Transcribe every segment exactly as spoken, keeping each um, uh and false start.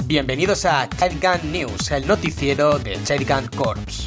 Bienvenidos a Childgun News, el noticiero de Childgun Corps.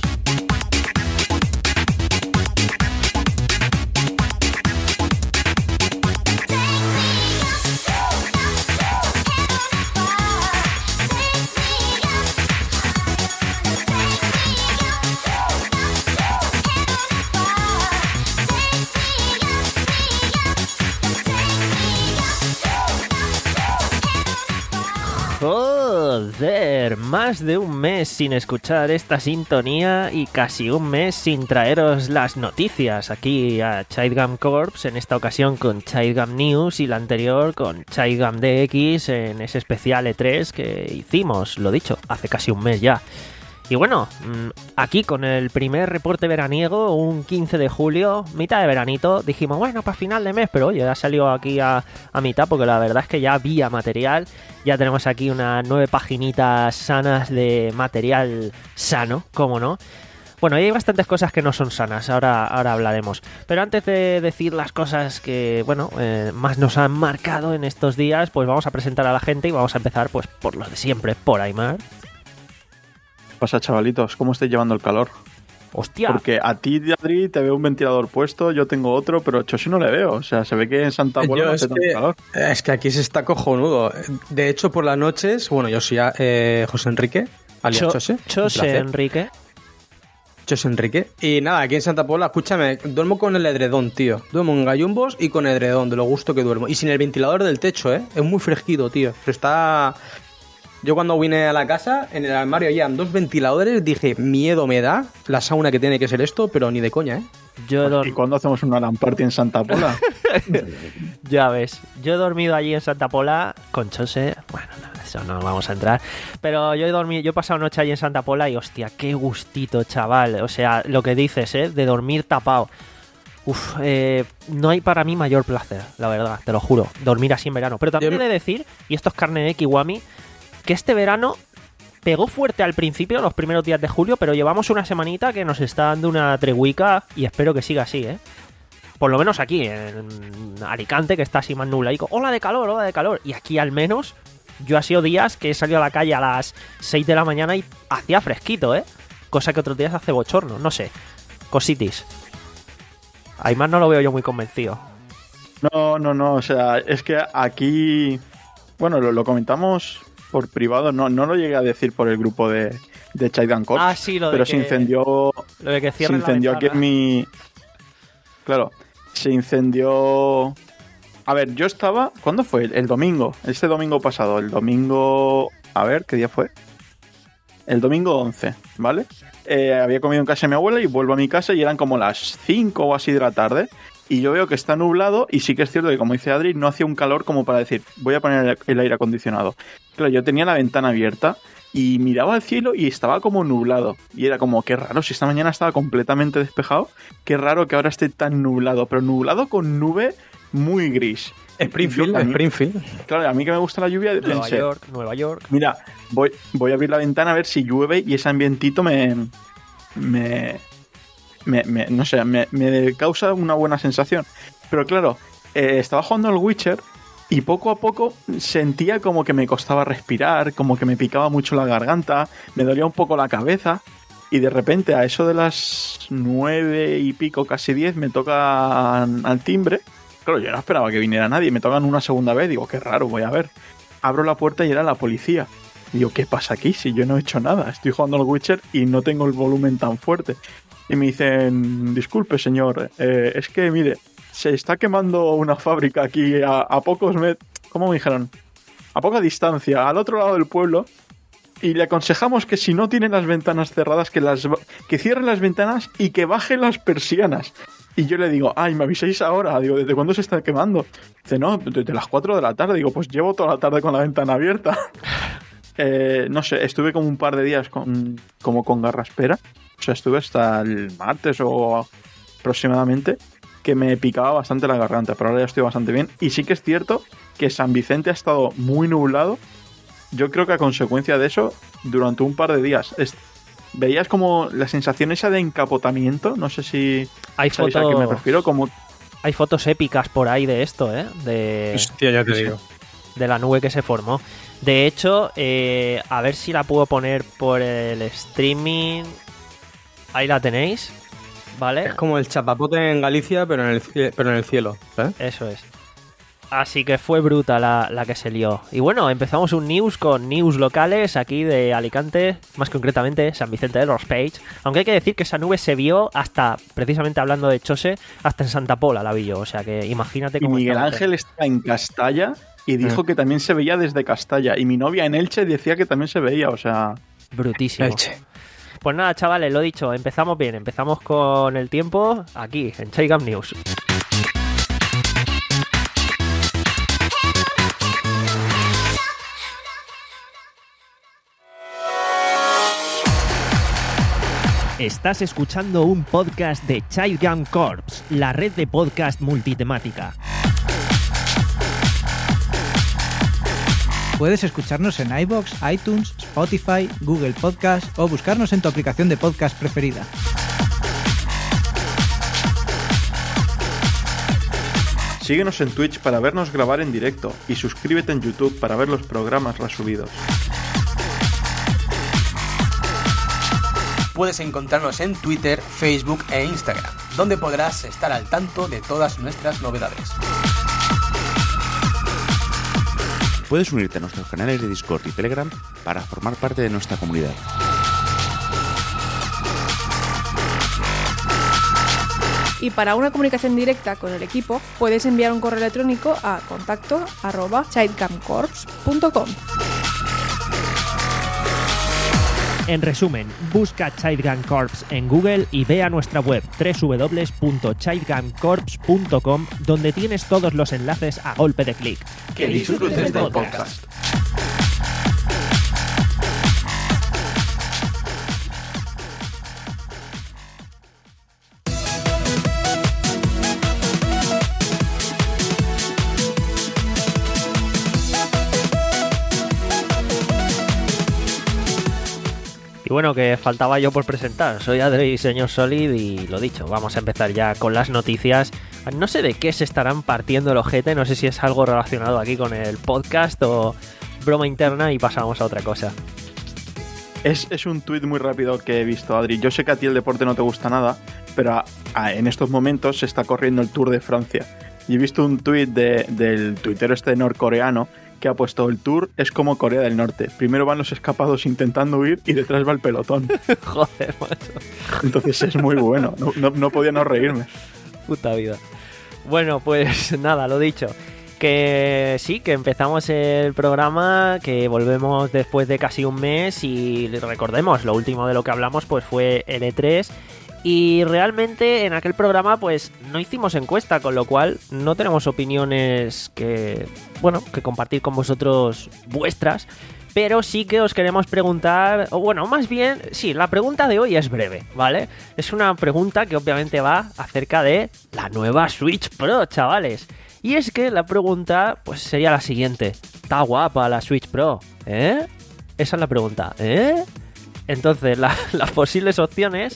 Joder, más de un mes sin escuchar esta sintonía y casi un mes sin traeros las noticias aquí a Childgun Corps, en esta ocasión con Childgun News y la anterior con Childgun D X en ese especial E tres que hicimos, lo dicho, hace casi un mes ya. Y bueno, aquí con el primer reporte veraniego, un quince de julio, mitad de veranito, dijimos, bueno, para final de mes, pero oye, ya salió aquí a, a mitad, porque la verdad es que ya había material, ya tenemos aquí unas nueve paginitas sanas de material sano, ¿cómo no? Bueno, y hay bastantes cosas que no son sanas, ahora, ahora hablaremos. Pero antes de decir las cosas que, bueno, eh, más nos han marcado en estos días, pues vamos a presentar a la gente y vamos a empezar pues por los de siempre, por Aimar. ¿Qué pasa, chavalitos? ¿Cómo estáis llevando el calor? ¡Hostia! Porque a ti, Adri, te veo un ventilador puesto, yo tengo otro, pero a Chosi no le veo. O sea, se ve que en Santa Pola no hace tanto calor. Es que aquí se está cojonudo. De hecho, por las noches, bueno, yo soy eh, José Enrique, alias Cho- Chose. José Enrique. José Enrique. Y nada, aquí en Santa Pola, escúchame, duermo con el edredón, tío. Duermo en gallumbos y con edredón, de lo gusto que duermo. Y sin el ventilador del techo, ¿eh? Es muy fresquito, tío. Pero está... Yo cuando vine a la casa, en el armario había dos ventiladores, dije, miedo me da la sauna que tiene que ser esto, pero ni de coña, ¿eh? Yo he ¿Y dorm- cuándo hacemos una LAN party en Santa Pola? Ya ves, yo he dormido allí en Santa Pola con Chose. Bueno, no, eso no vamos a entrar. Pero yo he dormido, yo he pasado noche allí en Santa Pola y hostia, qué gustito, chaval. O sea, lo que dices, ¿eh? De dormir tapado. Uf, eh, no hay para mí mayor placer, la verdad, te lo juro. Dormir así en verano. Pero también Yo- he de decir, y esto es carne de Kiwami, que este verano pegó fuerte al principio, los primeros días de julio, pero llevamos una semanita que nos está dando una treguica y espero que siga así, ¿eh? Por lo menos aquí, en Alicante, que está así más nublaico. ¡Hola de calor, hola de calor! Y aquí al menos, yo ha sido días que he salido a la calle a las seis de la mañana y hacía fresquito, ¿eh? Cosa que otros días hace bochorno, no sé. Cositis. Aymar no lo veo yo muy convencido. No, no, no. O sea, es que aquí... Bueno, lo, lo comentamos por privado. No, no lo llegué a decir por el grupo de, de Childgun Corps. Ah, sí, lo de Pero que... se incendió... Lo de que Se cierren la incendió aquí ventana. en mi... Claro, se incendió... A ver, yo estaba... ¿Cuándo fue? El domingo. Este domingo pasado. El domingo... A ver, ¿qué día fue? El domingo once, ¿vale? Eh, había comido en casa de mi abuela y vuelvo a mi casa y eran como las cinco o así de la tarde. Y yo veo que está nublado y sí que es cierto que, como dice Adri, no hacía un calor como para decir, voy a poner el aire acondicionado. Claro, yo tenía la ventana abierta y miraba al cielo y estaba como nublado. Y era como, qué raro, si esta mañana estaba completamente despejado, qué raro que ahora esté tan nublado. Pero nublado con nube muy gris. Springfield, Yo, a mí- Springfield. Claro, a mí que me gusta la lluvia, Nueva pensé, York, Nueva York. mira, voy, voy a abrir la ventana a ver si llueve y ese ambientito me... me, me, me- no sé, me, me causa una buena sensación. Pero claro, eh, estaba jugando al Witcher y poco a poco sentía como que me costaba respirar, como que me picaba mucho la garganta, me dolía un poco la cabeza. Y de repente, a eso de las nueve y pico, casi diez, me tocan al timbre. Claro, yo no esperaba que viniera nadie. Me tocan una segunda vez. Digo, qué raro, voy a ver. Abro la puerta y era la policía. Digo, ¿qué pasa aquí? Si yo no he hecho nada. Estoy jugando al Witcher y no tengo el volumen tan fuerte. Y me dicen, disculpe, señor. eh, es que, mire, se está quemando una fábrica aquí a, a pocos metros. ¿Cómo me dijeron? A poca distancia, al otro lado del pueblo. Y le aconsejamos que si no tiene las ventanas cerradas, que las que cierre las ventanas y que baje las persianas. Y yo le digo, ay, ¿me avisáis ahora? Digo, ¿desde cuándo se está quemando? Dice, no, desde las cuatro de la tarde. Digo, pues llevo toda la tarde con la ventana abierta. eh, no sé, estuve como un par de días con, como con garraspera. O sea, estuve hasta el martes o aproximadamente, que me picaba bastante la garganta, pero ahora ya estoy bastante bien. Y sí que es cierto que San Vicente ha estado muy nublado. Yo creo que a consecuencia de eso, durante un par de días, es, veías como la sensación esa de encapotamiento, no sé si Hay sabéis a qué me fotos, refiero, como... hay fotos épicas por ahí de esto, ¿eh? De... Hostia, ya te Sí. digo. de la nube que se formó. De hecho, eh, a ver si la puedo poner por el streaming. Ahí la tenéis, ¿vale? Es como el chapapote en Galicia, pero en el, pero en el cielo, ¿eh? Eso es. Así que fue bruta la, la que se lió. Y bueno, empezamos un news con news locales aquí de Alicante, más concretamente San Vicente de los Page. Aunque hay que decir que esa nube se vio hasta, precisamente hablando de Chose, hasta en Santa Pola la vi yo. O sea que imagínate Y cómo Miguel estaba. Ángel está en Castalla y dijo Mm. que también se veía desde Castalla. Y mi novia en Elche decía que también se veía, o sea... Brutísimo. Elche. Pues nada, chavales, lo dicho, empezamos bien. Empezamos con el tiempo aquí, en Chaigam News. Estás escuchando un podcast de Chaigam Corps, la red de podcast multitemática. Puedes escucharnos en iVoox, iTunes, Spotify, Google Podcast o buscarnos en tu aplicación de podcast preferida. Síguenos en Twitch para vernos grabar en directo y suscríbete en YouTube para ver los programas resubidos. Puedes encontrarnos en Twitter, Facebook e Instagram, donde podrás estar al tanto de todas nuestras novedades. Puedes unirte a nuestros canales de Discord y Telegram para formar parte de nuestra comunidad. Y para una comunicación directa con el equipo, puedes enviar un correo electrónico a contacto arroba chaidgamcorps punto com. En resumen, busca Chaigam Corps en Google y ve a nuestra web doble u doble u doble u punto chaidgamcorps punto com, donde tienes todos los enlaces a golpe de clic. Que disfrutes del podcast. Y bueno, que faltaba yo por presentar. Soy Adri, señor Solid, y lo dicho, vamos a empezar ya con las noticias. No sé de qué se estarán partiendo el ojete, no sé si es algo relacionado aquí con el podcast o broma interna y pasamos a otra cosa. Es, es un tuit muy rápido que he visto, Adri. Yo sé que a ti el deporte no te gusta nada, pero a, a, en estos momentos se está corriendo el Tour de Francia. Y he visto un tuit de, del tuitero este norcoreano que ha puesto: el Tour es como Corea del Norte. Primero van los escapados intentando huir y detrás va el pelotón. Joder, macho. Entonces es muy bueno. No, no, no podía no reírme. Puta vida. Bueno, pues nada, lo dicho. Que sí, que empezamos el programa, que volvemos después de casi un mes y recordemos, lo último de lo que hablamos pues fue el E tres. Y realmente en aquel programa pues no hicimos encuesta, con lo cual no tenemos opiniones que, bueno, que compartir con vosotros vuestras, pero sí que os queremos preguntar, o bueno, más bien, sí, la pregunta de hoy es breve, ¿vale? Es una pregunta que obviamente va acerca de la nueva Switch Pro, chavales. Y es que la pregunta pues sería la siguiente: ¿está guapa la Switch Pro? ¿Eh? Esa es la pregunta, ¿eh? Entonces, la, las posibles opciones...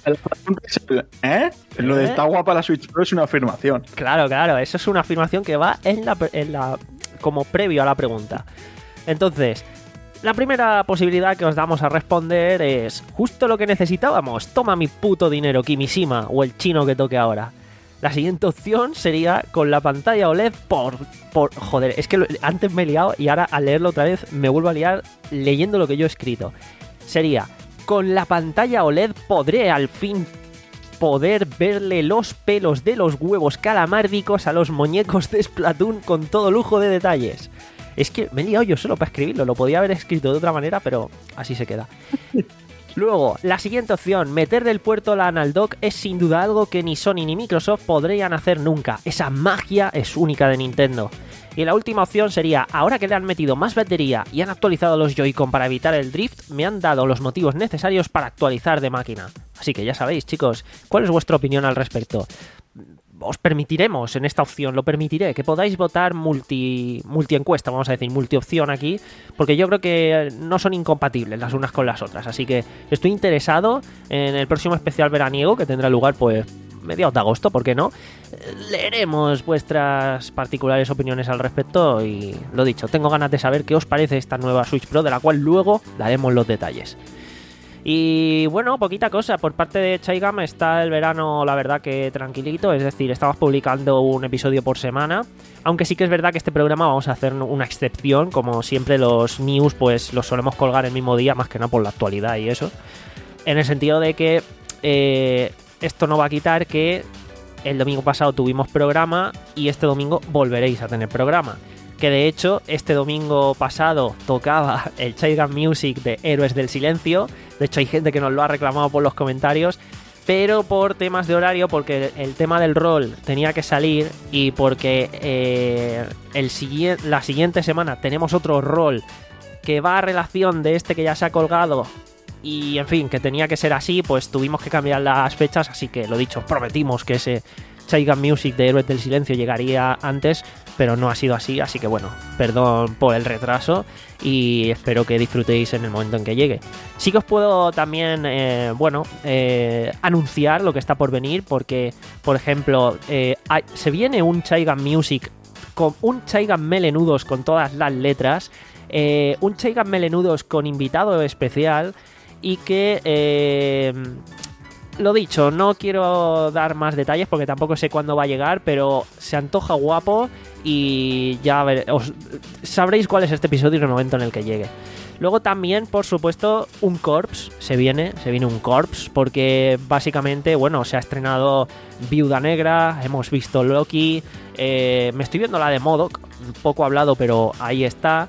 ¿Eh? Lo de ¿Eh? está guapa la Switch Pro es una afirmación. Claro, claro, eso es una afirmación que va en la, en la como previo a la pregunta. Entonces, la primera posibilidad que os damos a responder es: justo lo que necesitábamos, toma mi puto dinero, Kimishima, o el chino que toque ahora. La siguiente opción sería con la pantalla O L E D por... por joder, es que lo, antes me he liado y ahora al leerlo otra vez me vuelvo a liar leyendo lo que yo he escrito. Sería: con la pantalla O L E D podré al fin poder verle los pelos de los huevos calamárdicos a los muñecos de Splatoon con todo lujo de detalles. Es que me he liado yo solo para escribirlo, lo podía haber escrito de otra manera, pero así se queda. Luego, la siguiente opción, meterle el puerto LAN al dock, es sin duda algo que ni Sony ni Microsoft podrían hacer nunca. Esa magia es única de Nintendo. Y la última opción sería: ahora que le han metido más batería y han actualizado los Joy-Con para evitar el drift, me han dado los motivos necesarios para actualizar de máquina. Así que ya sabéis, chicos, ¿cuál es vuestra opinión al respecto? Os permitiremos en esta opción, lo permitiré, que podáis votar multi, multi encuesta, vamos a decir, multi opción aquí, porque yo creo que no son incompatibles las unas con las otras. Así que estoy interesado en el próximo especial veraniego que tendrá lugar pues mediados de agosto, ¿por qué no? Leeremos vuestras particulares opiniones al respecto y lo dicho, tengo ganas de saber qué os parece esta nueva Switch Pro, de la cual luego daremos los detalles. Y bueno, poquita cosa, por parte de Chaigam está el verano, la verdad que tranquilito, es decir, estamos publicando un episodio por semana, aunque sí que es verdad que este programa vamos a hacer una excepción, como siempre los news pues los solemos colgar el mismo día, más que nada por la actualidad y eso, en el sentido de que eh, esto no va a quitar que el domingo pasado tuvimos programa y este domingo volveréis a tener programa. Que de hecho, este domingo pasado tocaba el Chaigam Music de Héroes del Silencio. De hecho, hay gente que nos lo ha reclamado por los comentarios. Pero por temas de horario, porque el tema del rol tenía que salir y porque eh, el sigui- la siguiente semana tenemos otro rol que va a relación de este que ya se ha colgado. Y en fin, que tenía que ser así, pues tuvimos que cambiar las fechas. Así que lo dicho, prometimos que ese Chaigam Music de Héroes del Silencio llegaría antes, pero no ha sido así, así que bueno, perdón por el retraso y espero que disfrutéis en el momento en que llegue. Sí que os puedo también, eh, bueno, eh, anunciar lo que está por venir, porque, por ejemplo, eh, hay, se viene un Chaigam Music, con un Chaigam Melenudos con todas las letras, eh, un Chaigam Melenudos con invitado especial y que... Eh, Lo dicho, no quiero dar más detalles porque tampoco sé cuándo va a llegar, pero se antoja guapo y ya ver, os, sabréis cuál es este episodio en el momento en el que llegue. Luego también, por supuesto, un Corps, se viene, se viene un Corps, porque básicamente, bueno, se ha estrenado Viuda Negra, hemos visto Loki, eh, me estoy viendo la de MODOK, poco hablado, pero ahí está.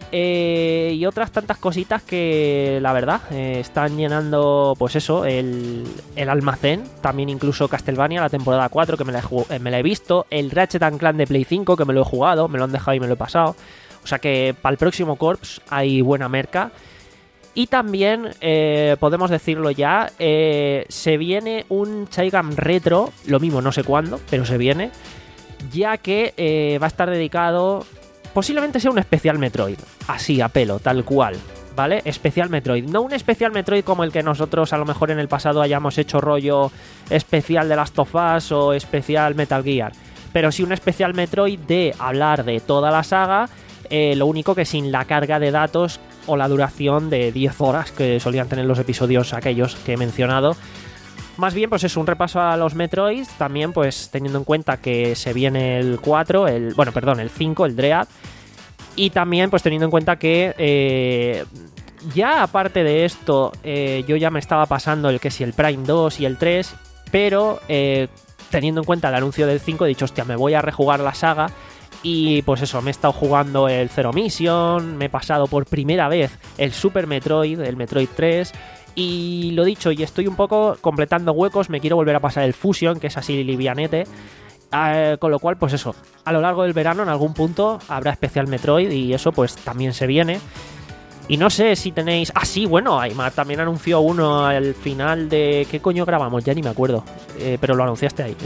Eh, y otras tantas cositas que la verdad eh, están llenando pues eso el, el almacén. También incluso Castlevania la temporada cuatro que me la, he jug- eh, me la he visto, el Ratchet and Clank de Play cinco que me lo he jugado, me lo han dejado y me lo he pasado, o sea que para el próximo Corps hay buena merca. Y también eh, podemos decirlo ya, eh, se viene un Chaigam Retro, lo mismo no sé cuándo, pero se viene, ya que eh, va a estar dedicado... Posiblemente sea un especial Metroid, así a pelo, tal cual, ¿vale? Especial Metroid, no un especial Metroid como el que nosotros a lo mejor en el pasado hayamos hecho rollo especial de Last of Us o especial Metal Gear, pero sí un especial Metroid de hablar de toda la saga, eh, lo único que sin la carga de datos o la duración de diez horas que solían tener los episodios aquellos que he mencionado. Más bien, pues es un repaso a los Metroids, también pues teniendo en cuenta que se viene el cuatro, el bueno, perdón, el cinco, el Dread, y también pues teniendo en cuenta que eh, ya aparte de esto, eh, yo ya me estaba pasando el que si el Prime dos y el tres, pero eh, teniendo en cuenta el anuncio del cinco he dicho, hostia, me voy a rejugar la saga. Y pues eso, me he estado jugando el Zero Mission, me he pasado por primera vez el Super Metroid, el Metroid tres. Y lo dicho, y estoy un poco completando huecos, me quiero volver a pasar el Fusion, que es así livianete. Eh, con lo cual, pues eso, a lo largo del verano en algún punto habrá especial Metroid y eso pues también se viene. Y no sé si tenéis... Ah, sí, bueno, Aymar también anunció uno al final de... ¿Qué coño grabamos? Ya ni me acuerdo, eh, pero lo anunciaste ahí.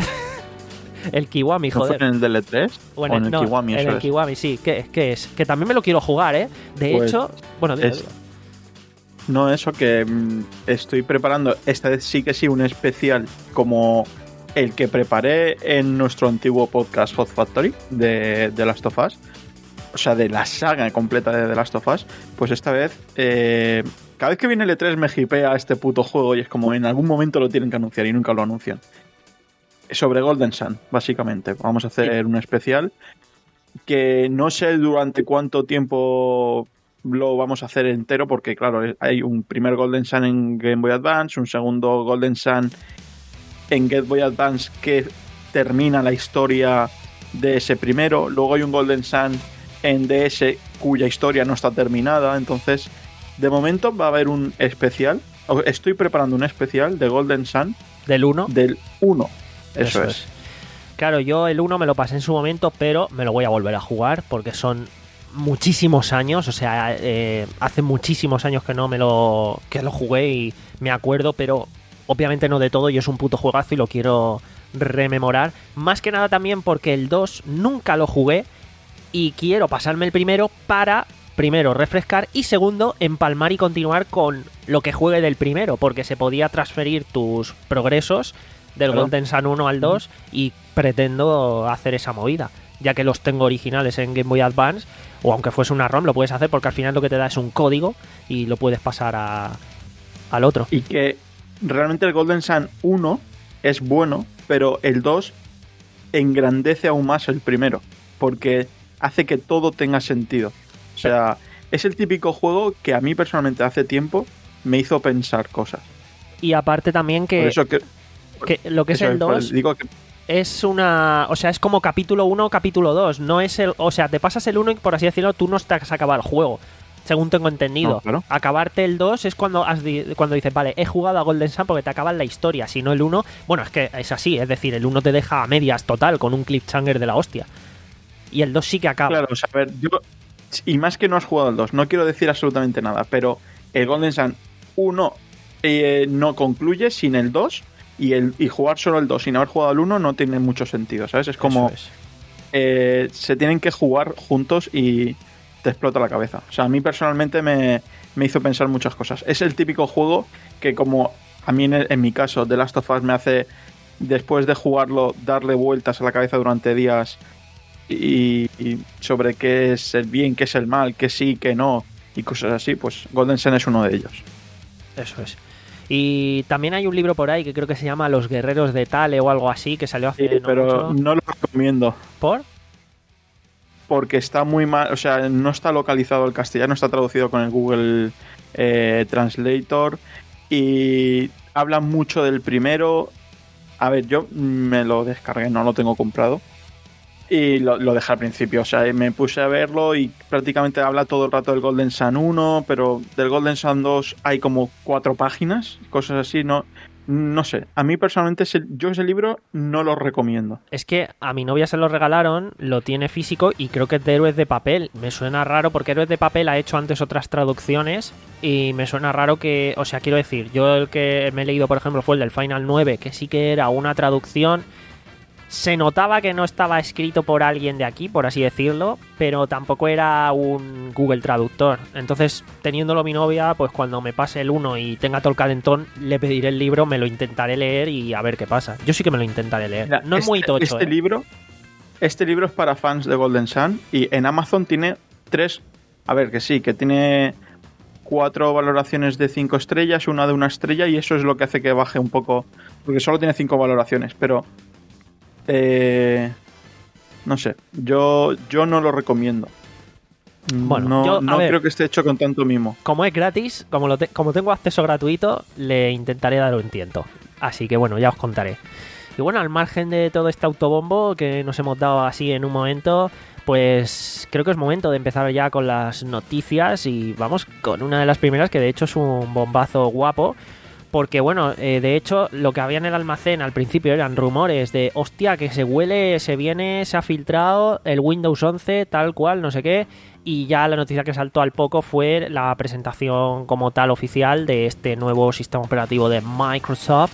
El Kiwami, joder. ¿No fue en el D L tres? Bueno, o en el no, Kiwami, en eso el es. Kiwami, sí. ¿Qué, qué es? Que también me lo quiero jugar, ¿eh? De Pues hecho... Bueno, dime, es- dime. No, eso que mm, estoy preparando, esta vez sí que sí, un especial como el que preparé en nuestro antiguo podcast Hot Factory de, de Last of Us, o sea, de la saga completa de The Last of Us, pues esta vez, eh, cada vez que viene el E tres me hipea este puto juego y es como en algún momento lo tienen que anunciar y nunca lo anuncian. Sobre Golden Sun, básicamente. Vamos a hacer un especial que no sé durante cuánto tiempo lo vamos a hacer entero, porque claro, hay un primer Golden Sun en Game Boy Advance, un segundo Golden Sun en Game Boy Advance que termina la historia de ese primero, luego hay un Golden Sun en D S cuya historia no está terminada, entonces de momento va a haber un especial, estoy preparando un especial de Golden Sun Del uno. del uno, eso, Eso es. es. Claro, yo el uno me lo pasé en su momento, pero me lo voy a volver a jugar porque son muchísimos años, o sea, eh, hace muchísimos años que no me lo que lo jugué y me acuerdo, pero obviamente no de todo y es un puto juegazo y lo quiero rememorar. Más que nada también porque el dos nunca lo jugué y quiero pasarme el primero para, primero, refrescar y segundo, empalmar y continuar con lo que juegue del primero, porque se podía transferir tus progresos del Claro. Golden Sun uno al dos y pretendo hacer esa movida, ya que los tengo originales en Game Boy Advance, o aunque fuese una ROM lo puedes hacer porque al final lo que te da es un código y lo puedes pasar a, al otro. Y que realmente el Golden Sun uno es bueno, pero el dos engrandece aún más el primero, porque hace que todo tenga sentido. O sea, es el típico juego que a mí personalmente hace tiempo me hizo pensar cosas. Y aparte también Por que, eso que, que lo que es eso el por- dos digo que es una... O sea, es como capítulo uno, capítulo dos. No es el... O sea, te pasas el uno y por así decirlo, tú no te has acabado el juego. Según tengo entendido. No, claro. Acabarte el dos es cuando has di- cuando dices, vale, he jugado a Golden Sun porque te acabas la historia. Si no el uno, bueno, es que es así. Es decir, el uno te deja a medias total con un cliffhanger de la hostia. Y el dos sí que acaba. Claro, o sea, a ver, yo, y más que no has jugado al dos, no quiero decir absolutamente nada, pero el Golden Sun uno eh, no concluye sin el dos, y, el, y jugar solo el dos sin haber jugado al uno no tiene mucho sentido, ¿sabes? Es como Eso es. eh, se tienen que jugar juntos y te explota la cabeza. O sea, a mí personalmente me, me hizo pensar muchas cosas. Es el típico juego que, como a mí en, el- en mi caso, The Last of Us me hace, después de jugarlo, darle vueltas a la cabeza durante días y, y sobre qué es el bien, qué es el mal, qué sí, qué no, y cosas así, pues Golden Sun es uno de ellos. Eso es. Y también hay un libro por ahí que creo que se llama Los Guerreros de Tale o algo así, que salió hace Sí, no pero mucho. no lo recomiendo. ¿Por? Porque está muy mal, o sea, no está localizado al castellano, está traducido con el Google eh, Translator y habla mucho del primero. A ver, yo me lo descargué, no lo tengo comprado y lo, lo dejé al principio, o sea, me puse a verlo y prácticamente habla todo el rato del Golden Sun uno, pero del Golden Sun dos hay como cuatro páginas, cosas así, no, no sé. A mí personalmente ese- yo ese libro no lo recomiendo. Es que a mi novia se lo regalaron, lo tiene físico y creo que es de Héroes de Papel. Me suena raro porque Héroes de Papel ha hecho antes otras traducciones y me suena raro que, o sea, quiero decir, yo el que me he leído, por ejemplo, fue el del Final nueve, que sí que era una traducción. Se notaba que no estaba escrito por alguien de aquí, por así decirlo, pero tampoco era un Google Traductor. Entonces, teniéndolo mi novia, pues cuando me pase el uno y tenga todo el calentón, le pediré el libro, me lo intentaré leer y a ver qué pasa. Yo sí que me lo intentaré leer. Mira, no es este, muy tocho, Este ¿eh? libro, este libro es para fans de Golden Sun y en Amazon tiene tres. A ver, que sí, que tiene cuatro valoraciones de cinco estrellas, una de una estrella, y eso es lo que hace que baje un poco, porque solo tiene cinco valoraciones, pero eh, no sé, yo, yo no lo recomiendo. Bueno, no, yo, a no ver. creo que esté hecho con tanto mimo. Como es gratis, como, lo te- como tengo acceso gratuito, le intentaré dar un tiento. Así que bueno, ya os contaré. Y bueno, al margen de todo este autobombo que nos hemos dado así en un momento, pues creo que es momento de empezar ya con las noticias y vamos con una de las primeras que de hecho es un bombazo guapo. Porque bueno, eh, de hecho lo que había en el almacén al principio eran rumores de hostia, que se huele, se viene, se ha filtrado el Windows once tal cual, no sé qué. Y ya la noticia que saltó al poco fue la presentación como tal oficial de este nuevo sistema operativo de Microsoft.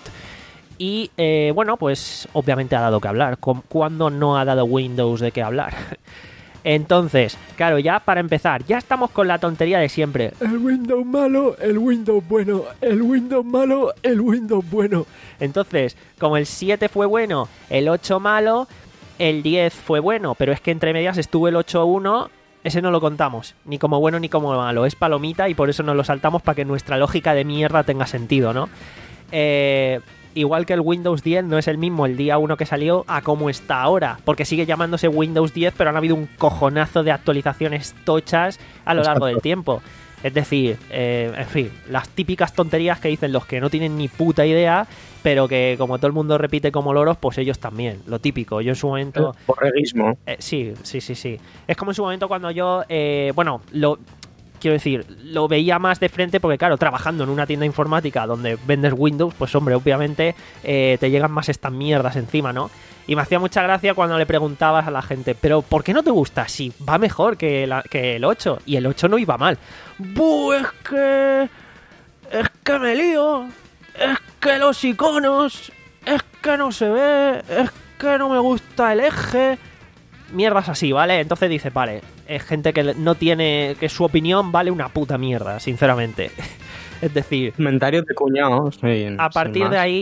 Y eh, bueno, pues obviamente ha dado que hablar. ¿Cu- ¿Cuándo no ha dado Windows de qué hablar? Entonces, claro, ya para empezar, ya estamos con la tontería de siempre. El Windows malo, el Windows bueno, el Windows malo, el Windows bueno. Entonces, como el siete fue bueno, el ocho malo, el diez fue bueno, pero es que entre medias estuvo el ocho punto uno, ese no lo contamos, ni como bueno ni como malo, es palomita y por eso nos lo saltamos para que nuestra lógica de mierda tenga sentido, ¿no? Eh... Igual que el Windows diez no es el mismo el día uno que salió a como está ahora, porque sigue llamándose Windows diez, pero han habido un cojonazo de actualizaciones tochas a lo largo del tiempo. Es decir, eh, en fin, las típicas tonterías que dicen los que no tienen ni puta idea, pero que como todo el mundo repite como loros, pues ellos también, lo típico. Yo en su momento... Borreguismo. Eh, sí, sí, sí, sí. Es como en su momento cuando yo, eh, bueno, lo... Quiero decir, lo veía más de frente porque, claro, trabajando en una tienda informática donde vendes Windows, pues hombre, obviamente eh, te llegan más estas mierdas encima, ¿no? Y me hacía mucha gracia cuando le preguntabas a la gente, ¿pero por qué no te gusta? Si va mejor que, la, que el ocho. Y el ocho no iba mal. ¡Buh! Es que... Es que me lío. Es que los iconos... Es que no se ve. Es que no me gusta el eje. Mierdas así, ¿vale? Entonces dice, vale, es gente que no tiene... que su opinión vale una puta mierda, sinceramente. Es decir, Comentarios de cuñados. Sí, a sin partir más. de ahí,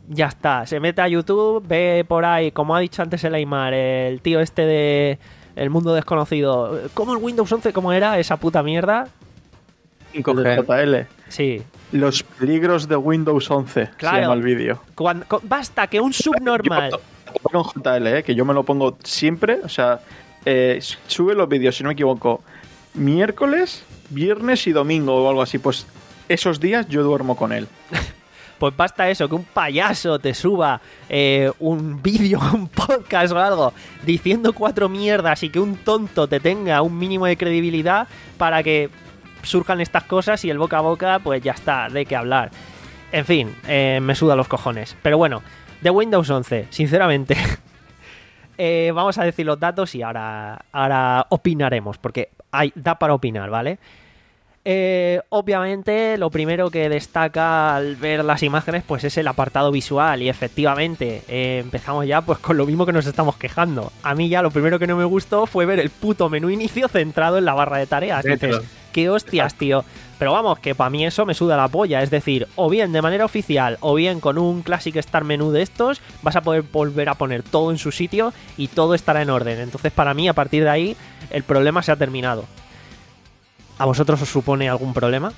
Ya está, se mete a YouTube, ve por ahí, como ha dicho antes el Aymar, el tío este de El Mundo Desconocido. ¿Cómo el Windows once, cómo era esa puta mierda? cinco De G. J L. Sí. Los peligros de Windows once. Claro. Se llama el vídeo. Cuando, con- basta que un subnormal... Yo con J L, eh, que yo me lo pongo siempre. O sea, eh, sube los vídeos, si no me equivoco, miércoles, viernes y domingo o algo así. Pues esos días yo duermo con él. Pues basta eso, que un payaso te suba eh, un vídeo, un podcast o algo diciendo cuatro mierdas y que un tonto te tenga un mínimo de credibilidad para que surjan estas cosas y el boca a boca, pues ya está, de qué hablar. En fin, eh, me suda los cojones. Pero bueno, de Windows once, sinceramente, eh, vamos a decir los datos y ahora, ahora opinaremos, porque hay, da para opinar, ¿vale? Eh, obviamente lo primero que destaca al ver las imágenes pues es el apartado visual y efectivamente eh, empezamos ya pues con lo mismo que nos estamos quejando. A mí ya lo primero que no me gustó fue ver el puto menú inicio centrado en la barra de tareas. Dices, qué hostias, tío. Pero vamos, que para mí eso me suda la polla. Es decir, o bien de manera oficial o bien con un Classic Start menú de estos vas a poder volver a poner todo en su sitio y todo estará en orden. Entonces para mí a partir de ahí el problema se ha terminado. ¿A vosotros os supone algún problema?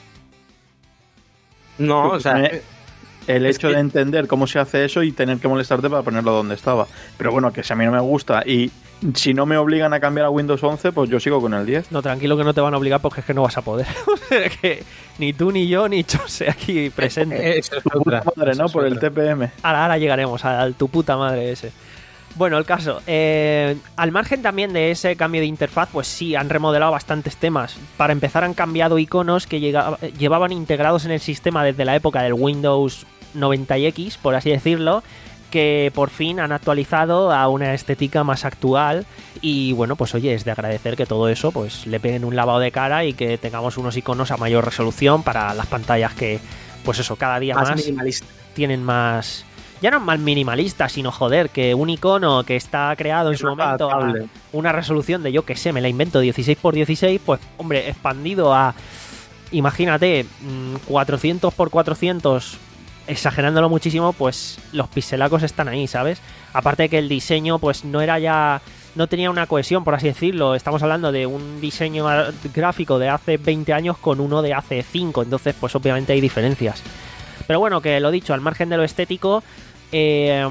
No, o sea, Me- el es hecho que- de entender cómo se hace eso y tener que molestarte para ponerlo donde estaba. Pero bueno, que si a mí no me gusta y si no me obligan a cambiar a Windows once, pues yo sigo con el diez. No, tranquilo que no te van a obligar porque es que no vas a poder. O sea que ni tú ni yo ni Chose aquí presente. eso es otra. Madre, Eso ¿no? es Por el otra. T P M. Ahora, ahora llegaremos al tu puta madre ese. Bueno, el caso, eh, al margen también de ese cambio de interfaz, pues sí, han remodelado bastantes temas. Para empezar, han cambiado iconos que llega- llevaban integrados en el sistema desde la época del Windows noventa X, por así decirlo, que por fin han actualizado a una estética más actual. Y bueno, pues oye, es de agradecer que todo eso pues le peguen un lavado de cara y que tengamos unos iconos a mayor resolución para las pantallas que, pues eso, cada día Más más minimalista. tienen más... Ya no es más minimalista, sino joder, que un icono que está creado en su más momento a adaptable. una resolución de, yo que sé, me la invento dieciséis por dieciséis, pues hombre, expandido a, imagínate, mm, cuatrocientos por cuatrocientos, exagerándolo muchísimo, pues los pixelacos están ahí, ¿sabes? Aparte de que el diseño pues no era ya... no tenía una cohesión, por así decirlo. Estamos hablando de un diseño gráfico de hace veinte años con uno de hace cinco, entonces pues obviamente hay diferencias. Pero bueno, que lo dicho, al margen de lo estético, eh,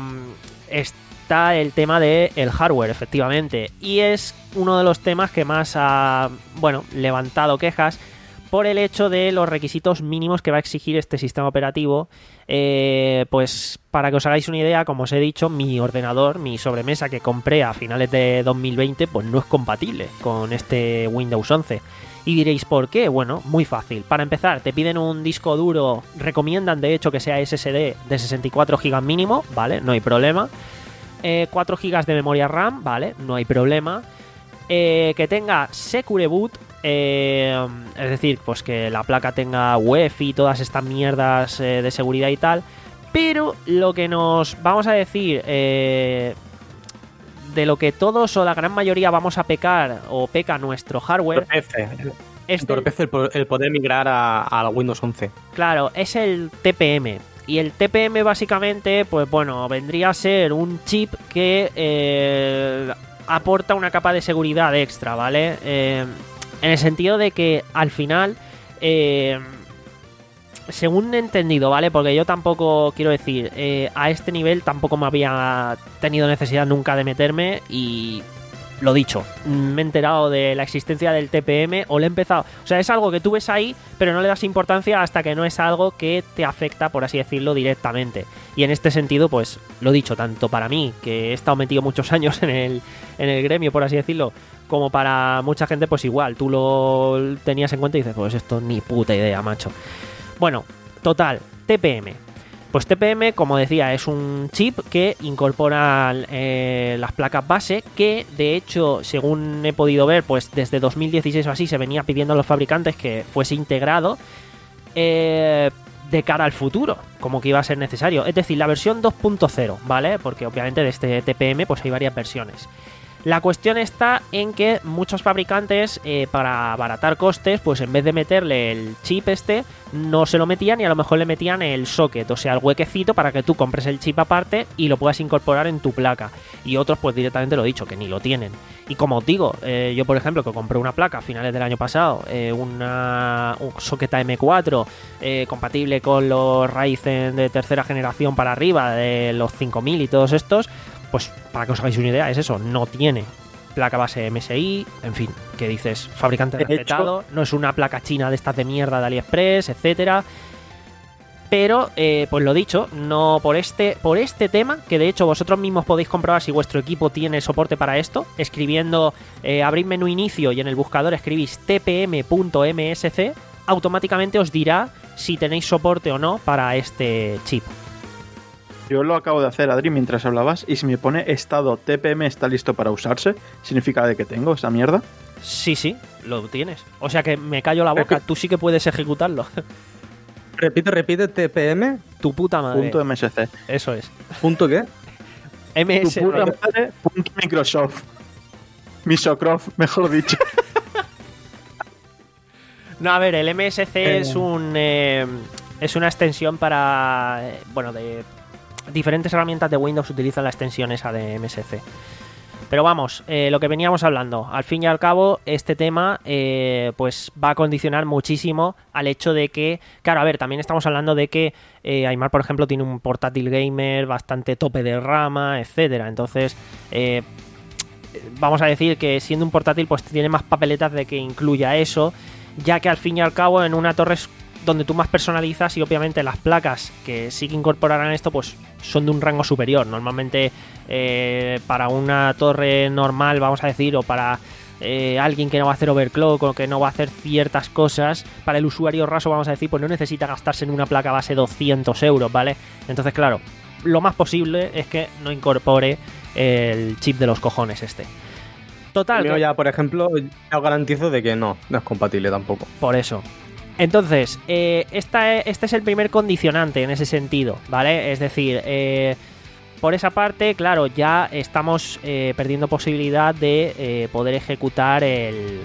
está el tema del hardware, efectivamente. Y es uno de los temas que más ha, bueno, levantado quejas por el hecho de los requisitos mínimos que va a exigir este sistema operativo. Eh, pues para que os hagáis una idea, como os he dicho, mi ordenador, mi sobremesa que compré a finales de dos mil veinte, pues no es compatible con este Windows once. Y diréis, ¿por qué? Bueno, muy fácil. Para empezar, te piden un disco duro, recomiendan de hecho que sea S S D de sesenta y cuatro gigas mínimo, ¿vale? No hay problema. Eh, cuatro gigas de memoria RAM, ¿vale? No hay problema. Eh, que tenga Secure Boot, eh, es decir, pues que la placa tenga U E F I y todas estas mierdas eh, de seguridad y tal. Pero lo que nos vamos a decir... Eh, de lo que todos o la gran mayoría vamos a pecar o peca nuestro hardware Entorpece. es del- Entorpece el, po- el poder migrar a, a Windows once. claro, es el T P M. Y el T P M básicamente, pues bueno, vendría a ser un chip que eh, aporta una capa de seguridad extra, ¿vale? Eh, en el sentido de que al final, eh, según he entendido, ¿vale? Porque yo tampoco, quiero decir, eh, a este nivel tampoco me había tenido necesidad nunca de meterme y... Lo dicho, me he enterado de la existencia del T P M o le he empezado... O sea, es algo que tú ves ahí, pero no le das importancia hasta que no es algo que te afecta, por así decirlo, directamente. Y en este sentido, pues, lo dicho, tanto para mí, que he estado metido muchos años en el, en el gremio, por así decirlo, como para mucha gente, pues igual, tú lo tenías en cuenta y dices, pues esto ni puta idea, macho. Bueno, total, T P M. Pues T P M, como decía, es un chip que incorpora eh, las placas base, que de hecho, según he podido ver, pues desde dos mil dieciséis o así se venía pidiendo a los fabricantes que fuese integrado eh, de cara al futuro, como que iba a ser necesario. Es decir, la versión dos punto cero, ¿vale? Porque obviamente de este T P M pues hay varias versiones. La cuestión está en que muchos fabricantes, eh, para abaratar costes, pues en vez de meterle el chip este, no se lo metían y a lo mejor le metían el socket, o sea, el huequecito para que tú compres el chip aparte y lo puedas incorporar en tu placa. Y otros, pues directamente lo he dicho, que ni lo tienen. Y como os digo, eh, yo por ejemplo, que compré una placa a finales del año pasado, eh, una, un socket A M cuatro, eh, compatible con los Ryzen de tercera generación para arriba, de los cinco mil y todos estos, pues para que os hagáis una idea, es eso, no tiene placa base M S I, en fin, que dices, fabricante De respetado, no es una placa china de estas de mierda de AliExpress, etcétera. Pero, eh, pues lo dicho, no por este, por este tema, que de hecho vosotros mismos podéis comprobar si vuestro equipo tiene soporte para esto, escribiendo, eh, abrid menú inicio y en el buscador escribís t p m punto m s c, automáticamente os dirá si tenéis soporte o no para este chip. Yo lo acabo de hacer, Adri, mientras hablabas, y si me pone estado T P M está listo para usarse, ¿significa de que tengo esa mierda? Sí, sí, lo tienes. O sea que me callo la boca, tú sí que puedes ejecutarlo. Repite, repite, T P M. Tu puta madre. Punto M S C. Eso es. ¿Punto qué? M S. Tu puta madre, punto Microsoft. Microsoft, mejor dicho. No, a ver, el M S C Eh. es un eh, es una extensión para eh, bueno, de diferentes herramientas de Windows utilizan la extensión esa de M S C. Pero vamos, eh, lo que veníamos hablando, al fin y al cabo, este tema eh, pues va a condicionar muchísimo al hecho de que, claro, a ver, también estamos hablando de que eh, Aimar, por ejemplo, tiene un portátil gamer bastante tope de rama, etcétera. Entonces, eh, vamos a decir que siendo un portátil, pues tiene más papeletas de que incluya eso, ya que al fin y al cabo en una torre es donde tú más personalizas y obviamente las placas que sí que incorporarán esto pues son de un rango superior. Normalmente eh, para una torre normal, vamos a decir, o para eh, alguien que no va a hacer overclock o que no va a hacer ciertas cosas, para el usuario raso, vamos a decir, pues no necesita gastarse en una placa base doscientos euros, ¿vale? Entonces, claro, lo más posible es que no incorpore el chip de los cojones este. Total. Yo que... ya, por ejemplo, ya os garantizo de que no, no es compatible tampoco. Por eso. Entonces, eh, esta, este es el primer condicionante en ese sentido, ¿vale? Es decir, eh, por esa parte, claro, ya estamos eh, perdiendo posibilidad de eh, poder ejecutar el,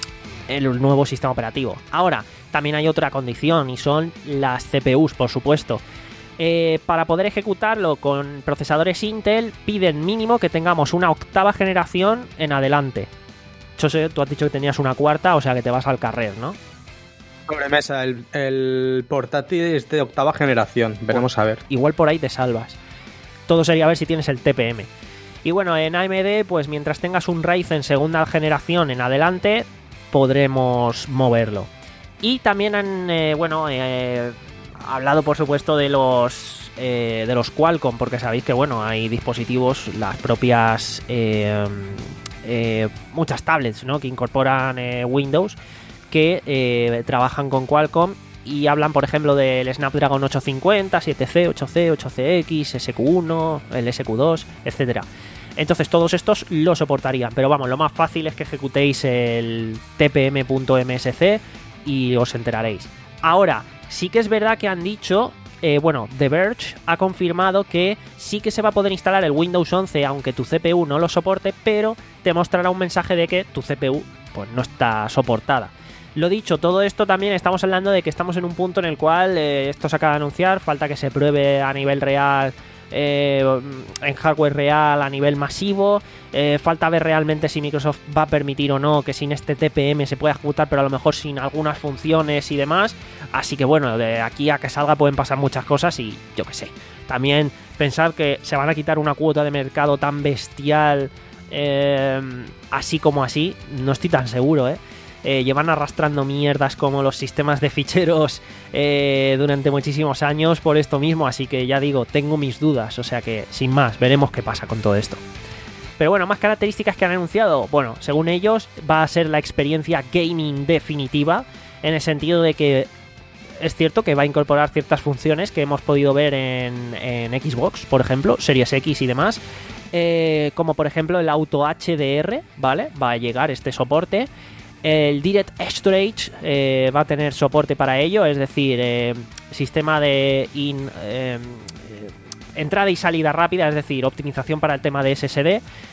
el nuevo sistema operativo. Ahora, también hay otra condición y son las C P Us, por supuesto. Eh, para poder ejecutarlo con procesadores Intel, piden mínimo que tengamos una octava generación en adelante. José, tú has dicho que tenías una cuarta, o sea que te vas al carrer, ¿no? Sobremesa, el, el portátil es de octava generación. Veremos a ver. Igual por ahí te salvas. Todo sería ver si tienes el T P M. Y bueno, en A M D, pues mientras tengas un Ryzen segunda generación en adelante, podremos moverlo. Y también han, eh, bueno, eh, hablado por supuesto de los eh, de los Qualcomm, porque sabéis que bueno, hay dispositivos, las propias eh, eh, muchas tablets, ¿no?, que incorporan eh, Windows, que eh, trabajan con Qualcomm y hablan, por ejemplo, del Snapdragon ochocientos cincuenta, siete C, ocho C, ocho C X, S Q uno, el S Q dos, etcétera. Entonces todos estos lo soportarían, pero vamos, lo más fácil es que ejecutéis el T P M punto M S C y os enteraréis. Ahora, sí que es verdad que han dicho, eh, bueno, The Verge ha confirmado que sí que se va a poder instalar el Windows once aunque tu C P U no lo soporte, pero te mostrará un mensaje de que tu C P U pues no está soportada. Lo dicho, todo esto también estamos hablando de que estamos en un punto en el cual eh, esto se acaba de anunciar, falta que se pruebe a nivel real, eh, en hardware real, a nivel masivo, eh, falta ver realmente si Microsoft va a permitir o no que sin este T P M se pueda ejecutar, pero a lo mejor sin algunas funciones y demás. Así que bueno, de aquí a que salga pueden pasar muchas cosas y yo qué sé. También pensar que se van a quitar una cuota de mercado tan bestial, eh, así como así, no estoy tan seguro, ¿eh? Eh, llevan arrastrando mierdas como los sistemas de ficheros eh, durante muchísimos años por esto mismo, así que ya digo, tengo mis dudas, o sea que sin más, veremos qué pasa con todo esto. Pero bueno, más características que han anunciado, bueno, según ellos va a ser la experiencia gaming definitiva, en el sentido de que es cierto que va a incorporar ciertas funciones que hemos podido ver en, en Xbox, por ejemplo, Series X y demás, eh, como por ejemplo el Auto H D R, ¿vale? Va a llegar este soporte. El Direct Storage eh, va a tener soporte para ello, es decir, eh, sistema de in, eh, entrada y salida rápida, es decir, optimización para el tema de S S D.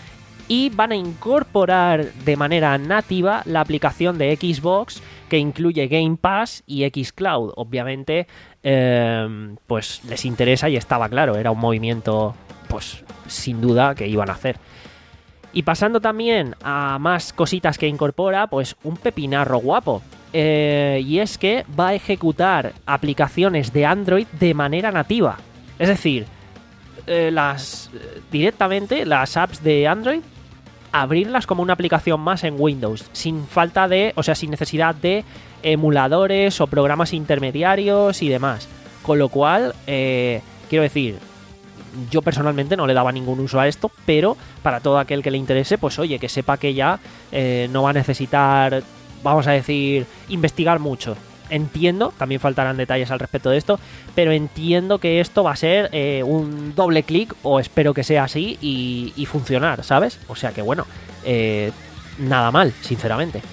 y van a incorporar de manera nativa la aplicación de Xbox que incluye Game Pass y xCloud. Obviamente, eh, pues les interesa y estaba claro, era un movimiento, pues sin duda que iban a hacer. Y pasando también a más cositas que incorpora, pues un pepinarro guapo. Eh, y es que va a ejecutar aplicaciones de Android de manera nativa. Es decir, eh, las directamente las apps de Android, abrirlas como una aplicación más en Windows, sin falta de, o sea, sin necesidad de emuladores o programas intermediarios y demás. Con lo cual, eh, quiero decir, yo personalmente no le daba ningún uso a esto, pero para todo aquel que le interese, pues oye, que sepa que ya eh, no va a necesitar, vamos a decir, investigar mucho. Entiendo, también faltarán detalles al respecto de esto, pero entiendo que esto va a ser eh, un doble clic, o espero que sea así, y, y funcionar, ¿sabes? O sea que bueno, eh, nada mal, sinceramente.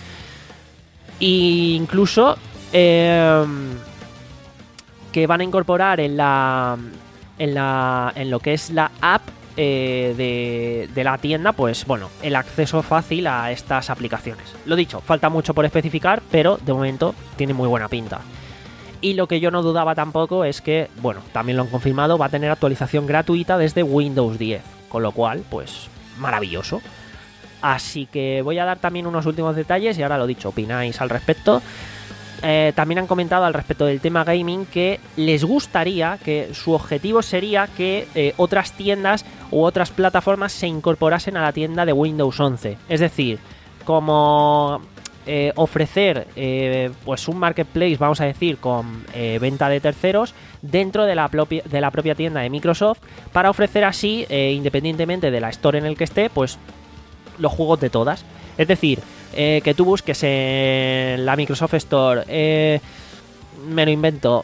Y incluso eh, que van a incorporar en la, en la, en lo que es la app eh, de, de la tienda, pues bueno, el acceso fácil a estas aplicaciones. Lo dicho, falta mucho por especificar, pero de momento tiene muy buena pinta. Y lo que yo no dudaba tampoco es que, bueno, también lo han confirmado, va a tener actualización gratuita desde Windows diez, con lo cual, pues, maravilloso. Así que voy a dar también unos últimos detalles y ahora lo dicho, opináis al respecto. Eh, también han comentado al respecto del tema gaming que les gustaría, que su objetivo sería que eh, otras tiendas u otras plataformas se incorporasen a la tienda de Windows once. Es decir, como eh, ofrecer eh, pues un marketplace, vamos a decir, con eh, venta de terceros dentro de la, propia, de la propia tienda de Microsoft, para ofrecer así, eh, independientemente de la store en el que esté, pues los juegos de todas. Es decir, eh, que tú busques en la Microsoft Store, eh, me lo invento,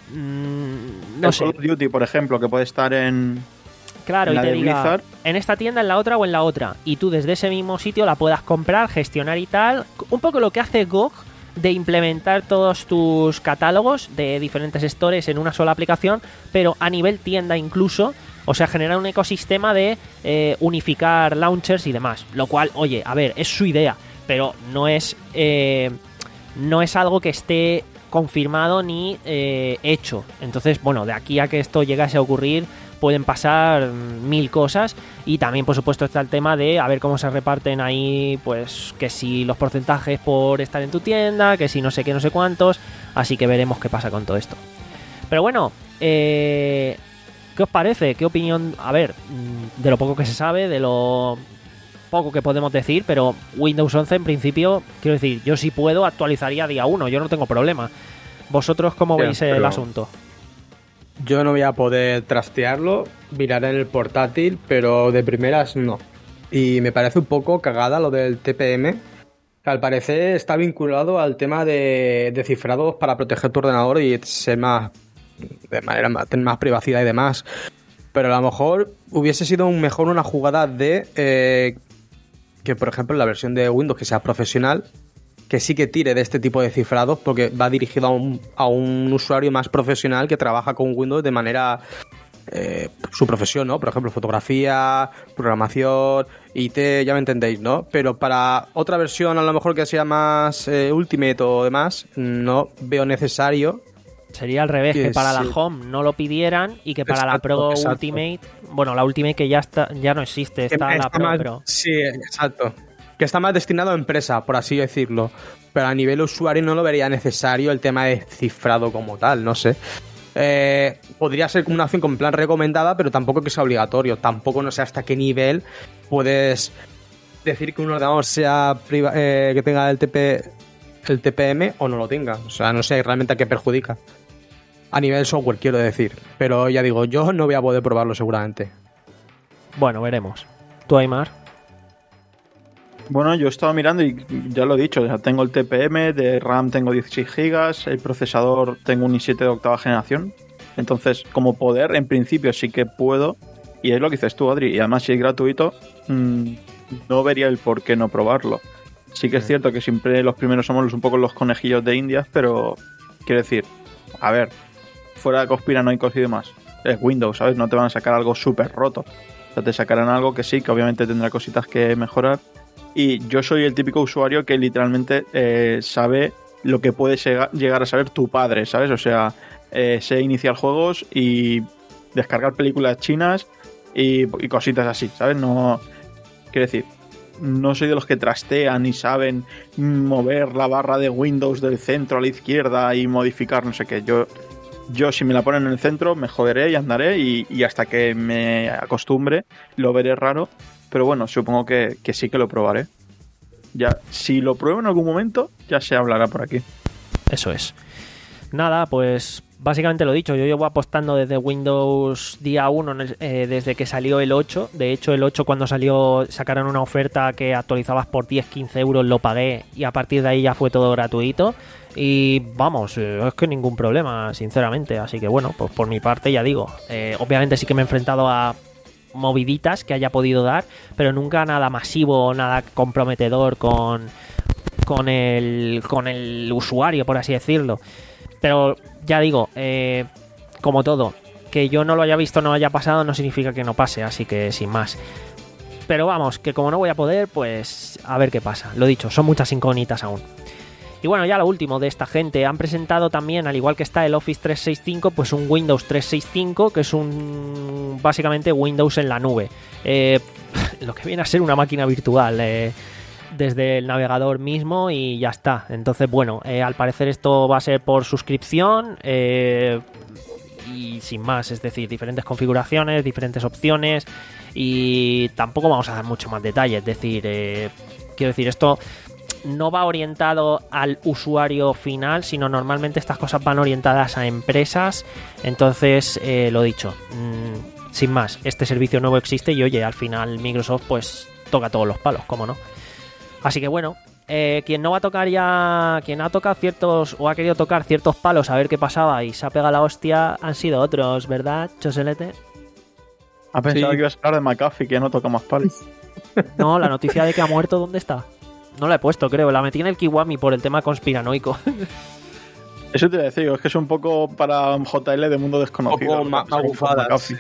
mmm, no el sé. Call of Duty, por ejemplo, que puede estar en... Claro, en y la te de diga, Blizzard, en esta tienda, en la otra o en la otra. Y tú desde ese mismo sitio la puedas comprar, gestionar y tal. Un poco lo que hace G O G de implementar todos tus catálogos de diferentes stores en una sola aplicación, pero a nivel tienda incluso. O sea, generar un ecosistema de eh, unificar launchers y demás. Lo cual, oye, a ver, es su idea, pero no es, eh, no es algo que esté confirmado ni eh, hecho. Entonces, bueno, de aquí a que esto llegase a ocurrir pueden pasar mil cosas. Y también, por supuesto, está el tema de a ver cómo se reparten ahí, pues que si los porcentajes por estar en tu tienda, que si no sé qué, no sé cuántos. Así que veremos qué pasa con todo esto. Pero bueno, eh... ¿qué os parece? ¿Qué opinión? A ver, de lo poco que se sabe, de lo poco que podemos decir, pero Windows once en principio, quiero decir, yo si puedo actualizaría día uno, yo no tengo problema. ¿Vosotros cómo Bien, veis el pero asunto? Yo no voy a poder trastearlo, miraré en el portátil, pero de primeras no. Y me parece un poco cagada lo del T P M, que al parecer está vinculado al tema de, de cifrados para proteger tu ordenador y ser más... de manera más, tener más privacidad y demás, pero a lo mejor hubiese sido un mejor una jugada de eh, que por ejemplo en la versión de Windows que sea profesional, que sí que tire de este tipo de cifrados, porque va dirigido a un, a un usuario más profesional que trabaja con Windows de manera eh, su profesión, ¿no? Por ejemplo, fotografía, programación, I T, ya me entendéis, ¿no? Pero para otra versión a lo mejor que sea más eh, Ultimate o demás, no veo necesario. Sería al revés, que, que para sí. la Home no lo pidieran y que para Exacto, la Pro exacto. Ultimate, bueno, la Ultimate que ya está, ya no existe, está Que la Pro, más, pero... Sí, exacto. Que está más destinado a empresa, por así decirlo. Pero a nivel usuario no lo vería necesario el tema de cifrado como tal, no sé. Eh, podría ser como una opción con plan recomendada, pero tampoco que sea obligatorio. Tampoco no sé hasta qué nivel puedes decir que un ordenador sea priva- eh, que tenga el, T P, el T P M o no lo tenga. O sea, no sé realmente a qué perjudica. A nivel software, quiero decir. Pero ya digo, yo no voy a poder probarlo seguramente. Bueno, veremos. ¿Tú, Aymar? Bueno, yo he estado mirando y ya lo he dicho, o sea, tengo el T P M, de RAM tengo dieciséis gigas, el procesador tengo un i siete de octava generación. Entonces, como poder, en principio sí que puedo. Y es lo que dices tú, Adri. Y además, si es gratuito, mmm, no vería el por qué no probarlo. Sí que es cierto que siempre los primeros somos un poco los conejillos de Indias, pero quiero decir, a ver, fuera de conspiranoicos y demás, es Windows, ¿sabes? No te van a sacar algo súper roto. O sea, te sacarán algo que sí, que obviamente tendrá cositas que mejorar. Y yo soy el típico usuario que literalmente eh, sabe lo que puede llegar a saber tu padre, ¿sabes? O sea, eh, sé iniciar juegos y descargar películas chinas y, y cositas así, ¿sabes? No, quiero decir, no soy de los que trastean y saben mover la barra de Windows del centro a la izquierda y modificar no sé qué. Yo, yo si me la ponen en el centro me joderé y andaré y, y hasta que me acostumbre lo veré raro. Pero bueno, supongo que, que sí que lo probaré. Ya, si lo pruebo en algún momento, ya se hablará por aquí. Eso es. Nada, pues básicamente lo dicho, yo llevo apostando desde Windows día uno, eh, desde que salió el ocho. De hecho, el ocho cuando salió sacaron una oferta que actualizabas por diez a quince euros, lo pagué y a partir de ahí ya fue todo gratuito. Y vamos, eh, es que ningún problema, sinceramente. Así que bueno, pues por mi parte ya digo, eh, obviamente sí que me he enfrentado a moviditas que haya podido dar, pero nunca nada masivo, nada comprometedor con, con, el, con el usuario, por así decirlo. Pero ya digo, eh, como todo, que yo no lo haya visto, no haya pasado, no significa que no pase, así que sin más. Pero vamos, que como no voy a poder, pues a ver qué pasa. Lo dicho, son muchas incógnitas aún. Y bueno, ya lo último de esta gente, han presentado también, al igual que está el Office trescientos sesenta y cinco, pues un Windows trescientos sesenta y cinco, que es un básicamente Windows en la nube. Eh, lo que viene a ser una máquina virtual, eh, desde el navegador mismo y ya está. Entonces, bueno, eh, al parecer esto va a ser por suscripción eh, y sin más, es decir, diferentes configuraciones, diferentes opciones y tampoco vamos a dar mucho más detalle. Es decir, eh, quiero decir, esto no va orientado al usuario final, sino normalmente estas cosas van orientadas a empresas. Entonces, eh, lo dicho, mmm, sin más, este servicio nuevo existe y oye, al final Microsoft pues toca todos los palos, ¿cómo no? Así que bueno, eh, quien no va a tocar ya, quien ha tocado ciertos o ha querido tocar ciertos palos a ver qué pasaba y se ha pegado la hostia han sido otros, ¿verdad, Choselete? Ha pensado Sí. que ibas a hablar de McAfee, que ya no toca más palos. No, la noticia de que ha muerto, ¿dónde está? No la he puesto, creo. La metí en el Kiwami por el tema conspiranoico. Eso te iba a decir, es que es un poco para J L de mundo desconocido. Un poco ma- magufadas. McAfee.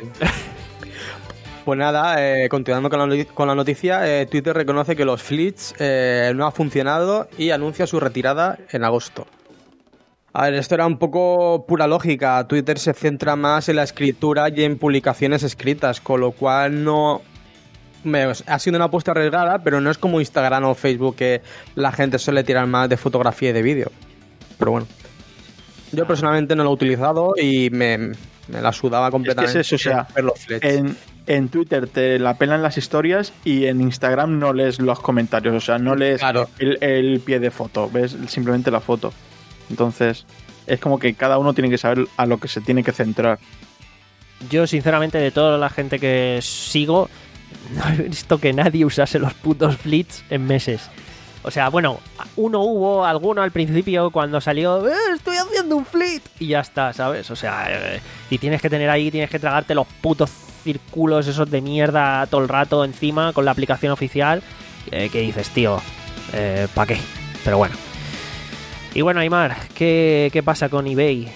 Pues nada, eh, continuando con la, noti- con la noticia, eh, Twitter reconoce que los Fleets eh, no ha funcionado y anuncia su retirada en agosto. A ver, esto era un poco pura lógica. Twitter se centra más en la escritura y en publicaciones escritas, con lo cual no... Me- ha sido una apuesta arriesgada, pero no es como Instagram o Facebook que la gente suele tirar más de fotografía y de vídeo. Pero bueno. Yo personalmente no lo he utilizado y me, me la sudaba completamente. Es eso, o sea, ver los Fleets. En, en Twitter te la pelan las historias y en Instagram no lees los comentarios, o sea, no lees Claro. el, el pie de foto, ves simplemente la foto. Entonces, es como que cada uno tiene que saber a lo que se tiene que centrar. Yo, sinceramente, de toda la gente que sigo, no he visto que nadie usase los putos Fleets en meses. O sea, bueno, uno hubo, alguno al principio cuando salió, "Eh, estoy haciendo un Fleet", y ya está, ¿sabes? O sea, eh, y tienes que tener ahí, tienes que tragarte los putos círculos esos de mierda todo el rato encima con la aplicación oficial, eh, que dices, tío, eh, ¿para qué? Pero bueno. Y bueno, Aymar, ¿qué, qué pasa con eBay?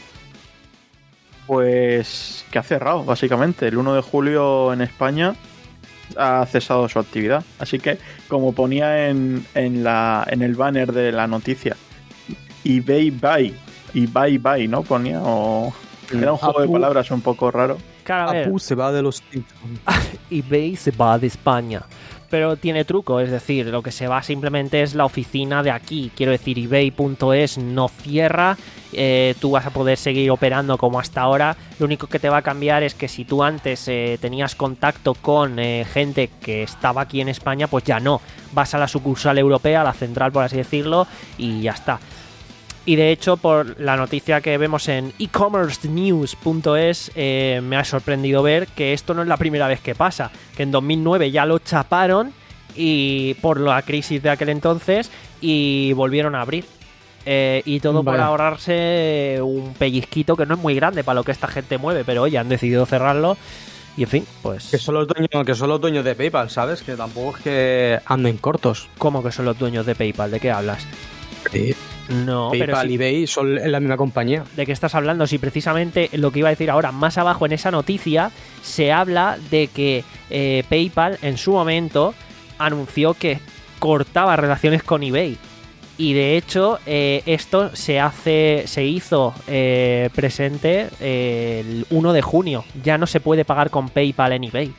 Pues que ha cerrado, básicamente. El uno de julio en España ha cesado su actividad. Así que, como ponía en, en, la, en el banner de la noticia, eBay Buy, eBay Buy, ¿no? Ponía, o... Era un juego de Apu. palabras un poco raro. Claro, a ver, Apu se va de los Simpsons. eBay se va de España. Pero tiene truco, es decir, lo que se va simplemente es la oficina de aquí. Quiero decir, ebay punto es no cierra, eh, tú vas a poder seguir operando como hasta ahora. Lo único que te va a cambiar es que si tú antes eh, tenías contacto con eh, gente que estaba aquí en España, pues ya no. Vas a la sucursal europea, a la central, por así decirlo, y ya está. Y de hecho, por la noticia que vemos en e commerce news punto es, eh, me ha sorprendido ver que esto no es la primera vez que pasa. Que en dos mil nueve ya lo chaparon y por la crisis de aquel entonces y volvieron a abrir. Eh, y todo por Vaya. ahorrarse un pellizquito que no es muy grande para lo que esta gente mueve. Pero oye, han decidido cerrarlo y en fin, pues... Que son los dueños, que son los dueños de PayPal, ¿sabes? Que tampoco es que anden cortos. ¿Cómo que son los dueños de PayPal? ¿De qué hablas? Sí. No, PayPal pero y sí. eBay son la misma compañía. ¿De qué estás hablando? Si precisamente lo que iba a decir ahora, más abajo en esa noticia, se habla de que eh, PayPal en su momento anunció que cortaba relaciones con eBay. Y de hecho, eh, esto se hace, se hizo eh, presente eh, el uno de junio. Ya no se puede pagar con PayPal en eBay.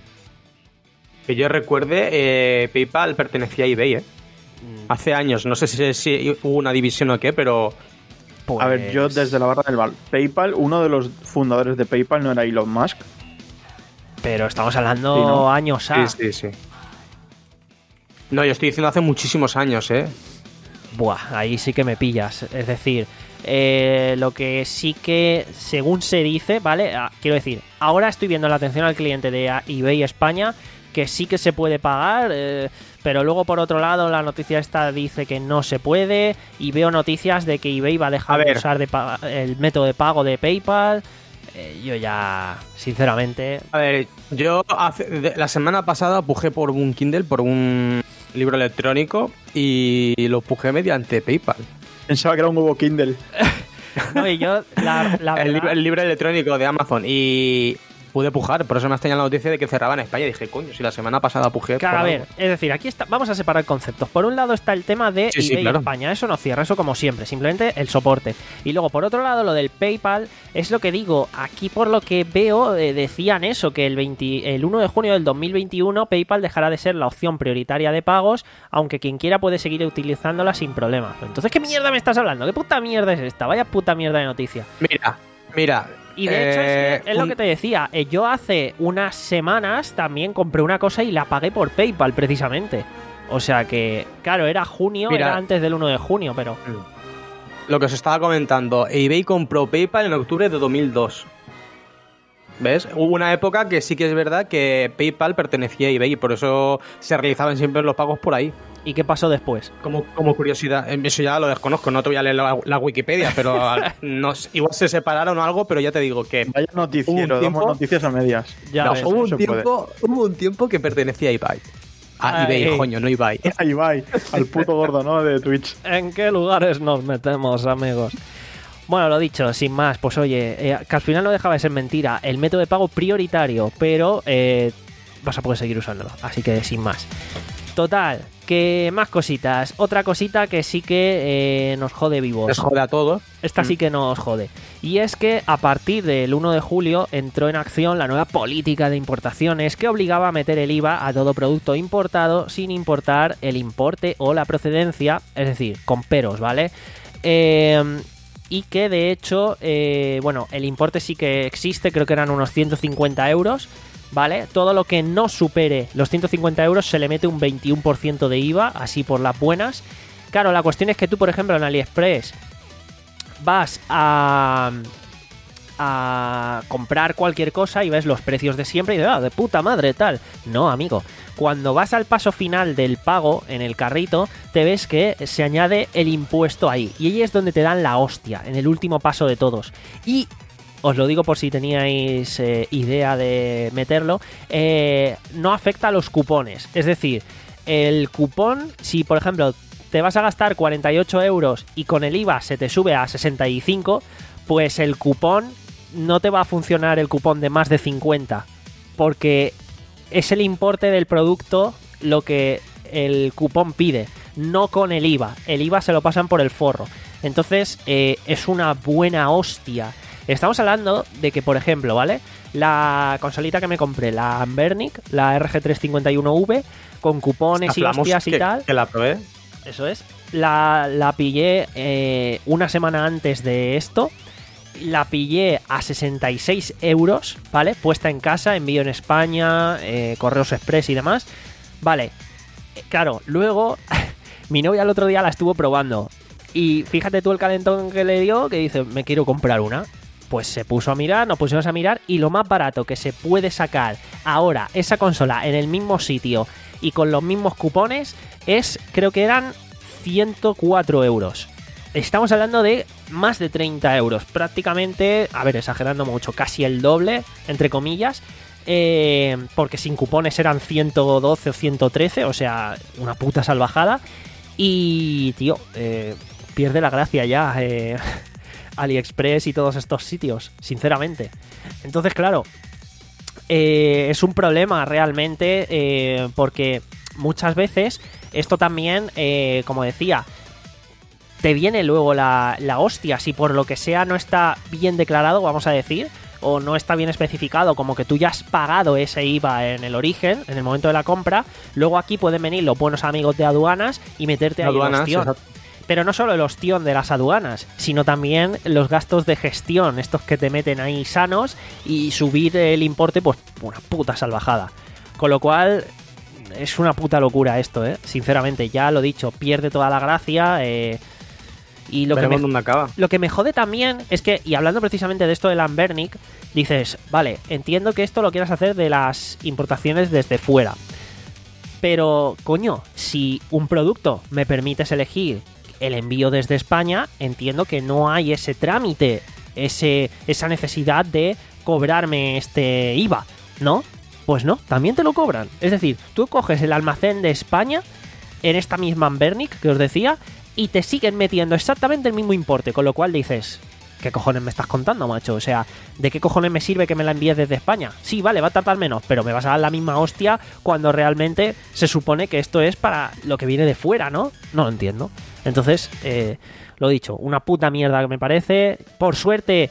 Que yo recuerde, eh, PayPal pertenecía a eBay, ¿eh? Hace años, no sé si, si hubo una división o qué, pero... Pues... A ver, yo desde la barra del bar. PayPal, uno de los fundadores de PayPal no era Elon Musk. Pero estamos hablando Sí, ¿no? años A. Sí, sí, sí. No, yo estoy diciendo hace muchísimos años, ¿eh? Buah, ahí sí que me pillas. Es decir, eh, lo que sí que, según se dice, ¿vale? Ah, quiero decir, ahora estoy viendo la atención al cliente de eBay España, que sí que se puede pagar, eh, pero luego por otro lado la noticia esta dice que no se puede, y veo noticias de que eBay va a dejar A de ver. usar de pa- el método de pago de PayPal. Eh, yo ya, sinceramente... A ver, yo hace, de- la semana pasada pujé por un Kindle, por un libro electrónico, y lo pujé mediante PayPal. Pensaba que era un huevo Kindle. No, y yo, la, la el, verdad- libro, el libro electrónico de Amazon, y pude pujar, por eso me ha extrañado la noticia de que cerraban en España. Y dije, coño, si la semana pasada pujé... Claro, a por ver, algo. es decir, aquí está, vamos a separar conceptos. Por un lado está el tema de Sí, sí, eBay claro. España, eso no cierra, eso como siempre, simplemente el soporte. Y luego, por otro lado, lo del PayPal, es lo que digo, aquí por lo que veo, eh, decían eso, que el, veinte el uno de junio del dos mil veintiuno PayPal dejará de ser la opción prioritaria de pagos, aunque quien quiera puede seguir utilizándola sin problema. Entonces, ¿qué mierda me estás hablando? ¿Qué puta mierda es esta? Vaya puta mierda de noticia. Mira, mira... Y de hecho, eh, es, que- es lo un- que te decía. eh, Yo hace unas semanas también compré una cosa y la pagué por PayPal, precisamente. O sea que, claro, era junio, Mira. era antes del uno de junio, pero... Lo que os estaba comentando, eBay compró PayPal en octubre de dos mil dos. ¿Ves? Hubo una época que sí que es verdad que PayPal pertenecía a eBay y por eso se realizaban siempre los pagos por ahí. ¿Y qué pasó después? Como, como curiosidad, eh, eso ya lo desconozco, no te voy a leer la, la Wikipedia, pero no sé, igual se separaron o algo, pero ya te digo que Vaya Hubo noticiero, un tiempo- damos noticias a medias. Ya no, ves. hubo, un se tiempo, hubo un tiempo que pertenecía a eBay. A Ay. eBay, coño, no eBay. Ahí va, al puto gordo, ¿no? De Twitch. ¿En qué lugares nos metemos, amigos? Bueno, lo dicho, sin más, pues oye, eh, que al final no dejaba de ser mentira. El método de pago prioritario, pero eh, vas a poder seguir usándolo. Así que sin más. Total, que más cositas. Otra cosita que sí que eh, nos jode vivos. Les jode a todos. Esta Mm. sí que nos jode. Y es que a partir del uno de julio entró en acción la nueva política de importaciones que obligaba a meter el I V A a todo producto importado sin importar el importe o la procedencia, es decir, con peros, ¿vale? Eh, y que de hecho, eh, bueno, el importe sí que existe, creo que eran unos ciento cincuenta euros, ¿vale? Todo lo que no supere los ciento cincuenta euros se le mete un veintiuno por ciento de I V A, así por las buenas. Claro, la cuestión es que tú, por ejemplo, en AliExpress vas a, a comprar cualquier cosa y ves los precios de siempre y dices, ah, de puta madre, tal. No, amigo. Cuando vas al paso final del pago en el carrito, te ves que se añade el impuesto ahí. Y ahí es donde te dan la hostia, en el último paso de todos. Y os lo digo por si teníais eh, idea de meterlo, eh, no afecta a los cupones. Es decir, el cupón, si por ejemplo te vas a gastar cuarenta y ocho euros y con el I V A se te sube a sesenta y cinco, pues el cupón no te va a funcionar el cupón de más de cincuenta, porque es el importe del producto lo que el cupón pide, no con el I V A. El I V A se lo pasan por el forro. Entonces eh, es una buena hostia. Estamos hablando de que, por ejemplo, ¿vale? La consolita que me compré, la Ambernic, la R G trescientos cincuenta y uno V, con cupones y Hablamos hostias y que, tal. que la probé. Eso es. La, la pillé eh, una semana antes de esto. La pillé a sesenta y seis euros, ¿vale? Puesta en casa, envío en España, eh, correos express y demás. Vale. Eh, Claro, luego mi novia el otro día la estuvo probando. Y fíjate tú el calentón que le dio, que dice, me quiero comprar una. Pues se puso a mirar, nos pusimos a mirar y lo más barato que se puede sacar ahora esa consola en el mismo sitio y con los mismos cupones es, creo que eran ciento cuatro euros. Estamos hablando de más de treinta euros, prácticamente, a ver, exagerando mucho, casi el doble, entre comillas, eh, porque sin cupones eran ciento doce o ciento trece, o sea, una puta salvajada. Y, tío, eh, pierde la gracia ya eh, AliExpress y todos estos sitios, sinceramente. Entonces, claro, eh, es un problema realmente eh, porque muchas veces esto también, eh, como decía, te viene luego la, la hostia si por lo que sea no está bien declarado, vamos a decir, o no está bien especificado, como que tú ya has pagado ese I V A en el origen, en el momento de la compra. Luego aquí pueden venir los buenos amigos de aduanas y meterte ahí el ostión. Pero no solo el ostión de las aduanas, sino también los gastos de gestión, estos que te meten ahí sanos, y subir el importe, pues una puta salvajada. Con lo cual, es una puta locura esto, ¿eh? Sinceramente, ya lo dicho, pierde toda la gracia. Eh, y lo que, me, dónde acaba. lo que me jode también es que, y hablando precisamente de esto del Anbernic, dices, vale, entiendo que esto lo quieras hacer de las importaciones desde fuera. Pero, coño, si un producto me permites elegir el envío desde España, entiendo que no hay ese trámite, ese, esa necesidad de cobrarme este I V A, ¿no? Pues no, también te lo cobran. Es decir, tú coges el almacén de España en esta misma Anbernic que os decía y te siguen metiendo exactamente el mismo importe, con lo cual dices, ¿qué cojones me estás contando, macho? O sea, ¿de qué cojones me sirve que me la envíes desde España? Sí, vale, va a tardar menos, pero me vas a dar la misma hostia cuando realmente se supone que esto es para lo que viene de fuera, ¿no? No lo entiendo. Entonces, eh, lo dicho, una puta mierda que me parece. Por suerte,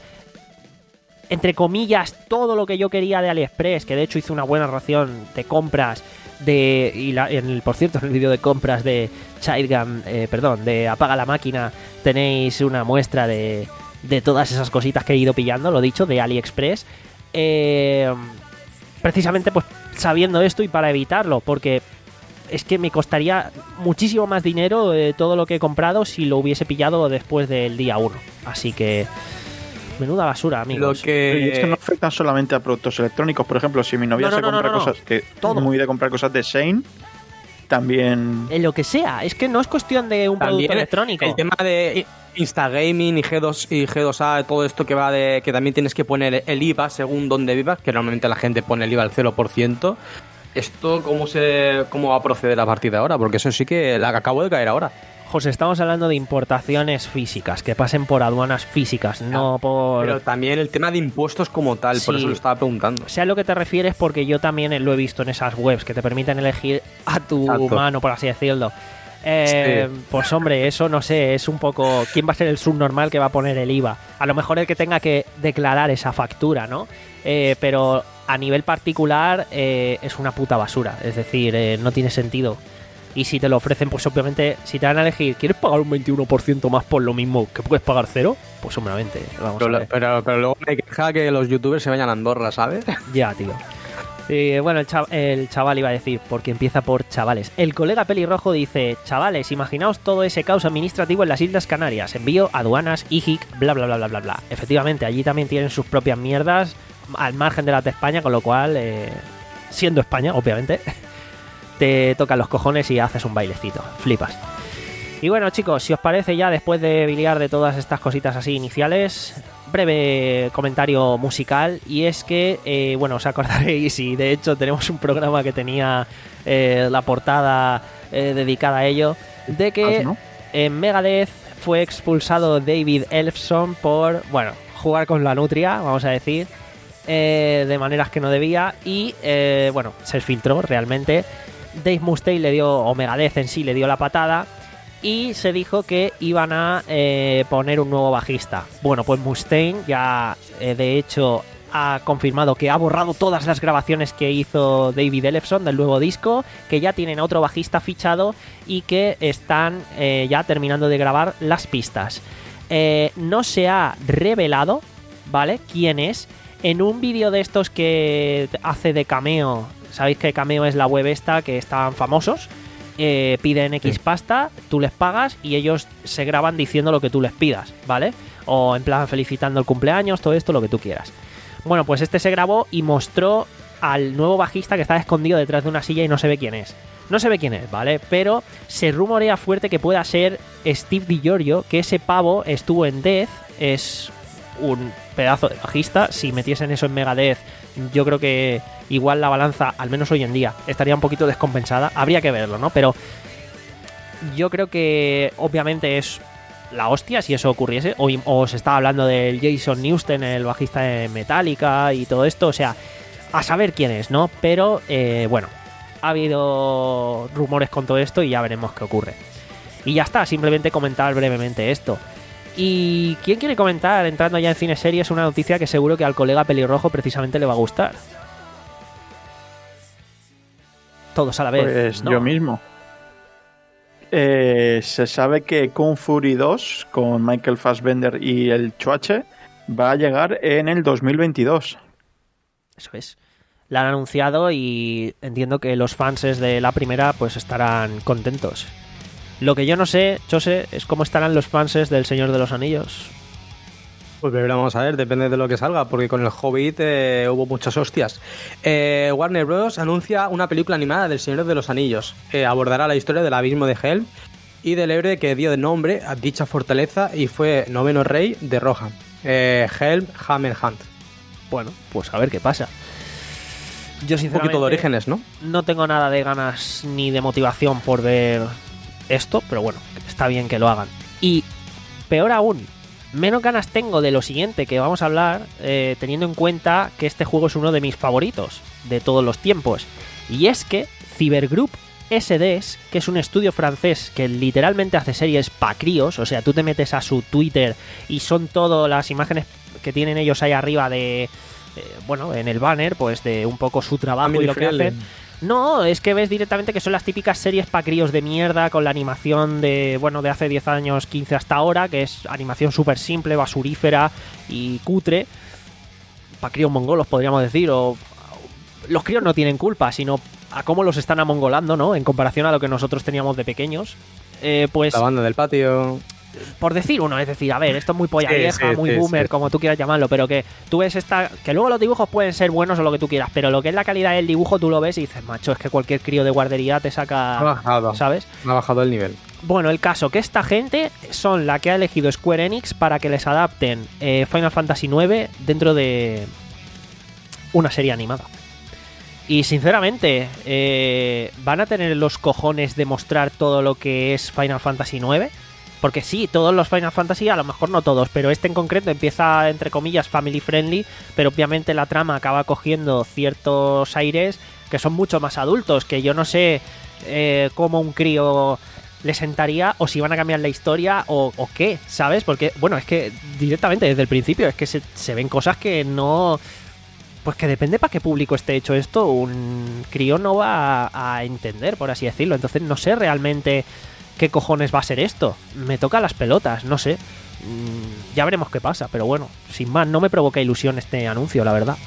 entre comillas, todo lo que yo quería de AliExpress, que de hecho hice una buena ración de compras de, y la, en el, por cierto, en el vídeo de compras de Childgam, eh, perdón, de Apaga la Máquina, tenéis una muestra de, de todas esas cositas que he ido pillando, lo dicho, de AliExpress. Eh, precisamente, pues, sabiendo esto y para evitarlo, porque es que me costaría muchísimo más dinero eh, todo lo que he comprado si lo hubiese pillado después del día uno. Así que menuda basura, amigos. Lo que... Y esto no afecta solamente a productos electrónicos. Por ejemplo, si mi novia no, no, se no, compra no, no, no. cosas que Todo. es muy de comprar cosas de Shein, también... En lo que sea. Es que no es cuestión de un También producto electrónico. El tema de Instagaming y G dos y G dos A, todo esto que va de... que también tienes que poner el I V A según donde vivas, que normalmente la gente pone el I V A al cero por ciento. ¿Esto cómo se cómo va a proceder a partir de ahora? Porque eso sí que la acabo de caer ahora. José, estamos hablando de importaciones físicas, que pasen por aduanas físicas, ya, no por... Pero también el tema de impuestos como tal, sí. Por eso lo estaba preguntando. Sea a lo que te refieres, porque yo también lo he visto en esas webs que te permiten elegir a tu Exacto. mano, por así decirlo. Eh, sí. Pues hombre, eso no sé, es un poco... ¿Quién va a ser el subnormal que va a poner el I V A? A lo mejor el que tenga que declarar esa factura, ¿no? Eh, pero a nivel particular eh, es una puta basura, es decir, eh, no tiene sentido. Y si te lo ofrecen, pues obviamente, si te van a elegir, ¿quieres pagar un veintiuno por ciento más por lo mismo que puedes pagar cero? Pues obviamente, vamos pero, a ver. Pero, pero luego me queja que los youtubers se vayan a Andorra, ¿sabes? Ya, tío. Y bueno, el chaval, el chaval iba a decir, porque empieza por chavales. El colega pelirrojo dice, chavales, imaginaos todo ese caos administrativo en las Islas Canarias. Envío, aduanas, I J I C, bla, bla, bla, bla, bla, bla. Efectivamente, allí también tienen sus propias mierdas, al margen de las de España, con lo cual, eh, siendo España, obviamente... te tocan los cojones y haces un bailecito, flipas. Y bueno, chicos, si os parece, ya después de biliar de todas estas cositas así iniciales, breve comentario musical, y es que, eh, bueno, os acordaréis, y de hecho tenemos un programa que tenía eh, la portada eh, dedicada a ello, de que ¿no? en Megadeth fue expulsado David Ellefson por, bueno, jugar con la nutria, vamos a decir, eh, de maneras que no debía, y, eh, bueno, se filtró realmente. Dave Mustaine le dio, o Megadeth en sí le dio la patada, y se dijo que iban a eh, poner un nuevo bajista. Bueno, pues Mustaine ya eh, de hecho ha confirmado que ha borrado todas las grabaciones que hizo David Ellefson del nuevo disco, que ya tienen a otro bajista fichado y que están eh, ya terminando de grabar las pistas. Eh, no se ha revelado, ¿vale?, quién es. En un vídeo de estos que hace de Cameo, sabéis que Cameo es la web esta que están famosos, eh, piden X sí. pasta, tú les pagas y ellos se graban diciendo lo que tú les pidas, ¿vale? O en plan felicitando el cumpleaños, todo esto, lo que tú quieras. Bueno, pues este se grabó y mostró al nuevo bajista que está escondido detrás de una silla y no se ve quién es. No se ve quién es, ¿vale? Pero se rumorea fuerte que pueda ser Steve DiGiorgio, que ese pavo estuvo en Death, es un pedazo de bajista. Si metiesen eso en Megadeth, yo creo que igual la balanza, al menos hoy en día, estaría un poquito descompensada. Habría que verlo, ¿no? Pero yo creo que obviamente es la hostia si eso ocurriese. O, o se estaba hablando del Jason Newsted, el bajista de Metallica y todo esto. O sea, a saber quién es, ¿no? Pero, eh, bueno, ha habido rumores con todo esto y ya veremos qué ocurre. Y ya está, simplemente comentar brevemente esto. ¿Y quién quiere comentar, entrando ya en cine series, una noticia que seguro que al colega pelirrojo precisamente le va a gustar? Todos a la vez. Pues ¿no? yo mismo. Eh, se sabe que Kung Fury dos, con Michael Fassbender y el Chuache, va a llegar en el dos mil veintidós. Eso es. La han anunciado y entiendo que los fans de la primera pues estarán contentos. Lo que yo no sé, Chose, es cómo estarán los fans del Señor de los Anillos. Pues veremos a ver, depende de lo que salga, porque con el Hobbit eh, hubo muchas hostias. Eh, Warner Bros. Anuncia una película animada del Señor de los Anillos. Eh, abordará la historia del abismo de Helm y del héroe que dio nombre a dicha fortaleza y fue noveno rey de Rohan. Eh, Helm Hammerhand. Bueno, pues a ver qué pasa. Yo sinceramente Un poquito de orígenes, ¿no? No tengo nada de ganas ni de motivación por ver esto, pero bueno, está bien que lo hagan. Y peor aún, menos ganas tengo de lo siguiente que vamos a hablar, eh, teniendo en cuenta que este juego es uno de mis favoritos de todos los tiempos. Y es que Cybergroup S D S, que es un estudio francés que literalmente hace series pa' críos, o sea, tú te metes a su Twitter y son todas las imágenes que tienen ellos ahí arriba de... Eh, bueno, en el banner, pues de un poco su trabajo y lo que hacen. No, es que ves directamente que son las típicas series pa' críos de mierda con la animación de, bueno, de hace diez años, quince hasta ahora, que es animación súper simple, basurífera y cutre. Pa' críos mongolos, podríamos decir, o... Los críos no tienen culpa, sino a cómo los están amongolando, ¿no? En comparación a lo que nosotros teníamos de pequeños. Eh, pues... La banda del patio... Por decir uno, es decir, a ver, esto es muy polla sí, vieja, sí, muy sí, boomer, sí. como tú quieras llamarlo, pero que tú ves esta... Que luego los dibujos pueden ser buenos o lo que tú quieras, pero lo que es la calidad del dibujo tú lo ves y dices, macho, es que cualquier crío de guardería te saca... Ha bajado. ¿Sabes? Ha bajado el nivel. Bueno, el caso que esta gente son la que ha elegido Square Enix para que les adapten eh, Final Fantasy nueve dentro de una serie animada. Y sinceramente, eh, ¿van a tener los cojones de mostrar todo lo que es Final Fantasy nueve? Porque sí, todos los Final Fantasy, a lo mejor no todos, pero este en concreto empieza, entre comillas, family friendly, pero obviamente la trama acaba cogiendo ciertos aires que son mucho más adultos, que yo no sé eh, cómo un crío le sentaría, o si van a cambiar la historia, o, o qué, ¿sabes? Porque, bueno, es que directamente desde el principio es que se, se ven cosas que no... Pues que depende para qué público esté hecho esto, un crío no va a, a entender, por así decirlo. Entonces no sé realmente qué cojones va a ser esto. Me toca las pelotas, no sé. Mm, ya veremos qué pasa, pero bueno, sin más, no me provoca ilusión este anuncio, la verdad.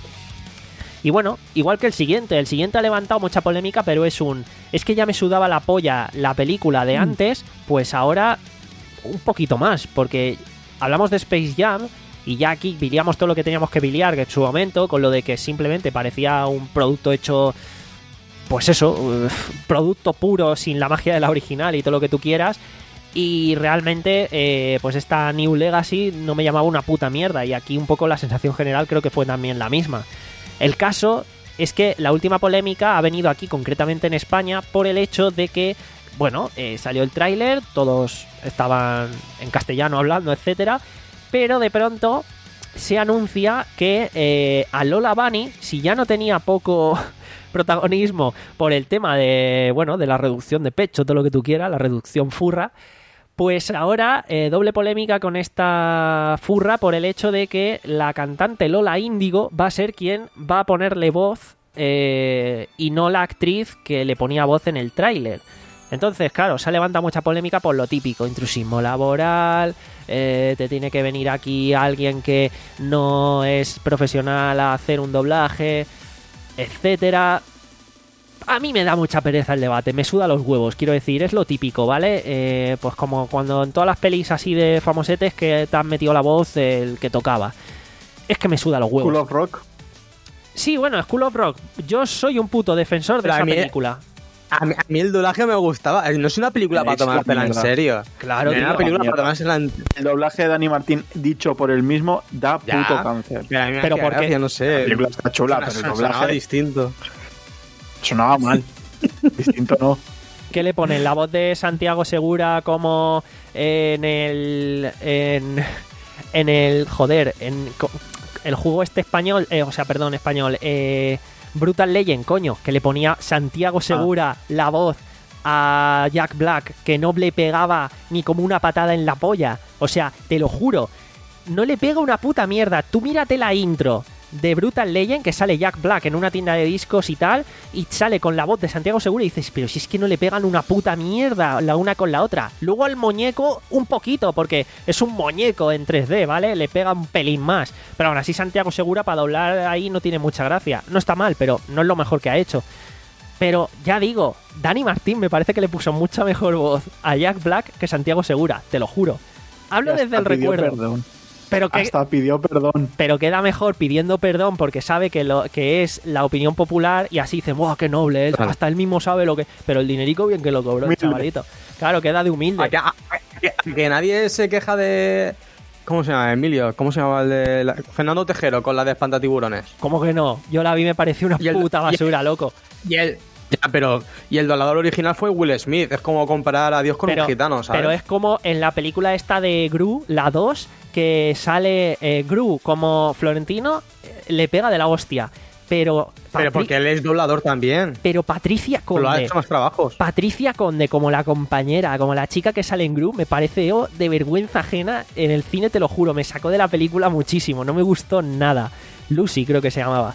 Y bueno, igual que el siguiente, el siguiente ha levantado mucha polémica, pero es un... Es que ya me sudaba la polla la película de antes, pues ahora un poquito más, porque hablamos de Space Jam y ya aquí biliamos todo lo que teníamos que biliar que en su momento, con lo de que simplemente parecía un producto hecho... Pues eso, uh, producto puro, sin la magia de la original y todo lo que tú quieras. Y realmente, eh, pues esta New Legacy no me llamaba una puta mierda. Y aquí un poco la sensación general creo que fue también la misma. El caso es que la última polémica ha venido aquí, concretamente en España, por el hecho de que, bueno, eh, salió el tráiler, todos estaban en castellano hablando, etcétera. Pero de pronto se anuncia que eh, a Lola Bunny, si ya no tenía poco... protagonismo por el tema de, bueno, de la reducción de pecho, todo lo que tú quieras, la reducción furra, pues ahora eh, doble polémica con esta furra por el hecho de que la cantante Lola Índigo va a ser quien va a ponerle voz eh, y no la actriz que le ponía voz en el tráiler. Entonces, claro, se levanta mucha polémica por lo típico, intrusismo laboral, eh, te tiene que venir aquí alguien que no es profesional a hacer un doblaje, etcétera. A mí me da mucha pereza el debate, me suda los huevos, quiero decir, es lo típico, ¿vale? Eh, pues como cuando en todas las pelis así de famosetes que te han metido la voz el que tocaba. Es que me suda los huevos. School of Rock. Sí, bueno, School of Rock. Yo soy un puto defensor de Pero esa a mí- película. A mí, a mí el doblaje me gustaba. No es una película para Es la tomártela en mierda. serio. Claro, No es tío. una película Mierda. para tomársela en... El doblaje de Dani Martín, dicho por él mismo, da Ya. puto cáncer. Pero, a mí me Pero hacía ¿por qué? gracia, no La sé. película está chula, Suena- pero el suena- sonaba doblaje distinto. sonaba mal. Distinto no. ¿Qué le ponen? La voz de Santiago Segura como en el... En, en el... Joder, en el juego este español... Eh, o sea, perdón, español. Eh, Brutal Legend, coño. Que le ponía Santiago Segura ah. la voz a Jack Black, que no le pegaba ni como una patada en la polla. O sea, te lo juro, no le pega una puta mierda. Tú mírate la intro de Brutal Legend, que sale Jack Black en una tienda de discos y tal, y sale con la voz de Santiago Segura y dices, pero si es que no le pegan una puta mierda la una con la otra. Luego al muñeco un poquito, porque es un muñeco en tres D, ¿vale? Le pega un pelín más, pero aún así Santiago Segura para doblar ahí no tiene mucha gracia. No está mal, pero no es lo mejor que ha hecho. Pero ya digo, Dani Martín me parece que le puso mucha mejor voz a Jack Black que Santiago Segura, te lo juro. Hablo desde el recuerdo. Perdón. Pero que, Hasta pidió perdón. Pero queda mejor pidiendo perdón porque sabe que lo que es la opinión popular y así dice, ¡buah, qué noble! Él, Claro. hasta él mismo sabe lo que... Pero el dinerico bien que lo cobró el Humilde. chavalito. Claro, queda de humilde. A que, a- a- que- que nadie se queja de... ¿Cómo se llama, Emilio? ¿Cómo se llama el de... la- Fernando Tejero con la de Espantatiburones? ¿Cómo que no? Yo la vi, me pareció una Y el- puta y- basura, loco. Y el... Ya, pero... Y el doblador original fue Will Smith. Es como comparar a Dios con Pero, un gitano, ¿sabes? pero es como en la película esta de Gru, la dos, que sale eh, Gru como Florentino, eh, le pega de la hostia. Pero... Pero Patri- porque él es doblador también. pero Patricia Pero lo ha Conde... hecho más trabajos. Patricia Conde como la compañera, como la chica que sale en Gru, me pareció de vergüenza ajena en el cine, te lo juro, me sacó de la película muchísimo, no me gustó nada. Lucy creo que se llamaba.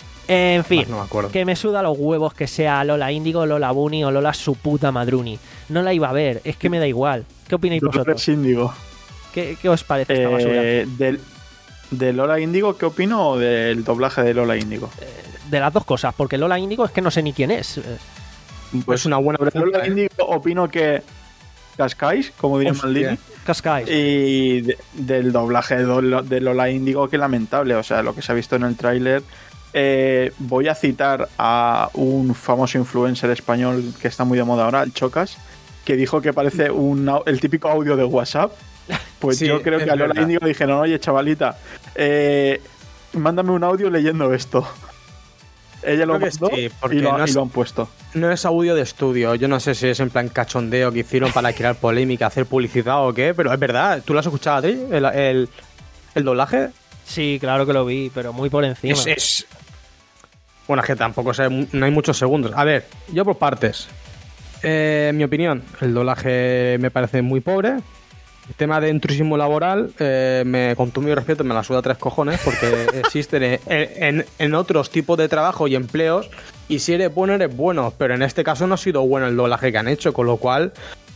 En fin, No me acuerdo. que me suda los huevos que sea Lola Índigo, Lola Bunny o Lola su puta madruni. No la iba a ver, es que me da igual. ¿Qué opináis vosotros? Dolores Índigo. ¿Qué, qué os parece esta basura? Eh, del, ¿De Lola Índigo qué opino o del doblaje de Lola Índigo? De las dos cosas, porque Lola Índigo es que no sé ni quién es. Eh, Pues una buena de pregunta. Lola ¿eh? Índigo opino que cascáis, como diría Hostia. Maldini. Cascais. Y de- del doblaje de, Dol- de Lola Índigo, que lamentable. O sea, lo que se ha visto en el tráiler. Eh, voy a citar a un famoso influencer español que está muy de moda ahora, el Chocas, que dijo que parece un, au- el típico audio de WhatsApp. Pues Sí, yo creo es que a Lola verdad. Índigo dijeron, oye, chavalita, eh, mándame un audio leyendo esto. Ella lo Creo que mandó sí, porque y, lo, no y es- lo han puesto. No es audio de estudio. Yo no sé si es en plan cachondeo que hicieron para crear polémica, hacer publicidad o qué, pero es verdad. ¿Tú lo has escuchado a ti? ¿El, el, el doblaje? Sí, claro que lo vi, pero muy por encima. Es, es- Bueno, es que tampoco sé, no hay muchos segundos. A ver, yo por partes. Eh, en mi opinión, el doblaje me parece muy pobre. El tema de intrusismo laboral, eh, me, con todo mi respeto, me la suda tres cojones porque existen en, en- en otros tipos de trabajo y empleos y si eres bueno, eres bueno. Pero en este caso no ha sido bueno el doblaje que han hecho, con lo cual,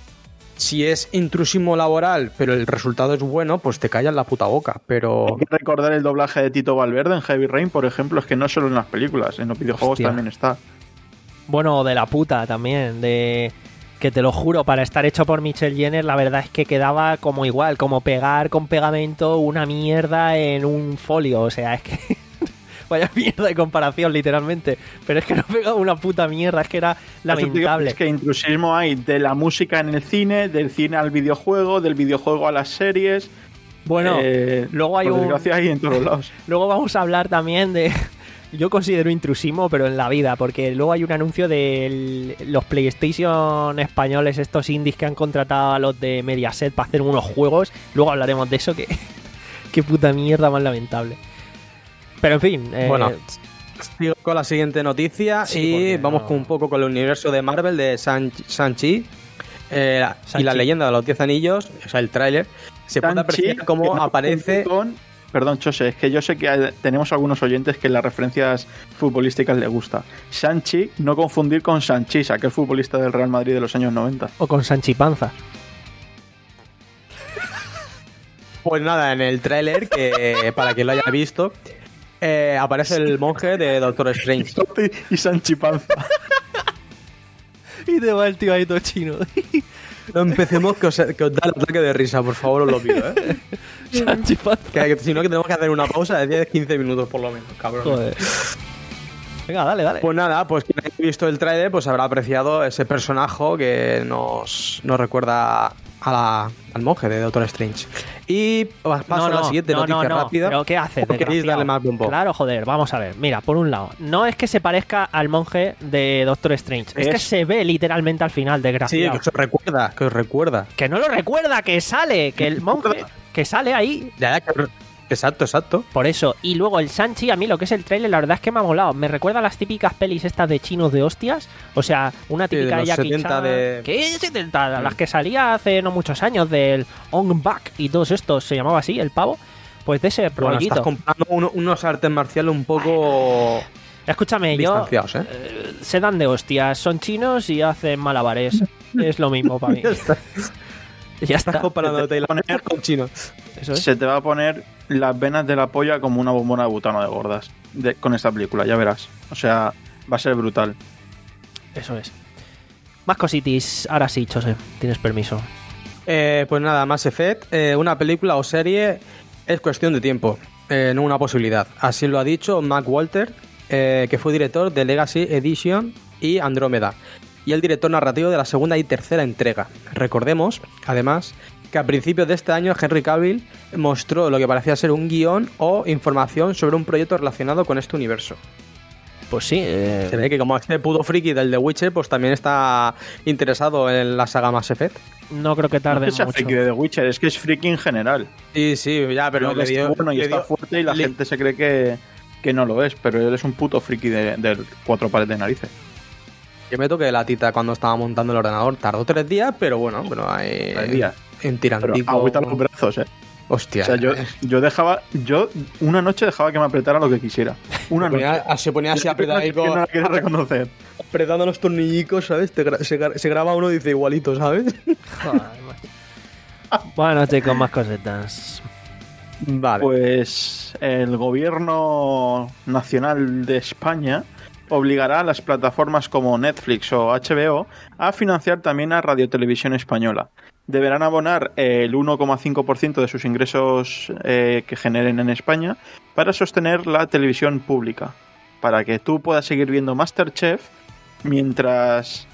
si es intrusismo laboral, pero el resultado es bueno, pues te callas la puta boca. Pero... Hay que recordar el doblaje de Tito Valverde en Heavy Rain, por ejemplo, es que no solo en las películas, en los videojuegos Hostia. también está. Bueno, de la puta también, de que te lo juro, para estar hecho por Michelle Jenner, la verdad es que quedaba como igual, como pegar con pegamento una mierda en un folio, o sea, es que vaya mierda de comparación, literalmente, pero es que no pegaba una puta mierda, es que era lamentable. Es que intrusismo hay de la música en el cine, del cine al videojuego, del videojuego a las series. Bueno, Eh, luego hay por un... desgracia hay en todos lados. Luego vamos a hablar también de... Yo considero intrusismo, pero en la vida, porque luego hay un anuncio de los PlayStation españoles, estos indies que han contratado a los de Mediaset para hacer unos juegos. Luego hablaremos de eso, que qué puta mierda más lamentable. Pero en fin, eh, Bueno, sigo con la siguiente noticia Sí, y porque vamos no- con un poco con el universo de Marvel de San- Shang-Chi eh, y Shang-Chi. la leyenda de los Diez Anillos, o sea, el tráiler. Se puede Shang-Chi, apreciar que cómo no aparece... confundir con- Perdón, Chose, es que yo sé que hay- tenemos algunos oyentes que las referencias futbolísticas les gusta. Shang-Chi, no confundir con Sanchís, aquel futbolista del Real Madrid de los años noventa. o con Sanchi Panza. Pues nada, en el tráiler, que para quien lo haya visto, eh, aparece el monje de Doctor Strange. Y Sanchi Panza. Y te va el tío ahí todo chino. No empecemos que os, que os da el ataque de risa, por favor, os lo pido, ¿eh? Sanchi Panza. Que, que si no, que tenemos que hacer una pausa de diez a quince minutos por lo menos, cabrón. Joder. Venga, dale, dale. Pues nada, pues quien haya visto el tráiler pues habrá apreciado ese personaje que nos, nos recuerda a la- al monje de Doctor Strange. Y paso No, a la no, siguiente no, noticia no, no. rápida. ¿Pero qué haces, ¿O queréis desgraciado? darle más bombo? Claro, joder, vamos a ver. Mira, por un lado, no es que se parezca al monje de Doctor Strange, es, Es- que se ve literalmente al final, Sí, desgraciado. que os recuerda, que os recuerda. Que no lo recuerda, que sale, que el monje, que sale ahí. Ya, ya, que- exacto, exacto. Por eso, y luego el Shang-Chi, a mí lo que es el trailer, la verdad es que me ha molado. Me recuerda a las típicas pelis estas de chinos de hostias. O sea, una Sí, de típica los Jackie setenta Chan. de- ¿Qué setenta? Las que salía hace no muchos años del On Back y todos estos, se llamaba así, el pavo. Pues de ese Bueno, rollito. estás comprando uno- unos artes marciales un poco Escúchame, yo. distanciados, ¿eh? eh, se dan de hostias, son chinos y hacen malabares. Es lo mismo para mí. Ya está. Ya Estás está. comparando Tailandia Poner- con China. Eso es. Se te va a poner las venas de la polla como una bombona de butano de gordas de- con esta película, ya verás. O sea, va a ser brutal. Eso es. Más cositis. Ahora sí, Chose, tienes permiso. Eh, pues nada, Mass Effect, eh, una película o serie es cuestión de tiempo, eh, no una posibilidad. Así lo ha dicho Mac Walter, eh, que fue director de Legacy Edition y Andrómeda, y el director narrativo de la segunda y tercera entrega. Recordemos, además, que a principios de este año Henry Cavill mostró lo que parecía ser un guión o información sobre un proyecto relacionado con este universo. Pues sí. eh, Se ve que como este puto friki del The Witcher, pues también está interesado en la saga Mass Effect. No creo que No tarde es que sea mucho. friki de The Witcher, es que es friki en general. Sí, sí, ya, pero Pero le que dio- está bueno y le está dio- fuerte y la le- gente se cree que, que no lo es, pero él es un puto friki de, de cuatro pares de narices. Yo me toqué la tita cuando estaba montando el ordenador. Tardó tres días, pero bueno, pero hay... Tres días. En Pero tirantico... agüita los brazos, eh. Hostia. O sea, yo, yo dejaba, yo una noche dejaba que me apretara lo que quisiera. Una se noche. ponía, se ponía así Yo apretadico, que no la quiero reconocer. apretando los tornillicos, ¿sabes? Te gra- se, gra- se graba uno y dice igualito, ¿sabes? Joder, macho. Bueno, chicos, más cosetas. Vale. Pues el gobierno nacional de España obligará a las plataformas como Netflix o H B O a financiar también a Radio Televisión Española. Deberán abonar eh, el uno coma cinco por ciento de sus ingresos eh, que generen en España para sostener la televisión pública, para que tú puedas seguir viendo MasterChef mientras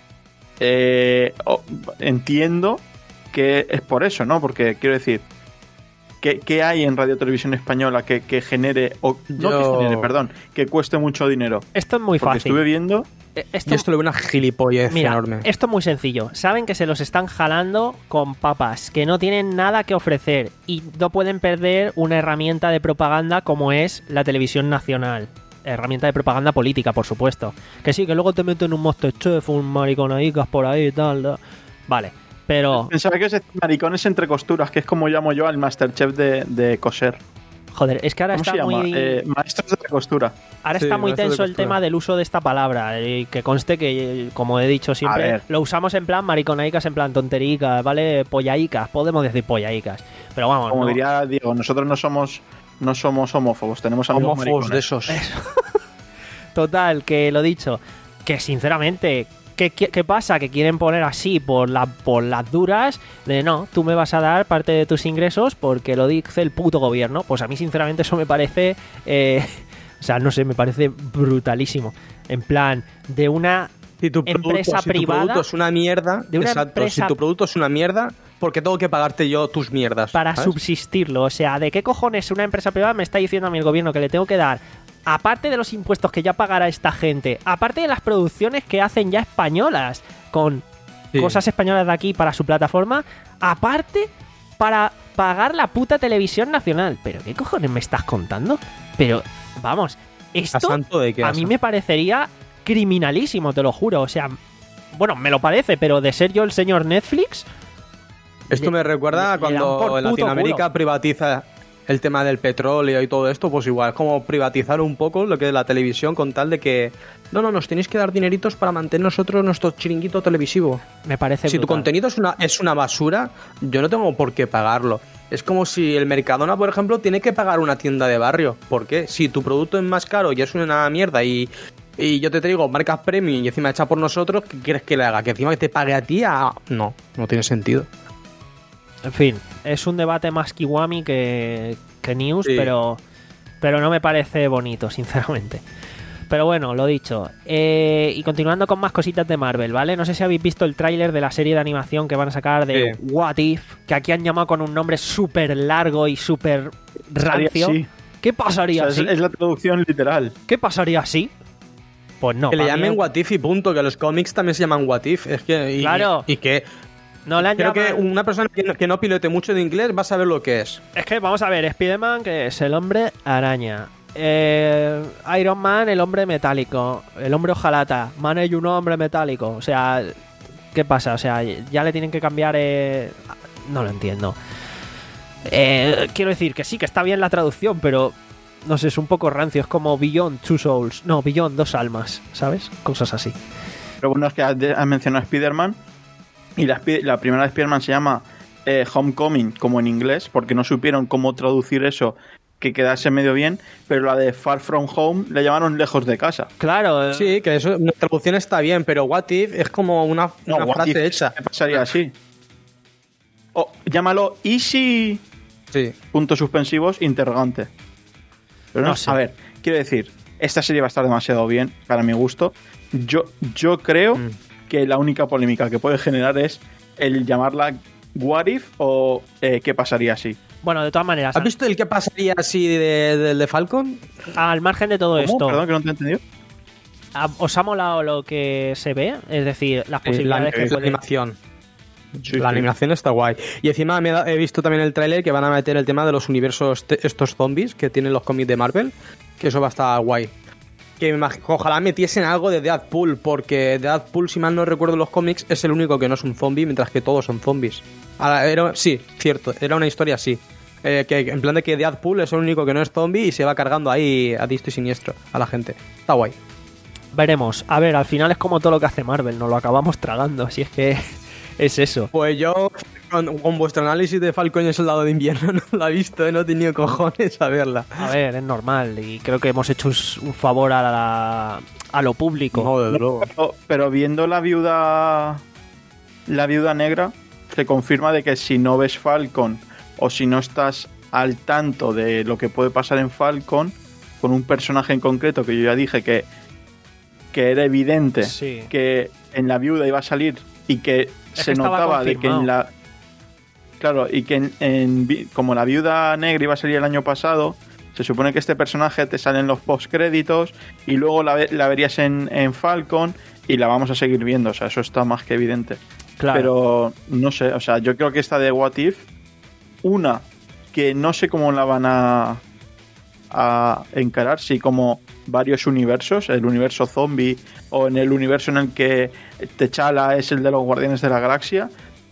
eh, oh, entiendo que es por eso, ¿no? Porque quiero decir, ¿qué, qué hay en Radio Televisión Española que, que genere, o no Yo- que genere, perdón, que cueste mucho dinero? Esto es muy Porque fácil. estuve viendo, Eh, Esto, Yo esto le veo una gilipollez mira, enorme. esto es muy sencillo. Saben que se los están jalando con papas, que no tienen nada que ofrecer y no pueden perder una herramienta de propaganda como es la televisión nacional. Herramienta de propaganda política, por supuesto. Que sí, que luego te meten un MasterChef, un mariconaicas por ahí y tal. tal. Vale, pero... pensaba que es maricones entre costuras, que es como llamo yo al Masterchef de, de coser. Joder, es que ahora ¿Cómo se está llama? muy... Eh, maestros de la costura. Ahora Sí, está muy maestro de tenso el costura. tema del uso de esta palabra. Y que conste que, como he dicho A siempre, ver. lo usamos en plan mariconaicas, en plan tontericas, ¿vale? Pollaicas, podemos decir pollaicas. Pero vamos, Como no. diría Diego, nosotros no somos no somos homófobos, tenemos amigos Homófobos de maricones. esos. Total, que lo dicho, que sinceramente, ¿qué, qué, qué pasa? Que quieren poner así por, la, por las duras de no, tú me vas a dar parte de tus ingresos porque lo dice el puto gobierno. Pues a mí sinceramente eso me parece, eh, o sea, no sé, me parece brutalísimo. En plan, de una Si tu producto, empresa si tu privada, producto es una mierda, de una exacto, empresa- si tu producto es una mierda, porque tengo que pagarte yo tus mierdas. para ¿sabes? subsistirlo. O sea, ¿de qué cojones una empresa privada me está diciendo a mí el gobierno que le tengo que dar, aparte de los impuestos que ya pagará esta gente, aparte de las producciones que hacen ya españolas con Sí. cosas españolas de aquí para su plataforma, aparte para pagar la puta televisión nacional? ¿Pero qué cojones me estás contando? Pero, vamos, ¿A esto santo de qué? a mí me parecería criminalísimo, te lo juro. O sea, bueno, me lo parece, pero de ser yo el señor Netflix... Esto le- me recuerda le- le dan cuando por en puto Latinoamérica culo. privatiza el tema del petróleo y todo esto, pues igual, como privatizar un poco lo que es la televisión con tal de que, no, no, nos tenéis que dar dineritos para mantener nosotros nuestro chiringuito televisivo. Me parece Si tu brutal. contenido es una, es una basura, yo no tengo por qué pagarlo. Es como si el Mercadona, por ejemplo, tiene que pagar una tienda de barrio. ¿Por qué? Si tu producto es más caro y es una mierda y, y yo te traigo marcas premium y encima hecha por nosotros, ¿qué quieres que le haga? ¿Que encima que te pague a ti? A... No, no tiene sentido. En fin, es un debate más kiwami que, que news, Sí. pero, pero no me parece bonito, sinceramente. Pero pero bueno, lo dicho. Eh, y continuando con más cositas de Marvel, ¿vale? No sé si habéis visto el tráiler de la serie de animación que van a sacar de Sí. What If, que aquí han llamado con un nombre súper largo y súper rancio. Sí. ¿Qué O pasaría sea, es, así? es la traducción literal. ¿Qué pasaría así? Pues no. que le pa' mí llamen es- What If y punto, que los cómics también se llaman What If. Es que, y, Claro. Y que No le han creo que llamado- una persona que no, que no pilote mucho de inglés va a saber lo que es. Es que vamos a ver, Spider-Man, que es el hombre araña. Eh, Iron Man, el hombre metálico. El hombre hojalata. Man es un hombre metálico. O sea, ¿qué pasa? O sea, ya le tienen que cambiar. Eh... No lo entiendo. Eh, quiero decir que sí, que está bien la traducción, pero no sé, es un poco rancio. Es como Beyond Two Souls. No, Beyond Dos Almas, ¿sabes? Cosas así. Lo bueno es que has, has mencionado a Spider-Man y la, Spi- la primera de Spider-Man se llama eh, Homecoming, como en inglés, porque no supieron cómo traducir eso que quedase medio bien, pero la de Far From Home le llamaron Lejos de Casa. Claro. eh, Sí, que eso, una traducción está bien, pero What If es como una, No, una what frase if, hecha. ¿qué pasaría así? O llámalo Easy... Sí. puntos suspensivos, interrogante. Pero no, No sé. A ver, quiero decir, esta serie va a estar demasiado bien, para mi gusto. Yo, yo creo Mm. que la única polémica que puede generar es el llamarla What If o eh, qué pasaría si. Bueno, de todas maneras, ¿Has visto el que pasaría así de- del de, Falcon? al margen de todo ¿Cómo? esto, Perdón, que no te he entendido. ¿a- ¿os ha molado lo que se ve? Es decir, las Sí, la, posibilidades que la puede... animación. Sí, La sí. animación está guay. Y encima me he, da- he visto también el tráiler que van a meter el tema de los universos, te- estos zombies que tienen los cómics de Marvel, que eso va a estar guay. Que me imag- ojalá metiesen algo de Deadpool, porque Deadpool, si mal no recuerdo los cómics, es el único que no es un zombie, mientras que todos son zombies. Ahora, era- sí, cierto, era una historia así. Eh, que en plan de que Deadpool es el único que no es zombie y se va cargando ahí a diestro y siniestro a la gente. Está guay. Veremos. A ver, al final es como todo lo que hace Marvel, nos lo acabamos tragando, si es que es eso. Pues yo, con, con vuestro análisis de Falcon y el Soldado de Invierno, no la he visto, ¿eh? No he tenido cojones a verla. A ver, es normal y creo que hemos hecho un, un favor a, la, a lo público. No, desde luego. Pero, pero viendo la viuda la viuda negra, se confirma de que si no ves Falcon o si no estás al tanto de lo que puede pasar en Falcon con un personaje en concreto que yo ya dije que, que era evidente Sí. que en la viuda iba a salir y que Es se que estaba notaba de que en confirmado. la claro y que en, en vi- como la viuda negra iba a salir el año pasado, se supone que este personaje te sale en los postcréditos y luego la, ve- la verías en, en Falcon y la vamos a seguir viendo, o sea, eso está más que evidente. Claro. Pero no sé, o sea, yo creo que esta de What If, una, que no sé cómo la van a, a encarar, si como varios universos, el universo zombie o en el universo en el que T'Challa es el de los Guardianes de la Galaxia,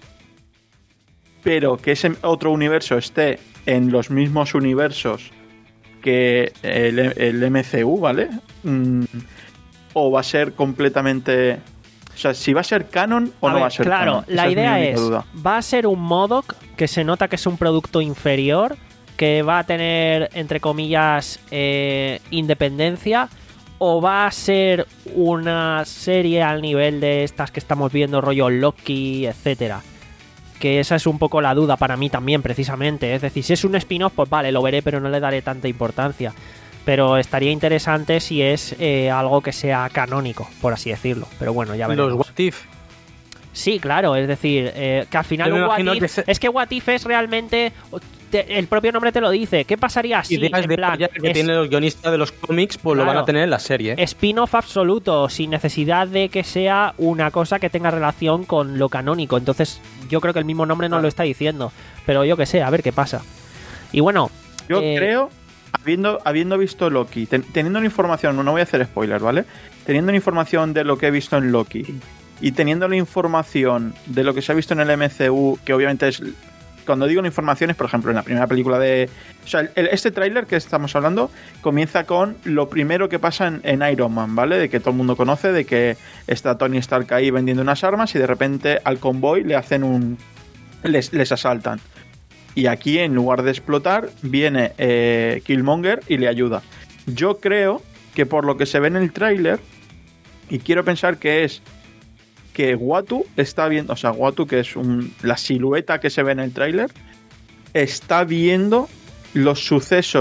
pero que ese otro universo esté en los mismos universos que el, el M C U, ¿vale? Mm, o va a ser completamente... O sea, si va a ser canon o A no ver, va a ser claro, canon. la Esa es mi idea única es, duda. va a ser un MODOK que se nota que es un producto inferior, que va a tener, entre comillas, eh, independencia, o va a ser una serie al nivel de estas que estamos viendo, rollo Loki, etcétera. Que esa es un poco la duda para mí también, precisamente. Es decir, si es un spin-off, pues vale, lo veré, pero no le daré tanta importancia. Pero estaría interesante si es eh, algo que sea canónico, por así decirlo. Pero bueno, ya veremos. Los What If. Sí, claro, es decir, eh, que al final Yo me un What imagino If- que se- es que What If es realmente, te- el propio nombre te lo dice, ¿qué pasaría si, Ideas en de plan, ya que es tienen los guionistas de los cómics, pues lo Claro. van a tener en la serie. spin-off absoluto, sin necesidad de que sea una cosa que tenga relación con lo canónico? Entonces, yo creo que el mismo nombre no lo está diciendo, pero yo que sé, a ver qué pasa. Y bueno, Yo eh, creo, habiendo, habiendo visto Loki, ten- teniendo la información, no, no voy a hacer spoilers, ¿vale? Teniendo la información de lo que he visto en Loki y teniendo la información de lo que se ha visto en el M C U, que obviamente es... Cuando digo la información es, por ejemplo, en la primera película de... O sea, el- este tráiler que estamos hablando comienza con lo primero que pasa en, en Iron Man, ¿vale? De que todo el mundo conoce, de que está Tony Stark ahí vendiendo unas armas y de repente al convoy le hacen un... Les, les asaltan. Y aquí, en lugar de explotar, viene eh, Killmonger y le ayuda. Yo creo que por lo que se ve en el tráiler, y quiero pensar que es que Uatu está viendo, o sea, Uatu, que es un, la silueta que se ve en el tráiler, está viendo los sucesos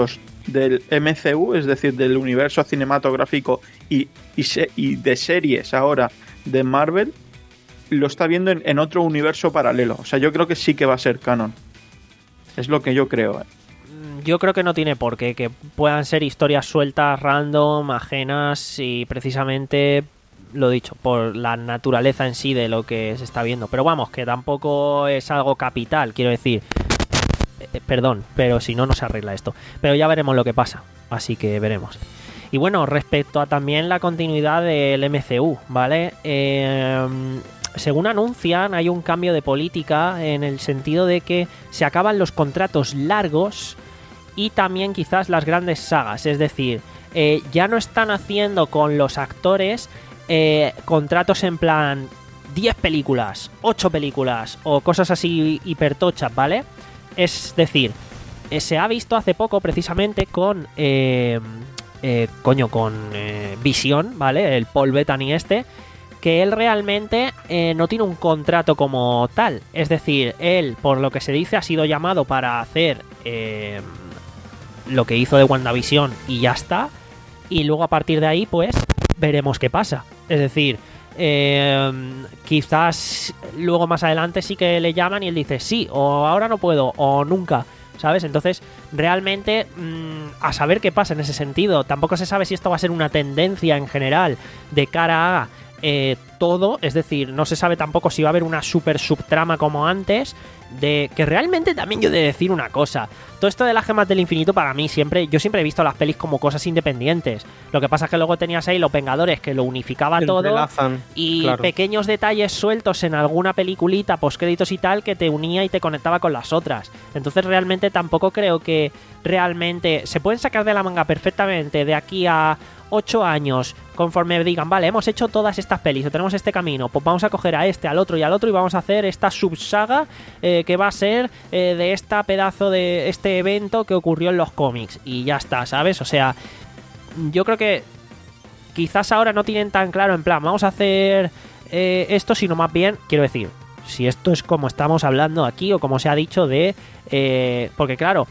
del M C U, es decir, del universo cinematográfico y, y, se, y de series ahora de Marvel, lo está viendo en, en otro universo paralelo. O sea, yo creo que sí que va a ser canon. Es lo que yo creo. ¿eh? Yo creo que no tiene por qué, que puedan ser historias sueltas, random, ajenas y precisamente, lo dicho, por la naturaleza en sí de lo que se está viendo. Pero vamos, que tampoco es algo capital, quiero decir. Eh, perdón, pero si no, no se arregla esto. Pero ya veremos lo que pasa, así que veremos. Y bueno, respecto a también la continuidad del M C U, ¿vale? Eh, según anuncian, hay un cambio de política en el sentido de que se acaban los contratos largos y también quizás las grandes sagas. Es decir, eh, ya no están haciendo con los actores eh, contratos en plan diez películas, ocho películas o cosas así hipertochas, ¿vale? Es decir, eh, se ha visto hace poco precisamente con... Eh, Eh, coño, con eh, Visión, ¿vale? El Paul Bettany este, que él realmente eh, no tiene un contrato como tal. Es decir, él, por lo que se dice, ha sido llamado para hacer eh, lo que hizo de WandaVision y ya está. Y luego a partir de ahí, pues, veremos qué pasa. Es decir, eh, quizás luego más adelante sí que le llaman y él dice sí, o ahora no puedo, o nunca, ¿sabes? Entonces, realmente, mmm, a saber qué pasa en ese sentido. Tampoco se sabe si esto va a ser una tendencia en general de cara a eh, todo. Es decir, no se sabe tampoco si va a haber una super subtrama como antes. De que realmente también yo he de decir una cosa. Todo esto de las gemas del infinito para mí siempre... Yo siempre he visto las pelis como cosas independientes. Lo que pasa es que luego tenías ahí los Vengadores que lo unificaba todo. Entrelazan, y claro. Pequeños detalles sueltos en alguna peliculita, postcréditos y tal, que te unía y te conectaba con las otras. Entonces realmente tampoco creo que realmente... Se pueden sacar de la manga perfectamente de aquí a ocho años, conforme digan, vale, hemos hecho todas estas pelis, o tenemos este camino, pues vamos a coger a este, al otro y al otro y vamos a hacer esta subsaga eh, que va a ser eh, de esta pedazo de este evento que ocurrió en los cómics y ya está, ¿sabes? O sea, yo creo que quizás ahora no tienen tan claro en plan, vamos a hacer eh, esto, sino más bien, quiero decir, si esto es como estamos hablando aquí o como se ha dicho de... Eh, porque claro,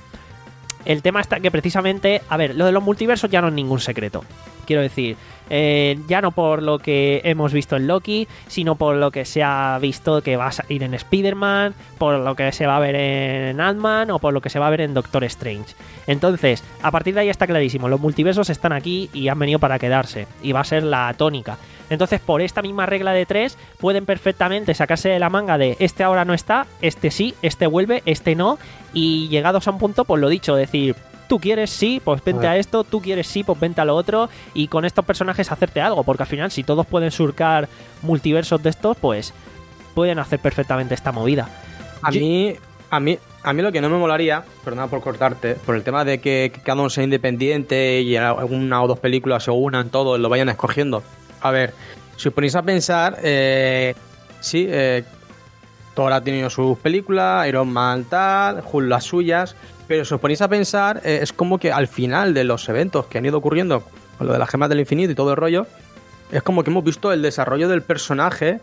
el tema está que precisamente, a ver, lo de los multiversos ya no es ningún secreto. Quiero decir, eh, ya no por lo que hemos visto en Loki, sino por lo que se ha visto que va a salir en Spider-Man, por lo que se va a ver en Ant-Man o por lo que se va a ver en Doctor Strange. Entonces, a partir de ahí está clarísimo, los multiversos están aquí y han venido para quedarse, y va a ser la tónica. Entonces, por esta misma regla de tres, pueden perfectamente sacarse de la manga de este ahora no está, este sí, este vuelve, este no, y llegados a un punto, pues lo dicho, decir, tú quieres sí, pues vente a, a esto, tú quieres sí, pues vente a lo otro, y con estos personajes hacerte algo, porque al final, si todos pueden surcar multiversos de estos, pues pueden hacer perfectamente esta movida. A Yo... mí, a mí, a mí lo que no me molaría, perdona por cortarte, por el tema de que, que cada uno sea independiente y una o dos películas se unan todos, lo vayan escogiendo. A ver, si os ponéis a pensar, eh, sí, eh, Thor ha tenido sus películas, Iron Man tal, Hulk las suyas, pero si os ponéis a pensar, eh, es como que al final de los eventos que han ido ocurriendo, con lo de las gemas del infinito y todo el rollo, es como que hemos visto el desarrollo del personaje,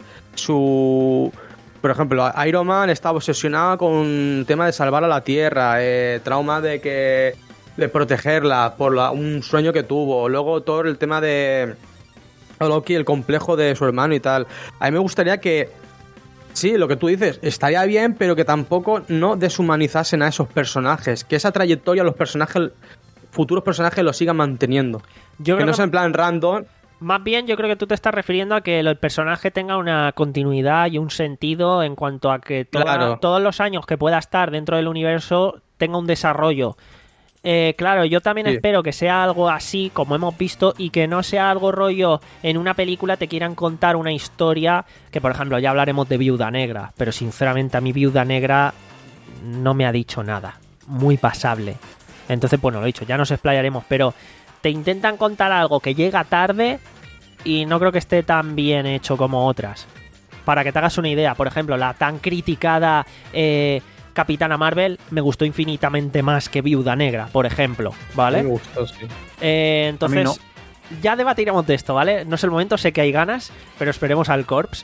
su... Por ejemplo, Iron Man estaba obsesionado con el tema de salvar a la Tierra, eh, trauma de que de protegerla por la, un sueño que tuvo, luego todo el tema de... Loki, el complejo de su hermano y tal. A mí me gustaría que, sí, lo que tú dices, estaría bien, pero que tampoco no deshumanizasen a esos personajes. Que esa trayectoria los personajes, futuros personajes, lo sigan manteniendo. Yo que creo no que sea en plan random. Más bien, yo creo que tú te estás refiriendo a que el personaje tenga una continuidad y un sentido en cuanto a que toda, Claro. todos los años que pueda estar dentro del universo tenga un desarrollo. Eh, claro, yo también Sí. espero que sea algo así, como hemos visto, y que no sea algo rollo en una película te quieran contar una historia que, por ejemplo, ya hablaremos de Viuda Negra, pero sinceramente a mí Viuda Negra no me ha dicho nada. Muy pasable. Entonces, bueno, lo he dicho, ya nos explayaremos, pero te intentan contar algo que llega tarde y no creo que esté tan bien hecho como otras. Para que te hagas una idea, por ejemplo, la tan criticada... Eh, Capitana Marvel me gustó infinitamente más que Viuda Negra, por ejemplo, ¿vale? Me gustó, sí. Eh, entonces, no. ya debatiremos de esto, ¿vale? No es el momento, sé que hay ganas, pero esperemos al Corps.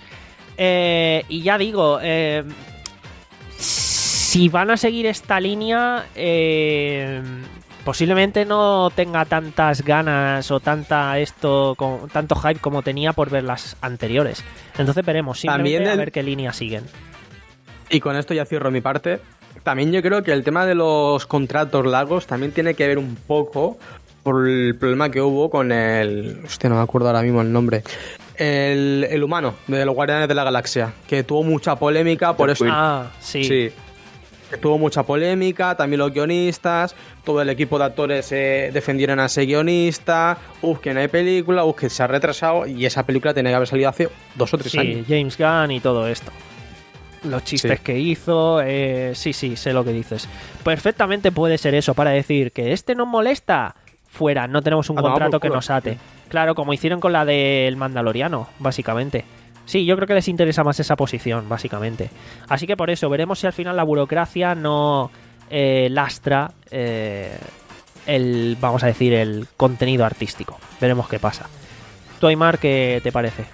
Eh, y ya digo, eh, si van a seguir esta línea, eh, posiblemente no tenga tantas ganas o tanta esto, con, tanto hype como tenía por ver las anteriores. Entonces veremos, simplemente También el... a ver qué línea siguen. Y con esto ya cierro mi parte. También yo creo que el tema de los contratos largos también tiene que ver un poco por el problema que hubo con el... Hostia, no me acuerdo ahora mismo el nombre. El, el humano de los Guardianes de la Galaxia, que tuvo mucha polémica por eso. Ah, sí. Sí. Que tuvo mucha polémica, también los guionistas, todo el equipo de actores eh, defendieron a ese guionista, uf, que no hay película, uf, que se ha retrasado, y esa película tenía que haber salido hace dos o tres sí, años. James Gunn y todo esto. Los chistes Sí. que hizo, eh, sí, sí, sé lo que dices. Perfectamente puede ser eso, para decir que este nos molesta, fuera, no tenemos un Ah, contrato vamos, que culo. nos ate. Claro, como hicieron con la del Mandaloriano, básicamente. Sí, yo creo que les interesa más esa posición, básicamente. Así que por eso, veremos si al final la burocracia no eh, lastra eh, el, vamos a decir, el contenido artístico. Veremos qué pasa. Tú, Aymar, ¿qué te parece?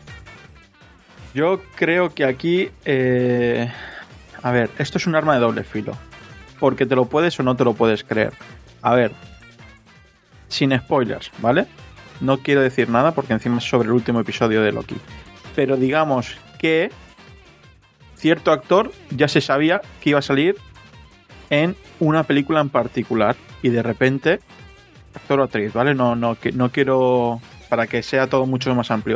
Yo creo que aquí... Eh... A ver, esto es un arma de doble filo. Porque te lo puedes o no te lo puedes creer. A ver, sin spoilers, ¿vale? No quiero decir nada porque encima es sobre el último episodio de Loki. Pero digamos que cierto actor ya se sabía que iba a salir en una película en particular. Y de repente, actor o actriz, ¿vale? No, no, que, no quiero... Para que sea todo mucho más amplio.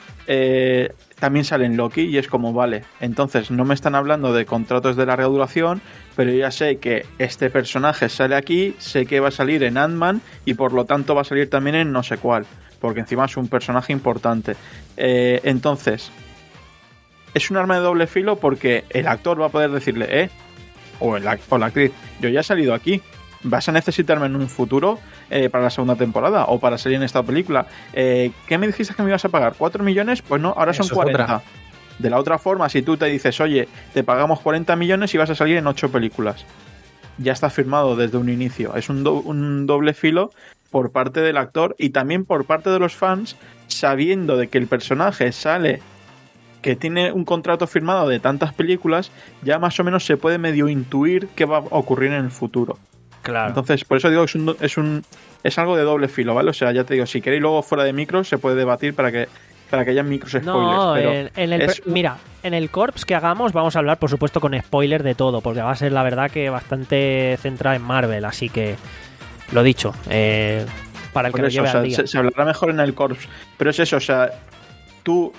Eh, también sale en Loki y es como, vale, entonces no me están hablando de contratos de larga duración, pero ya sé que este personaje sale aquí, sé que va a salir en Ant-Man y por lo tanto va a salir también en no sé cuál, porque encima es un personaje importante. Eh, entonces, es un arma de doble filo porque el actor va a poder decirle, eh, o, el, o la actriz, yo ya he salido aquí, vas a necesitarme en un futuro eh, para la segunda temporada o para salir en esta película. Eh, ¿Qué me dijiste que me ibas a pagar? ¿cuatro millones? Pues no, ahora son Eso es cuarenta. otra. De la otra forma, si tú te dices, oye, te pagamos cuarenta millones y vas a salir en ocho películas, ya está firmado desde un inicio. Es un, do- un doble filo por parte del actor y también por parte de los fans, sabiendo de que el personaje sale, que tiene un contrato firmado de tantas películas, ya más o menos se puede medio intuir qué va a ocurrir en el futuro. Claro. Entonces, por eso digo que es un, es un es algo de doble filo, ¿vale? O sea, ya te digo, si queréis luego fuera de micros se puede debatir para que para que haya micros spoilers. No, pero en, en el, es- mira, en el Corps que hagamos vamos a hablar, por supuesto, con spoiler de todo, porque va a ser, la verdad, que bastante centrada en Marvel, así que, lo dicho, eh, para el que por lo eso, lleve o sea, al día. se, se hablará mejor en el Corps. Pero es eso, o sea, tú,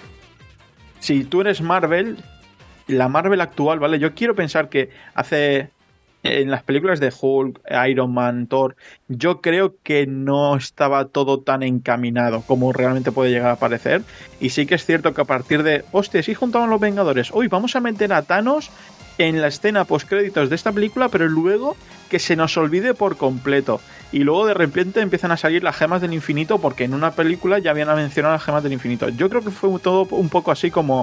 si tú eres Marvel, la Marvel actual, ¿vale? Yo quiero pensar que hace... En las películas de Hulk, Iron Man, Thor, yo creo que no estaba todo tan encaminado como realmente puede llegar a parecer. Y sí que es cierto que a partir de, hostia, sí juntaban los Vengadores, uy, vamos a meter a Thanos en la escena postcréditos de esta película, pero luego que se nos olvide por completo. Y luego de repente empiezan a salir las gemas del infinito porque en una película ya habían mencionado las gemas del infinito. Yo creo que fue todo un poco así como...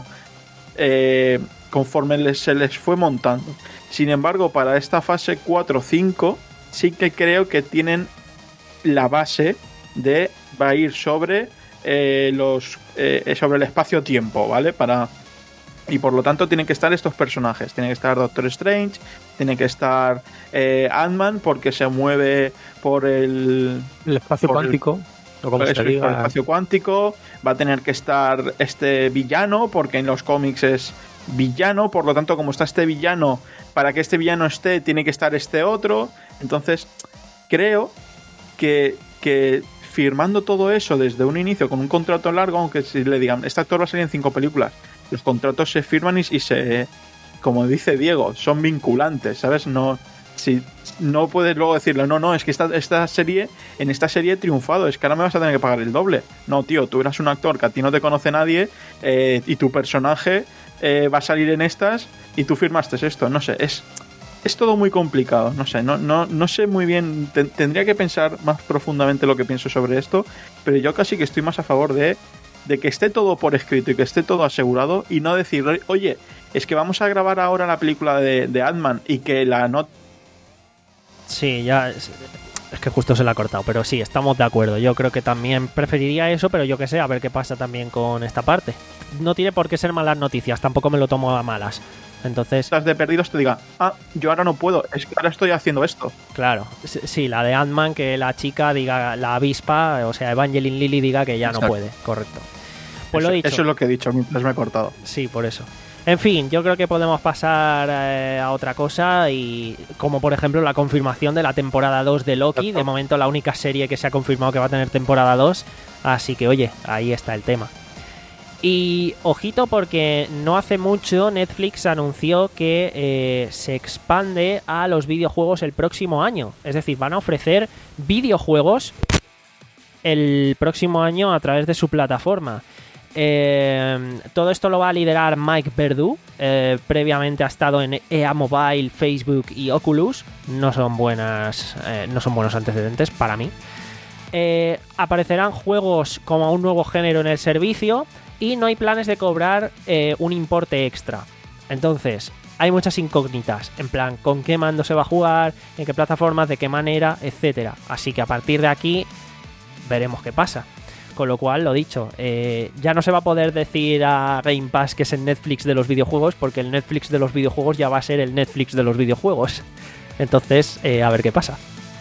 Eh, conforme les, se les fue montando. Sin embargo, para esta fase cuatro cinco sí que creo que tienen la base de va a ir sobre eh, los eh, sobre el espacio-tiempo, ¿vale? Para y por lo tanto tienen que estar estos personajes. Tiene que estar Doctor Strange, tiene que estar eh, Ant-Man porque se mueve por el El espacio Por el- cuántico, o como eso, se por el diga. espacio cuántico. Va a tener que estar este villano porque en los cómics es villano, por lo tanto como está este villano, para que este villano esté tiene que estar este otro. Entonces creo que, que firmando todo eso desde un inicio con un contrato largo, aunque si le digan este actor va a salir en cinco películas, los contratos se firman y, y se, como dice Diego, son vinculantes, ¿sabes? No, si no puedes luego decirle, no, no, es que esta, esta serie, en esta serie he triunfado, es que ahora me vas a tener que pagar el doble. No, tío, tú eras un actor que a ti no te conoce nadie eh, y tu personaje eh, va a salir en estas y tú firmaste esto, no sé, es, es todo muy complicado, no sé, no, no, no sé muy bien, te- tendría que pensar más profundamente lo que pienso sobre esto, pero yo casi que estoy más a favor de, de que esté todo por escrito y que esté todo asegurado y no decir, oye, es que vamos a grabar ahora la película de, de Ant-Man y que la no... Sí, ya. es- Es que justo se la ha cortado, pero sí, estamos de acuerdo. Yo creo que también preferiría eso, pero yo que sé, a ver qué pasa también con esta parte. No tiene por qué ser malas noticias, tampoco me lo tomo a malas. Entonces... Estás de perdidos, te diga, ah, yo ahora no puedo, es que ahora estoy haciendo esto. Claro, sí, la de Ant-Man, que la chica diga, la avispa, o sea, Evangeline Lilly diga que ya Exacto. no puede, correcto. Pues eso, lo dicho. Eso es lo que he dicho, mientras me he cortado. Sí, por eso. En fin, yo creo que podemos pasar eh, a otra cosa, y como por ejemplo la confirmación de la temporada dos de Loki. De momento la única serie que se ha confirmado que va a tener temporada dos, así que oye, ahí está el tema. Y ojito, porque no hace mucho Netflix anunció que eh, se expande a los videojuegos el próximo año. Es decir, van a ofrecer videojuegos el próximo año a través de su plataforma. Eh, todo esto lo va a liderar Mike Verdu. Eh, previamente ha estado en E A Mobile, Facebook y Oculus. No son buenas, eh, no son buenos antecedentes para mí. Eh, aparecerán juegos como un nuevo género en el servicio y no hay planes de cobrar eh, un importe extra. Entonces, hay muchas incógnitas, en plan, con qué mando se va a jugar, en qué plataformas, de qué manera, etcétera. Así que a partir de aquí veremos qué pasa. Con lo cual, lo dicho, eh, ya no se va a poder decir a Game Pass que es el Netflix de los videojuegos, porque el Netflix de los videojuegos ya va a ser el Netflix de los videojuegos. Entonces, eh, a ver qué pasa.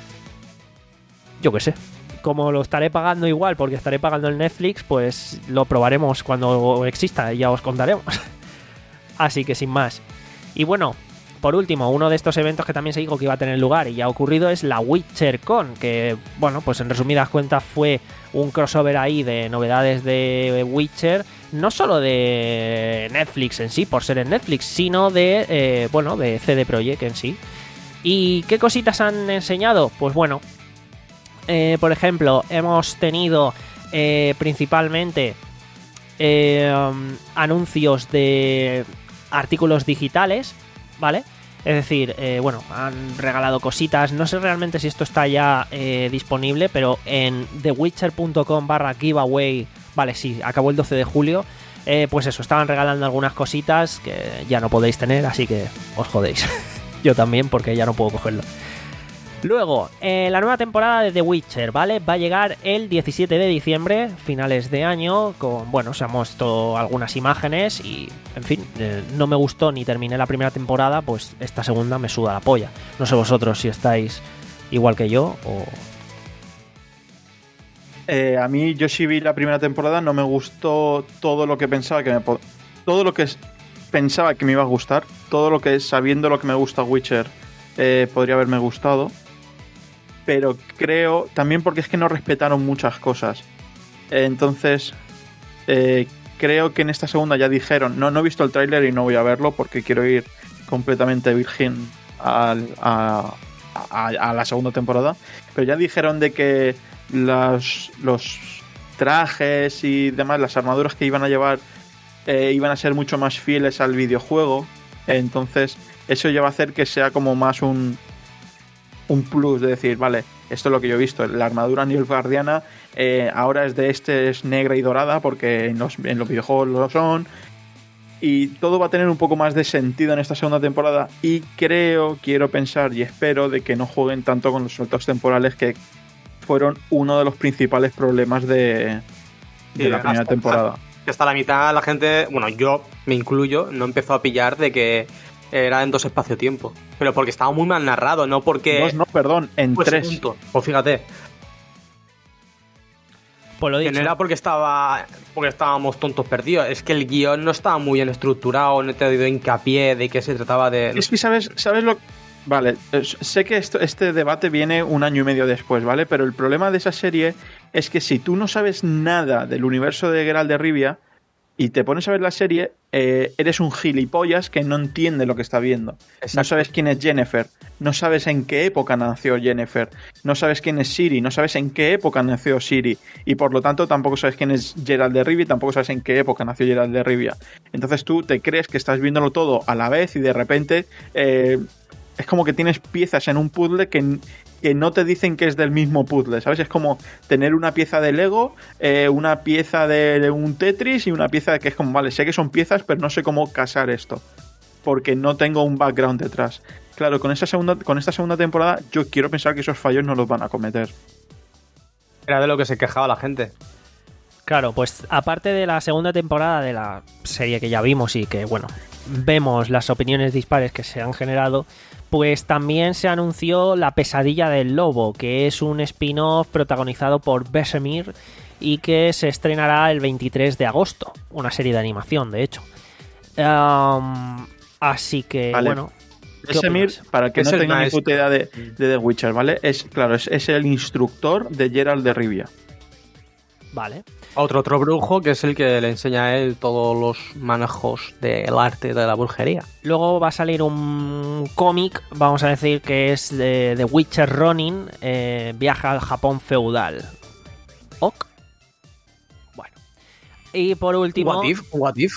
Yo qué sé. Como lo estaré pagando igual, porque estaré pagando el Netflix, pues lo probaremos cuando exista y ya os contaremos. Así que sin más. Y bueno, por último, uno de estos eventos que también se dijo que iba a tener lugar y ya ha ocurrido es la WitcherCon, que, bueno, pues en resumidas cuentas fue un crossover ahí de novedades de Witcher, no solo de Netflix en sí, por ser en Netflix, sino de, eh, bueno, de C D Projekt en sí. ¿Y qué cositas han enseñado? Pues bueno, eh, por ejemplo, hemos tenido eh, principalmente eh, um, anuncios de artículos digitales, ¿vale? Es decir, eh, bueno, han regalado cositas. No sé realmente si esto está ya eh, disponible, pero en thewitcher.com barra giveaway, vale, sí, acabó el doce de julio. Eh, pues eso, estaban regalando algunas cositas que ya no podéis tener, así que os jodéis. Yo también, porque ya no puedo cogerlo. Luego, eh, la nueva temporada de The Witcher, ¿vale? Va a llegar el diecisiete de diciembre, finales de año, con, bueno, se han puesto algunas imágenes y, en fin, eh, no me gustó ni terminé la primera temporada, pues esta segunda me suda la polla. No sé vosotros si estáis igual que yo o... Eh, a mí, yo sí vi la primera temporada, no me gustó todo lo que pensaba que me... Po- todo lo que es, pensaba que me iba a gustar, todo lo que es, sabiendo lo que me gusta Witcher, eh, podría haberme gustado. Pero creo, también porque es que no respetaron muchas cosas. Eh, entonces, eh, creo que en esta segunda ya dijeron, no, no he visto el tráiler y no voy a verlo porque quiero ir completamente virgen al, a, a, a la segunda temporada. Pero ya dijeron de que los, los trajes y demás, las armaduras que iban a llevar, eh, iban a ser mucho más fieles al videojuego. Entonces, eso ya va a hacer que sea como más un... un plus de decir, vale, esto es lo que yo he visto, la armadura nilfgaardiana eh, ahora es de este, es negra y dorada porque en los, en los videojuegos lo son, y todo va a tener un poco más de sentido en esta segunda temporada, y creo, quiero pensar y espero de que no jueguen tanto con los saltos temporales que fueron uno de los principales problemas de, de Sí, la primera hasta, temporada. Que hasta la mitad la gente, bueno, yo me incluyo, no empezó a pillar de que era en dos espacio-tiempo. Pero porque estaba muy mal narrado, no porque... Dos, no, perdón, en pues tres. Punto. Pues fíjate. Pues lo Que dicho. no era porque estaba porque estábamos tontos perdidos, es que el guión no estaba muy bien estructurado, no te ha dado hincapié de qué se trataba de... Es que sabes, sabes lo... Vale, sé que esto, este debate viene un año y medio después, ¿vale? Pero el problema de esa serie es que si tú no sabes nada del universo de Geralt de Rivia y te pones a ver la serie, eh, eres un gilipollas que no entiende lo que está viendo. Exacto. No sabes quién es Yennefer, no sabes en qué época nació Yennefer, no sabes quién es Ciri, no sabes en qué época nació Ciri, y por lo tanto tampoco sabes quién es Geralt de Rivia y tampoco sabes en qué época nació Geralt de Rivia. Entonces tú te crees que estás viéndolo todo a la vez y de repente... Eh, es como que tienes piezas en un puzzle que, que no te dicen que es del mismo puzzle, ¿sabes? Es como tener una pieza de Lego, eh, una pieza de, de un Tetris y una pieza que es como, vale, sé que son piezas, pero no sé cómo casar esto, porque no tengo un background detrás. claro, con esta segunda, con esta segunda temporada yo quiero pensar que esos fallos no los van a cometer. Era de lo que se quejaba la gente. Claro, pues aparte de la segunda temporada de la serie que ya vimos y que, bueno, vemos las opiniones dispares que se han generado, pues también se anunció La pesadilla del lobo, que es un spin-off protagonizado por Vesemir y que se estrenará el veintitrés de agosto, una serie de animación, de hecho. Um, así que, vale. bueno... Vesemir, para el que Es no el tenga ni maestro. puta idea de, de The Witcher, ¿vale? Es, claro, es, es el instructor de Geralt de Rivia. Vale. Otro, otro brujo que es el que le enseña a él todos los manejos del arte de la brujería. Luego va a salir un cómic, vamos a decir que es de The Witcher Ronin, eh, viaja al Japón feudal. Ok. Bueno. Y por último... What if? What if?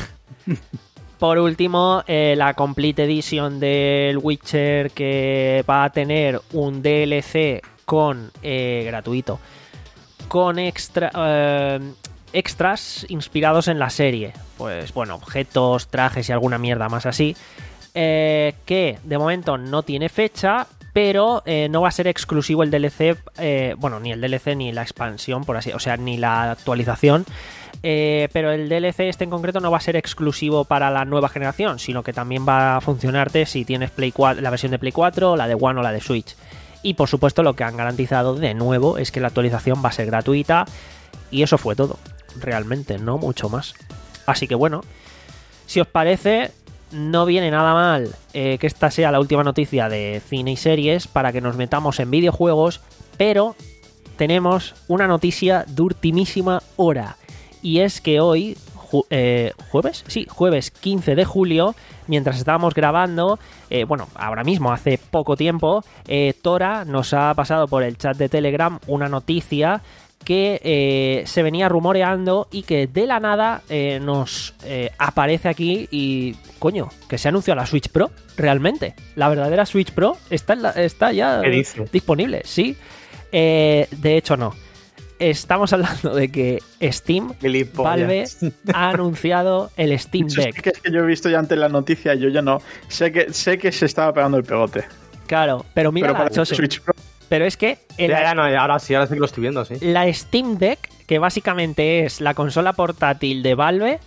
Por último, eh, la Complete Edition del Witcher, que va a tener un D L C con eh, gratuito, con extra, eh, extras inspirados en la serie. Pues bueno, objetos, trajes y alguna mierda más así. Eh, que de momento no tiene fecha, pero eh, no va a ser exclusivo el D L C, eh, bueno, ni el D L C ni la expansión, por así, o sea, ni la actualización. Eh, pero el D L C este en concreto no va a ser exclusivo para la nueva generación, sino que también va a funcionarte si tienes Play cuatro, la versión de Play cuatro, la de One o la de Switch. Y por supuesto lo que han garantizado de nuevo es que la actualización va a ser gratuita, y eso fue todo, realmente, no mucho más. Así que bueno, si os parece, no viene nada mal eh, que esta sea la última noticia de cine y series para que nos metamos en videojuegos, pero tenemos una noticia de ultimísima hora. Y es que hoy, ju- eh, ¿jueves? Sí, jueves quince de julio, mientras estábamos grabando, eh, bueno, ahora mismo, hace poco tiempo, eh, Tora nos ha pasado por el chat de Telegram una noticia que eh, se venía rumoreando y que de la nada eh, nos eh, aparece aquí y, coño, que se anunció la Switch Pro, realmente. La verdadera Switch Pro está, en la- está ya ¿Qué dice? disponible, sí. Eh, de hecho, no. Estamos hablando de que Steam, Valve, ha anunciado el Steam Eso sí Deck. que es que yo he visto ya antes la noticia y yo ya no. Sé que, sé que se estaba pegando el pegote. Claro, pero mira, Pero la para Choso. Switch Pro, Pero es que el- Ya, ya, no, ya, ahora sí, ahora sí que lo estoy viendo, sí. la Steam Deck, que básicamente es la consola portátil de Valve,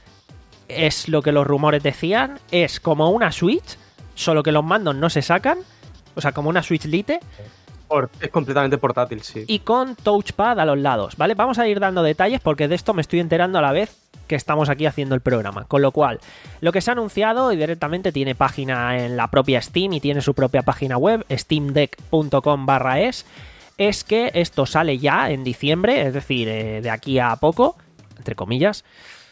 es lo que los rumores decían, es como una Switch, solo que los mandos no se sacan, o sea, como una Switch Lite, Por- es completamente portátil, sí. y con touchpad a los lados, ¿vale? Vamos a ir dando detalles porque de esto me estoy enterando a la vez que estamos aquí haciendo el programa. Con lo cual, lo que se ha anunciado y directamente tiene página en la propia Steam y tiene su propia página web, steamdeck punto com barra es, es que esto sale ya en diciembre, es decir, eh, de aquí a poco, entre comillas.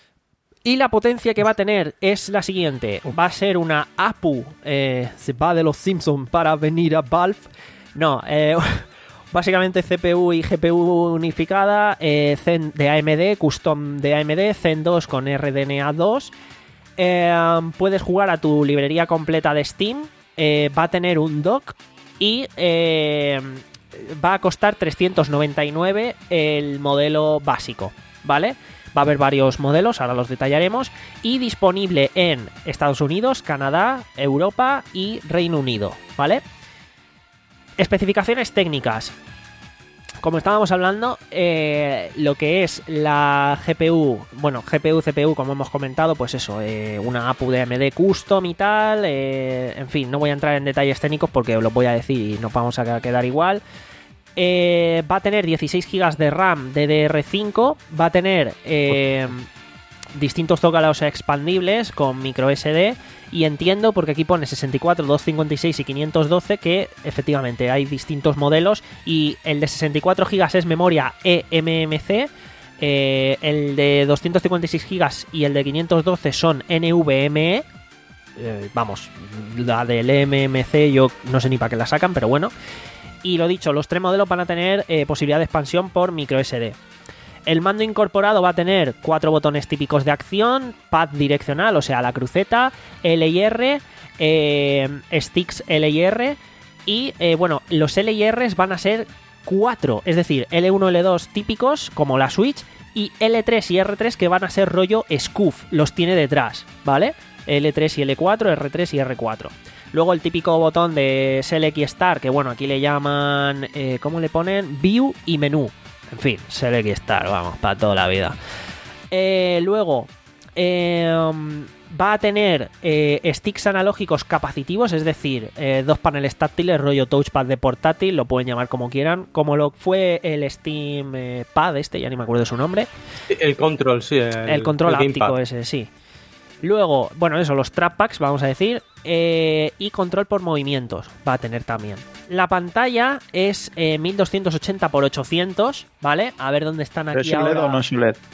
Y la potencia que va a tener es la siguiente. Va a ser una A P U, eh, se va de los Simpsons para venir a Valve. No, eh, básicamente C P U y G P U unificada, eh, Zen de A M D, custom de A M D, Zen dos con R D N A dos. Eh, puedes jugar a tu librería completa de Steam, eh, va a tener un dock y eh, va a costar trescientos noventa y nueve el modelo básico, ¿vale? Va a haber varios modelos, ahora los detallaremos, y disponible en Estados Unidos, Canadá, Europa y Reino Unido, ¿vale? Especificaciones técnicas. Como estábamos hablando, eh, lo que es la G P U, bueno, G P U, C P U, como hemos comentado, pues eso, eh, una A P U de A M D custom y tal, eh, en fin, no voy a entrar en detalles técnicos porque os los voy a decir y nos vamos a quedar igual. Eh, va a tener dieciséis gigas de RAM D D R cinco, va a tener eh, distintos zócalos expandibles con micro S D. Y entiendo, porque aquí pone sesenta y cuatro, doscientos cincuenta y seis y quinientos doce, que efectivamente hay distintos modelos. Y el de sesenta y cuatro gigas es memoria E M M C, eh, el de doscientos cincuenta y seis gigas y el de quinientos doce son N V M E. Eh, vamos, la del E M M C yo no sé ni para qué la sacan, pero bueno. Y lo dicho, los tres modelos van a tener eh, posibilidad de expansión por micro S D. El mando incorporado va a tener cuatro botones típicos de acción, pad direccional, o sea, la cruceta, L y R, eh, sticks L y R, y eh, bueno, los L y R van a ser cuatro, es decir, L uno, L dos típicos, como la Switch, y L tres y R tres que van a ser rollo scoof, los tiene detrás, ¿vale? L tres y L cuatro, R tres y R cuatro. Luego el típico botón de Select y Start, que bueno, aquí le llaman, eh, ¿cómo le ponen? View y menú. En fin, Select y Start, vamos, para toda la vida. Eh, luego, eh, va a tener eh, sticks analógicos capacitivos, es decir, eh, dos paneles táctiles, rollo touchpad de portátil, lo pueden llamar como quieran, como lo fue el Steam eh, Pad este, ya ni me acuerdo de su nombre. El control, sí. El, el control el áptico ese, sí. Luego, bueno, eso, los trap packs, vamos a decir, eh, y control por movimientos va a tener también. La pantalla es eh, mil doscientos ochenta por ochocientos, ¿vale? A ver dónde están aquí ¿Es U L E D ahora. o no es U L E D?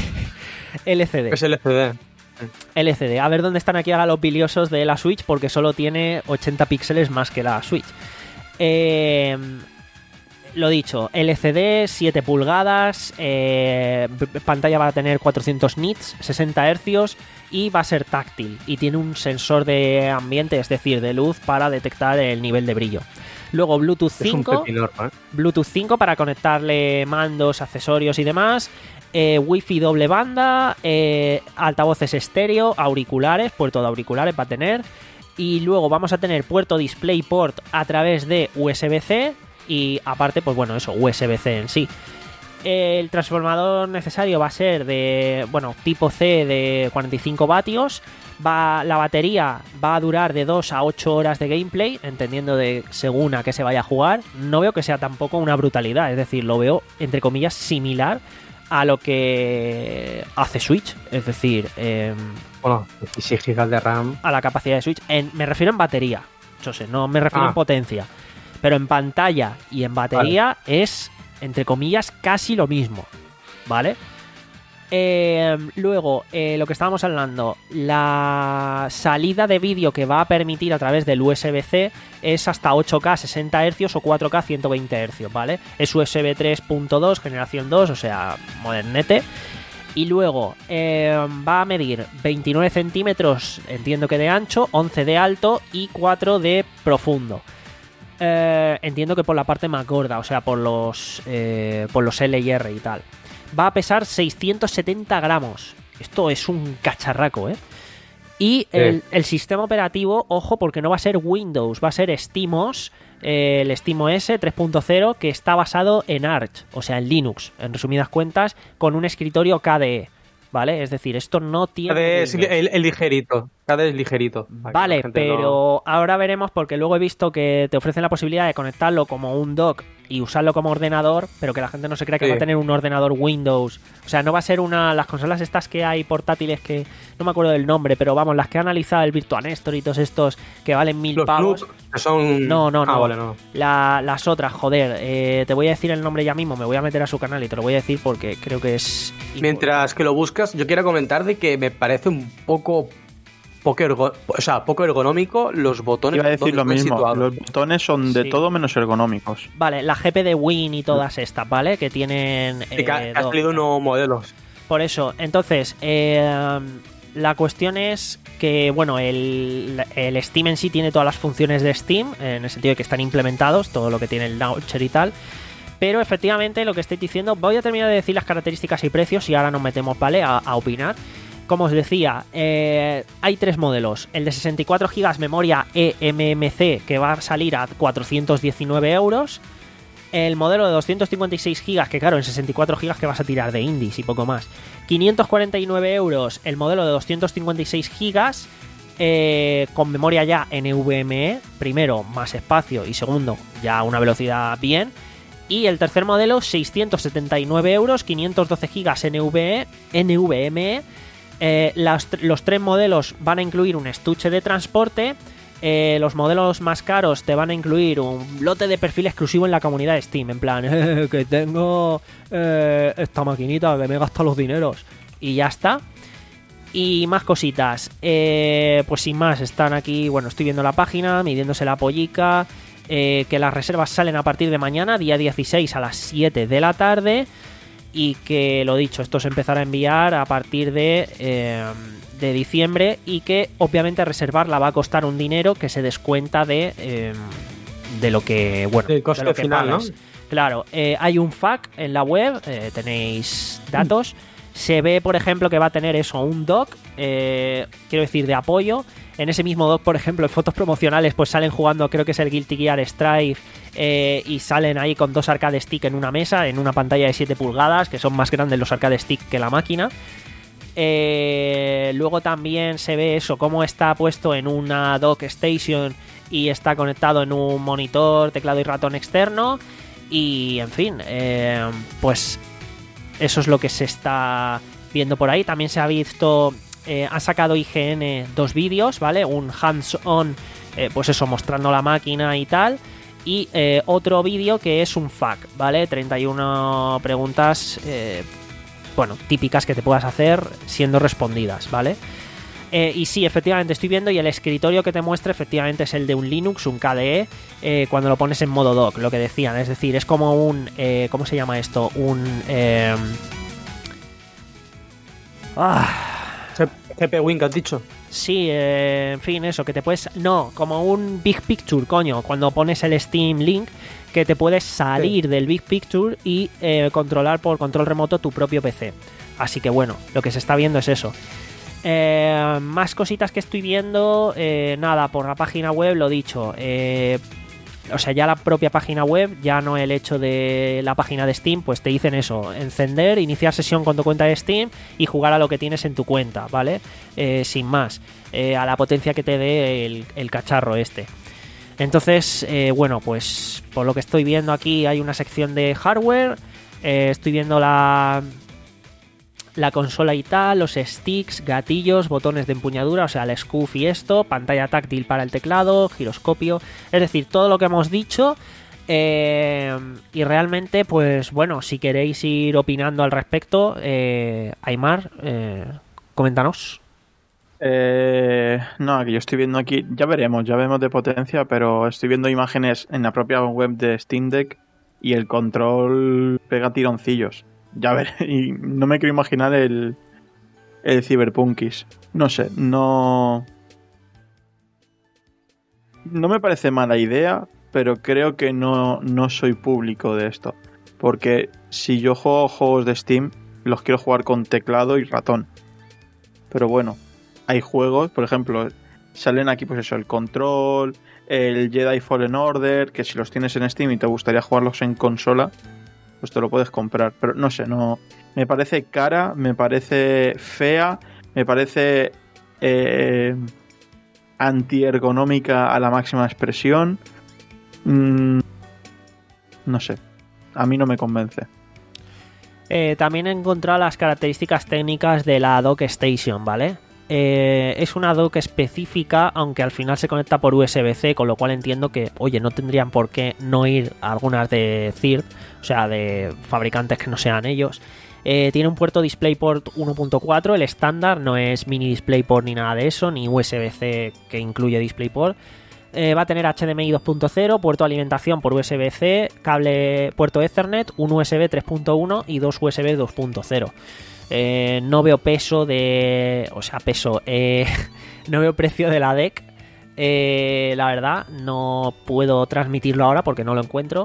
L C D. Es L C D. L C D. A ver dónde están aquí ahora los biliosos de la Switch, porque solo tiene ochenta píxeles más que la Switch. Eh, lo dicho, L C D, siete pulgadas, eh, pantalla va a tener cuatrocientos nits, sesenta hercios y va a ser táctil. Y tiene un sensor de ambiente, es decir, de luz, para detectar el nivel de brillo. Luego Bluetooth cinco, es un pepinor, ¿eh? Bluetooth cinco para conectarle mandos, accesorios y demás. Eh, Wi-Fi doble banda, eh, altavoces estéreo, auriculares, puerto de auriculares va a tener. Y luego vamos a tener puerto DisplayPort a través de U S B C. Y aparte, pues bueno, eso, U S B C en sí. El transformador necesario va a ser de, bueno, tipo C de cuarenta y cinco vatios. Va, la batería va a durar de dos a ocho horas de gameplay, entendiendo de según a qué se vaya a jugar. No veo que sea tampoco una brutalidad, es decir, lo veo, entre comillas, similar a lo que hace Switch. Es decir, eh, bueno, dieciséis gigas de RAM. A la capacidad de Switch. En, me refiero en batería, yo sé, no me refiero ah. en potencia. Pero en pantalla y en batería vale. es, entre comillas, casi lo mismo, ¿vale? Eh, luego, eh, lo que estábamos hablando, la salida de vídeo que va a permitir a través del U S B C es hasta ocho K sesenta hercios o cuatro K ciento veinte hercios, ¿vale? Es U S B tres punto dos, generación dos, o sea, modernete. Y luego eh, va a medir veintinueve centímetros, entiendo que de ancho, once de alto y cuatro de profundo. Eh, entiendo que por la parte más gorda, o sea, por los eh, por los L y R y tal. Va a pesar seiscientos setenta gramos. Esto es un cacharraco, ¿eh? Y el, el sistema operativo, ojo, porque no va a ser Windows, va a ser SteamOS, eh, el SteamOS tres punto cero, que está basado en Arch, o sea, en Linux, en resumidas cuentas, con un escritorio K D E, ¿vale? Es decir, esto no tiene... K D E es el, el ligerito, K D E es ligerito. Vale, pero no... ahora veremos, porque luego he visto que te ofrecen la posibilidad de conectarlo como un dock y usarlo como ordenador, pero que la gente no se crea que sí. va a tener un ordenador Windows. O sea, no va a ser una... Las consolas estas que hay portátiles que... No me acuerdo del nombre, pero vamos, las que ha analizado el Virtua Nestor y todos estos que valen mil Los pavos. Look, que son... No, no, no. Ah, vale, no. La, las otras, joder. Eh, te voy a decir el nombre ya mismo, me voy a meter a su canal y te lo voy a decir porque creo que es... Mientras que lo buscas, yo quiero comentar de que me parece un poco... Poco, ergo, o sea, poco ergonómico los botones. Iba a decir lo mismo, situados. Los botones son de sí. todo menos ergonómicos. Vale, la G P de Win y todas estas, ¿vale? Que tienen... Sí, que eh, ha salido nuevos modelos. Por eso, entonces, eh, la cuestión es que, bueno, el, el Steam en sí tiene todas las funciones de Steam, en el sentido de que están implementados, todo lo que tiene el launcher y tal. Pero efectivamente, lo que estoy diciendo, voy a terminar de decir las características y precios y ahora nos metemos, ¿vale? A, a opinar. Como os decía, eh, hay tres modelos. El de sesenta y cuatro gigas memoria E M M C, que va a salir a cuatrocientos diecinueve euros. El modelo de doscientos cincuenta y seis gigas, que claro, en sesenta y cuatro gigas que vas a tirar de indies y poco más. quinientos cuarenta y nueve euros el modelo de doscientos cincuenta y seis gigas, eh, con memoria ya NVMe. Primero, más espacio y segundo, ya una velocidad bien. Y el tercer modelo, seiscientos setenta y nueve euros, quinientos doce gigas NVE, NVMe. Eh, las, los tres modelos van a incluir un estuche de transporte. Eh, los modelos más caros te van a incluir un lote de perfil exclusivo en la comunidad de Steam. En plan, eh, que tengo eh, esta maquinita que me gasta los dineros. Y ya está. Y más cositas. Eh, pues sin más, están aquí. Bueno, estoy viendo la página, midiéndose la pollica. Eh, que las reservas salen a partir de mañana, día dieciséis a las siete de la tarde. Y que, lo dicho, esto se empezará a enviar a partir de, eh, de diciembre. Y que obviamente reservarla va a costar un dinero que se descuenta de, eh, de lo que, bueno, el coste de lo que final, pagas. ¿no? Claro, eh, hay un F A Q en la web, eh, tenéis datos. Se ve, por ejemplo, que va a tener eso, un dock, eh, quiero decir, de apoyo. En ese mismo dock, por ejemplo, en fotos promocionales, pues salen jugando, creo que es el Guilty Gear Strive, eh, y salen ahí con dos arcade stick en una mesa, en una pantalla de siete pulgadas, que son más grandes los arcade stick que la máquina. Eh, luego también se ve eso, cómo está puesto en una dock station y está conectado en un monitor, teclado y ratón externo. Y, en fin, eh, pues eso es lo que se está viendo por ahí. También se ha visto... Eh, ha sacado I G N dos vídeos, ¿vale? Un hands-on, eh, pues eso, mostrando la máquina y tal. Y eh, otro vídeo que es un F A Q, ¿vale? treinta y una preguntas, eh, bueno, típicas que te puedas hacer siendo respondidas, ¿vale? Eh, y sí, efectivamente estoy viendo, y el escritorio que te muestra efectivamente es el de un Linux, un K D E, eh, cuando lo pones en modo dock, lo que decían. Es decir, es como un... Eh, ¿cómo se llama esto? Un... Eh, ah... G P Win, ¿qué has dicho? Sí, eh, en fin, eso, que te puedes... No, como un Big Picture, coño, cuando pones el Steam Link, que te puedes salir sí. del Big Picture y eh, controlar por control remoto tu propio P C. Así que bueno, lo que se está viendo es eso. Eh, más cositas que estoy viendo, eh, nada, por la página web, lo dicho, eh, o sea, ya la propia página web, ya no el hecho de la página de Steam, pues te dicen eso, encender, iniciar sesión con tu cuenta de Steam y jugar a lo que tienes en tu cuenta, ¿vale? Eh, sin más, eh, a la potencia que te dé el, el cacharro este. Entonces, eh, bueno, pues por lo que estoy viendo aquí hay una sección de hardware, eh, estoy viendo la... la consola y tal, los sticks, gatillos, botones de empuñadura, o sea, el scoof y esto, pantalla táctil para el teclado, giroscopio, es decir, todo lo que hemos dicho. Eh, y realmente, pues bueno, si queréis ir opinando al respecto, eh, Aymar, eh, coméntanos. Eh, no, que yo estoy viendo aquí, ya veremos, ya vemos de potencia, pero estoy viendo imágenes en la propia web de Steam Deck y el control pega tironcillos. Ya ver, y no me quiero imaginar el, el Cyberpunkis. No sé, no... No me parece mala idea, pero creo que no, no soy público de esto. Porque si yo juego juegos de Steam, los quiero jugar con teclado y ratón. Pero bueno, hay juegos, por ejemplo, salen aquí pues eso, el Control, el Jedi Fallen Order, que si los tienes en Steam y te gustaría jugarlos en consola, pues te lo puedes comprar. Pero no sé, no me parece cara, me parece fea, me parece eh, antiergonómica a la máxima expresión. Mm, no sé, a mí no me convence. Eh, también he encontrado las características técnicas de la Dock Station, ¿vale? Eh, es una dock específica, aunque al final se conecta por U S B C, con lo cual entiendo que, oye, no tendrían por qué no ir a algunas de third, o sea, de fabricantes que no sean ellos. Eh, tiene un puerto DisplayPort uno punto cuatro, el estándar, no es mini DisplayPort ni nada de eso, ni U S B C que incluye DisplayPort. Eh, va a tener H D M I dos punto cero, puerto de alimentación por U S B C, cable puerto Ethernet, un U S B tres punto uno y dos U S B dos punto cero. Eh, no veo peso de... O sea, peso... Eh, no veo precio de la D E C. Eh, la verdad, no puedo transmitirlo ahora porque no lo encuentro.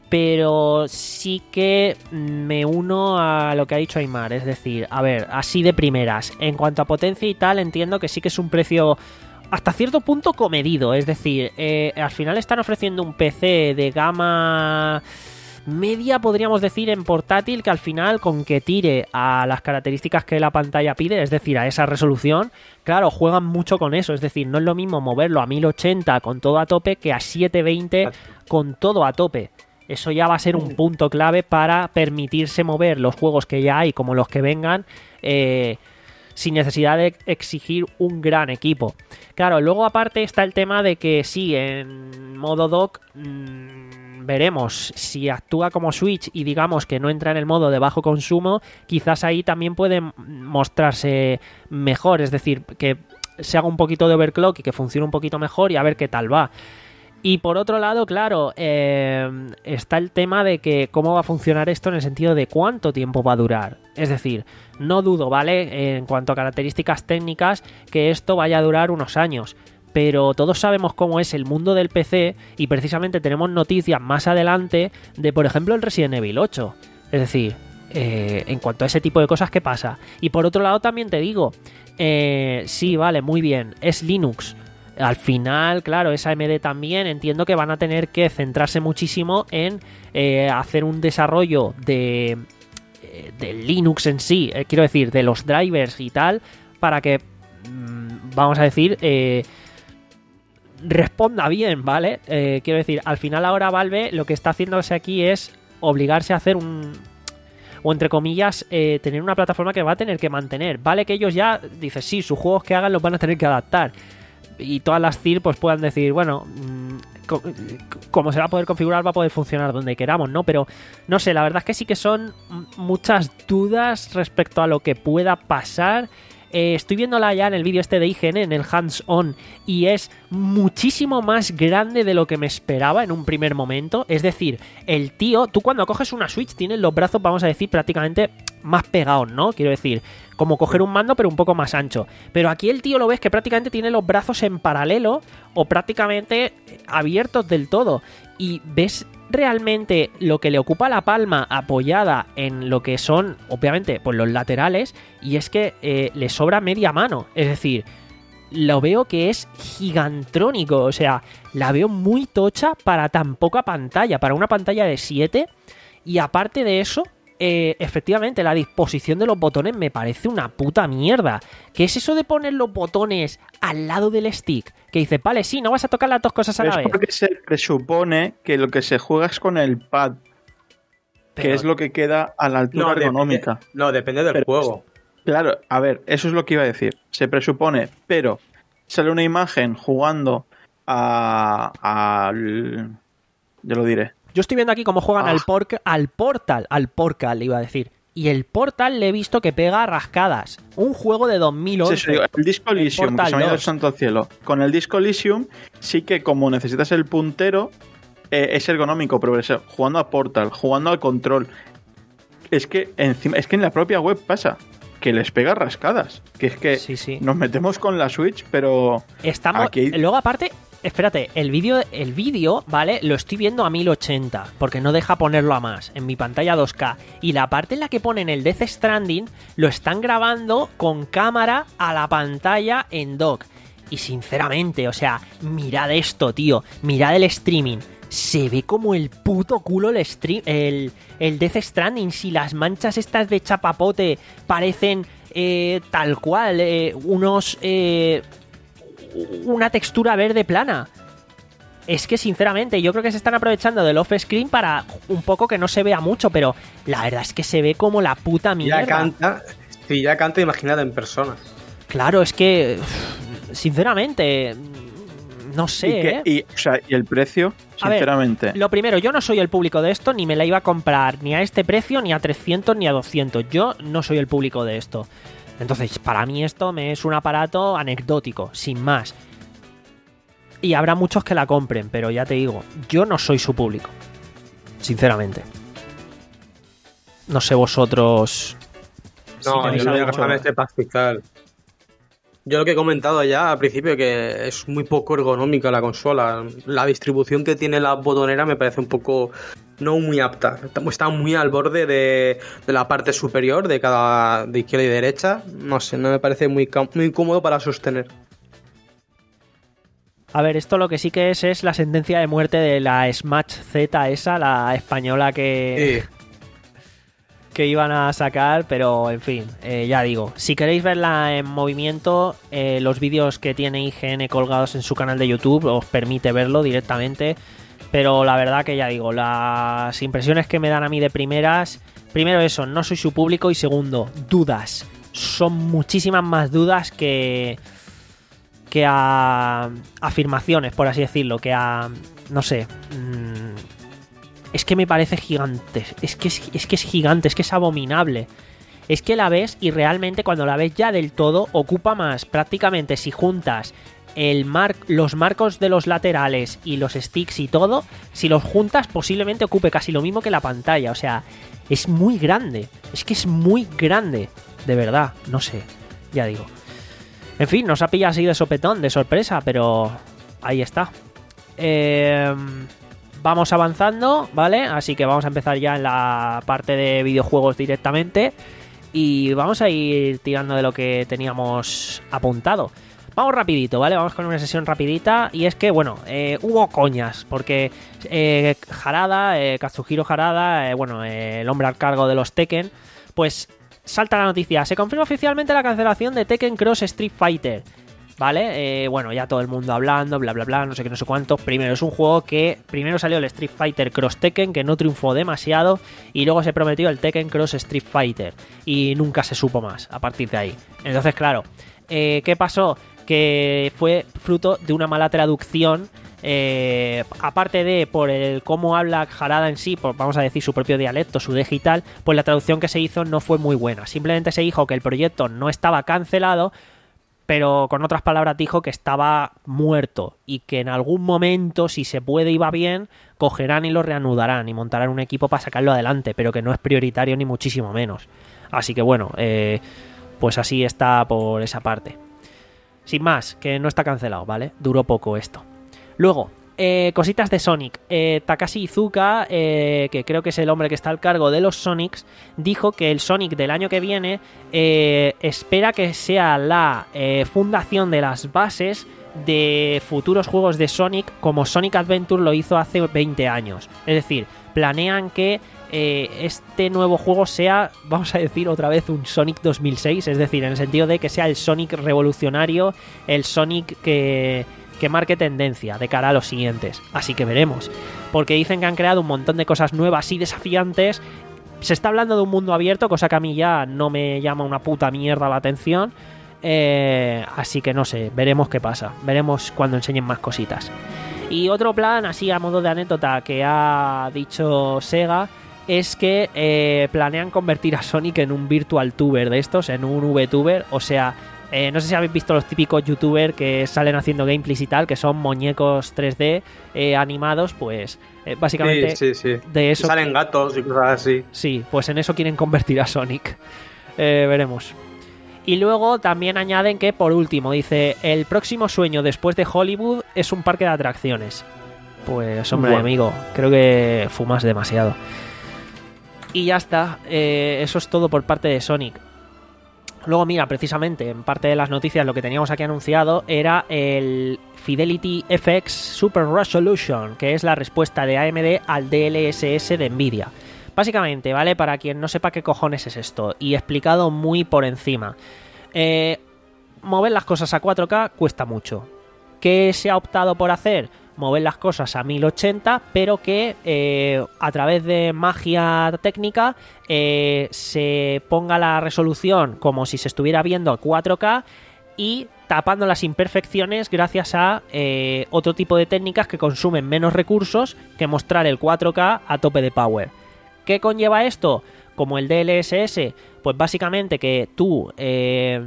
Pero sí que me uno a lo que ha dicho Aymar. Es decir, a ver, así de primeras. En cuanto a potencia y tal, entiendo que sí que es un precio hasta cierto punto comedido. Es decir, eh, al final están ofreciendo un P C de gama media, podríamos decir, en portátil, que al final, con que tire a las características que la pantalla pide, es decir, a esa resolución, claro, juegan mucho con eso. Es decir, no es lo mismo moverlo a mil ochenta con todo a tope que a setecientos veinte con todo a tope. Eso ya va a ser un punto clave para permitirse mover los juegos que ya hay, como los que vengan, eh, sin necesidad de exigir un gran equipo. Claro, luego aparte está el tema de que sí, en modo dock mmm, veremos si actúa como Switch y digamos que no entra en el modo de bajo consumo, quizás ahí también puede mostrarse mejor, es decir, que se haga un poquito de overclock y que funcione un poquito mejor y a ver qué tal va. Y por otro lado, claro, eh, está el tema de que cómo va a funcionar esto en el sentido de cuánto tiempo va a durar. Es decir, no dudo, ¿vale?, en cuanto a características técnicas, que esto vaya a durar unos años. Pero todos sabemos cómo es el mundo del P C y precisamente tenemos noticias más adelante de, por ejemplo, el Resident Evil ocho. Es decir, eh, en cuanto a ese tipo de cosas, ¿qué pasa? Y por otro lado también te digo, eh, sí, vale, muy bien, es Linux. Al final, claro, es A M D también. Entiendo que van a tener que centrarse muchísimo en eh, hacer un desarrollo de, eh, de Linux en sí, eh, quiero decir, de los drivers y tal, para que, mmm, vamos a decir, eh, responda bien, ¿vale? Eh, quiero decir, al final ahora Valve lo que está haciéndose aquí es obligarse a hacer un... o entre comillas, eh, tener una plataforma que va a tener que mantener. Vale que ellos ya, dices, sí, sus juegos que hagan los van a tener que adaptar. Y todas las C I R pues puedan decir, bueno, mmm, co- como se va a poder configurar, va a poder funcionar donde queramos, ¿no? Pero, no sé, la verdad es que sí que son muchas dudas respecto a lo que pueda pasar. Eh, estoy viéndola ya en el vídeo este de I G N, en el hands-on, y es muchísimo más grande de lo que me esperaba en un primer momento. Es decir, el tío, tú cuando coges una Switch tienes los brazos, vamos a decir, prácticamente más pegados, ¿no? Quiero decir, como coger un mando pero un poco más ancho. Pero aquí el tío lo ves que prácticamente tiene los brazos en paralelo o prácticamente abiertos del todo. Y ves realmente lo que le ocupa la palma apoyada en lo que son, obviamente, pues los laterales, y es que eh, le sobra media mano. Es decir, lo veo que es gigantrónico, o sea, la veo muy tocha para tan poca pantalla, para una pantalla de siete, y aparte de eso, eh, efectivamente, la disposición de los botones me parece una puta mierda. ¿Qué es eso de poner los botones al lado del stick? Que dices, vale, sí, no vas a tocar las dos cosas a la es vez. porque se presupone que lo que se juega es con el pad, Pero- que es lo que queda a la altura No, ergonómica. depende, no, depende del Pero- juego. Claro, a ver, eso es lo que iba a decir. Se presupone, pero sale una imagen jugando a... al... yo lo diré. Yo estoy viendo aquí cómo juegan Ah. al, porc- al Portal, al Portal iba a decir. Y el Portal le he visto que pega rascadas. Un juego de dos mil once. Sí, sí, digo, el Disco Elysium, que Portal se me ha ido el dos. santo al cielo. Con el Disco Elysium sí que como necesitas el puntero, eh, es ergonómico, pero eso, jugando a Portal, jugando al control. Es que encima, es que en la propia web pasa que les pega rascadas. Que es que Sí, sí. nos metemos con la Switch, pero Estamos... aquí- Luego, aparte, espérate, el vídeo, el vídeo, ¿vale? Lo estoy viendo a mil ochenta, porque no deja ponerlo a más, en mi pantalla dos K. Y la parte en la que ponen el Death Stranding, lo están grabando con cámara a la pantalla en dock. Y sinceramente, o sea, mirad esto, tío. Mirad el streaming. Se ve como el puto culo el, stream, el, el Death Stranding. Si las manchas estas de chapapote parecen eh, tal cual, eh, unos... Eh, una textura verde plana. Es que sinceramente yo creo que se están aprovechando del off-screen para un poco que no se vea mucho, pero la verdad es que se ve como la puta mierda. Ya canta, si ya canta, imagínate en persona. Claro, es que sinceramente no sé, y, que- ¿eh? y, o sea, y el precio, A ver, sinceramente. Lo primero, yo no soy el público de esto, ni me la iba a comprar ni a este precio, ni a trescientos, ni a doscientos. Yo no soy el público de esto. Entonces, para mí esto me es un aparato anecdótico, sin más. Y habrá muchos que la compren, pero ya te digo, yo no soy su público. Sinceramente. No sé vosotros... si No, tenéis yo no voy a algo gastarme más. este pastizal. Yo lo que he comentado ya al principio, que es muy poco ergonómica la consola. La distribución que tiene la botonera me parece un poco no muy apta. Está- Está muy al borde de, de la parte superior de cada de izquierda y derecha. No sé, no me parece muy, ca- muy cómodo para sostener. A ver, esto lo que sí que es es la sentencia de muerte de la Smash Z esa, la española que... Sí. que iban a sacar, pero en fin, eh, ya digo, si queréis verla en movimiento, eh, los vídeos que tiene I G N colgados en su canal de YouTube os permite verlo directamente, pero la verdad que ya digo, las impresiones que me dan a mí de primeras, primero eso, no soy su público, y segundo, dudas, son muchísimas más dudas que que a afirmaciones, por así decirlo, que a, no sé, mmm, es que me parece gigante. Es que es, es que es gigante, es que es abominable. Es que la ves y realmente cuando la ves ya del todo ocupa más. Prácticamente si juntas el mar los marcos de los laterales y los sticks y todo, si los juntas posiblemente ocupe casi lo mismo que la pantalla. O sea, es muy grande. Es que es muy grande. De verdad, no sé. Ya digo. En fin, nos ha pillado así de sopetón, de sorpresa, pero ahí está. Eh... vamos avanzando, ¿vale? Así que vamos a empezar ya en la parte de videojuegos directamente y vamos a ir tirando de lo que teníamos apuntado. Vamos rapidito, ¿vale? Vamos con una sesión rapidita y es que, bueno, eh, hubo coñas porque eh, Harada, eh, Katsuhiro Harada, eh, bueno, eh, el hombre al cargo de los Tekken, pues salta la noticia, se confirma oficialmente la cancelación de Tekken Cross Street Fighter. ¿Vale? Eh, bueno, ya todo el mundo hablando, bla, bla, bla, no sé qué, no sé cuánto. Primero, es un juego que primero salió el Street Fighter Cross Tekken, que no triunfó demasiado, y luego se prometió el Tekken Cross Street Fighter, y nunca se supo más a partir de ahí. Entonces, claro, eh, ¿qué pasó? Que fue fruto de una mala traducción, eh, aparte de por el cómo habla Harada en sí, por, vamos a decir, su propio dialecto, su digital, pues la traducción que se hizo no fue muy buena. Simplemente se dijo que el proyecto no estaba cancelado, pero con otras palabras dijo que estaba muerto y que en algún momento, si se puede y va bien, cogerán y lo reanudarán y montarán un equipo para sacarlo adelante, pero que no es prioritario ni muchísimo menos. Así que bueno, eh, pues así está por esa parte. Sin más, que no está cancelado, ¿vale? Duró poco esto. Luego, eh, cositas de Sonic. Eh, Takashi Iizuka, eh, que creo que es el hombre que está al cargo de los Sonics, dijo que el Sonic del año que viene eh, espera que sea la eh, fundación de las bases de futuros juegos de Sonic, como Sonic Adventure lo hizo hace veinte años. Es decir, planean que eh, este nuevo juego sea, vamos a decir otra vez, un Sonic dos mil seis, es decir, en el sentido de que sea el Sonic revolucionario, el Sonic que... que marque tendencia de cara a los siguientes. Así que veremos. Porque dicen que han creado un montón de cosas nuevas y desafiantes. Se está hablando de un mundo abierto, cosa que a mí ya no me llama una puta mierda la atención. Eh, así que no sé, veremos qué pasa. Veremos cuando enseñen más cositas. Y otro plan, así a modo de anécdota, que ha dicho Sega, es que eh, planean convertir a Sonic en un virtual tuber de estos, en un VTuber, o sea... Eh, no sé si habéis visto los típicos youtubers que salen haciendo gameplays y tal, que son muñecos tres D eh, animados, pues eh, básicamente sí, sí, sí. de eso... Salen gatos y cosas así. Sí, pues en eso quieren convertir a Sonic. Eh, veremos. Y luego también añaden que, por último, dice, el próximo sueño después de Hollywood es un parque de atracciones. Pues, hombre, bueno. amigo, creo que fumas demasiado. Y ya está, eh, eso es todo por parte de Sonic. Luego, mira, precisamente, en parte de las noticias lo que teníamos aquí anunciado era el Fidelity F X Super Resolution, que es la respuesta de A M D al D L S S de Nvidia. Básicamente, ¿vale? Para quien no sepa qué cojones es esto, y explicado muy por encima. Eh, mover las cosas a cuatro K cuesta mucho. ¿Qué se ha optado por hacer? Mover las cosas a mil ochenta, pero que eh, a través de magia técnica eh, se ponga la resolución como si se estuviera viendo a cuatro K y tapando las imperfecciones gracias a eh, otro tipo de técnicas que consumen menos recursos que mostrar el cuatro K a tope de power. ¿Qué conlleva esto? Como el D L S S, pues básicamente que tú... Eh,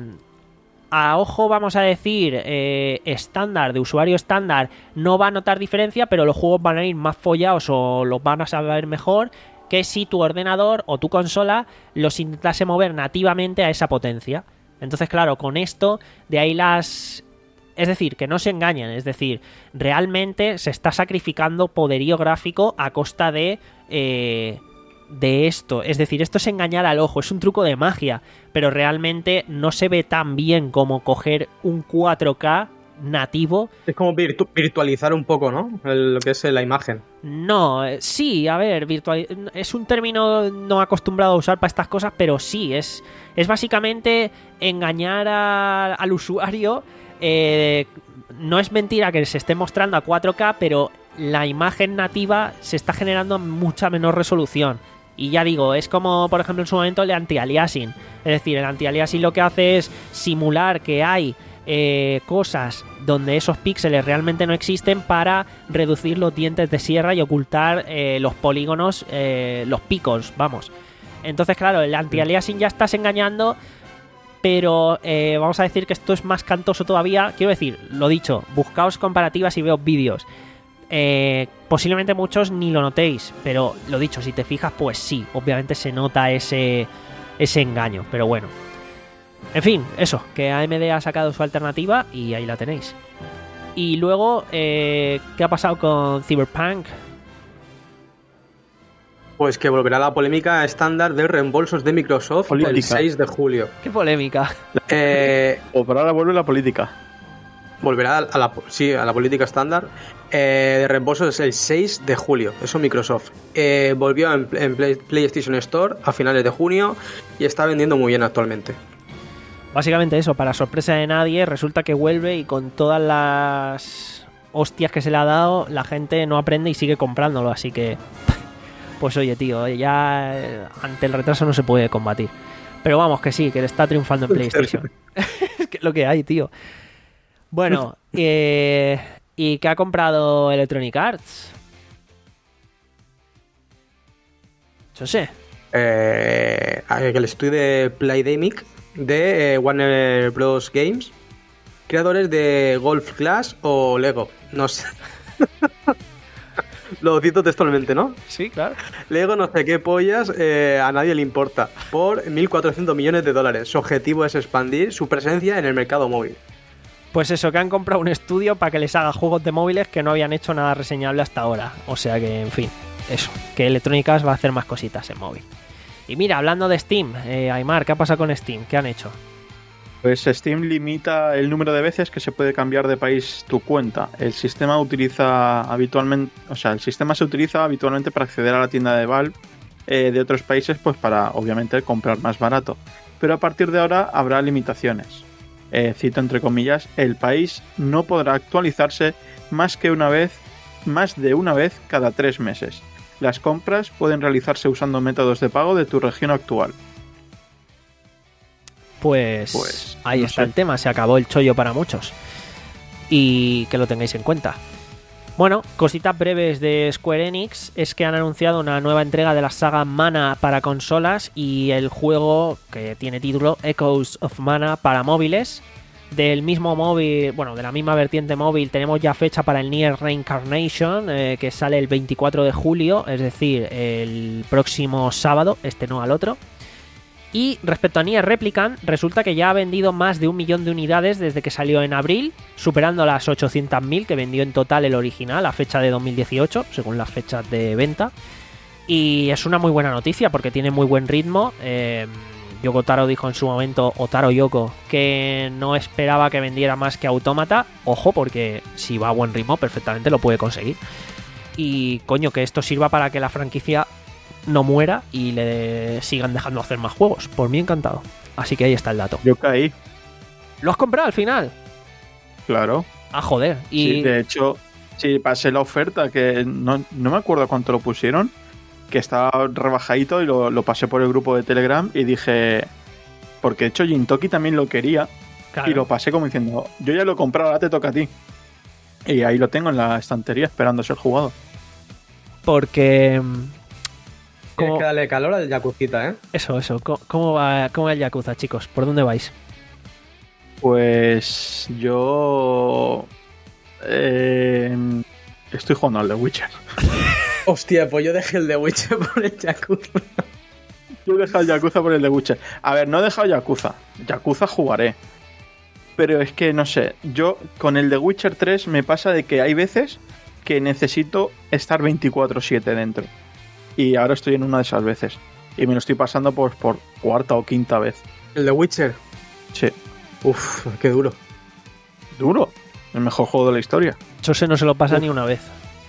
a ojo, vamos a decir, eh, estándar, de usuario estándar, no va a notar diferencia, pero los juegos van a ir más follados o los van a saber mejor que si tu ordenador o tu consola los intentase mover nativamente a esa potencia. Entonces, claro, con esto, de ahí las... Es decir, que no se engañen, es decir, realmente se está sacrificando poderío gráfico a costa de... Eh, de esto, es decir, esto es engañar al ojo, es un truco de magia, pero realmente no se ve tan bien como coger un cuatro K nativo. Es como virtu- virtualizar un poco, ¿no? El, lo que es la imagen. No, sí, a ver, virtual es un término no acostumbrado a usar para estas cosas, pero sí, es, es básicamente engañar a, al usuario. Eh, no es mentira que se esté mostrando a cuatro K, pero la imagen nativa se está generando a mucha menor resolución. Y ya digo, es como, por ejemplo, en su momento el anti-aliasing. Es decir, el anti-aliasing lo que hace es simular que hay eh, cosas donde esos píxeles realmente no existen para reducir los dientes de sierra y ocultar eh, los polígonos, eh, los picos, vamos. Entonces, claro, el anti-aliasing ya estás engañando, pero eh, vamos a decir que esto es más cantoso todavía. Quiero decir, lo dicho, buscaos comparativas y veos vídeos. Eh, posiblemente muchos ni lo notéis, pero lo dicho, si te fijas, pues sí, obviamente se nota ese, ese engaño, pero bueno. En fin, eso, que A M D ha sacado su alternativa y ahí la tenéis. Y luego, eh, ¿qué ha pasado con Cyberpunk? Pues que volverá la polémica estándar de reembolsos de Microsoft Política. el seis de julio. Qué polémica. Eh, O por ahora vuelve la política. volverá a la, sí, a la política estándar eh, de reembolsos el seis de julio. Eso Microsoft. Eh, volvió en, en Play- PlayStation Store a finales de junio y está vendiendo muy bien actualmente. Básicamente eso, para sorpresa de nadie, resulta que vuelve y con todas las hostias que se le ha dado, la gente no aprende y sigue comprándolo, así que... Pues oye, tío, ya eh, ante el retraso no se puede combatir. Pero vamos, que sí, que le está triunfando en PlayStation. Es que es lo que hay, tío. Bueno, eh, ¿y qué ha comprado Electronic Arts? Yo sé. Eh, el estudio de Playdemic de eh, Warner Bros. Games, creadores de Golf Clash o Lego. No sé. Lo cito textualmente, ¿no? Sí, claro. Lego no sé qué pollas, eh, a nadie le importa, por mil cuatrocientos millones de dólares. Su objetivo es expandir su presencia en el mercado móvil. Pues eso, que han comprado un estudio para que les haga juegos de móviles que no habían hecho nada reseñable hasta ahora. O sea que, en fin, eso, que Electronic Arts va a hacer más cositas en móvil. Y mira, hablando de Steam, eh, Aymar, ¿qué ha pasado con Steam? ¿Qué han hecho? Pues Steam limita el número de veces que se puede cambiar de país tu cuenta. El sistema utiliza habitualmente, o sea, el sistema se utiliza habitualmente para acceder a la tienda de Valve eh, de otros países, pues para obviamente comprar más barato. Pero a partir de ahora habrá limitaciones. Eh, cito entre comillas, el país no podrá actualizarse más que una vez, más de una vez cada tres meses. Las compras pueden realizarse usando métodos de pago de tu región actual. Pues, Pues, ahí no está sé. el tema, se acabó el chollo para muchos. Y que lo tengáis en cuenta. Bueno, cositas breves de Square Enix es que han anunciado una nueva entrega de la saga Mana para consolas y el juego que tiene título Echoes of Mana para móviles. Del mismo móvil, bueno, de la misma vertiente móvil tenemos ya fecha para el Nier Reincarnation, eh, que sale el veinticuatro de julio, es decir, el próximo sábado, este no al otro. Y respecto a Nier Replicant, resulta que ya ha vendido más de un millón de unidades desde que salió en abril, superando las ochocientas mil que vendió en total el original a fecha de dos mil dieciocho, según las fechas de venta. Y es una muy buena noticia porque tiene muy buen ritmo. Eh, Yoko Taro dijo en su momento, o Taro Yoko, que no esperaba que vendiera más que Autómata. Ojo, porque si va a buen ritmo, perfectamente lo puede conseguir. Y coño, que esto sirva para que la franquicia no muera y le sigan dejando hacer más juegos. Por mí encantado. Así que ahí está el dato. Yo caí, ¿Lo has comprado al final? claro. Ah, joder. Y Sí, de hecho, sí, pasé la oferta, que no, no me acuerdo cuánto lo pusieron, que estaba rebajadito y lo, lo pasé por el grupo de Telegram y dije, porque de hecho Jintoki también lo quería, claro, y lo pasé como diciendo, yo ya lo he comprado, ahora te toca a ti. Y ahí lo tengo en la estantería esperando ser jugado. porque... mm, Tienes ¿cómo- que darle calor al Yakucita, ¿eh? Eso, eso. ¿Cómo, cómo va, cómo va el Yakuza, chicos? ¿Por dónde vais? Pues yo... eh, estoy jugando al The Witcher. Hostia, pues yo dejé el de Witcher por el Yakuza. Yo he dejado el Yakuza por el The Witcher. A ver, no he dejado Yakuza. Yakuza jugaré. Pero es que, no sé, yo con el The Witcher tres me pasa de que hay veces que necesito estar veinticuatro siete dentro. Y ahora estoy en una de esas veces. Y me lo estoy pasando por, por cuarta o quinta vez. ¿El de Witcher? Sí. Uf, qué duro. Duro. El mejor juego de la historia. José no se lo pasa ni una vez.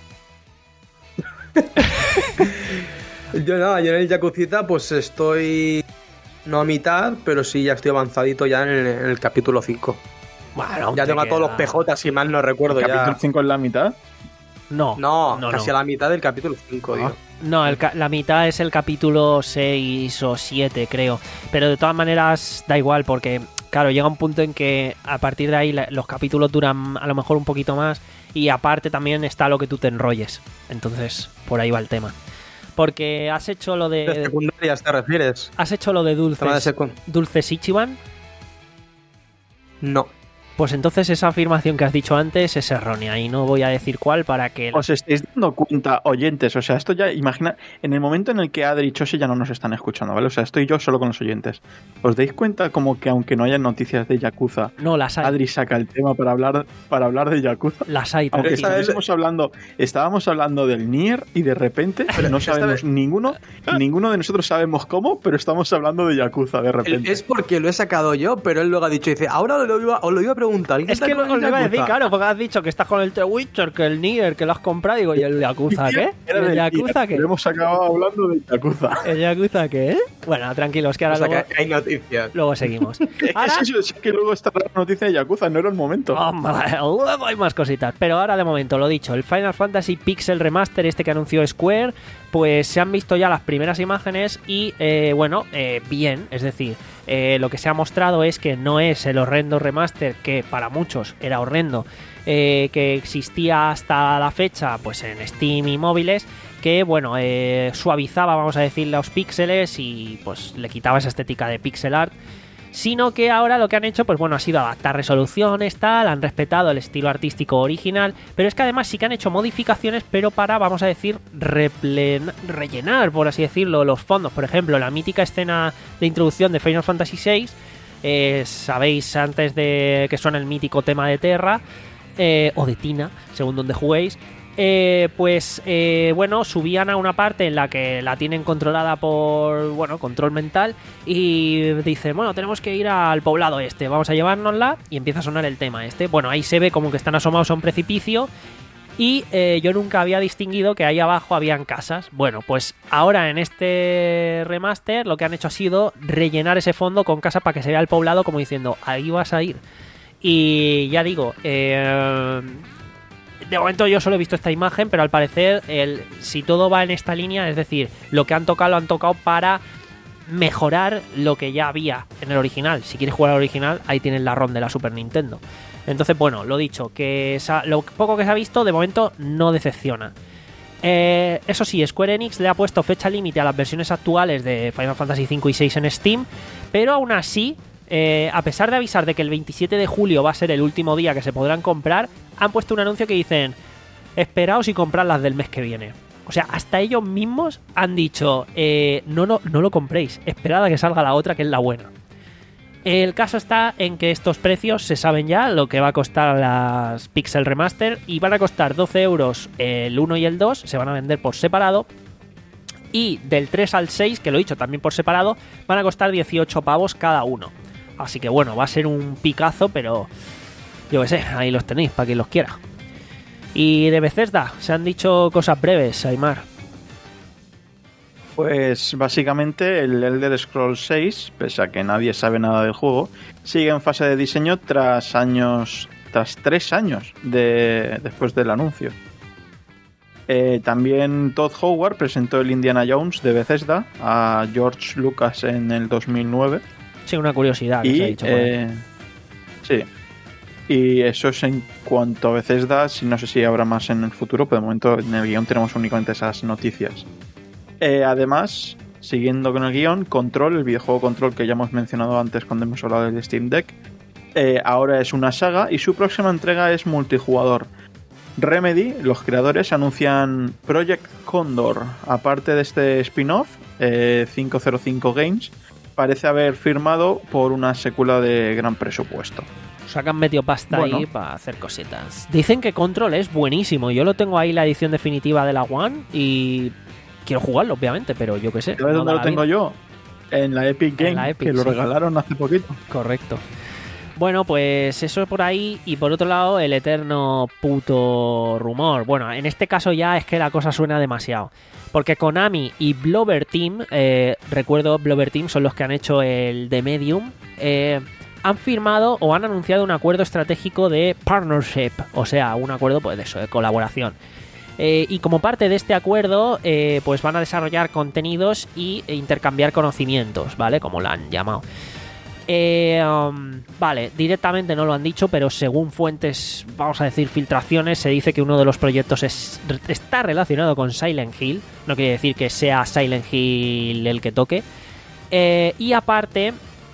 Yo nada, yo en el Yakucita pues estoy no a mitad, pero sí ya estoy avanzadito ya en el, en el capítulo cinco. Bueno, Ya te tengo a todos queda- los P J, si mal no recuerdo ¿El ya. capítulo cinco en la mitad? No, No, no, casi no. a la mitad del capítulo cinco, digo. No, el ca- la mitad es el capítulo seis o siete, creo. Pero de todas maneras da igual porque, claro, llega un punto en que a partir de ahí la- los capítulos duran a lo mejor un poquito más y aparte también está lo que tú te enrolles. Entonces, por ahí va el tema. Porque has hecho lo ¿De de... secundarias te refieres? Has hecho lo de Tema de Dulces, secund- Dulces Ichiban. No. Pues entonces esa afirmación que has dicho antes es errónea y no voy a decir cuál para que... Os estáis dando cuenta, oyentes, o sea, esto ya, imagina, en el momento en el que Adri y Chose ya no nos están escuchando, ¿vale? O sea, estoy yo solo con los oyentes. ¿Os dais cuenta como que aunque no haya noticias de Yakuza, no las hay. Adri saca el tema para hablar, para hablar de Yakuza? Las hay. Aunque tranquilo. estábamos hablando, estábamos hablando del Nier y de repente no sabemos ninguno, ninguno de nosotros sabemos cómo, pero estamos hablando de Yakuza de repente. Es porque lo he sacado yo, pero él luego ha dicho, dice, ahora lo iba, os lo iba a preguntar. Es que lo, lo iba a decir, claro, porque has dicho que estás con el The Witcher, que el Nier, que lo has comprado, digo, ¿y el Yakuza qué? Era ¿El del Yakuza Nier, qué? Hemos acabado hablando de Yakuza. ¿El Yakuza qué? Bueno, tranquilos, que ahora O sea, luego, que hay noticias. luego seguimos. Es Ahora, que, es, eso, es que luego está la noticia de Yakuza, no era el momento. hombre, luego hay más cositas. Pero ahora de momento, lo dicho, el Final Fantasy Pixel Remaster, este que anunció Square, pues se han visto ya las primeras imágenes y, eh, bueno, eh, bien, es decir, eh, lo que se ha mostrado es que no es el horrendo remaster que para muchos era horrendo, eh, que existía hasta la fecha, pues en Steam y móviles, que, bueno, eh, suavizaba, vamos a decir, los píxeles y pues le quitaba esa estética de pixel art. Sino que ahora lo que han hecho, pues bueno, ha sido adaptar resoluciones, tal, han respetado el estilo artístico original, pero es que además sí que han hecho modificaciones, pero para, vamos a decir, replen- rellenar, por así decirlo, los fondos. Por ejemplo, la mítica escena de introducción de Final Fantasy seis, eh, sabéis antes de que suena el mítico tema de Terra, eh, o de Tina, según donde juguéis, Eh, pues eh, bueno, subían a una parte en la que la tienen controlada por, bueno, control mental, y dicen, bueno, tenemos que ir al poblado este, vamos a llevárnosla, y empieza a sonar el tema este. Bueno, ahí se ve como que están asomados a un precipicio y eh, yo nunca había distinguido que ahí abajo habían casas. Bueno, pues ahora en este remaster lo que han hecho ha sido rellenar ese fondo con casas para que se vea el poblado, como diciendo, ahí vas a ir. Y ya digo, eh... de momento yo solo he visto esta imagen, pero al parecer, el, si todo va en esta línea, es decir, lo que han tocado lo han tocado para mejorar lo que ya había en el original. Si quieres jugar al original, ahí tienes la ROM de la Super Nintendo. Entonces, bueno, lo dicho, que esa, lo poco que se ha visto, de momento no decepciona. Eh, eso sí, Square Enix le ha puesto fecha límite a las versiones actuales de Final Fantasy cinco y seis en Steam, pero aún así, Eh, a pesar de avisar de que el veintisiete de julio va a ser el último día que se podrán comprar, han puesto un anuncio que dicen, esperaos y comprad las del mes que viene. O sea, hasta ellos mismos han dicho, eh, no, no, no lo compréis, esperad a que salga la otra, que es la buena. El caso está en que estos precios se saben ya, lo que va a costar las Pixel Remaster, y van a costar doce euros el uno y el dos, se van a vender por separado. Y del tres al seis, que lo he dicho también por separado, van a costar dieciocho pavos cada uno. Así que bueno, va a ser un picazo, pero yo qué sé, ahí los tenéis para quien los quiera. Y de Bethesda, se han dicho cosas breves, Aymar. Pues básicamente el Elder Scrolls seis, pese a que nadie sabe nada del juego, sigue en fase de diseño tras años, tras tres años de, después del anuncio. Eh, también Todd Howard presentó el Indiana Jones de Bethesda a George Lucas en el dos mil nueve. Sí, una curiosidad que y, se ha dicho. Eh, sí. Y eso es en cuanto a Bethesda. Si no sé si habrá más en el futuro, pero de momento en el guión tenemos únicamente esas noticias. Eh, además, siguiendo con el guión, Control, el videojuego Control que ya hemos mencionado antes cuando hemos hablado del Steam Deck, eh, ahora es una saga y su próxima entrega es multijugador. Remedy, los creadores, anuncian Project Condor. Aparte de este spin-off, eh, quinientos cinco Games parece haber firmado por una secuela de gran presupuesto. O sea, que han metido pasta Bueno. ahí para hacer cositas. Dicen que Control es buenísimo. Yo lo tengo ahí, la edición definitiva de la One, y quiero jugarlo, obviamente, pero yo qué sé. ¿Sabes no dónde da lo la tengo vida. yo? En la Epic En Game, la Epic, que lo sí. regalaron hace poquito. Correcto. Bueno, pues eso por ahí. Y por otro lado, el eterno puto rumor. Bueno, en este caso ya es que la cosa suena demasiado. Porque Konami y Bloober Team, eh, recuerdo, Bloober Team son los que han hecho el The Medium, eh, han firmado o han anunciado un acuerdo estratégico de partnership. O sea, un acuerdo, pues de eso, de colaboración. Eh, y como parte de este acuerdo, eh, pues van a desarrollar contenidos y intercambiar conocimientos, ¿vale? Como lo han llamado. Eh, um, vale, directamente no lo han dicho, pero según fuentes, vamos a decir filtraciones, se dice que uno de los proyectos es, está relacionado con Silent Hill. No quiere decir que sea Silent Hill el que toque. Eh, y aparte,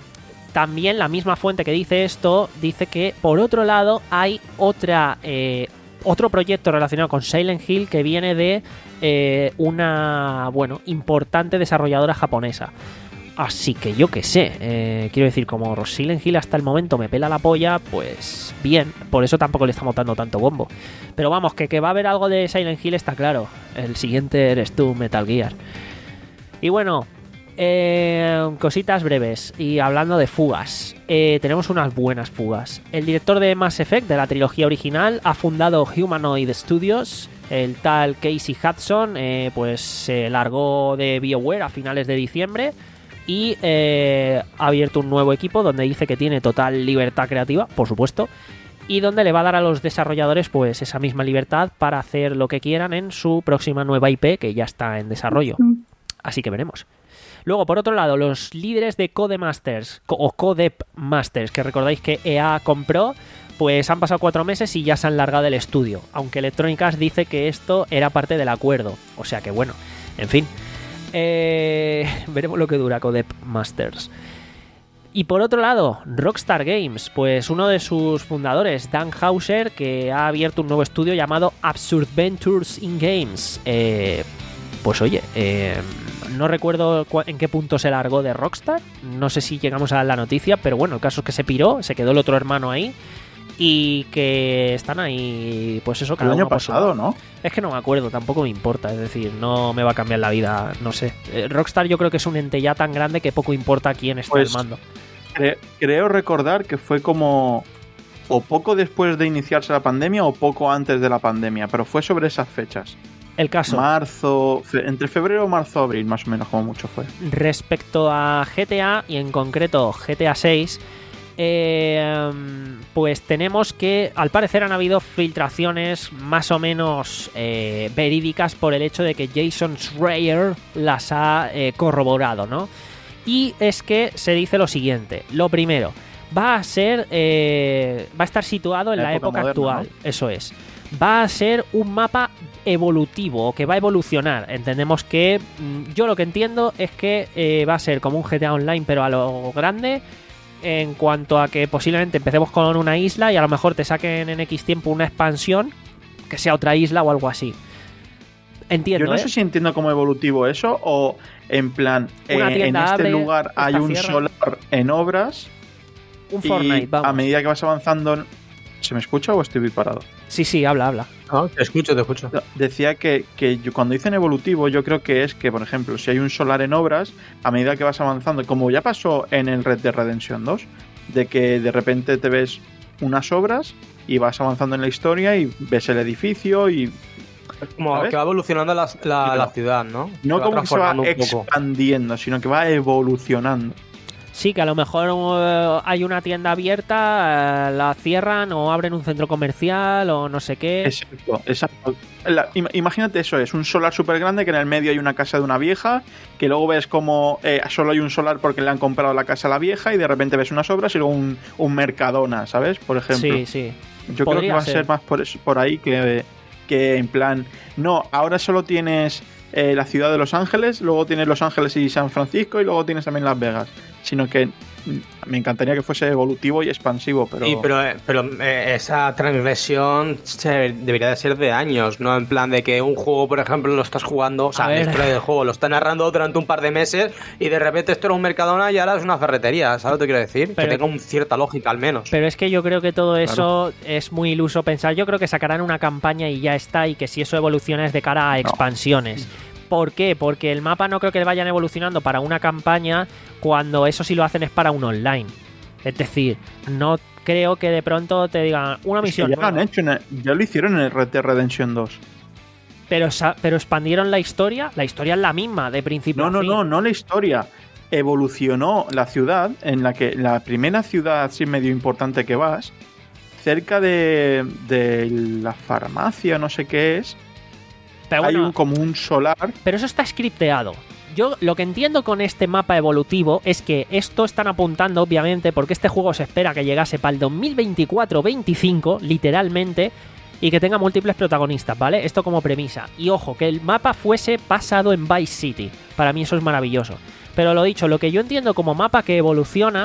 también la misma fuente que dice esto, dice que por otro lado hay otra eh, otro proyecto relacionado con Silent Hill que viene de eh, una, bueno, importante desarrolladora japonesa. Así que yo qué sé, eh, quiero decir, como Silent Hill hasta el momento me pela la polla, pues bien, por eso tampoco le estamos dando tanto bombo. Pero vamos, que, que va a haber algo de Silent Hill está claro. El siguiente eres tú, Metal Gear. Y bueno, eh, cositas breves. Y hablando de fugas, eh, tenemos unas buenas fugas. El director de Mass Effect, de la trilogía original, ha fundado Humanoid Studios. El tal Casey Hudson, eh, pues se largó de BioWare a finales de diciembre. Y eh, ha abierto un nuevo equipo donde dice que tiene total libertad creativa, por supuesto, y donde le va a dar a los desarrolladores pues esa misma libertad para hacer lo que quieran en su próxima nueva I P que ya está en desarrollo. Así que veremos. Luego, por otro lado, los líderes de Codemasters o Codep Masters, que recordáis que E A compró, pues han pasado cuatro meses y ya se han largado del estudio, aunque Electronic Arts dice que esto era parte del acuerdo. O sea que bueno, en fin. Eh, veremos lo que dura Codep Masters. Y por otro lado, Rockstar Games, pues uno de sus fundadores, Dan Houser, que ha abierto un nuevo estudio llamado Absurd Ventures in Games. Eh, pues oye, eh, no recuerdo en qué punto se largó de Rockstar, no sé si llegamos a la noticia, pero bueno, el caso es que se piró, se quedó el otro hermano ahí. Y que están ahí, pues eso, cada el año uno pasado, ¿no? Es que no me acuerdo, tampoco me importa, es decir, no me va a cambiar la vida, no sé. Rockstar yo creo que es un ente ya tan grande que poco importa quién está pues, al mando. Cre- creo recordar que fue como o poco después de iniciarse la pandemia o poco antes de la pandemia, pero fue sobre esas fechas. El caso. Marzo, fe- entre febrero, marzo, abril, más o menos, como mucho fue. Respecto a G T A y en concreto G T A seis... Eh, pues tenemos que al parecer han habido filtraciones más o menos eh, verídicas por el hecho de que Jason Schreier las ha eh, corroborado, ¿no? Y es que se dice lo siguiente: lo primero, va a ser eh, va a estar situado en la, la época, época moderna, actual, ¿no? Eso es. Va a ser un mapa evolutivo, que va a evolucionar. Entendemos que yo lo que entiendo es que eh, va a ser como un G T A Online pero a lo grande, en cuanto a que posiblemente empecemos con una isla y a lo mejor te saquen en X tiempo una expansión que sea otra isla o algo así. Entiendo, Yo no ¿eh? sé si entiendo como evolutivo eso o en plan, eh, en este abre, lugar hay un cierra. solar en obras. Un Fortnite, y vamos. A medida que vas avanzando... ¿Se me escucha o estoy parado? Sí, sí, habla, habla. No, te escucho, te escucho. Decía que, que yo, cuando dicen evolutivo, yo creo que es que, por ejemplo, si hay un solar en obras, a medida que vas avanzando, como ya pasó en el Red Dead Redemption dos, de que de repente te ves unas obras y vas avanzando en la historia y ves el edificio y... Como ¿sabes? que va evolucionando la, la, sí, la ciudad, ¿no? No se como que se va expandiendo, expandiendo, sino que va evolucionando. Sí, que a lo mejor uh, hay una tienda abierta, uh, la cierran o abren un centro comercial o no sé qué. Exacto, exacto. La, im, imagínate eso, es un solar súper grande que en el medio hay una casa de una vieja, que luego ves como eh, solo hay un solar porque le han comprado la casa a la vieja y de repente ves unas obras y luego un, un Mercadona, ¿sabes? Por ejemplo. Sí, sí. Yo Podría creo que va ser. a ser más por, por ahí que, que en plan, no, ahora solo tienes eh, la ciudad de Los Ángeles, luego tienes Los Ángeles y San Francisco y luego tienes también Las Vegas, sino que me encantaría que fuese evolutivo y expansivo, pero... Sí, pero, pero eh, esa transgresión se, debería de ser de años, no en plan de que un juego, por ejemplo, lo estás jugando, o sea, la historia del juego lo está narrando durante un par de meses y de repente esto era un Mercadona y ahora es una ferretería, ¿sabes lo que quiero decir? Pero, que tenga un cierta lógica al menos. Pero es que yo creo que todo eso claro. es muy iluso pensar. Yo creo que sacarán una campaña y ya está, y que si eso evoluciona es de cara a expansiones. No. ¿Por qué? Porque el mapa no creo que vayan evolucionando para una campaña cuando eso sí lo hacen es para un online. Es decir, no creo que de pronto te digan una misión. Es que ya, lo han hecho en el, ya lo hicieron en el Red Dead Redemption dos. Pero, pero expandieron la historia. La historia es la misma, de principio no, a no, fin. No, no, no la historia. Evolucionó la ciudad en la que la primera ciudad así medio importante que vas, cerca de, de la farmacia, no sé qué es, pero hay bueno, un, como un solar. Pero eso está scripteado. Yo lo que entiendo con este mapa evolutivo es que esto están apuntando, obviamente, porque este juego se espera que llegase para el dos mil veinticuatro veinticinco, literalmente, y que tenga múltiples protagonistas, ¿vale? Esto como premisa. Y ojo, que el mapa fuese basado en Vice City. Para mí eso es maravilloso. Pero lo dicho, lo que yo entiendo como mapa que evoluciona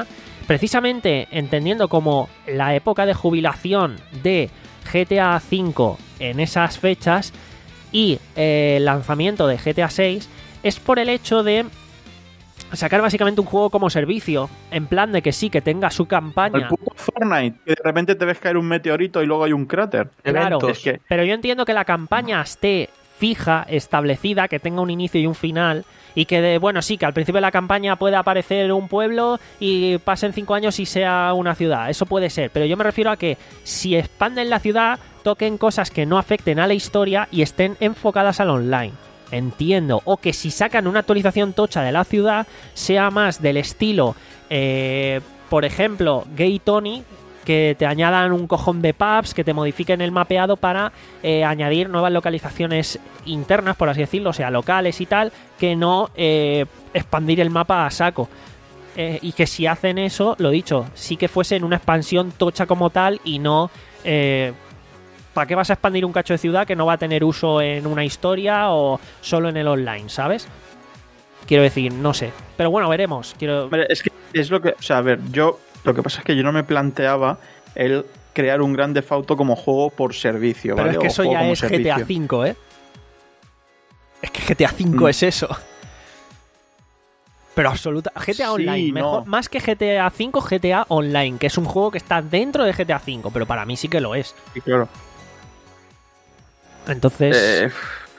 precisamente entendiendo como la época de jubilación de G T A cinco en esas fechas y eh, el lanzamiento de G T A seis, es por el hecho de sacar básicamente un juego como servicio, en plan de que sí, que tenga su campaña. El puto Fortnite, que de repente te ves caer un meteorito y luego hay un cráter. Claro, Es que... pero yo entiendo que la campaña esté fija, establecida, que tenga un inicio y un final, y que, de, bueno, sí, que al principio de la campaña pueda aparecer un pueblo y pasen cinco años y sea una ciudad. Eso puede ser, pero yo me refiero a que si expanden la ciudad, toquen cosas que no afecten a la historia y estén enfocadas al online. Entiendo. O que si sacan una actualización tocha de la ciudad, sea más del estilo, eh, por ejemplo, Gay Tony, que te añadan un cojón de pubs, que te modifiquen el mapeado para eh, añadir nuevas localizaciones internas, por así decirlo, o sea, locales y tal, que no eh, expandir el mapa a saco. Eh, y que si hacen eso, lo dicho, sí que fuese en una expansión tocha como tal y no... Eh, ¿Para qué vas a expandir un cacho de ciudad que no va a tener uso en una historia o solo en el online, ¿sabes? Quiero decir, no sé. Pero bueno, veremos. Quiero... Es que es lo que... O sea, a ver, yo... Lo que pasa es que yo no me planteaba el crear un Grand Theft Auto como juego por servicio, Pero ¿vale? es que O eso juego ya como es servicio. G T A cinco, ¿eh? Es que G T A cinco Mm. es eso. Pero absoluta... G T A Sí, Online, mejor, no. más que G T A cinco, G T A Online, que es un juego que está dentro de G T A cinco, pero para mí sí que lo es. Sí, claro. Entonces... Eh,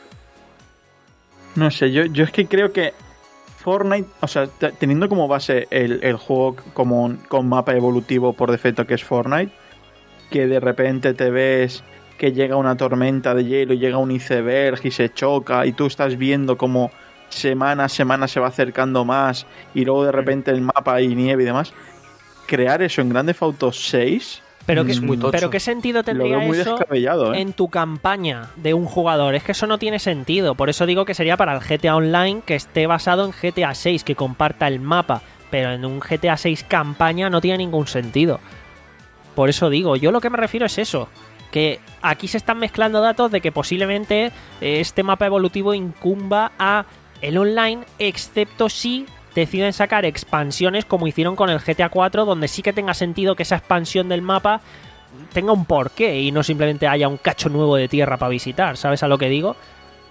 no sé, yo, yo es que creo que Fortnite, o sea, t- teniendo como base el, el juego como un- con mapa evolutivo por defecto que es Fortnite, que de repente te ves que llega una tormenta de hielo y llega un iceberg y se choca y tú estás viendo como semana a semana se va acercando más y luego de repente el mapa hay nieve y demás, crear eso en Grand Theft Auto seis... Pero, ¿qué, es muy tocho. pero ¿qué sentido Lo tendría veo muy eso descabellado, ¿eh? en tu campaña de un jugador? Es que eso no tiene sentido. Por eso digo que sería para el G T A Online que esté basado en G T A seis, que comparta el mapa. Pero en un G T A seis campaña no tiene ningún sentido. Por eso digo, yo lo que me refiero es eso. Que aquí se están mezclando datos de que posiblemente eh, este mapa evolutivo incumba a el online, excepto si deciden sacar expansiones como hicieron con el G T A cuatro, donde sí que tenga sentido que esa expansión del mapa tenga un porqué y no simplemente haya un cacho nuevo de tierra para visitar, ¿sabes a lo que digo?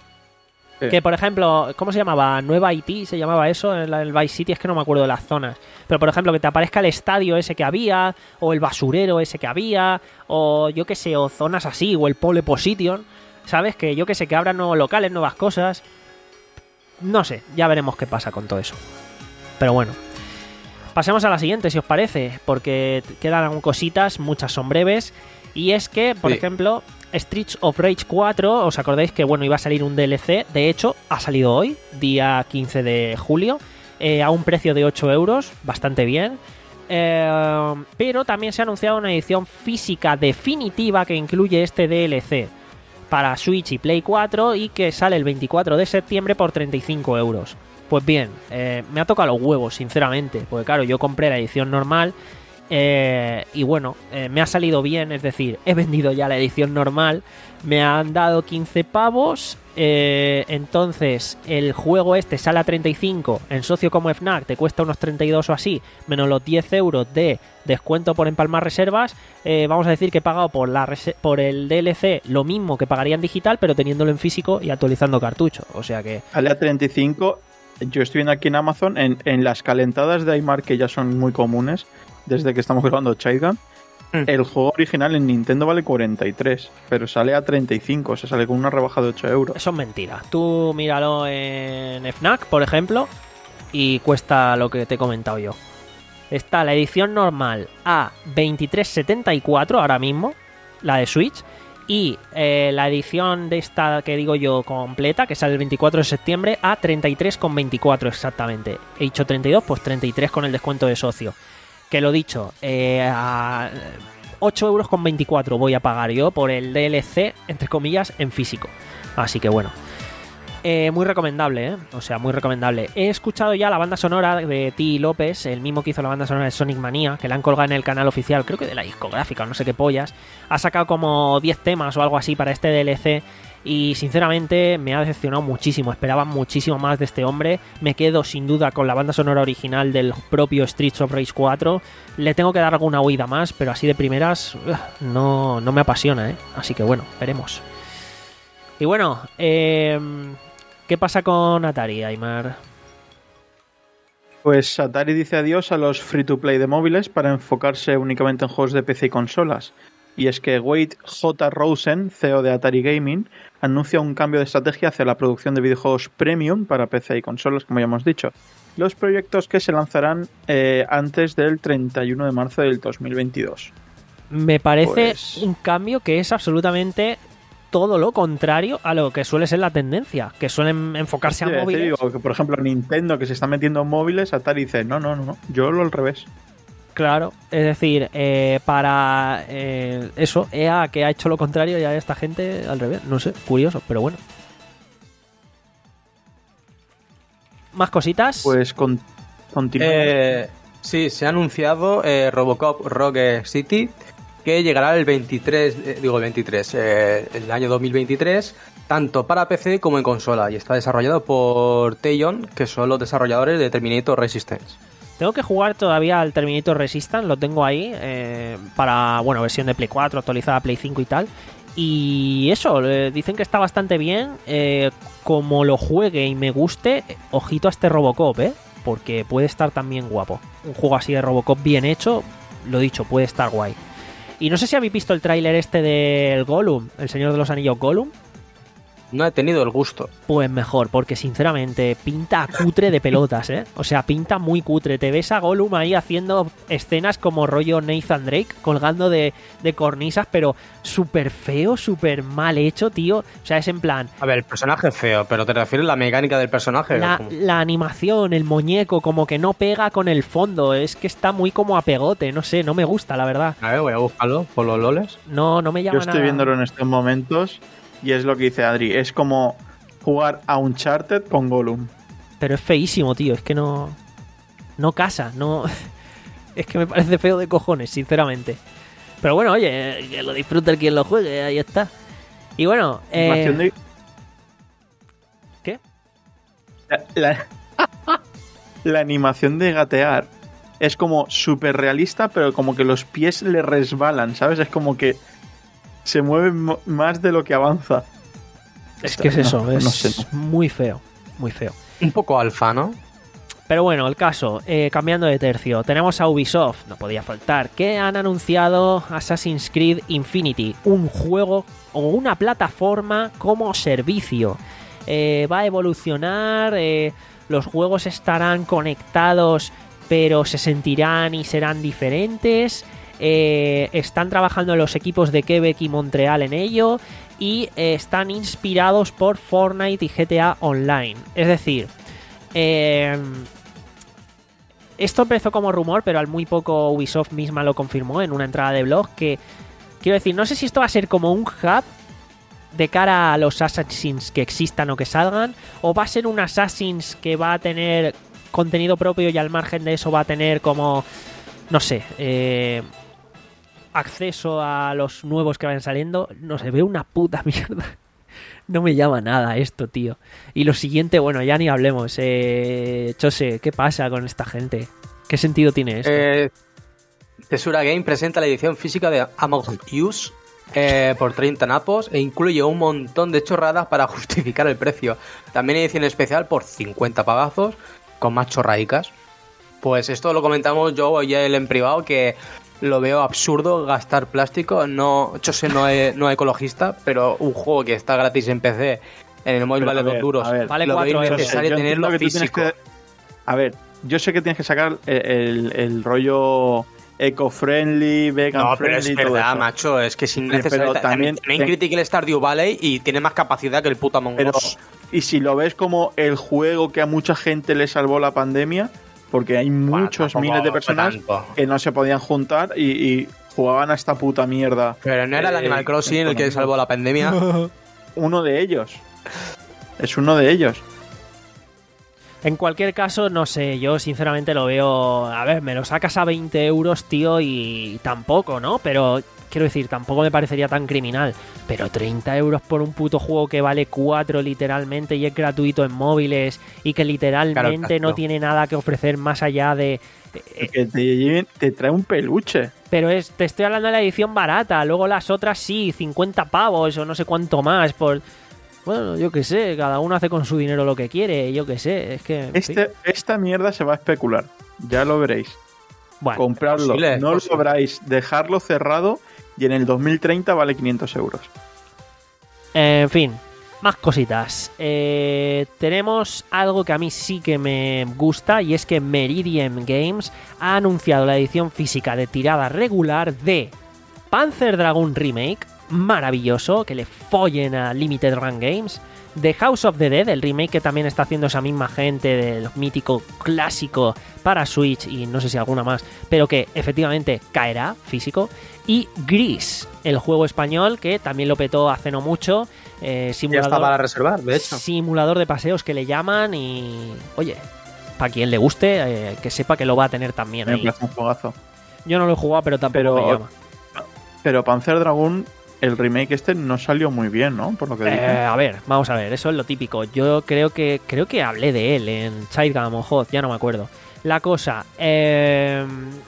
Sí. Que, por ejemplo, ¿cómo se llamaba? Nueva Haití, se llamaba eso, en el Vice City, es que no me acuerdo de las zonas. Pero, por ejemplo, que te aparezca el estadio ese que había, o el basurero ese que había, o yo qué sé, o zonas así, o el pole position, ¿sabes? Que yo qué sé, que abran nuevos locales, nuevas cosas. No sé, ya veremos qué pasa con todo eso. Pero bueno, pasemos a la siguiente, si os parece, porque quedan cositas, muchas son breves. Y es que, por Sí. ejemplo, Streets of Rage cuatro, ¿os acordáis que bueno iba a salir un D L C? De hecho, ha salido hoy, día quince de julio, eh, a un precio de ocho euros, bastante bien. Eh, pero también se ha anunciado una edición física definitiva que incluye este D L C para Switch y Play cuatro y que sale el veinticuatro de septiembre por treinta y cinco euros. Pues bien, eh, me ha tocado los huevos, sinceramente, porque claro, yo compré la edición normal eh, y bueno, eh, me ha salido bien, es decir, he vendido ya la edición normal, me han dado quince pavos, eh, entonces el juego este sale a treinta y cinco, en socio como Fnac te cuesta unos treinta y dos o así, menos los diez euros de descuento por empalmar reservas, eh, vamos a decir que he pagado por, la rese- por el D L C lo mismo que pagaría en digital, pero teniéndolo en físico y actualizando cartucho, o sea que... Sale a treinta y cinco. Yo estoy viendo aquí en Amazon, en, en las calentadas de Aymar, que ya son muy comunes desde que estamos grabando Chaigan, Mm. el juego original en Nintendo vale cuarenta y tres, pero sale a treinta y cinco, o sea, sale con una rebaja de ocho euros. Eso es mentira. Tú míralo en Fnac, por ejemplo, y cuesta lo que te he comentado yo. Está la edición normal a veintitrés setenta y cuatro ahora mismo, la de Switch, y eh, la edición de esta que digo yo completa, que sale el veinticuatro de septiembre, a treinta y tres con veinticuatro exactamente. He dicho treinta y dos, pues treinta y tres con el descuento de socio. Que lo dicho, eh, a ocho euros con veinticuatro voy a pagar yo por el D L C, entre comillas, en físico. Así que bueno. Eh, muy recomendable, ¿eh? O sea, muy recomendable. He escuchado ya la banda sonora de T. López, el mismo que hizo la banda sonora de Sonic Mania, que la han colgado en el canal oficial, creo que de la discográfica o no sé qué pollas. Ha sacado como diez temas o algo así para este D L C y sinceramente me ha decepcionado muchísimo. Esperaba muchísimo más de este hombre. Me quedo sin duda con la banda sonora original del propio Streets of Rage cuatro. Le tengo que dar alguna huida más, pero así de primeras no, no me apasiona, ¿eh? Así que bueno, veremos. Y bueno, eh, ¿qué pasa con Atari, Aymar? Pues Atari dice adiós a los free-to-play de móviles para enfocarse únicamente en juegos de P C y consolas. Y es que Wade J. Rosen, C E O de Atari Gaming, anuncia un cambio de estrategia hacia la producción de videojuegos premium para P C y consolas, como ya hemos dicho. Los proyectos que se lanzarán eh, antes del treinta y uno de marzo del dos mil veintidós. Me parece Pues- un cambio que es absolutamente todo lo contrario a lo que suele ser la tendencia, que suelen enfocarse a Sí, te móviles. digo que, por ejemplo, Nintendo, que se está metiendo en móviles, Atari dice, no, no, no, no, yo lo al revés. Claro, es decir, eh, para eh, eso, E A que ha hecho lo contrario y a esta gente al revés. No sé, curioso, pero bueno. ¿Más cositas? Pues con, continúa. Eh, sí, se ha anunciado eh, Robocop Rogue City, que llegará el veintitrés, eh, digo el veintitrés, eh, el año dos mil veintitrés, tanto para P C como en consola, y está desarrollado por Teyon, que son los desarrolladores de Terminator Resistance. Tengo que jugar todavía al Terminator Resistance, lo tengo ahí, eh, para, bueno, versión de Play cuatro, actualizada Play cinco y tal. Y eso, eh, dicen que está bastante bien. Eh, como lo juegue y me guste, ojito a este Robocop, ¿eh? Porque puede estar también guapo. Un juego así de Robocop bien hecho, lo dicho, puede estar guay. Y no sé si habéis visto el tráiler este del Gollum, el Señor de los Anillos Gollum. No he tenido el gusto. Pues mejor, porque sinceramente pinta a cutre de pelotas, ¿eh? O sea, pinta muy cutre. Te ves a Gollum ahí haciendo escenas como rollo Nathan Drake, colgando de, de cornisas, pero súper feo, súper mal hecho, tío. O sea, es en plan... A ver, el personaje es feo, pero ¿te refieres a la mecánica del personaje? La, ¿Cómo? la animación, el muñeco, como que no pega con el fondo. Es que está muy como a pegote, no sé, no me gusta, la verdad. A ver, voy a buscarlo por los loles. No, no me llama Yo estoy nada. viéndolo en estos momentos y es lo que dice Adri, es como jugar a Uncharted con Gollum. Pero es feísimo, tío, es que no... No casa, no... Es que me parece feo de cojones, sinceramente. Pero bueno, oye, que lo disfrute el quien lo juegue, ahí está. Y bueno, eh... Animación de- ¿Qué? La, la- la animación de gatear es como súper realista, pero como que los pies le resbalan, ¿sabes? Es como que se mueve mo- más de lo que avanza. Es que es eso, No, es no sé, no. muy feo, muy feo. Un poco alfa, ¿no? Pero bueno, el caso, eh, cambiando de tercio, tenemos a Ubisoft, no podía faltar, que han anunciado Assassin's Creed Infinity, un juego o una plataforma como servicio. Eh, va a evolucionar, eh, los juegos estarán conectados, pero se sentirán y serán diferentes. Eh, están trabajando los equipos de Quebec y Montreal en ello y eh, están inspirados por Fortnite y G T A Online. Es decir, eh, esto empezó como rumor, pero al muy poco Ubisoft misma lo confirmó en una entrada de blog que, quiero decir, no sé si esto va a ser como un hub de cara a los Assassins que existan o que salgan, o va a ser un Assassins que va a tener contenido propio y al margen de eso va a tener como, no sé, eh, acceso a los nuevos que vayan saliendo. No sé, veo una puta mierda. No me llama nada esto, tío. Y lo siguiente, bueno, ya ni hablemos. Eh, Chose, ¿qué pasa con esta gente? ¿Qué sentido tiene esto? Eh, Tesura Game presenta la edición física de Among Us eh, por treinta napos e incluye un montón de chorradas para justificar el precio. También edición especial por cincuenta pagazos con más chorraicas. Pues esto lo comentamos yo y él en privado, que lo veo absurdo gastar plástico. No, yo sé, no es, no es ecologista, pero un juego que está gratis en P C, en el móvil Pero, vale a ver, dos duros. a ver, Vale lo veo cuatro euros. innecesario Yo tenerlo entiendo que tú tienes físico. que- A ver, yo sé que tienes que sacar el, el- el rollo eco-friendly, No, pero vegan-friendly es y todo verdad, eso. macho, es que es Pero innecesario. también- También, también critique el Stardew Valley y tiene más capacidad que el puto Among Pero, Us. y si lo ves como el juego que a mucha gente le salvó la pandemia, porque hay Bueno, muchos tampoco miles de fue personas tanto. que no se podían juntar y, y jugaban a esta puta mierda. Pero no era el Eh, Animal Crossing el que con salvó la pandemia. Uno de ellos. Es uno de ellos. En cualquier caso, no sé, yo sinceramente lo veo... A ver, me lo sacas a veinte euros, tío, y tampoco, ¿no? Pero... Quiero decir, tampoco me parecería tan criminal. Pero treinta euros por un puto juego que vale cuatro literalmente y es gratuito en móviles y que literalmente Claro, no tiene nada que ofrecer más allá de... Que te, lleven- te trae un peluche. Pero es, te estoy hablando de la edición barata. Luego las otras sí, cincuenta pavos o no sé cuánto más por... Bueno, yo qué sé, cada uno hace con su dinero lo que quiere, yo qué sé, es que... en fin. Este, esta mierda se va a especular. Ya lo veréis. Bueno, Comprarlo, posible, es no lo posible. sobráis, dejarlo cerrado y en el dos mil treinta vale quinientos euros. en fin, más cositas. Eh, tenemos algo que a mí sí que me gusta y es que Meridian Games ha anunciado la edición física de tirada regular de Panzer Dragoon Remake, maravilloso, que le follen a Limited Run Games. The House of the Dead, el remake que también está haciendo esa misma gente del mítico clásico para Switch y no sé si alguna más, pero que efectivamente caerá físico. Y Gris, el juego español que también lo petó hace no mucho, eh, Ya simulador, está para reservar, de hecho. simulador de paseos que le llaman y, oye, para quien le guste, eh, que sepa que lo va a tener también Me ahí. parece un juegazo. Yo no lo he jugado, pero tampoco Pero- me llama. Pero Panzer Dragoon, el remake este no salió muy bien, ¿no? Por lo que Eh, dicen. a ver, vamos a ver, eso es lo típico. Yo creo que creo que hablé de él en Childgam o Hot, ya no me acuerdo. La cosa, eh,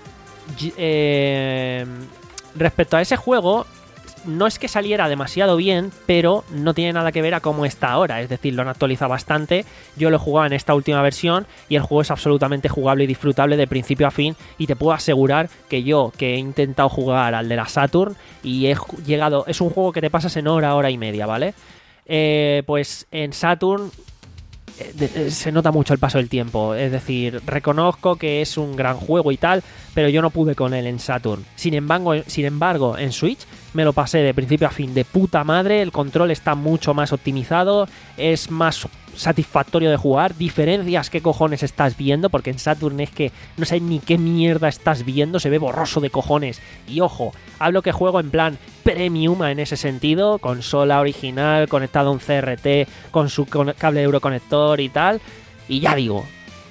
y- eh, respecto a ese juego, no es que saliera demasiado bien, pero no tiene nada que ver a cómo está ahora. Es decir, lo han actualizado bastante. Yo lo he jugado en esta última versión y el juego es absolutamente jugable y disfrutable de principio a fin. Y te puedo asegurar que yo, que he intentado jugar al de la Saturn y he ju- llegado... Es un juego que te pasas en hora, hora y media, ¿vale? Eh, pues en Saturn eh, de- eh, se nota mucho el paso del tiempo. Es decir, reconozco que es un gran juego y tal, pero yo no pude con él en Saturn. Sin embargo, sin embargo, en Switch me lo pasé de principio a fin de puta madre. El control está mucho más optimizado, es más satisfactorio de jugar. Diferencias, qué cojones estás viendo, porque en Saturn es que no sé ni qué mierda estás viendo, se ve borroso de cojones. Y ojo, hablo que juego en plan premium en ese sentido, consola original, conectado a un C R T, con su con- cable de Euroconector y tal. Y ya digo,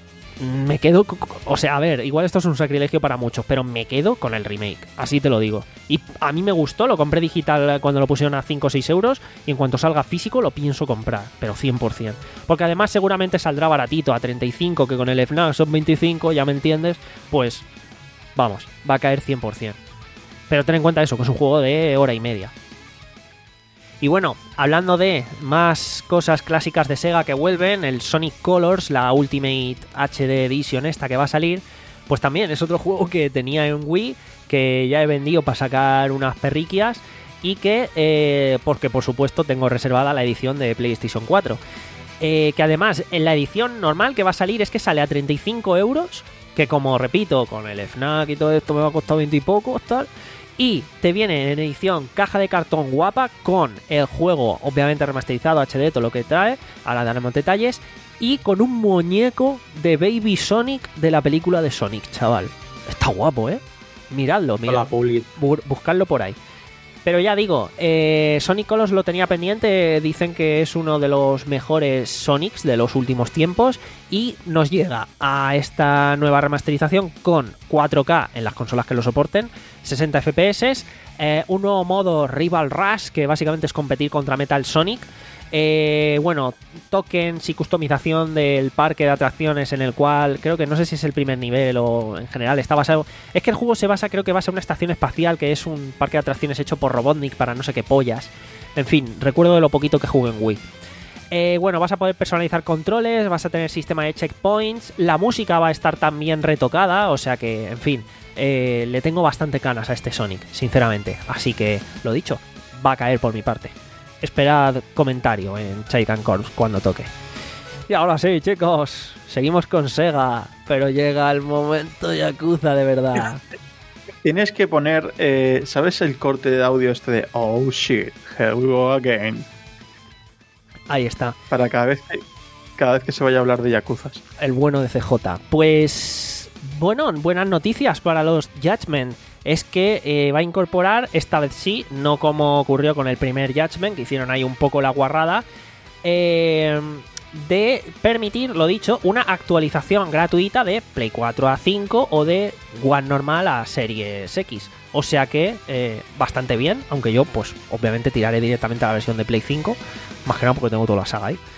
me quedo... co- co- O sea, a ver, igual esto es un sacrilegio para muchos, pero me quedo con el remake, así te lo digo. Y a mí me gustó, lo compré digital cuando lo pusieron a cinco o seis euros y en cuanto salga físico lo pienso comprar, pero cien por ciento. Porque además seguramente saldrá baratito, a treinta y cinco, que con el F N A C son veinticinco, ya me entiendes, pues vamos, va a caer cien por ciento. Pero ten en cuenta eso, que es un juego de hora y media. Y bueno, hablando de más cosas clásicas de Sega que vuelven, el Sonic Colors, la Ultimate H D Edition esta que va a salir, pues también es otro juego que tenía en Wii, que ya he vendido para sacar unas perriquias y que, eh, porque por supuesto tengo reservada la edición de PlayStation cuatro. Eh, que además en la edición normal que va a salir es que sale a treinta y cinco euros, que como repito, con el F N A C y todo esto me va a costar veinte y poco, tal. Y te viene en edición caja de cartón guapa con el juego obviamente remasterizado H D, todo lo que trae, ahora daremos detalles, y con un muñeco de Baby Sonic de la película de Sonic, chaval. Está guapo, ¿eh? Miradlo, Hola, mirad, Publi. bu- buscadlo por ahí. Pero ya digo, eh, Sonic Colors lo tenía pendiente, dicen que es uno de los mejores Sonics de los últimos tiempos y nos llega a esta nueva remasterización con cuatro K en las consolas que lo soporten, sesenta F P S, eh, un nuevo modo Rival Rush que básicamente es competir contra Metal Sonic. Eh, bueno, tokens y customización del parque de atracciones en el cual creo que no sé si es el primer nivel o en general está basado. Es que el juego se basa, creo que basa en una estación espacial que es un parque de atracciones hecho por Robotnik para no sé qué pollas. En fin, recuerdo de lo poquito que jugué en Wii. Eh, bueno, vas a poder personalizar controles, vas a tener sistema de checkpoints, la música va a estar también retocada, o sea que, en fin, eh, le tengo bastante ganas a este Sonic, sinceramente. Así que, lo dicho, va a caer por mi parte. Esperad comentario en Chaikan Corps cuando toque. Y ahora sí, chicos, seguimos con Sega, pero llega el momento Yakuza de verdad. Tienes que poner, eh, ¿sabes el corte de audio este de Oh shit, here we go again? Ahí está, Para cada vez que, cada vez que se vaya a hablar de Yakuzas. el bueno de C J. Pues, bueno, buenas noticias para los Judgment. Es que eh, va a incorporar, esta vez sí, no como ocurrió con el primer Judgment, que hicieron ahí un poco la guarrada, eh, de permitir, lo dicho, una actualización gratuita de Play cuatro a cinco o de One normal a Series X. O sea que eh, bastante bien, aunque yo pues obviamente tiraré directamente a la versión de Play cinco, más que nada porque tengo toda la saga ahí.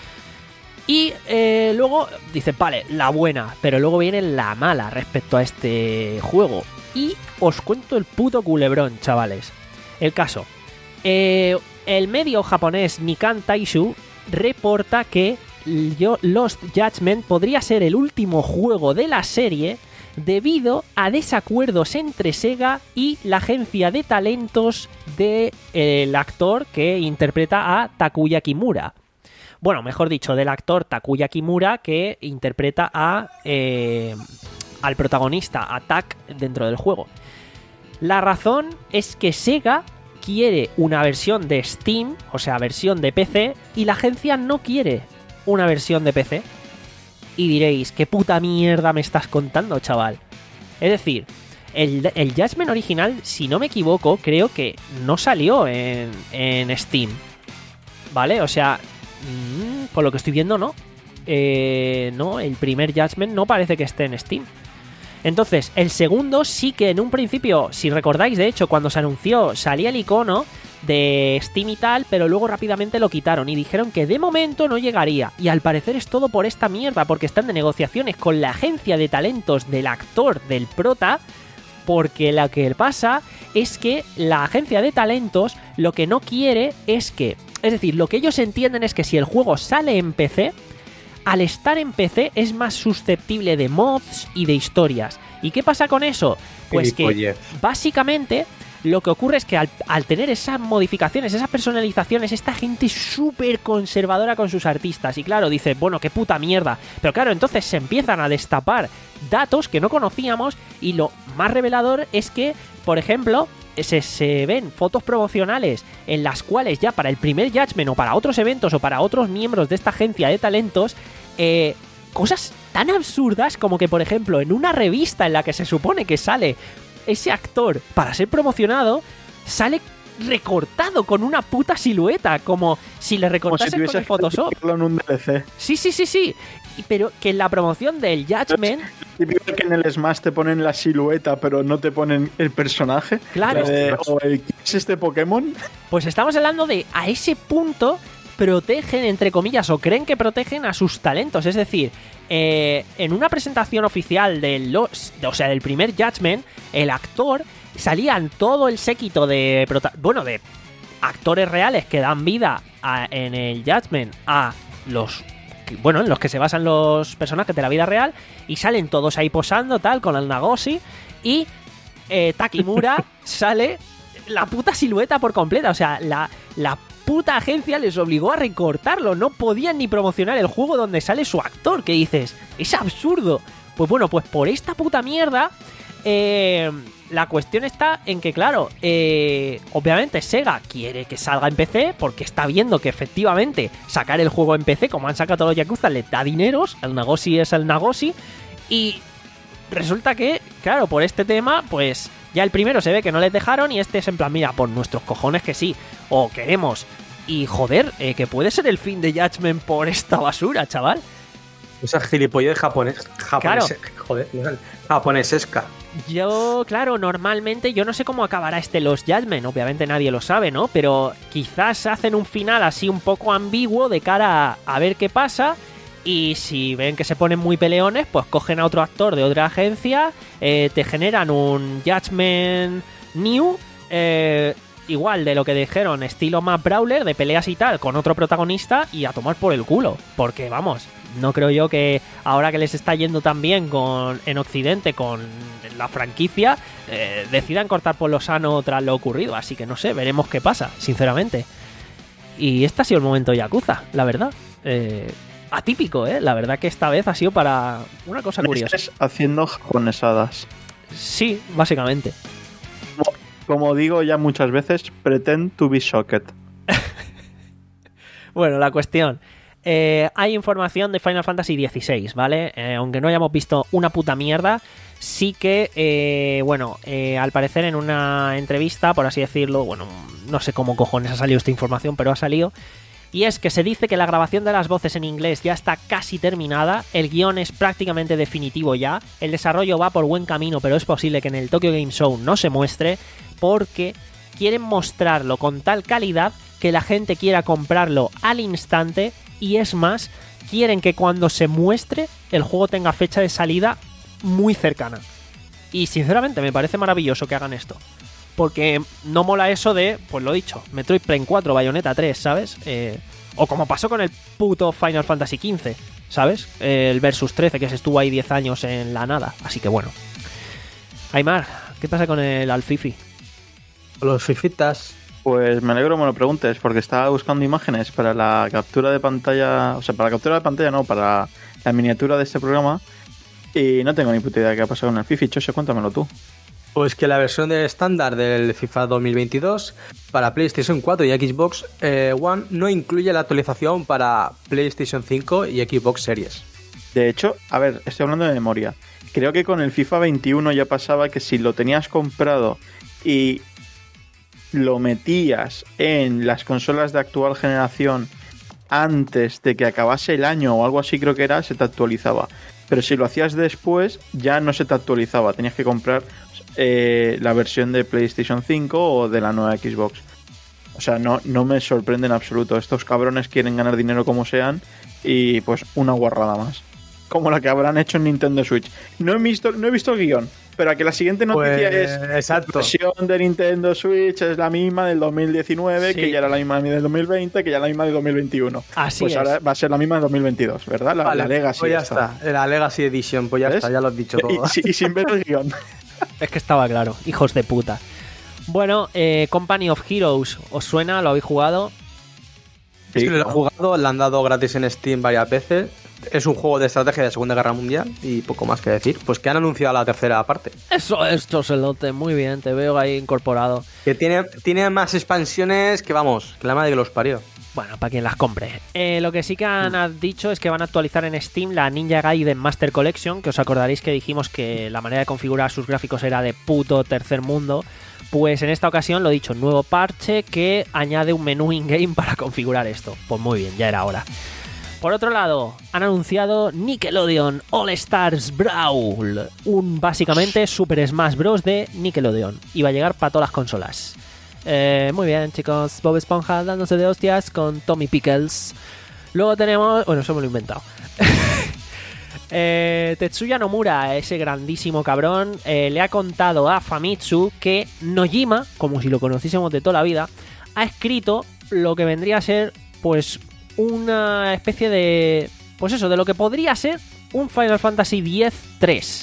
Y eh, luego dice, vale, la buena, pero luego viene la mala respecto a este juego. Y os cuento el puto culebrón, chavales. El caso, eh, el medio japonés Nikkan Taishu reporta que Lost Judgment podría ser el último juego de la serie debido a desacuerdos entre Sega y la agencia de talentos del de, actor que interpreta a Takuya Kimura. Bueno, mejor dicho, del actor Takuya Kimura que interpreta a eh, al protagonista, a Tak, dentro del juego. La razón es que Sega quiere una versión de Steam, o sea, versión de P C, y la agencia no quiere una versión de P C. Y diréis, ¿qué puta mierda me estás contando, chaval? Es decir, el, el Judgment original, si no me equivoco, creo que no salió en, en Steam. ¿Vale? O sea, mmm, por lo que estoy viendo, no. Eh, no, el primer Judgment no parece que esté en Steam. Entonces, el segundo sí que en un principio, si recordáis, de hecho, cuando se anunció, salía el icono de Steam y tal, pero luego rápidamente lo quitaron y dijeron que de momento no llegaría. Y al parecer es todo por esta mierda, porque están de negociaciones con la agencia de talentos del actor, del prota, porque lo que pasa es que la agencia de talentos lo que no quiere es que... Es decir, lo que ellos entienden es que si el juego sale en P C, al estar en P C es más susceptible de mods y de historias. ¿Y qué pasa con eso? Pues que básicamente lo que ocurre es que al, al tener esas modificaciones, esas personalizaciones, esta gente es súper conservadora con sus artistas. Y claro, dice, bueno, qué puta mierda. Pero claro, entonces se empiezan a destapar datos que no conocíamos y lo más revelador es que, por ejemplo... Se, se ven fotos promocionales en las cuales ya para el primer Judgment o para otros eventos o para otros miembros de esta agencia de talentos, eh, cosas tan absurdas como que, por ejemplo, en una revista en la que se supone que sale ese actor para ser promocionado, sale recortado con una puta silueta, como si le recortasen como si con el Photoshop. En un D L C. Sí, sí, sí, sí. Pero que en la promoción del Judgment... Típico que en el Smash te ponen la silueta, pero no te ponen el personaje. Claro. Eh, o el, ¿qué es este Pokémon? Pues estamos hablando de, a ese punto, protegen, entre comillas, o creen que protegen a sus talentos. Es decir, eh, en una presentación oficial del, Lost, o sea, del primer Judgment, el actor... Salían todo el séquito de... Prota- bueno, de actores reales que dan vida a, en el Judgment a los... Bueno, en los que se basan los personajes de la vida real. Y salen todos ahí posando, tal, con el Nagoshi. Y eh, Takimura sale la puta silueta por completa. O sea, la, la puta agencia les obligó a recortarlo. No podían ni promocionar el juego donde sale su actor. ¿Qué dices? Es absurdo. Pues bueno, pues por esta puta mierda... Eh... La cuestión está en que, claro, eh, obviamente Sega quiere que salga en P C porque está viendo que efectivamente sacar el juego en P C, como han sacado todos los Yakuza, le da dineros. El Nagoshi es el Nagoshi. Y resulta que, claro, por este tema, pues ya el primero se ve que no les dejaron y este es en plan, mira, por nuestros cojones que sí, o queremos. Y joder, eh, que puede ser el fin de Judgment por esta basura, chaval. Esa gilipollez japonés, japonés, claro. Joder, japonesesca. Yo, claro, normalmente yo no sé cómo acabará este Lost Judgment, obviamente nadie lo sabe, ¿no? Pero quizás hacen un final así un poco ambiguo de cara a, a ver qué pasa. Y si ven que se ponen muy peleones, pues cogen a otro actor de otra agencia, eh, te generan un Judgment New, eh, igual de lo que dijeron, estilo Map Brawler, de peleas y tal, con otro protagonista y a tomar por el culo. Porque, vamos, no creo yo que ahora que les está yendo tan bien con, en Occidente con la franquicia, eh, decidan cortar por lo sano tras lo ocurrido. Así que no sé, veremos qué pasa, sinceramente. Y este ha sido el momento Yakuza, la verdad. Eh, atípico, ¿eh? La verdad que esta vez ha sido para una cosa curiosa. Estás haciendo japonesadas. Sí, básicamente. Como, como digo ya muchas veces, pretend to be shocked. Bueno, la cuestión... Eh, hay información de Final Fantasy dieciséis, ¿vale? Eh, aunque no hayamos visto una puta mierda, sí que, eh, bueno, eh, al parecer en una entrevista, por así decirlo, bueno, no sé cómo cojones ha salido esta información, pero ha salido Y es que se dice que la grabación de las voces en inglés ya está casi terminada, el guión es prácticamente definitivo ya, el desarrollo va por buen camino, pero es posible que en el Tokyo Game Show no se muestre porque quieren mostrarlo con tal calidad que la gente quiera comprarlo al instante y es más, quieren que cuando se muestre el juego tenga fecha de salida muy cercana. Y sinceramente me parece maravilloso que hagan esto. Porque no mola eso de, pues lo dicho, Metroid Prime cuatro, Bayonetta tres, ¿sabes? Eh, o como pasó con el puto Final Fantasy quince, ¿sabes? Eh, el Versus trece, que se estuvo ahí diez años en la nada. Así que bueno. Aymar, ¿qué pasa con el Alfifi? Los fifitas. Pues me alegro que me lo preguntes, porque estaba buscando imágenes para la captura de pantalla, o sea, para la captura de pantalla no, para la miniatura de este programa, y no tengo ni puta idea de qué ha pasado con el Fifi. Chose, cuéntamelo tú. Pues que la versión del estándar del FIFA dos mil veintidós para PlayStation cuatro y Xbox eh, One no incluye la actualización para PlayStation cinco y Xbox Series. De hecho, a ver, estoy hablando de memoria. Creo que con el FIFA veintiuno ya pasaba que si lo tenías comprado y lo metías en las consolas de actual generación antes de que acabase el año o algo así, creo que era, se te actualizaba. Pero si lo hacías después, ya no se te actualizaba. Tenías que comprar eh, la versión de PlayStation cinco o de la nueva Xbox. O sea, no, no me sorprende en absoluto. Estos cabrones quieren ganar dinero como sean y pues una guarrada más. Como la que habrán hecho en Nintendo Switch. No he visto, no he visto el guión, pero a que la siguiente noticia pues, es exacto. La versión de Nintendo Switch es la misma del dos mil diecinueve, sí. Que ya era la misma del dos mil veinte, que ya era la misma del dos mil veintiuno. Así pues es. Ahora va a ser la misma del dos mil veintidós, ¿verdad? La, vale, la Legacy. Pues ya está. está. La Legacy Edition, pues ya ¿ves? Está, ya lo has dicho todo. Y, y, y sin ver el guión. Es que estaba claro, hijos de puta. Bueno, eh, Company of Heroes, ¿os suena? ¿Lo habéis jugado? Sí, lo he jugado, le han dado gratis en Steam varias veces. Es un juego de estrategia de la Segunda Guerra Mundial y poco más que decir. Pues que han anunciado la tercera parte. Eso es, Choselote, muy bien, te veo ahí incorporado. Que tiene, tiene más expansiones que, vamos, que la madre que los parió. Bueno, para quien las compre. Eh, lo que sí que han mm. dicho es que van a actualizar en Steam la Ninja Gaiden Master Collection, que os acordaréis que dijimos que la manera de configurar sus gráficos era de puto tercer mundo. Pues en esta ocasión, lo dicho, nuevo parche que añade un menú in-game para configurar esto. Pues muy bien, ya era hora. Por otro lado, han anunciado Nickelodeon All Stars Brawl, un básicamente Super Smash Bros. De Nickelodeon. Y va a llegar para todas las consolas. Eh, muy bien, chicos. Bob Esponja dándose de hostias con Tommy Pickles. Luego tenemos... Bueno, eso me lo he inventado. eh, Tetsuya Nomura, ese grandísimo cabrón, eh, le ha contado a Famitsu que Nojima, como si lo conociésemos de toda la vida, ha escrito lo que vendría a ser, pues... una especie de... pues eso, de lo que podría ser un Final Fantasy X tres.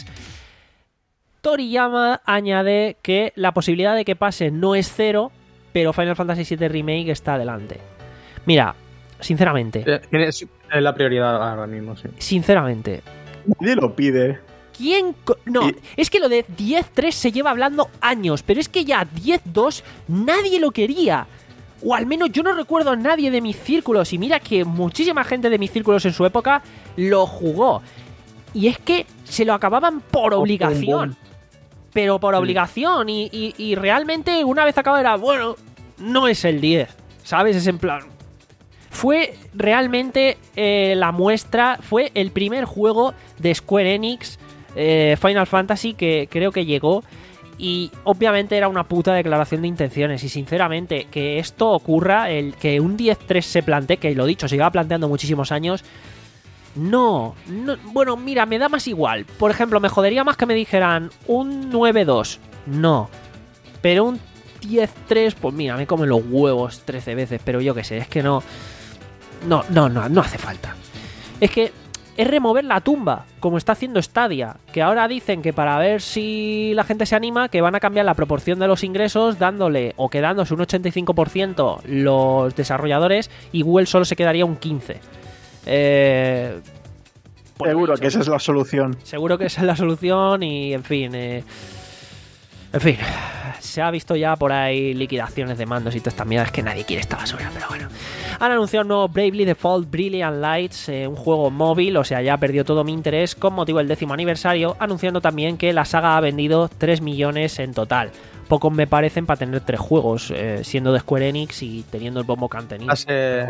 Toriyama añade que la posibilidad de que pase no es cero, pero Final Fantasy siete Remake está adelante. Mira, sinceramente... Es la prioridad ahora mismo, sí. Sinceramente... Nadie lo pide. ¿Quién...? Co- no, y... es que lo de diez tres se lleva hablando años, pero es que ya diez dos nadie lo quería. O al menos yo no recuerdo a nadie de mis círculos. Y mira que muchísima gente de mis círculos en su época lo jugó. Y es que se lo acababan por obligación. Pero por obligación. Y, y, y realmente una vez acabado era, bueno, no es el diez. ¿Sabes? Es en plan... Fue realmente eh, la muestra... Fue el primer juego de Square Enix, eh, Final Fantasy, que creo que llegó... Y obviamente era una puta declaración de intenciones. Y sinceramente, que esto ocurra, el que un diez tres se plantee, que lo dicho, se lleva planteando muchísimos años. No, no, bueno, mira, me da más igual. Por ejemplo, me jodería más que me dijeran un nueve dos. No. Pero un diez tres, pues mira, me comen los huevos trece veces. Pero yo qué sé, es que no. No, no, no, no hace falta. Es que es remover la tumba, como está haciendo Stadia, que ahora dicen que para ver si la gente se anima, que van a cambiar la proporción de los ingresos, dándole o quedándose un ochenta y cinco por ciento los desarrolladores y Google solo se quedaría un quince por ciento. Eh, seguro que esa es la solución. Seguro que esa es la solución y, en fin... Eh, En fin, se ha visto ya por ahí liquidaciones de mandos y todas estas mierdas que nadie quiere esta basura, pero bueno. Han anunciado un nuevo Bravely Default Brilliant Lights, eh, un juego móvil, o sea, ya perdió todo mi interés con motivo del décimo aniversario, anunciando también que la saga ha vendido tres millones en total. Pocos me parecen para tener tres juegos, eh, siendo de Square Enix y teniendo el bombo que han tenido. Va a ser,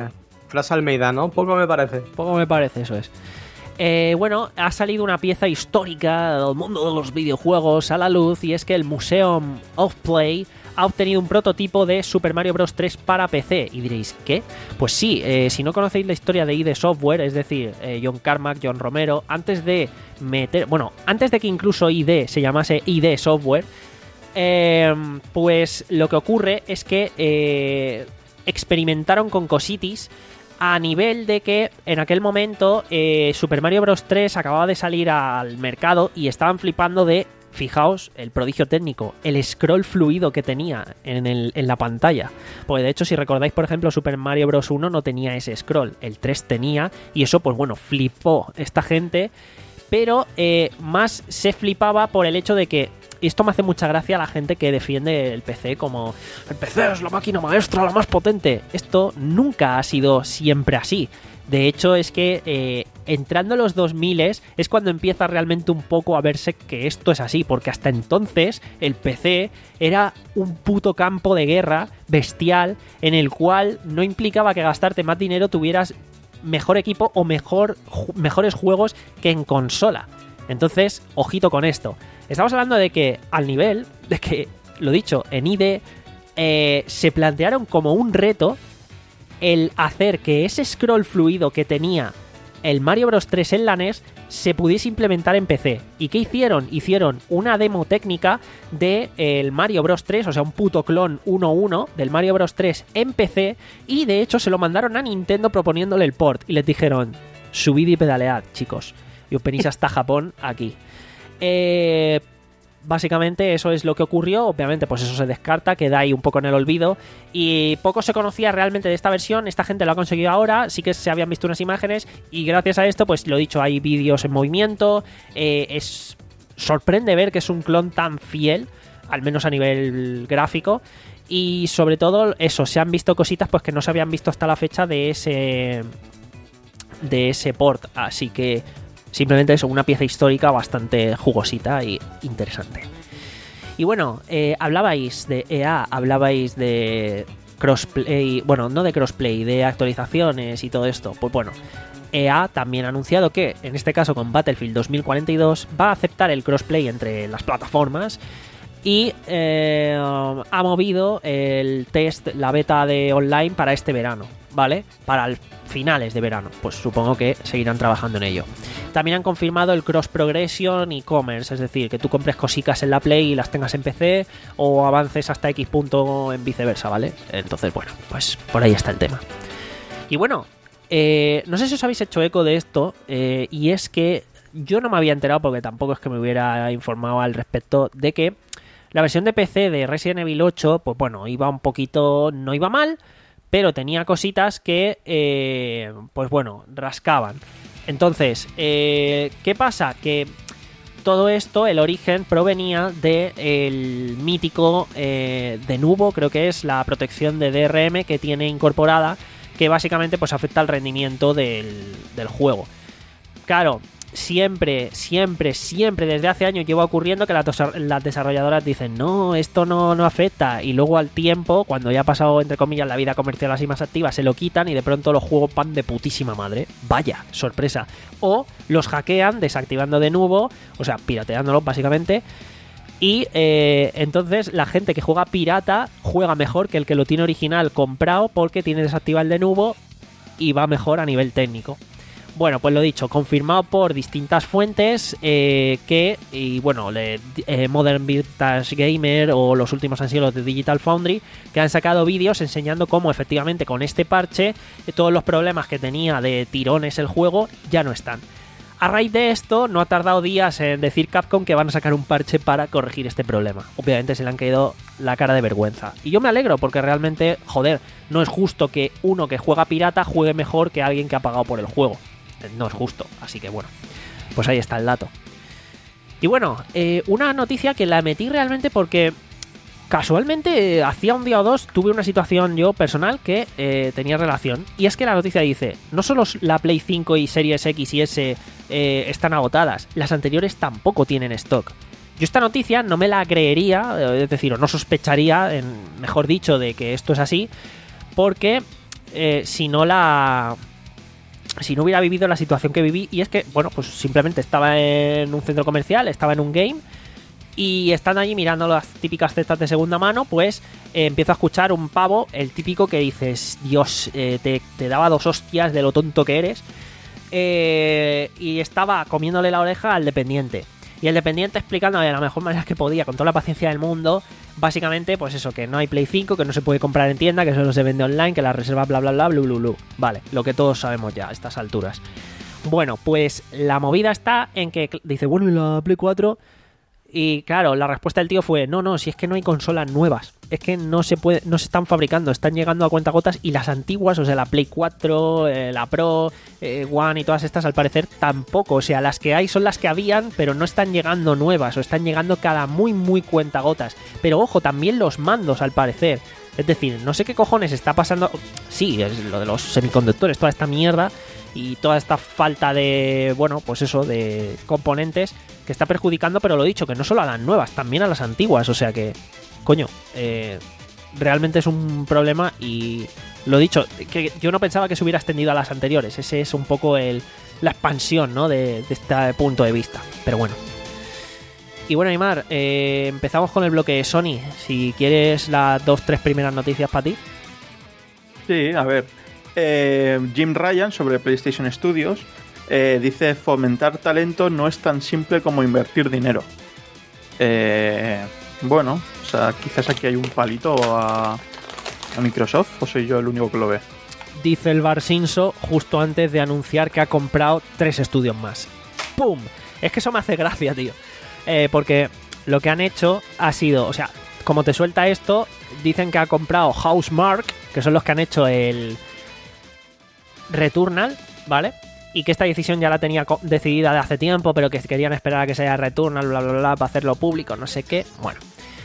Frase Almeida, ¿no? Poco me parece. Poco me parece, eso es. Eh, bueno, ha salido una pieza histórica del mundo de los videojuegos a la luz, y es que el Museum of Play ha obtenido un prototipo de Super Mario Bros. tres para P C. Y diréis, ¿qué? Pues sí, eh, si no conocéis la historia de I D Software, es decir, eh, John Carmack, John Romero, antes de meter... Bueno, antes de que incluso I D se llamase I D Software, eh, pues lo que ocurre es que eh, experimentaron con cositis a nivel de que en aquel momento eh, Super Mario Bros. tres acababa de salir al mercado y estaban flipando de, fijaos, el prodigio técnico, el scroll fluido que tenía en, el, en la pantalla. Porque de hecho, si recordáis, por ejemplo, Super Mario Bros. uno no tenía ese scroll, el tres tenía, y eso, pues bueno, flipó esta gente, pero eh, más se flipaba por el hecho de que, y esto me hace mucha gracia a la gente que defiende el P C como el P C es la máquina maestra, la más potente. Esto nunca ha sido siempre así. De hecho, es que eh, entrando en los dos mil es cuando empieza realmente un poco a verse que esto es así, porque hasta entonces el P C era un puto campo de guerra bestial en el cual no implicaba que gastarte más dinero tuvieras mejor equipo o mejor, ju- mejores juegos que en consola. Entonces, ojito con esto. Estamos hablando de que, al nivel de que, lo dicho, en I D eh, se plantearon como un reto el hacer que ese scroll fluido que tenía el Mario Bros. tres en la N E S se pudiese implementar en P C. ¿Y qué hicieron? Hicieron una demo técnica del de Mario Bros. tres, o sea, un puto clon uno uno del Mario Bros. tres en P C, y de hecho se lo mandaron a Nintendo proponiéndole el port, y les dijeron, subid y pedalead, chicos, y os venís hasta Japón aquí. Eh, básicamente eso es lo que ocurrió. Obviamente pues eso se descarta, queda ahí un poco en el olvido, y poco se conocía realmente de esta versión. Esta gente lo ha conseguido ahora, sí que se habían visto unas imágenes, y gracias a esto, pues lo dicho, hay vídeos en movimiento. eh, es sorprende ver que es un clon tan fiel, al menos a nivel gráfico, y sobre todo eso, se han visto cositas pues que no se habían visto hasta la fecha de ese de ese port, así que simplemente es una pieza histórica bastante jugosita y interesante. Y bueno, eh, hablabais de E A, hablabais de crossplay, bueno, no de crossplay, de actualizaciones y todo esto. Pues bueno, E A también ha anunciado que, en este caso con Battlefield dos mil cuarenta y dos, va a aceptar el crossplay entre las plataformas, y eh, ha movido el test, la beta de online para este verano, ¿vale? Para el finales de verano, pues supongo que seguirán trabajando en ello. También han confirmado el cross progression e-commerce, es decir, que tú compres cositas en la Play y las tengas en P C, o avances hasta X punto en viceversa, ¿vale? Entonces, bueno, pues por ahí está el tema. Y bueno, eh, no sé si os habéis hecho eco de esto, eh, y es que yo no me había enterado, porque tampoco es que me hubiera informado al respecto, de que la versión de P C de Resident Evil ocho, pues bueno, iba un poquito, no iba mal, pero tenía cositas que, eh, pues bueno, rascaban. Entonces, eh, ¿qué pasa? Que todo esto, el origen, provenía del mítico eh, Denuvo, creo que es la protección de D R M que tiene incorporada, que básicamente pues afecta al rendimiento del, del juego. Claro, siempre, siempre, siempre desde hace años lleva ocurriendo que las, las desarrolladoras dicen no, esto no, no afecta, y luego al tiempo, cuando ya ha pasado entre comillas la vida comercial así más activa, se lo quitan y de pronto los juegos van de putísima madre. Vaya, sorpresa. O los hackean desactivando de nuevo, o sea, pirateándolos básicamente, y eh, entonces la gente que juega pirata juega mejor que el que lo tiene original comprado, porque tiene desactivado el de nuevo y va mejor a nivel técnico. Bueno, pues lo dicho, confirmado por distintas fuentes, eh, que, y bueno, le, eh, Modern Vintage Gamer o los últimos han sido los de Digital Foundry, que han sacado vídeos enseñando cómo efectivamente con este parche eh, todos los problemas que tenía de tirones el juego ya no están. A raíz de esto, no ha tardado días en decir Capcom que van a sacar un parche para corregir este problema. Obviamente se le han caído la cara de vergüenza. Y yo me alegro, porque realmente, joder, no es justo que uno que juega pirata juegue mejor que alguien que ha pagado por el juego. No es justo, así que bueno, pues ahí está el dato. Y bueno, eh, una noticia que la metí realmente porque casualmente hacía un día o dos tuve una situación yo personal que eh, tenía relación. Y es que la noticia dice, no solo la Play cinco y Series X y S eh, están agotadas, las anteriores tampoco tienen stock. Yo esta noticia no me la creería, es decir, o no sospecharía, en, mejor dicho, de que esto es así, porque eh, si no la... si no hubiera vivido la situación que viví. Y es que, bueno, pues simplemente estaba en un centro comercial, estaba en un game, y estando allí mirando las típicas cestas de segunda mano, pues eh, empiezo a escuchar un pavo, el típico que dices, Dios, eh, te, te daba dos hostias de lo tonto que eres. Eh, y estaba comiéndole la oreja al dependiente. Y el dependiente explicándome de la mejor manera que podía, con toda la paciencia del mundo, básicamente, pues eso, que no hay Play cinco, que no se puede comprar en tienda, que solo se vende online, que la reserva bla bla bla, blu blu blu. Vale, lo que todos sabemos ya a estas alturas. Bueno, pues la movida está en que dice, bueno, ¿y la Play cuatro? Y claro, la respuesta del tío fue, no, no, si es que no hay consolas nuevas, es que no se puede, no se están fabricando, están llegando a cuentagotas, y las antiguas, o sea, la Play cuatro, eh, la Pro, eh, One y todas estas, al parecer tampoco, o sea, las que hay son las que habían, pero no están llegando nuevas, o están llegando cada muy muy cuentagotas. Pero ojo, también los mandos, al parecer. Es decir, no sé qué cojones está pasando. Sí, es lo de los semiconductores, toda esta mierda y toda esta falta de, bueno, pues eso, de componentes que está perjudicando, pero lo dicho, que no solo a las nuevas, también a las antiguas. O sea que, coño, eh, realmente es un problema. Y lo dicho, que yo no pensaba que se hubiera extendido a las anteriores. Ese es un poco el, la expansión, ¿no?, de, de este punto de vista. Pero bueno. Y bueno, Aimar, eh, empezamos con el bloque de Sony. Si quieres las dos, tres primeras noticias para ti. Sí, a ver. Eh, Jim Ryan, sobre PlayStation Studios, eh, dice: fomentar talento no es tan simple como invertir dinero. Eh, bueno, o sea, quizás aquí hay un palito a, a Microsoft, o soy yo el único que lo ve. Dice el Barcinso justo antes de anunciar que ha comprado tres estudios más. ¡Pum! Es que eso me hace gracia, tío. Eh, porque lo que han hecho ha sido, o sea, como te suelta esto, dicen que ha comprado Housemarque, que son los que han hecho el Returnal, ¿vale? Y que esta decisión ya la tenía decidida de hace tiempo, pero que querían esperar a que sea Returnal, bla, bla, bla, para hacerlo público, no sé qué. Bueno.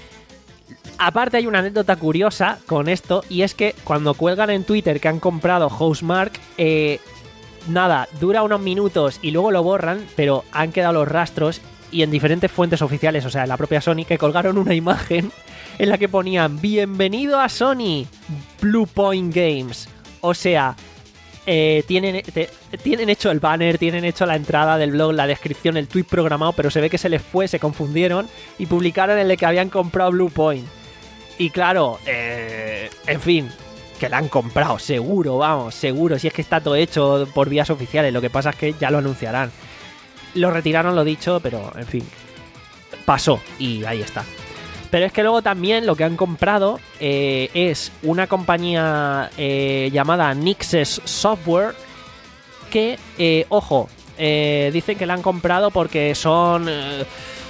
Aparte hay una anécdota curiosa con esto, y es que cuando cuelgan en Twitter que han comprado Housemarque, eh, nada, dura unos minutos y luego lo borran, pero han quedado los rastros. Y en diferentes fuentes oficiales, o sea, en la propia Sony, que colgaron una imagen en la que ponían bienvenido a Sony, Blue Point Games. O sea, eh, tienen, te, tienen hecho el banner, tienen hecho la entrada del blog, la descripción, el tweet programado, pero se ve que se les fue, se confundieron y publicaron el de que habían comprado Blue Point. Y claro, eh, en fin, que la han comprado, seguro, vamos, seguro, si es que está todo hecho por vías oficiales. Lo que pasa es que ya lo anunciarán. Lo retiraron, lo dicho, pero en fin, pasó y ahí está. Pero es que luego también lo que han comprado eh, es una compañía eh, llamada Nixes Software, que, eh, ojo, eh, dicen que la han comprado porque son eh,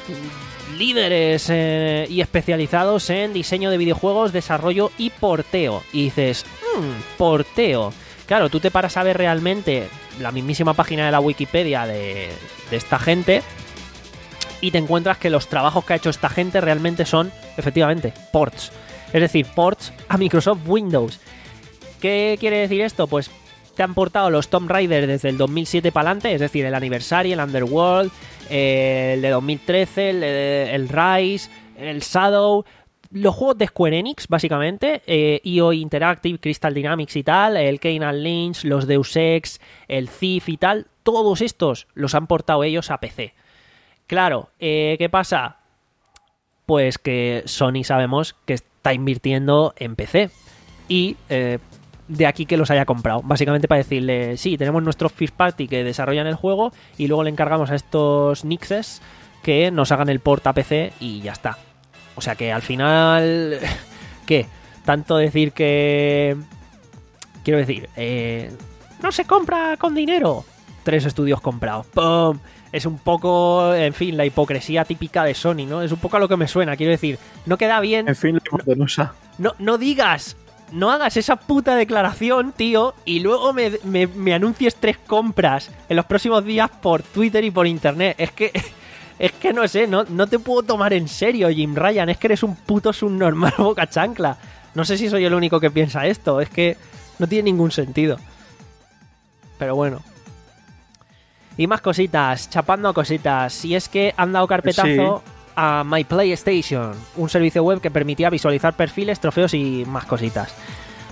líderes eh, y especializados en diseño de videojuegos, desarrollo y porteo. Y dices, mmm, porteo. Claro, tú te paras a ver realmente la mismísima página de la Wikipedia de, de esta gente y te encuentras que los trabajos que ha hecho esta gente realmente son, efectivamente, ports. Es decir, ports a Microsoft Windows. ¿Qué quiere decir esto? Pues te han portado los Tomb Raider desde el dos mil siete para adelante, es decir, el Anniversary, el Underworld, eh, el de dos mil trece, el, el Rise, el Shadow... Los juegos de Square Enix, básicamente, eh, E O Interactive, Crystal Dynamics y tal, el Kane and Lynch, los Deus Ex, el Thief y tal, todos estos los han portado ellos a P C. Claro, eh, ¿qué pasa? Pues que Sony sabemos que está invirtiendo en P C y eh, de aquí que los haya comprado. Básicamente para decirle, sí, tenemos nuestros first party que desarrollan el juego y luego le encargamos a estos Nixes que nos hagan el port a P C y ya está. O sea que al final, ¿qué? Tanto decir que... Quiero decir, eh, no se compra con dinero. Tres estudios comprados. ¡Pum! Es un poco, en fin, la hipocresía típica de Sony, ¿no? Es un poco a lo que me suena. Quiero decir, no queda bien... En fin, la hipotenusa. No, no digas, no hagas esa puta declaración, tío, y luego me, me, me anuncies tres compras en los próximos días por Twitter y por internet. Es que... Es que no sé, no, no te puedo tomar en serio, Jim Ryan. Es que eres un puto subnormal boca chancla. No sé si soy el único que piensa esto. Es que no tiene ningún sentido. Pero bueno. Y más cositas, chapando a cositas. Y es que han dado carpetazo sí. a My PlayStation, un servicio web que permitía visualizar perfiles, trofeos y más cositas.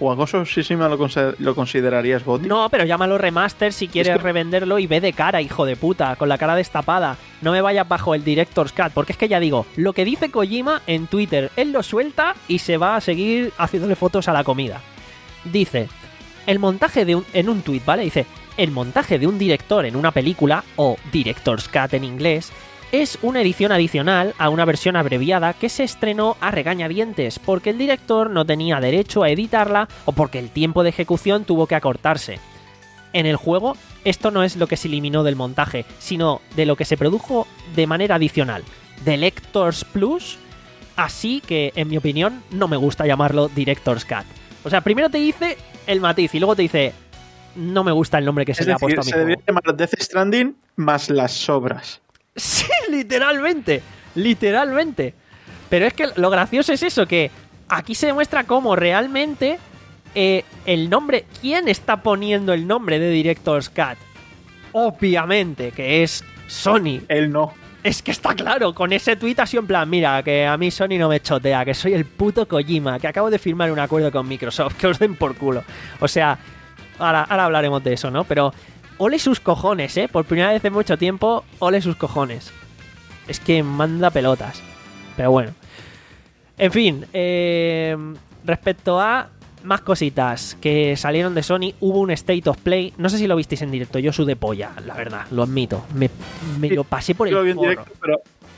¿O a Ghost of Tsushima lo, consider- lo considerarías GOTY? No, pero llámalo remaster si quieres Es que- revenderlo y ve de cara, hijo de puta, con la cara destapada. No me vayas bajo el Director's Cut, porque es que ya digo, lo que dice Kojima en Twitter, él lo suelta y se va a seguir haciéndole fotos a la comida. Dice, el montaje de un, en un tweet, ¿vale? Dice, el montaje de un director en una película, o Director's Cut en inglés, es una edición adicional a una versión abreviada que se estrenó a regañadientes porque el director no tenía derecho a editarla o porque el tiempo de ejecución tuvo que acortarse. En el juego, esto no es lo que se eliminó del montaje, sino de lo que se produjo de manera adicional, Director's Plus, así que, en mi opinión, no me gusta llamarlo Director's Cut. O sea, primero te dice el matiz y luego te dice, no me gusta el nombre que se Es le ha decir, puesto a mi se debería juego. llamar Death Stranding más las sobras. Sí, literalmente, literalmente. Pero es que lo gracioso es eso, que aquí se demuestra cómo realmente eh, el nombre, ¿quién está poniendo el nombre de Director's Cut? Obviamente que es Sony. Él no. Es que está claro, con ese tuit así en plan, mira, que a mí Sony no me chotea, que soy el puto Kojima, que acabo de firmar un acuerdo con Microsoft, que os den por culo. O sea, ahora, ahora hablaremos de eso, ¿no? Pero ole sus cojones, ¿eh? Por primera vez en mucho tiempo, ole sus cojones. Es que manda pelotas. Pero bueno. En fin, eh, respecto a más cositas que salieron de Sony, hubo un State of Play. No sé si lo visteis en directo, yo sudé polla, la verdad, lo admito. Me, me Sí, lo pasé por Yo lo vi el en forro. directo, pero,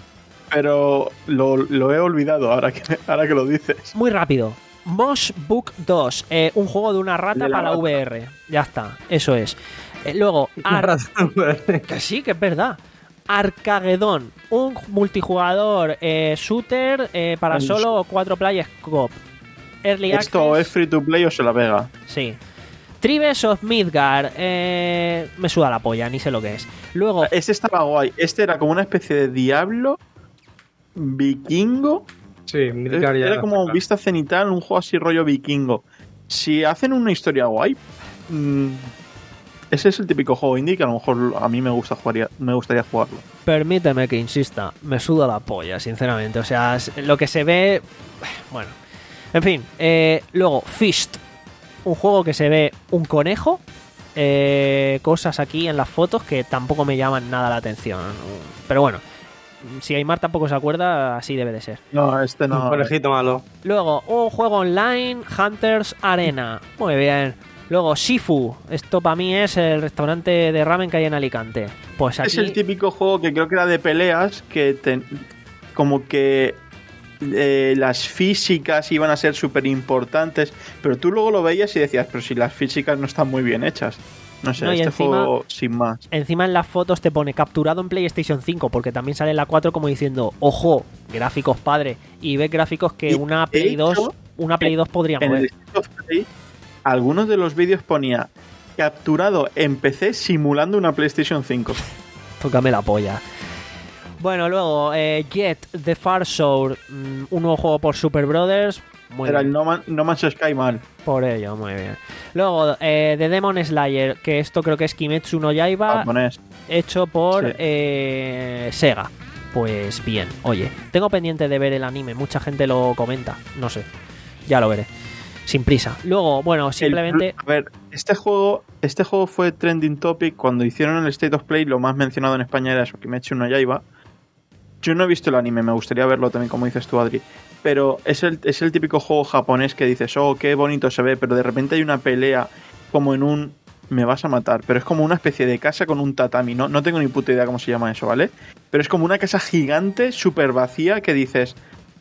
pero lo, lo he olvidado ahora que, ahora que lo dices. Muy rápido. Mosh Book dos, eh, un juego de una rata De la para la rata. V R. Ya está, eso es. Eh, luego, Ar- que sí, que es verdad. Arcagedon, un multijugador eh, shooter eh, para El solo o cuatro players co-op. Early Esto Access, es free to play o se la pega. sí. Tribes of Midgard, eh, me suda la polla, ni sé lo que es. Luego, Este estaba guay. Este era como una especie de diablo vikingo. Sí, Midgar ya Era la como saca. vista cenital, un juego así rollo vikingo. Si hacen una historia guay, mm, ese es el típico juego indie que a lo mejor a mí me gusta jugaría, me gustaría jugarlo. permíteme que insista, me suda la polla, sinceramente. O sea, es- lo que se ve... Bueno, en fin. eh, luego, Fist, un juego que se ve un conejo. eh, cosas aquí en las fotos que tampoco me llaman nada la atención. Pero bueno, si Aymar tampoco se acuerda, así debe de ser. No, este Un no. conejito malo. Luego, un juego online, Hunters Arena. Muy bien. Luego, Shifu. Esto para mí es el restaurante de ramen que hay en Alicante. Pues aquí... Es el típico juego que creo que era de peleas, que te- como que eh, las físicas iban a ser súper importantes, pero tú luego lo veías y decías, pero si las físicas no están muy bien hechas. No sé, No, y este encima- juego sin más. Encima en las fotos te pone capturado en PlayStation cinco, porque también sale en la cuatro como diciendo, ojo, gráficos padre. Y ves gráficos que Y, una de Play dos, hecho, una Play dos podría En el mover. State of Play, algunos de los vídeos ponía capturado en P C simulando una PlayStation cinco. Tócame la polla. Bueno, luego, eh, Jet, The Far Shore, mm, un nuevo juego por Super Brothers. Muy Era bien. el No, Man- no Man's Sky mal. Por ello, muy bien. Luego, eh, The Demon Slayer, que esto creo que es Kimetsu no Yaiba, Japonés. hecho por Sí. eh, Sega. Pues bien, oye, tengo pendiente de ver el anime, mucha gente lo comenta, no sé, ya lo veré, sin prisa. Luego, bueno, simplemente... El- a ver, este juego, este juego fue trending topic cuando hicieron el State of Play. Lo más mencionado en España era eso, Kimetsu no Yaiba. Yo no he visto el anime, me gustaría verlo también, como dices tú, Adri. Pero es el, es el típico juego japonés que dices, oh, qué bonito se ve, pero de repente hay una pelea como en un... Me vas a matar, pero es como una especie de casa con un tatami. No, no tengo ni puta idea cómo se llama eso, ¿vale? Pero es como una casa gigante, súper vacía, que dices...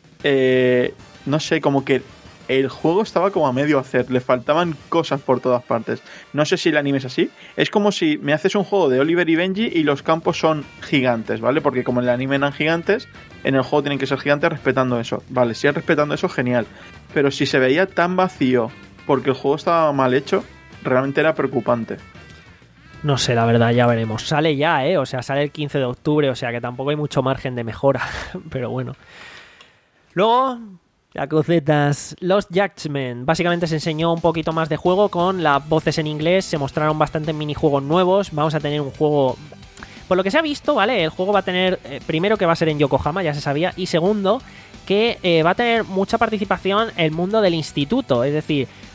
Eh, no sé, como que el juego estaba como a medio hacer, le faltaban cosas por todas partes. No sé si el anime es así. Es como si me haces un juego de Oliver y Benji y los campos son gigantes, ¿vale? Porque como en el anime eran gigantes, en el juego tienen que ser gigantes respetando eso. Vale, si es respetando eso, genial. Pero si se veía tan vacío porque el juego estaba mal hecho, realmente era preocupante. No sé, la verdad, ya veremos. Sale ya, ¿eh? O sea, sale el quince de octubre, o sea que tampoco hay mucho margen de mejora, pero bueno. Luego, Yakuzetas, Lost Judgment. Básicamente se enseñó un poquito más de juego con las voces en inglés, se mostraron bastantes minijuegos nuevos, vamos a tener un juego... Por lo que se ha visto, ¿vale? El juego va a tener, eh, primero que va a ser en Yokohama, ya se sabía, y segundo, que eh, va a tener mucha participación el mundo del instituto, es decir,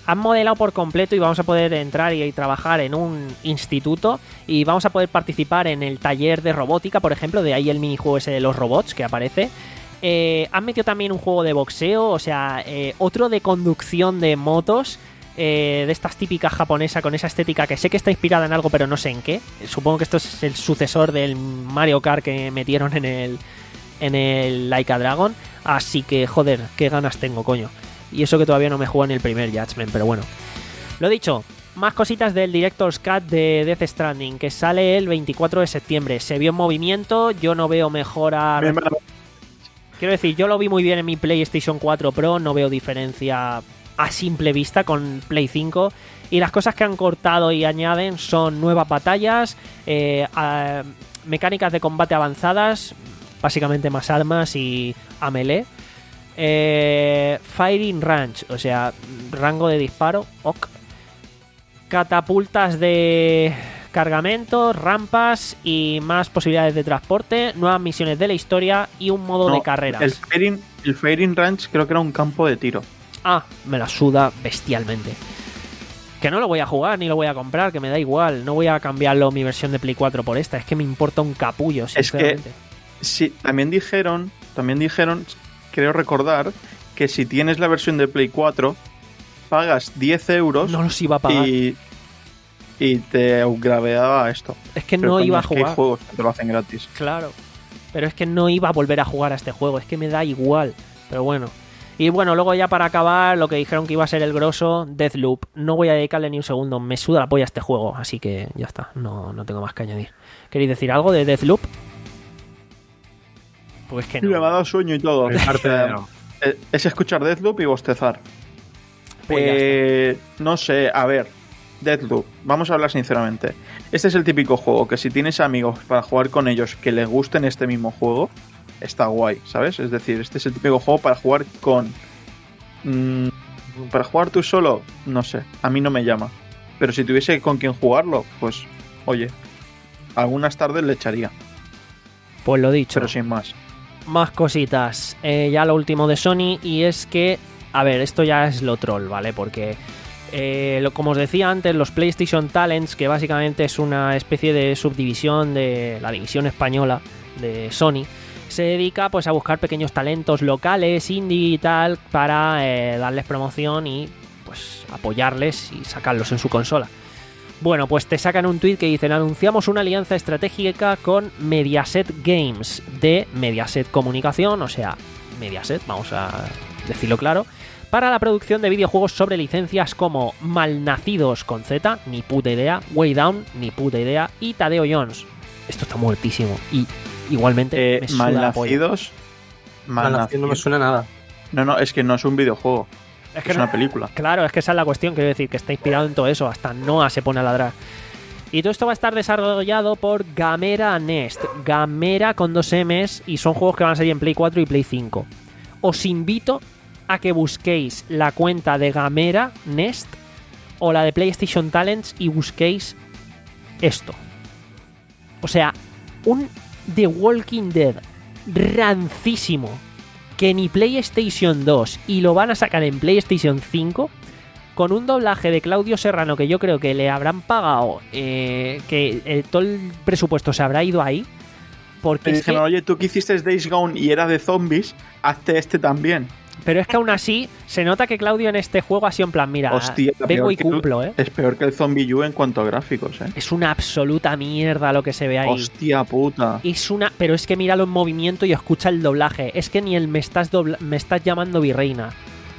han modelado por completo y vamos a poder entrar y, y trabajar en un instituto y vamos a poder participar en el taller de robótica, por ejemplo, de ahí el minijuego ese de los robots que aparece. Eh, han metido también un juego de boxeo, o sea, eh, otro de conducción de motos, eh, de estas típicas japonesas con esa estética que sé que está inspirada en algo, pero no sé en qué. Supongo que esto es el sucesor del Mario Kart que metieron en el, en el Like a Dragon. Así que, joder, qué ganas tengo, coño. Y eso que todavía no me juego en el primer Judgment, pero bueno. Lo dicho, más cositas del Director's Cut de Death Stranding, que sale el veinticuatro de septiembre. Se vio en movimiento, yo no veo mejora. Quiero decir, yo lo vi muy bien en mi PlayStation cuatro Pro, no veo diferencia a simple vista con Play cinco. Y las cosas que han cortado y añaden son nuevas batallas, eh, a, mecánicas de combate avanzadas, básicamente más armas y a melee. Eh, firing range, o sea, rango de disparo, ok. Catapultas de cargamento, rampas y más posibilidades de transporte, nuevas misiones de la historia y un modo no, de carreras. El firing, el firing range creo que era un campo de tiro. Ah, me la suda bestialmente. Que no lo voy a jugar ni lo voy a comprar, que me da igual. No voy a cambiarlo mi versión de Play cuatro por esta. Es que me importa un capullo, sinceramente. Es que, sí, también dijeron, también dijeron, creo recordar, que si tienes la versión de Play cuatro, pagas diez euros. No los iba a pagar. Y, y te upgradeaba esto. Es que Pero no coño, iba a es que jugar. hay juegos que te lo hacen gratis. Claro. Pero es que no iba a volver a jugar a este juego. Es que me da igual. Pero bueno. Y bueno, luego ya para acabar, lo que dijeron que iba a ser el grosso, Deathloop. No voy a dedicarle ni un segundo, me suda la polla a este juego, así que ya está, no, no tengo más que añadir. ¿Queréis decir algo de Deathloop? Pues que no. Me ha dado sueño y todo. Parte de no. Es escuchar Deathloop y bostezar. Pues eh, no sé, a ver, Deathloop, vamos a hablar sinceramente. Este es el típico juego que si tienes amigos para jugar con ellos que les gusten este mismo juego, está guay, ¿sabes? Es decir, este es el típico juego para jugar con... Mmm, para jugar tú solo, no sé, a mí no me llama. Pero si tuviese con quien jugarlo, pues, oye, algunas tardes le echaría. Pues lo dicho. Pero sin más. Más cositas. Eh, ya lo último de Sony, y es que, a ver, esto ya es lo troll, ¿vale? Porque, eh, lo, como os decía antes, los PlayStation Talents, que básicamente es una especie de subdivisión de la división española de Sony, se dedica pues a buscar pequeños talentos locales, indie y tal, para eh, darles promoción y pues apoyarles y sacarlos en su consola. Bueno, pues te sacan un tweet que dicen: anunciamos una alianza estratégica con Mediaset Games, de Mediaset Comunicación, o sea, Mediaset, vamos a decirlo claro, para la producción de videojuegos sobre licencias como Malnacidos con Z, ni puta idea, Way Down, ni puta idea, y Tadeo Jones. Esto está muertísimo. Y igualmente eh, me suda la polla. Malnacidos. Malnacidos no me suena nada. No, no, es que no es un videojuego. Es, que es no, una película. Claro, es que esa es la cuestión, quiero decir, que está inspirado en todo eso. Hasta Noah se pone a ladrar. Y todo esto va a estar desarrollado por Gamera Nest. Gamera con dos M's, y son juegos que van a salir en Play cuatro y Play cinco. Os invito a que busquéis la cuenta de Gamera Nest o la de PlayStation Talents y busquéis esto. O sea, un The Walking Dead rancísimo, que ni PlayStation dos, y lo van a sacar en PlayStation cinco, con un doblaje de Claudio Serrano que yo creo que le habrán pagado, eh, que eh, todo el presupuesto se habrá ido ahí. Porque Me es que... dijeron, oye, tú que hiciste Days Gone y era de zombies, hazte este también. Pero es que aún así se nota que Claudio en este juego ha sido en plan, mira, Hostia, vengo y que cumplo, el, ¿eh? Es peor que el Zombie U en cuanto a gráficos, ¿eh? Es una absoluta mierda lo que se ve ahí. Hostia puta. Es una... Pero es que míralo en movimiento y escucha el doblaje. Es que ni el me estás, dobla... me estás llamando virreina.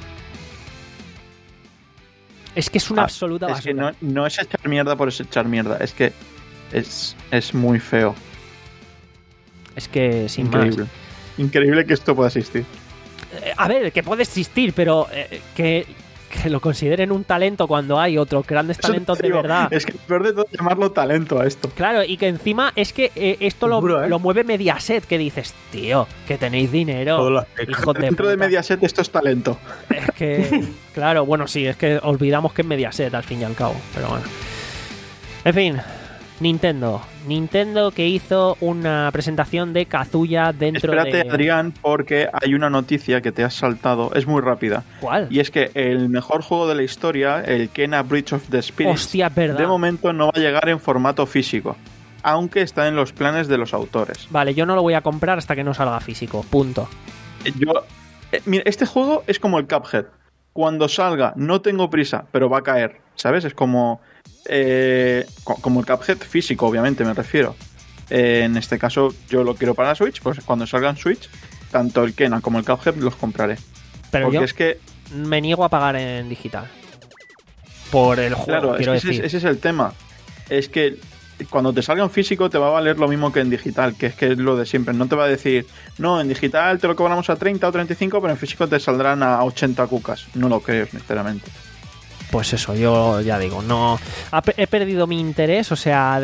Es que es una Ah, absoluta es basura. que no, no es echar mierda por es echar mierda, es que es, es muy feo. Es que sin Increíble. más. Increíble que esto pueda existir. Eh, a ver, que puede existir, pero eh, que, que lo consideren un talento cuando hay otros grandes Eso talentos te de digo, verdad. Es que peor de todo es llamarlo talento a esto. Claro, y que encima es que eh, esto lo, Seguro, ¿eh? lo mueve Mediaset, que dices, tío, que tenéis dinero. Todo lo Hijos de Dentro de puta. Mediaset esto es talento. Es que, claro, bueno, sí, es que olvidamos que es Mediaset al fin y al cabo, pero bueno. En fin, Nintendo. Nintendo que hizo una presentación de Kazuya dentro Espérate, de... Adrián, porque hay una noticia que te has saltado. Es muy rápida. ¿Cuál? Y es que el mejor juego de la historia, el Kena Bridge of the Spirits, Hostia, es verdad. de momento no va a llegar en formato físico, aunque está en los planes de los autores. Vale, yo no lo voy a comprar hasta que no salga físico. Punto. Yo, eh, mira, este juego es como el Cuphead. Cuando salga, no tengo prisa, pero va a caer, ¿sabes? Es como... Eh, como el Cuphead físico, obviamente, me refiero. Eh, en este caso, yo lo quiero para la Switch, pues cuando salgan Switch, tanto el Kena como el Cuphead los compraré. Pero Porque yo es que... me niego a pagar en digital. Por el juego, Claro, quiero es que decir. ese, ese es el tema. Es que cuando te salga en físico te va a valer lo mismo que en digital, que es que es lo de siempre. No te va a decir, no, en digital te lo cobramos a treinta o treinta y cinco, pero en físico te saldrán a ochenta cucas. No lo creo, sinceramente. Pues eso, yo ya digo, no... He perdido mi interés, o sea,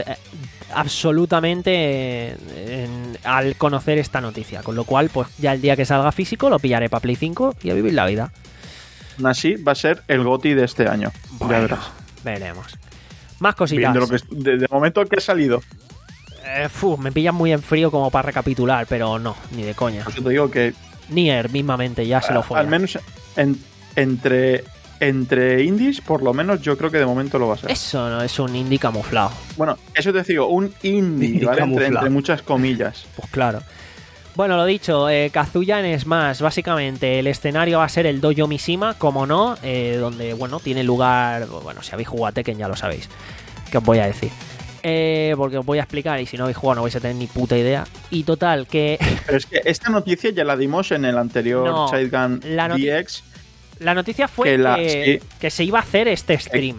absolutamente en, al conocer esta noticia. Con lo cual, pues ya el día que salga físico lo pillaré para Play cinco y a vivir la vida. Aún así, va a ser el GOTY de este año. Bueno, ya verás. Veremos. Más cositas. Viendo lo que, de, de momento que ha salido. Eh, fu, me pillan muy en frío como para recapitular, pero no, ni de coña. Por eso te digo que... Nier mismamente ya se lo fue. Al menos en, entre... Entre indies, por lo menos, yo creo que de momento lo va a ser. Eso no es un indie camuflado. Bueno, eso te digo, un indie, Indie ¿vale? Entre, camuflado. entre muchas comillas. Pues claro. Bueno, lo dicho, eh, Kazuya en Smash, básicamente el escenario va a ser el Dojo Mishima, como no, eh, donde, bueno, tiene lugar, bueno, si habéis jugado a Tekken ya lo sabéis, ¿qué os voy a decir? Eh, porque os voy a explicar y si no habéis jugado no vais a tener ni puta idea. Y total, que... Pero es que esta noticia ya la dimos en el anterior No, Childgun la noti- D X. La noticia fue Que que, la- sí. que se iba a hacer este stream.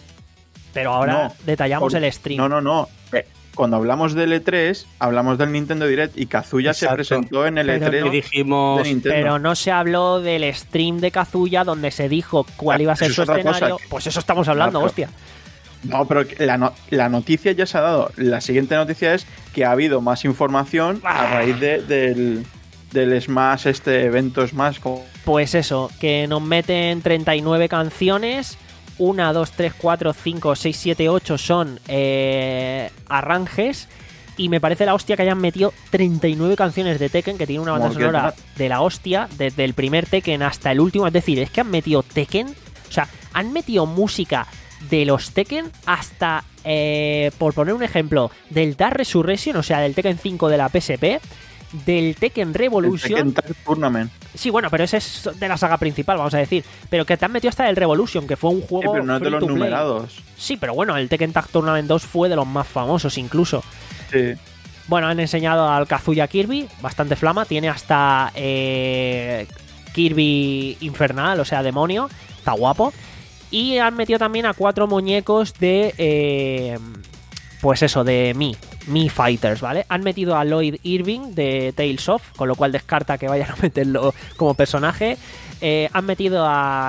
Pero ahora No, detallamos por- el stream. No, no, no. Eh, Cuando hablamos del E tres, hablamos del Nintendo Direct y Kazuya se Exacto. presentó en el Pero E tres no- Y dijimos... de Nintendo. Pero no se habló del stream de Kazuya donde se dijo cuál Ah, iba a ser eso su es otra cosa. escenario. Pues eso estamos hablando, Ah, pero- hostia. No, pero la, no- la noticia ya se ha dado. La siguiente noticia es que ha habido más información a Ah. raíz de- del, del Smash, este evento Smash. como- Pues eso, que nos meten treinta y nueve canciones. una, dos, tres, cuatro, cinco, seis, siete, ocho son eh, arranjes. Y me parece la hostia que hayan metido treinta y nueve canciones de Tekken, que tiene una banda Como que sonora tal. de la hostia, desde el primer Tekken hasta el último. Es decir, es que han metido Tekken, o sea, han metido música de los Tekken hasta, eh, por poner un ejemplo, del Dark Resurrection, o sea, del Tekken cinco de la P S P, del Tekken el Revolution. Tekken Tag Tournament. Sí, bueno, pero ese es de la saga principal, vamos a decir. Pero que te han metido hasta el Revolution, que fue un Sí, juego pero no es de free los to play. numerados. Sí, pero bueno, el Tekken Tag Tournament dos fue de los más famosos incluso. Sí. Bueno, han enseñado al Kazuya Kirby, bastante flama, tiene hasta eh, Kirby infernal, o sea, demonio, está guapo. Y han metido también a cuatro muñecos de, eh, pues eso, de Mi, Mi Fighters, ¿vale? Han metido a Lloyd Irving de Tales of, con lo cual descarta que vayan a meterlo como personaje. Eh, han metido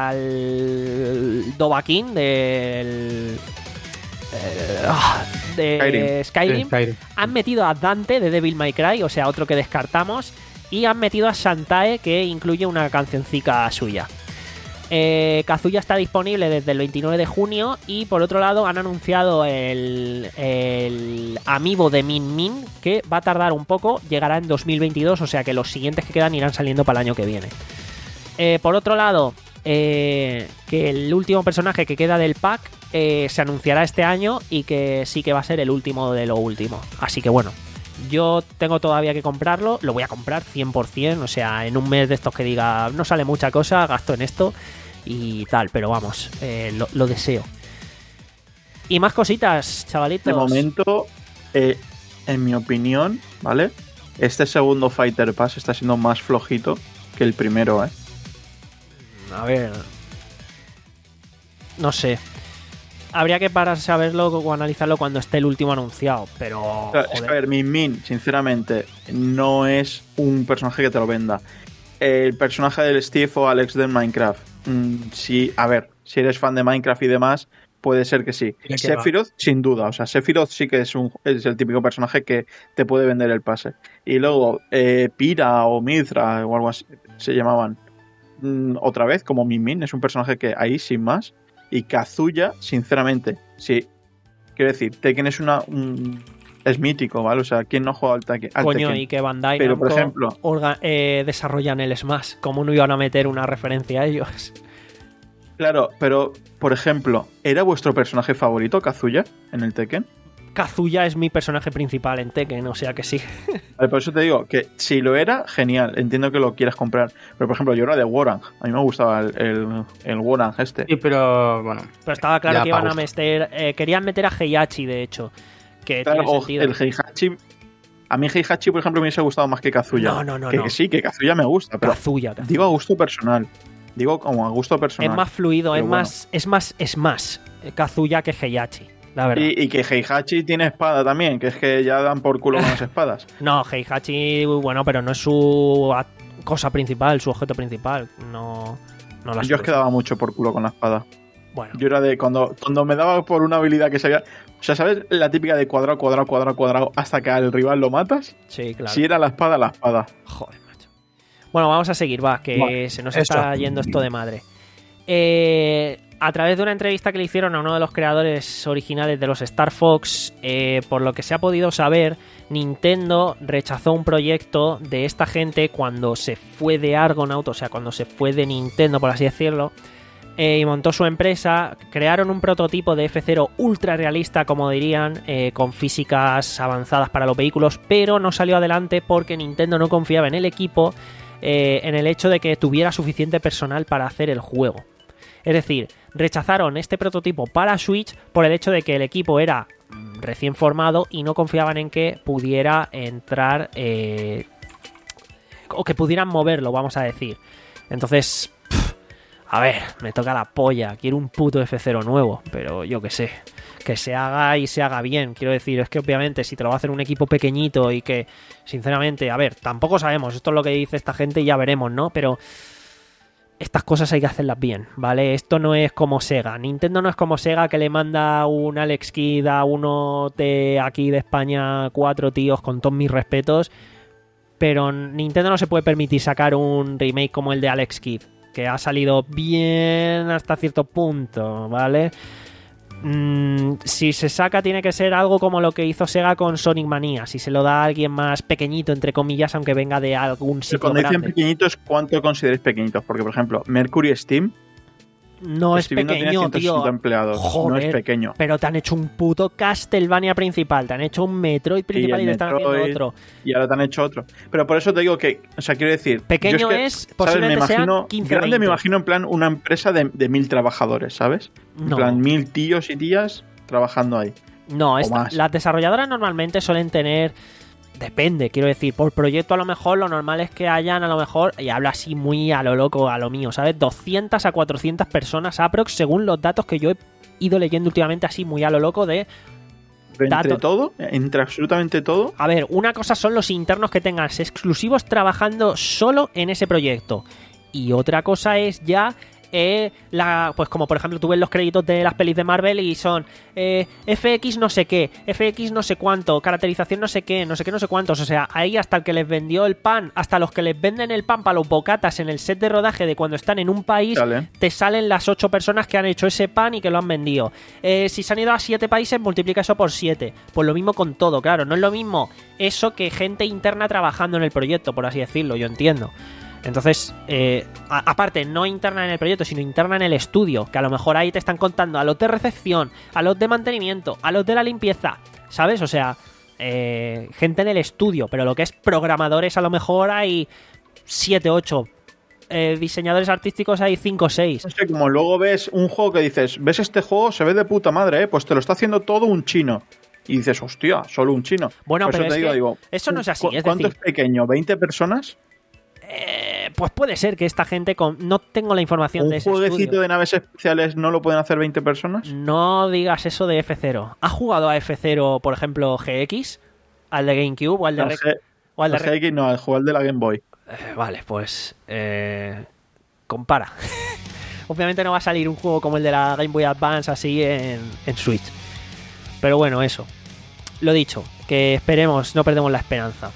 al Dovahkiin del... eh, ah, de Skyrim. Skyrim. Skyrim. Han metido a Dante de Devil May Cry, o sea, otro que descartamos. Y han metido a Shantae, que incluye una cancioncica suya. Eh, Kazuya está disponible desde el veintinueve de junio. Y por otro lado han anunciado el, el amiibo de Min Min, que va a tardar un poco, llegará en dos mil veintidós. O sea que los siguientes que quedan irán saliendo para el año que viene. Eh, por otro lado, eh, que el último personaje que queda del pack eh, se anunciará este año y que sí que va a ser el último de lo último. Así que bueno, yo tengo todavía que comprarlo, lo voy a comprar cien por ciento, o sea, en un mes de estos que diga no sale mucha cosa, gasto en esto y tal, pero vamos, eh, lo, lo deseo. Y más cositas, chavalitos. De momento, eh, en mi opinión, ¿vale? Este segundo Fighter Pass está siendo más flojito que el primero, ¿eh? A ver, no sé. Habría que pararse a verlo o analizarlo cuando esté el último anunciado, pero... O sea, es que, a joder. ver, Min Min, sinceramente, no es un personaje que te lo venda. El personaje del Steve o Alex de Minecraft, mm, sí, a ver, si eres fan de Minecraft y demás, puede ser que sí. ¿De qué va? Sephiroth, sin duda, o sea, Sephiroth sí que es, un, es el típico personaje que te puede vender el pase. Y luego, eh, Pira o Mithra o algo así, se llamaban. Mm, otra vez, como Min Min, es un personaje que ahí, sin más. Y Kazuya, sinceramente, sí, Quiero decir, Tekken es una... Un, es mítico, ¿vale? O sea, ¿quién no juega al, Tekken? al Coño, Tekken? y que Bandai Pero, Namco por ejemplo... orga- eh, desarrollan el Smash. ¿Cómo no iban a meter una referencia a ellos? Claro, pero, por ejemplo, ¿era vuestro personaje favorito Kazuya en el Tekken? Kazuya es mi personaje principal en Tekken, o sea que sí. Vale, por eso te digo que si lo era, genial, entiendo que lo quieras comprar. Pero, por ejemplo, yo era de Warang. A mí me gustaba el, el, el Warang este. Sí, pero bueno. Pero estaba claro Ya, que iban pa' a gusto. meter... eh, querían meter a Heihachi, de hecho. Que Claro, tiene o sentido. el Heihachi... A mí Heihachi, por ejemplo, me hubiese gustado más que Kazuya. No, no, no, Que, no. que sí, que Kazuya me gusta, pero Kazuya, Kazuya. digo a gusto personal. Digo como a gusto personal. Es más fluido, Pero es bueno. más, es más, es más Kazuya que Heihachi, la verdad. Y, y que Heihachi tiene espada también, que es que ya dan por culo con las espadas. No, Heihachi, bueno, pero no es su a- cosa principal, su objeto principal. No, no la Yo es sube. que daba mucho por culo con la espada. Bueno, Yo era de cuando, cuando me daba por una habilidad que sabía. O sea, ¿sabes la típica de cuadrado, cuadrado, cuadrado, cuadrado hasta que al rival lo matas? sí, claro. Si era la espada, la espada. Joder, macho. Bueno, vamos a seguir, va, que Vale, se nos eso. está yendo esto de madre. Eh, a través de una entrevista que le hicieron a uno de los creadores originales de los Star Fox, eh, por lo que se ha podido saber, Nintendo rechazó un proyecto de esta gente cuando se fue de Argonaut, o sea, cuando se fue de Nintendo, por así decirlo, eh, y montó su empresa. Crearon un prototipo de F cero ultra realista, como dirían, eh, con físicas avanzadas para los vehículos, pero no salió adelante porque Nintendo no confiaba en el equipo, eh, en el hecho de que tuviera suficiente personal para hacer el juego. Es decir, rechazaron este prototipo para Switch por el hecho de que el equipo era mm, recién formado y no confiaban en que pudiera entrar eh, o que pudieran moverlo, vamos a decir. Entonces, pff, a ver, me toca la polla, quiero un puto F cero nuevo, pero yo qué sé, que se haga y se haga bien. Quiero decir, es que obviamente si te lo va a hacer un equipo pequeñito y que, sinceramente, a ver, tampoco sabemos, esto es lo que dice esta gente y ya veremos, ¿no? Pero estas cosas hay que hacerlas bien, ¿vale? Esto no es como Sega. Nintendo no es como Sega, que le manda un Alex Kidd a uno de aquí de España, cuatro tíos, con todos mis respetos. Pero Nintendo no se puede permitir sacar un remake como el de Alex Kidd, que ha salido bien hasta cierto punto, ¿vale? Mm, si se saca, tiene que ser algo como lo que hizo Sega con Sonic Mania. Si se lo da a alguien más pequeñito, entre comillas, aunque venga de algún Pero sitio cuando dicen grande. pequeñitos, ¿cuánto consideráis pequeñitos? Porque, por ejemplo, Mercury Steam, No es estoy viendo, tiene pequeño, ciento sesenta tío. empleados. No Joder, es pequeño. pero te han hecho un puto Castlevania principal, te han hecho un Metroid principal y, el te están Metroid, haciendo otro. Y ahora te han hecho otro. Pero por eso te digo que, o sea, quiero decir... Pequeño yo que, es, ¿sabes? Me posiblemente sean imagino, quince, grande me veinte. imagino en plan una empresa de, de mil trabajadores, ¿sabes? En No. plan mil tíos y tías trabajando ahí. No, o esta- más. las desarrolladoras normalmente suelen tener... Depende, quiero decir, por proyecto a lo mejor lo normal es que hayan a lo mejor, y hablo así muy a lo loco, a lo mío, ¿sabes? doscientas a cuatrocientas personas aprox, según los datos que yo he ido leyendo últimamente así muy a lo loco de... Entre Dato- todo, entre absolutamente todo, A ver, una cosa son los internos que tengas exclusivos trabajando solo en ese proyecto. Y otra cosa es ya... Eh, la, pues como por ejemplo tú ves los créditos de las pelis de Marvel y son eh, F X no sé qué, F X no sé cuánto, caracterización no sé qué, no sé qué, no sé cuántos. O sea, ahí hasta el que les vendió el pan, hasta los que les venden el pan para los bocatas en el set de rodaje de cuando están en un país, Dale. te salen las ocho personas que han hecho ese pan y que lo han vendido. Eh, si se han ido a siete países, multiplica eso por siete. Pues lo mismo con todo, claro, no es lo mismo eso que gente interna trabajando en el proyecto, por así decirlo, yo entiendo. Entonces, eh, a- aparte, no interna en el proyecto, sino interna en el estudio, que a lo mejor ahí te están contando a los de recepción, a los de mantenimiento, a los de la limpieza, ¿sabes? O sea, eh, gente en el estudio, pero lo que es programadores a lo mejor hay siete, ocho. Eh, diseñadores artísticos hay cinco o seis. no sé, como luego ves un juego que dices, ves este juego, se ve de puta madre, ¿eh? Pues te lo está haciendo todo un chino. Y dices, hostia, solo un chino. Bueno, Por pero eso te es digo, que digo, eso no es así, ¿cu- es ¿cuánto decir- es pequeño? ¿veinte personas? Eh, pues puede ser que esta gente con... No tengo la información de ¿Un ese jueguecito estudio. de naves especiales no lo pueden hacer veinte personas? No digas eso de F cero. ¿Has jugado a F cero, por ejemplo, G X? ¿Al de GameCube o al de... El Rec- G- o al de el Rec- G X no, el juego de la Game Boy. Eh, vale, pues... Eh, compara. Obviamente no va a salir un juego como el de la Game Boy Advance así en, en Switch. Pero bueno, eso. Lo dicho, que esperemos, no perdemos la esperanza.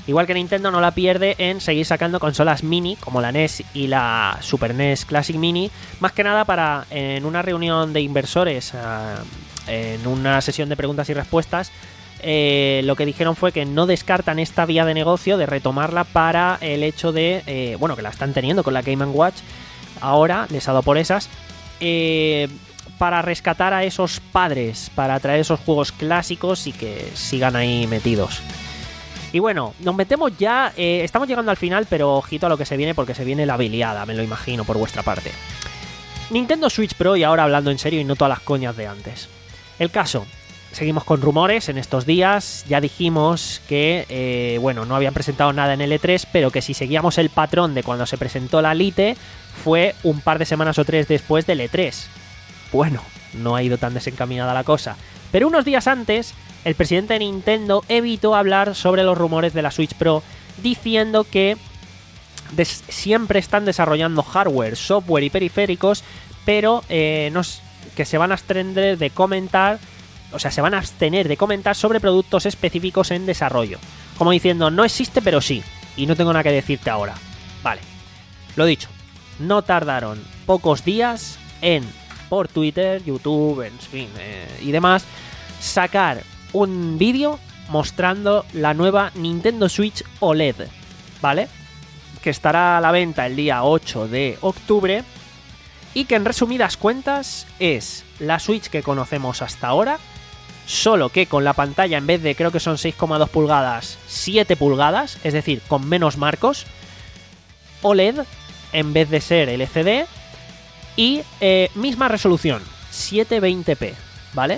Igual que Nintendo no la pierde en seguir sacando consolas mini, como la N E S y la Super N E S Classic Mini, más que nada para, en una reunión de inversores, en una sesión de preguntas y respuestas, eh, lo que dijeron fue que no descartan esta vía de negocio de retomarla para el hecho de, eh, bueno, que la están teniendo con la Game and Watch, ahora les ha dado por esas, eh, para rescatar a esos padres, para traer esos juegos clásicos y que sigan ahí metidos. Y bueno, nos metemos ya, eh, estamos llegando al final, pero ojito a lo que se viene, porque se viene la biliada, me lo imagino, por vuestra parte. Nintendo Switch Pro, y ahora hablando en serio y no todas las coñas de antes. El caso, seguimos con rumores en estos días, ya dijimos que, eh, bueno, no habían presentado nada en el E tres, pero que si seguíamos el patrón de cuando se presentó la Lite, fue un par de semanas o tres después del E tres. Bueno, no ha ido tan desencaminada la cosa. Pero unos días antes, el presidente de Nintendo evitó hablar sobre los rumores de la Switch Pro, diciendo que des- siempre están desarrollando hardware, software y periféricos, pero eh, no, que se van a abstener de comentar, o sea, se van a abstener de comentar sobre productos específicos en desarrollo. Como diciendo, no existe, pero sí, y no tengo nada que decirte ahora. Vale, lo dicho, no tardaron pocos días en, por Twitter, YouTube, en fin, eh, y demás, sacar un vídeo mostrando la nueva Nintendo Switch O L E D, ¿vale? Que estará a la venta el día ocho de octubre y que en resumidas cuentas es la Switch que conocemos hasta ahora, solo que con la pantalla en vez de, creo que son seis coma dos pulgadas, siete pulgadas, es decir, con menos marcos, O L E D en vez de ser L C D y eh, misma resolución, setecientos veinte p, ¿vale?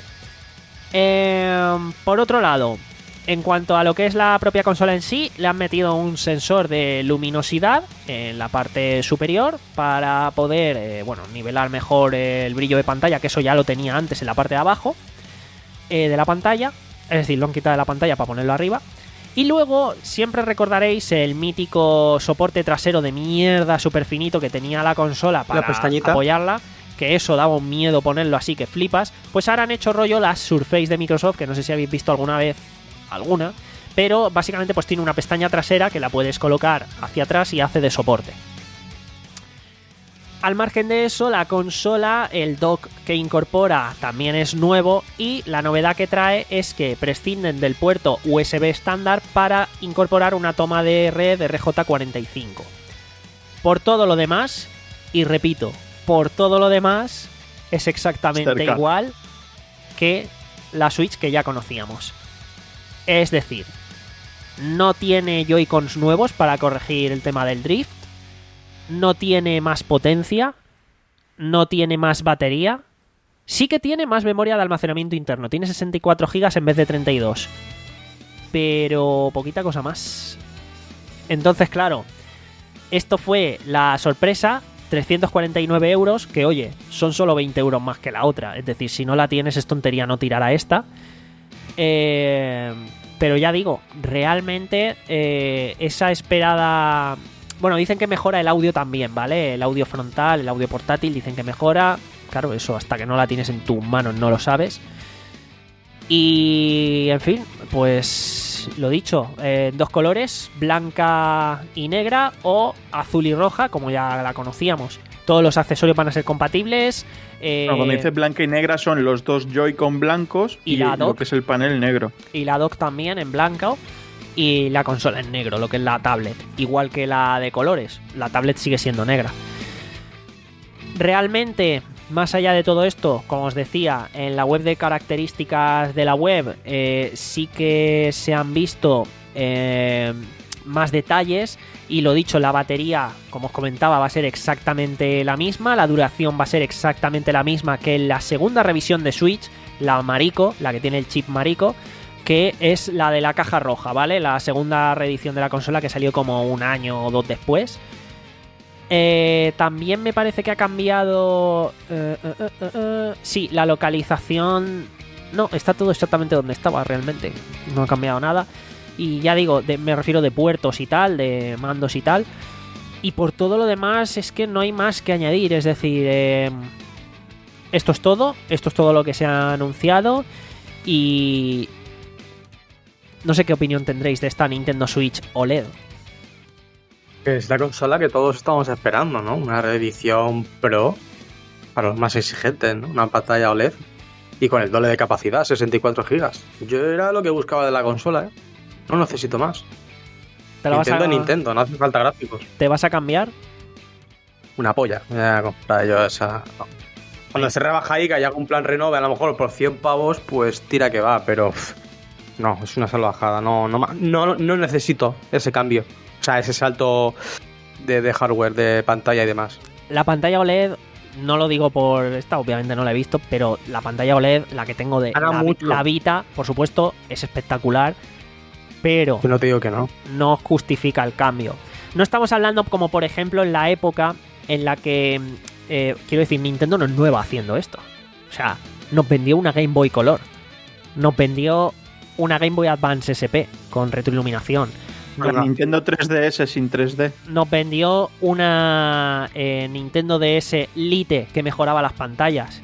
Eh, por otro lado, en cuanto a lo que es la propia consola en sí, le han metido un sensor de luminosidad en la parte superior para poder, eh, bueno, nivelar mejor el brillo de pantalla, que eso ya lo tenía antes en la parte de abajo eh, de la pantalla, es decir, lo han quitado de la pantalla para ponerlo arriba. Y luego siempre recordaréis el mítico soporte trasero de mierda súper finito que tenía la consola para La pestañita. apoyarla, que eso daba un miedo ponerlo así que flipas. Pues ahora han hecho rollo las Surface de Microsoft, que no sé si habéis visto alguna vez alguna, pero básicamente pues tiene una pestaña trasera que la puedes colocar hacia atrás y hace de soporte. Al margen de eso, la consola, el dock que incorpora también es nuevo y la novedad que trae es que prescinden del puerto U S B estándar para incorporar una toma de red R J cuarenta y cinco. Por todo lo demás, y repito, por todo lo demás, es exactamente Cerca. igual que la Switch que ya conocíamos. Es decir, no tiene Joy-Cons nuevos para corregir el tema del drift, no tiene más potencia, no tiene más batería, sí que tiene más memoria de almacenamiento interno, tiene sesenta y cuatro gigas en vez de treinta y dos, pero poquita cosa más. Entonces, claro, esto fue la sorpresa, trescientos cuarenta y nueve euros, que oye, son solo veinte euros más que la otra, es decir, si no la tienes es tontería no tirar a esta. Eh, pero ya digo, realmente eh, esa esperada... Bueno, dicen que mejora el audio también, ¿vale? El audio frontal, el audio portátil, dicen que mejora. Claro, eso hasta que no la tienes en tus manos no lo sabes. Y, en fin, pues lo dicho, eh, dos colores, blanca y negra o azul y roja, como ya la conocíamos. Todos los accesorios van a ser compatibles. Eh, Bueno, cuando dices blanca y negra son los dos Joy-Con blancos y y, la lo dock. que es el panel negro. Y la dock también en blanco. Y la consola en negro, lo que es la tablet. Igual que la de colores. La tablet sigue siendo negra. Realmente, más allá de todo esto, como os decía, en la web de características de la web eh, sí que se han visto eh, más detalles. Y lo dicho, la batería, como os comentaba, va a ser exactamente la misma. La duración va a ser exactamente la misma que en la segunda revisión de Switch, la Marico, la que tiene el chip Marico, que es la de la caja roja, ¿vale? La segunda reedición de la consola que salió como un año o dos después. Eh, también me parece que ha cambiado... Eh, eh, eh, eh, eh, sí, la localización... No, está todo exactamente donde estaba realmente. No ha cambiado nada. Y ya digo, de, me refiero de puertos y tal, de mandos y tal. Y por todo lo demás es que no hay más que añadir. Es decir, eh, esto es todo. Esto es todo lo que se ha anunciado. Y... No sé qué opinión tendréis de esta Nintendo Switch O L E D. Que es la consola que todos estamos esperando, ¿no? Una reedición Pro para los más exigentes, ¿no? Una pantalla O L E D y con el doble de capacidad, sesenta y cuatro gigas. Yo era lo que buscaba de la consola, ¿eh? No necesito más. ¿Te la Nintendo, vas a... Nintendo, no hace falta gráficos. ¿Te vas a cambiar? Una polla. Me voy a comprar yo esa... No. Cuando se rebaja ahí, que haya un plan renove, a lo mejor por cien pavos, pues tira que va, pero... Pff, no, es una salvajada. No, no, no, no necesito ese cambio. O sea, ese salto de, de hardware, de pantalla y demás. La pantalla O L E D, no lo digo por esta, obviamente no la he visto, pero la pantalla O L E D, la que tengo de la, la Vita, por supuesto, es espectacular, pero yo no te digo que no. No justifica el cambio. No estamos hablando como, por ejemplo, en la época en la que, eh, quiero decir, Nintendo no es nueva haciendo esto. O sea, nos vendió una Game Boy Color, nos vendió una Game Boy Advance S P con retroiluminación. La no, Nintendo tres D S sin tres D. Nos vendió una eh, Nintendo D S Lite que mejoraba las pantallas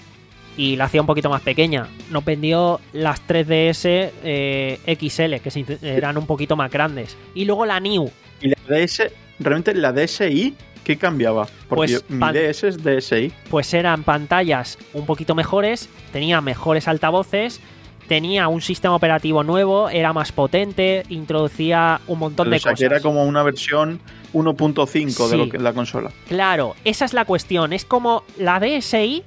y la hacía un poquito más pequeña. Nos vendió las tres D S eh, X L, que eran un poquito más grandes. Y luego la New. ¿Y la D S? ¿Realmente la D S I qué cambiaba? Porque pues, yo, mi pan- D S es D S I. Pues eran pantallas un poquito mejores, tenía mejores altavoces, tenía un sistema operativo nuevo, era más potente, introducía un montón o de sea, cosas. Que era como una versión uno punto cinco sí. de lo que es la consola. Claro, esa es la cuestión. Es como la D S I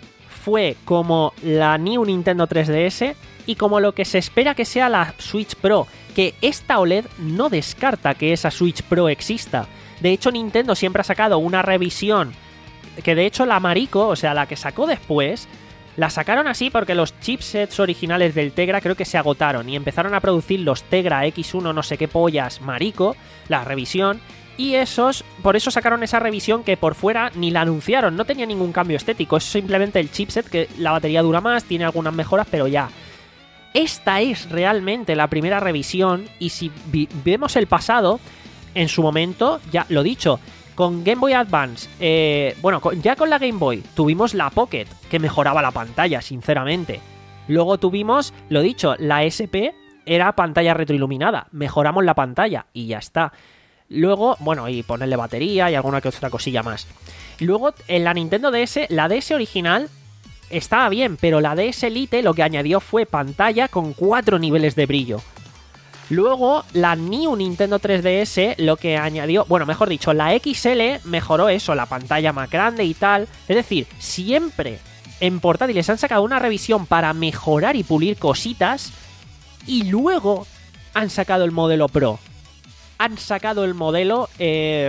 fue como la New Nintendo tres D S y como lo que se espera que sea la Switch Pro, que esta O L E D no descarta que esa Switch Pro exista. De hecho, Nintendo siempre ha sacado una revisión que de hecho la Marico, o sea, la que sacó después, la sacaron así porque los chipsets originales del Tegra creo que se agotaron y empezaron a producir los Tegra X uno no sé qué pollas Marico, la revisión, y esos, por eso sacaron esa revisión que por fuera ni la anunciaron, no tenía ningún cambio estético, es simplemente el chipset que la batería dura más, tiene algunas mejoras, pero ya. Esta es realmente la primera revisión y si vi- vemos el pasado, en su momento, ya lo dicho, con Game Boy Advance, eh, bueno, con, ya con la Game Boy tuvimos la Pocket, que mejoraba la pantalla, sinceramente. Luego tuvimos, lo dicho, la S P era pantalla retroiluminada, mejoramos la pantalla y ya está. Luego, bueno, y ponerle batería y alguna que otra cosilla más. Luego, en la Nintendo D S, la D S original estaba bien, pero la D S Lite lo que añadió fue pantalla con cuatro niveles de brillo. Luego, la New Nintendo tres D S lo que añadió... Bueno, mejor dicho, la X L mejoró eso, la pantalla más grande y tal. Es decir, siempre en portátiles han sacado una revisión para mejorar y pulir cositas y luego han sacado el modelo Pro. Han sacado el modelo eh,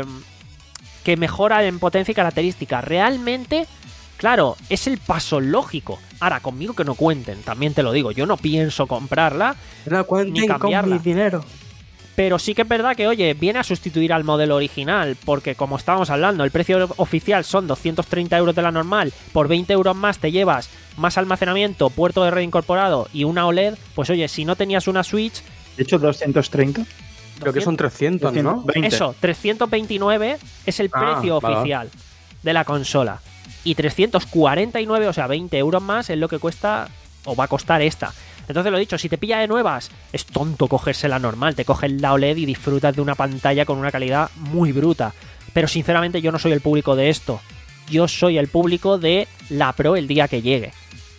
que mejora en potencia y características. Realmente, claro, es el paso lógico. Ahora, conmigo que no cuenten, también te lo digo. Yo no pienso comprarla no ni cambiarla. Con mi dinero. Pero sí que es verdad que, oye, viene a sustituir al modelo original, porque como estábamos hablando, el precio oficial son doscientos treinta euros de la normal, por veinte euros más te llevas más almacenamiento, puerto de red incorporado y una O L E D, pues oye, si no tenías una Switch... De hecho, doscientos treinta. Creo que son trescientos, ¿no? Eso, trescientos veintinueve es el ah, precio vale. oficial de la consola. Y trescientos cuarenta y nueve, o sea, veinte euros más es lo que cuesta o va a costar esta. Entonces lo dicho, si te pilla de nuevas, es tonto cogerse la normal. Te coges la O L E D y disfrutas de una pantalla con una calidad muy bruta. Pero sinceramente yo no soy el público de esto. Yo soy el público de la Pro el día que llegue.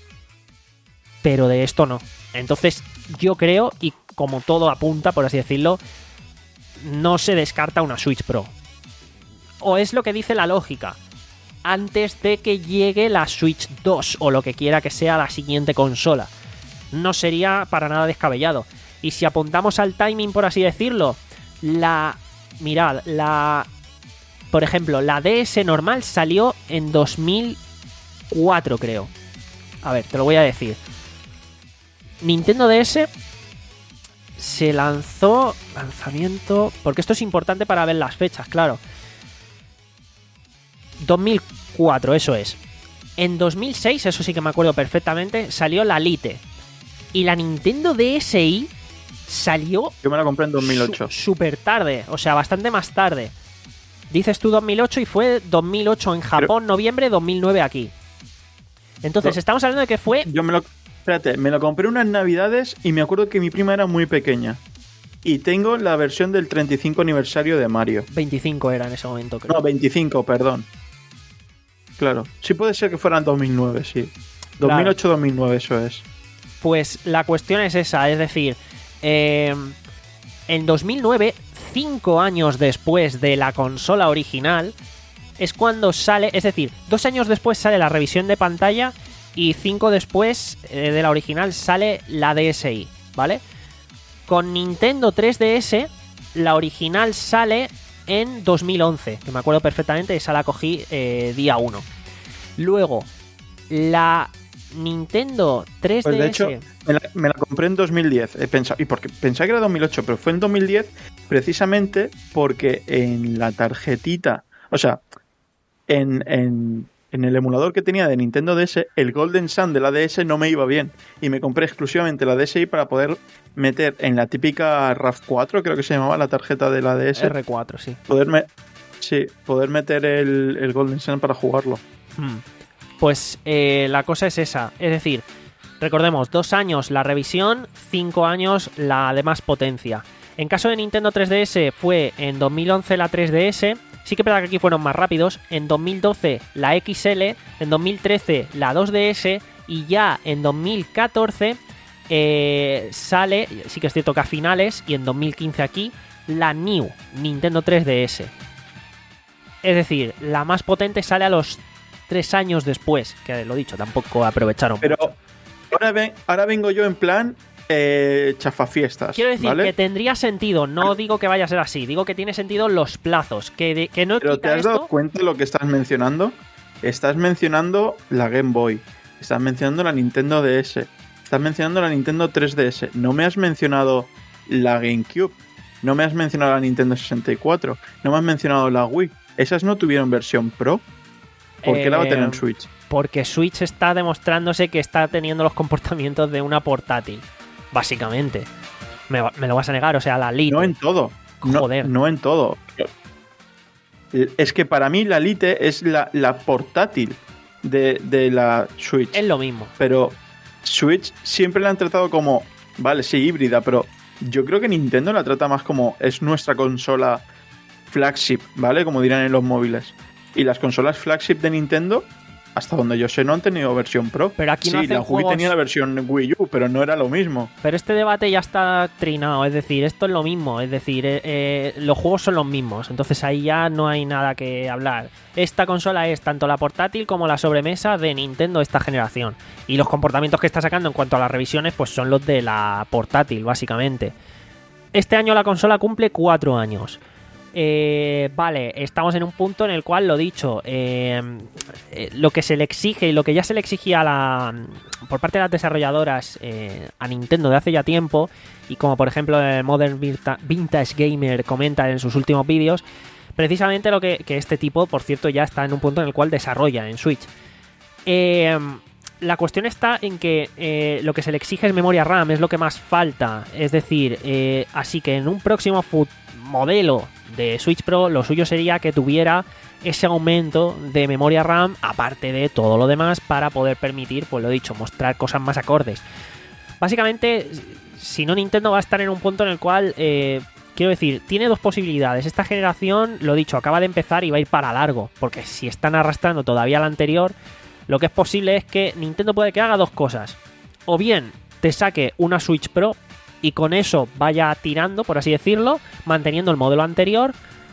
Pero de esto no. Entonces yo creo, y como todo apunta, por así decirlo, no se descarta una Switch Pro. O es lo que dice la lógica. Antes de que llegue la Switch dos o lo que quiera que sea la siguiente consola. No sería para nada descabellado. Y si apuntamos al timing, por así decirlo, la... Mirad, la... Por ejemplo, la D S normal salió en dos mil cuatro, creo. A ver, te lo voy a decir. Nintendo D S se lanzó... Lanzamiento... Porque esto es importante para ver las fechas, claro. dos mil cuatro, eso es. En dos mil seis, eso sí que me acuerdo perfectamente, salió la Lite. Y la Nintendo D S I salió... Yo me la compré en dos mil ocho. Súper tarde, o sea, bastante más tarde. Dices tú dos mil ocho y fue dos mil ocho en Japón, Pero... noviembre, dos mil nueve aquí. Entonces, no. estamos hablando de que fue yo me lo... Espérate, me lo compré unas navidades y me acuerdo que mi prima era muy pequeña. Y tengo la versión del treinta y cinco aniversario de Mario. veinticinco era en ese momento, creo. No, veinticinco, perdón. Claro, sí puede ser que fueran dos mil nueve, sí. dos mil ocho dos mil nueve, eso es. Pues la cuestión es esa, es decir, eh, en dos mil nueve, cinco años después de la consola original, es cuando sale, es decir, dos años después sale la revisión de pantalla y cinco después eh, de la original sale la D S i, ¿vale? Con Nintendo tres D S, la original sale en dos mil once, que me acuerdo perfectamente, esa la cogí eh, día uno. Luego, la Nintendo tres D S... Pues de hecho, me la, me la compré en dos mil diez. He pensado, y porque pensaba que era dos mil ocho, pero fue en dos mil diez precisamente porque en la tarjetita, o sea, en, en, en el emulador que tenía de Nintendo D S, el Golden Sun de la D S no me iba bien. Y me compré exclusivamente la D S i para poder meter en la típica R A V cuatro, creo que se llamaba la tarjeta de la D S. R cuatro, sí. Poder, me, sí, poder meter el, el Golden Sun para jugarlo. Hmm. Pues eh, la cosa es esa. Es decir, recordemos, dos años la revisión, cinco años la de más potencia. En caso de Nintendo tres D S fue en dos mil once la tres D S. Sí que es verdad que aquí fueron más rápidos. En dos mil doce la X L, en dos mil trece la dos D S y ya en dos mil catorce eh, sale, sí que es cierto que a finales, y en dos mil quince aquí, la New Nintendo tres D S. Es decir, la más potente sale a los tres años después, que lo dicho, tampoco aprovecharon Pero mucho. ahora, ven, ahora vengo yo en plan eh, chafafiestas. Quiero decir, ¿vale? que tendría sentido, no digo que vaya a ser así, digo que tiene sentido los plazos, que, de, que no Pero quita ¿te has esto... dado cuenta de lo que estás mencionando? Estás mencionando la Game Boy, estás mencionando la Nintendo D S, estás mencionando la Nintendo tres D S, no me has mencionado la GameCube, no me has mencionado la Nintendo sesenta y cuatro, no me has mencionado la Wii. ¿Esas no tuvieron versión Pro? ¿Por qué Eh, la va a tener en Switch? Porque Switch está demostrándose que está teniendo los comportamientos de una portátil, básicamente. Me, me lo vas a negar, o sea, la Lite. No en todo. No, Joder. no en todo. Es que para mí la Lite es la, la portátil de, de la Switch. Es lo mismo. Pero Switch siempre la han tratado como, vale, sí, híbrida, pero yo creo que Nintendo la trata más como es nuestra consola flagship, ¿vale? Como dirán en los móviles. Y las consolas flagship de Nintendo, hasta donde yo sé, no han tenido versión Pro. Pero aquí no sí, hacen la Wii juegos- tenía la versión Wii U, pero no era lo mismo. Pero este debate ya está trinado, es decir, esto es lo mismo, es decir, eh, eh, los juegos son los mismos, entonces ahí ya no hay nada que hablar. Esta consola es tanto la portátil como la sobremesa de Nintendo esta generación, y los comportamientos que está sacando en cuanto a las revisiones pues son los de la portátil, básicamente. Este año la consola cumple cuatro años. Eh, vale, estamos en un punto en el cual, lo dicho, eh, eh, lo que se le exige y lo que ya se le exigía a la, por parte de las desarrolladoras eh, a Nintendo de hace ya tiempo, y como por ejemplo el Modern Virta- Vintage Gamer comenta en sus últimos vídeos, precisamente lo que, que este tipo, por cierto, ya está en un punto en el cual desarrolla en Switch. Eh, la cuestión está en que eh, lo que se le exige es memoria RAM, es lo que más falta. Es decir, eh, así que en un próximo fut- modelo de Switch Pro, lo suyo sería que tuviera ese aumento de memoria RAM, aparte de todo lo demás, para poder permitir, pues lo dicho, mostrar cosas más acordes. Básicamente, si no, Nintendo va a estar en un punto en el cual, eh, quiero decir, tiene dos posibilidades. Esta generación, lo dicho, acaba de empezar y va a ir para largo, porque si están arrastrando todavía la anterior, lo que es posible es que Nintendo puede que haga dos cosas. O bien te saque una Switch Pro y con eso vaya tirando, por así decirlo, manteniendo el modelo anterior,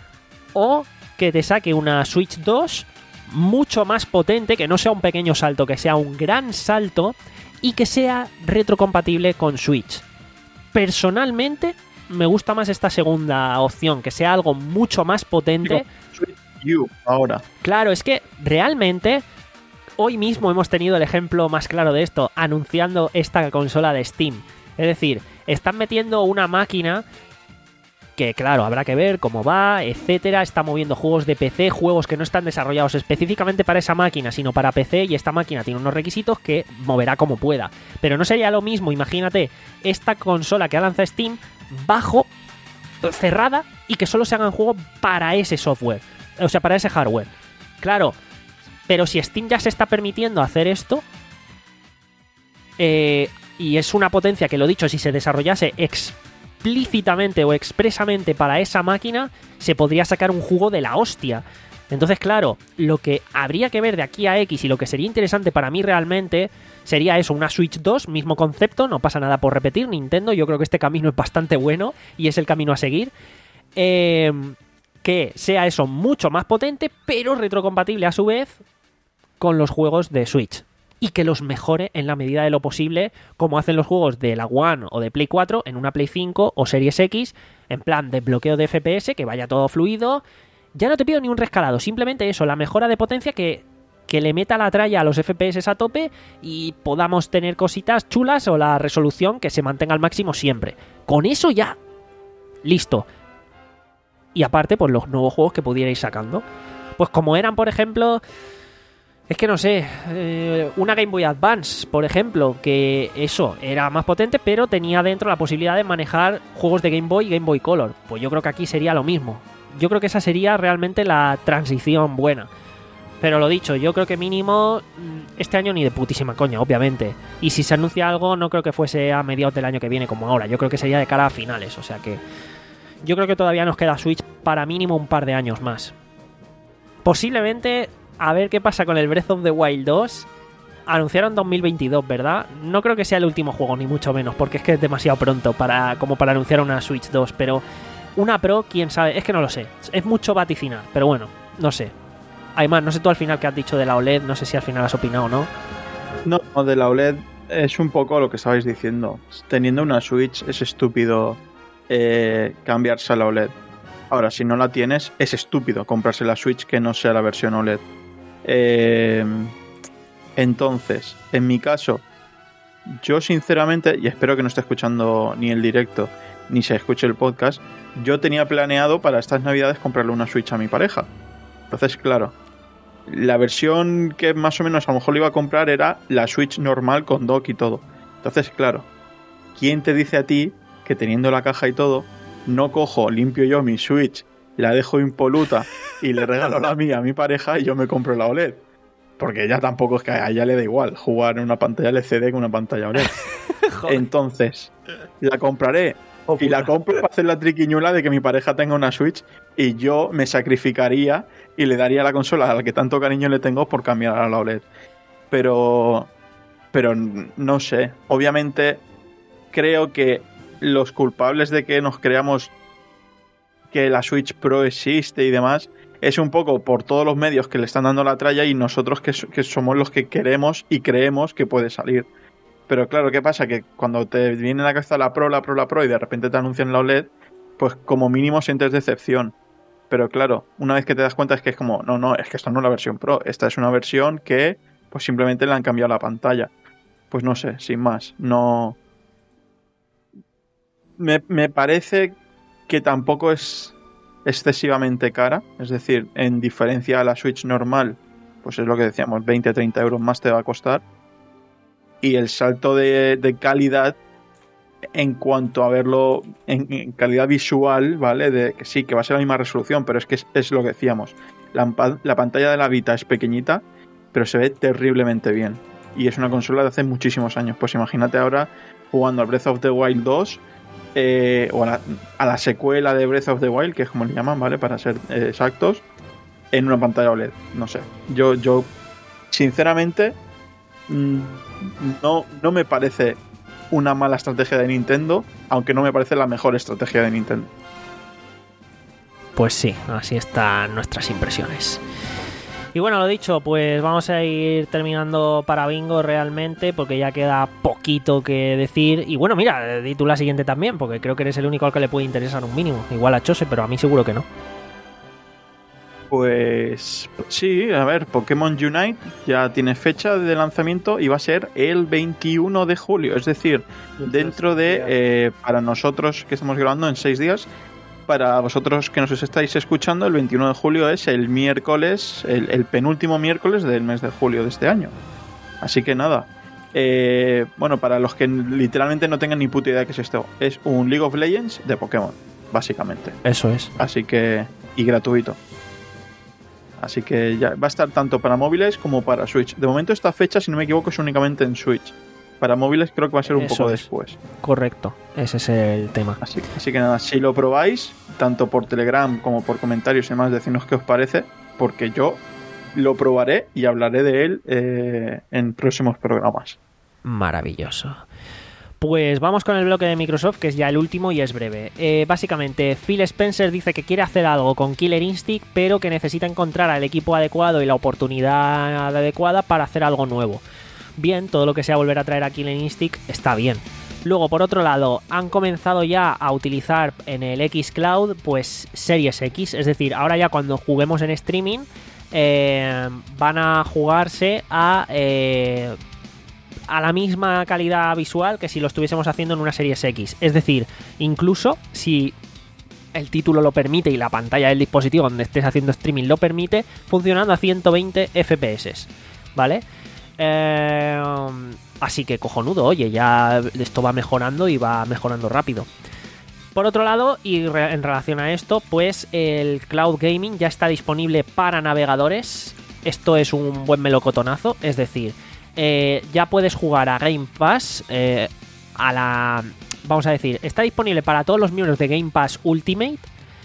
o que te saque una Switch dos mucho más potente, que no sea un pequeño salto, que sea un gran salto y que sea retrocompatible con Switch. Personalmente me gusta más esta segunda opción, que sea algo mucho más potente. Switch U ahora. Claro, es que realmente hoy mismo hemos tenido el ejemplo más claro de esto, anunciando esta consola de Steam. Es decir, están metiendo una máquina que, claro, habrá que ver cómo va, etcétera. Está moviendo juegos de P C, juegos que no están desarrollados específicamente para esa máquina, sino para P C, y esta máquina tiene unos requisitos que moverá como pueda. Pero no sería lo mismo, imagínate, esta consola que ha lanzado Steam bajo, cerrada, y que solo se hagan juegos para ese software, o sea, para ese hardware. Claro, pero si Steam ya se está permitiendo hacer esto, Eh, y es una potencia que, lo dicho, si se desarrollase explícitamente o expresamente para esa máquina, se podría sacar un jugo de la hostia. Entonces, claro, lo que habría que ver de aquí a X y lo que sería interesante para mí realmente sería eso, una Switch dos, mismo concepto, no pasa nada por repetir, Nintendo, yo creo que este camino es bastante bueno y es el camino a seguir. Eh, que sea eso mucho más potente, pero retrocompatible a su vez con los juegos de Switch. Y que los mejore en la medida de lo posible, como hacen los juegos de la One o de Play cuatro en una Play cinco o Series X, en plan de bloqueo de F P S, que vaya todo fluido. Ya no te pido ni un rescalado, simplemente eso, la mejora de potencia que, que le meta la tralla a los F P S a tope y podamos tener cositas chulas o la resolución que se mantenga al máximo siempre. Con eso ya, listo. Y aparte, pues los nuevos juegos que pudierais sacando. Pues como eran, por ejemplo... Es que no sé, eh, una Game Boy Advance, por ejemplo, que eso era más potente, pero tenía dentro la posibilidad de manejar juegos de Game Boy y Game Boy Color. Pues yo creo que aquí sería lo mismo. Yo creo que esa sería realmente la transición buena. Pero lo dicho, yo creo que mínimo este año ni de putísima coña, obviamente. Y si se anuncia algo, no creo que fuese a mediados del año que viene como ahora. Yo creo que sería de cara a finales, o sea que... Yo creo que todavía nos queda Switch para mínimo un par de años más. Posiblemente... A ver qué pasa con el Breath of the Wild dos. Anunciaron dos mil veintidós, ¿verdad? No creo que sea el último juego, ni mucho menos, porque es que es demasiado pronto para como para anunciar una Switch dos. Pero una Pro, quién sabe, es que no lo sé. Es mucho vaticinar, pero bueno, no sé. Además, no sé tú al final qué has dicho de la O L E D, no sé si al final has opinado o no. No, de la O L E D es un poco lo que estabais diciendo. Teniendo una Switch es estúpido eh, cambiarse a la O L E D. Ahora, si no la tienes, es estúpido comprarse la Switch que no sea la versión O L E D. Eh, entonces, en mi caso, yo sinceramente, y espero que no esté escuchando ni el directo ni se escuche el podcast, yo tenía planeado para estas navidades comprarle una Switch a mi pareja. Entonces, claro, la versión que más o menos a lo mejor le iba a comprar era la Switch normal con dock y todo. Entonces, claro, ¿quién te dice a ti que teniendo la caja y todo, no cojo, limpio yo mi Switch, la dejo impoluta y le regalo la mía a mi pareja y yo me compro la O L E D? Porque ella tampoco es que a ella le da igual jugar en una pantalla L C D que una pantalla O L E D. Entonces, la compraré oh, y la compro para hacer la triquiñuela de que mi pareja tenga una Switch y yo me sacrificaría y le daría la consola a la que tanto cariño le tengo por cambiar a la O L E D. Pero, pero no sé, obviamente creo que los culpables de que nos creamos que la Switch Pro existe y demás es un poco por todos los medios que le están dando la tralla y nosotros que, que somos los que queremos y creemos que puede salir. Pero claro, ¿qué pasa? Que cuando te viene a la cabeza la Pro, la Pro, la Pro y de repente te anuncian la O L E D, pues como mínimo sientes decepción. Pero claro, una vez que te das cuenta es que es como, no, no, es que esta no es la versión Pro, esta es una versión que pues simplemente le han cambiado la pantalla. Pues no sé, sin más, no... Me, me parece que tampoco es excesivamente cara, es decir, en diferencia a la Switch normal, pues es lo que decíamos, veinte a treinta euros más te va a costar, y el salto de, de calidad en cuanto a verlo en, en calidad visual, ¿vale? De que sí, que va a ser la misma resolución, pero es que es, es lo que decíamos, la, la pantalla de la Vita es pequeñita, pero se ve terriblemente bien, y es una consola de hace muchísimos años. Pues imagínate ahora jugando al Breath of the Wild dos, Eh, o a la, a la secuela de Breath of the Wild, que es como le llaman, ¿vale? Para ser eh, exactos, en una pantalla O L E D. No sé. Yo, yo sinceramente, mmm, no, no me parece una mala estrategia de Nintendo, aunque no me parece la mejor estrategia de Nintendo. Pues sí, así están nuestras impresiones. Y bueno, lo dicho, pues vamos a ir terminando para Bingo realmente, porque ya queda poquito que decir. Y bueno, mira, di tú la siguiente también, porque creo que eres el único al que le puede interesar un mínimo. Igual a Chose, pero a mí seguro que no. Pues sí, a ver, Pokémon Unite ya tiene fecha de lanzamiento y va a ser el veintiuno de julio. Es decir, dentro de, eh, para nosotros que estamos grabando en seis días... Para vosotros que nos estáis escuchando, el veintiuno de julio es el miércoles, el, el penúltimo miércoles del mes de julio de este año. Así que nada, eh, bueno, para los que literalmente no tengan ni puta idea de qué es esto, es un League of Legends de Pokémon, básicamente. Eso es. Así que, y gratuito. Así que ya va a estar tanto para móviles como para Switch. De momento esta fecha, si no me equivoco, es únicamente en Switch. para móviles creo que va a ser un Eso poco es. después. Correcto, ese es el tema. Así, así que nada, si lo probáis, tanto por Telegram como por comentarios y demás, decidnos qué os parece, porque yo lo probaré y hablaré de él eh, en próximos programas. Maravilloso. Pues vamos con el bloque de Microsoft, que es ya el último y es breve. Eh, básicamente, Phil Spencer dice que quiere hacer algo con Killer Instinct, pero que necesita encontrar al equipo adecuado y la oportunidad adecuada para hacer algo nuevo. Bien, todo lo que sea volver a traer a Killer Instinct está bien. Luego, por otro lado, han comenzado ya a utilizar en el xCloud, pues, Series X. Es decir, ahora ya cuando juguemos en streaming, eh, van a jugarse a... Eh, a la misma calidad visual que si lo estuviésemos haciendo en una Series X. Es decir, incluso si el título lo permite y la pantalla del dispositivo donde estés haciendo streaming lo permite, funcionando a ciento veinte F P S, ¿vale? Eh, así que cojonudo, oye, ya esto va mejorando y va mejorando rápido. Por otro lado, y re- en relación a esto, pues el Cloud Gaming ya está disponible para navegadores. Esto es un buen melocotonazo, es decir... Eh, ya puedes jugar a Game Pass eh, a la... Vamos a decir, está disponible para todos los miembros de Game Pass Ultimate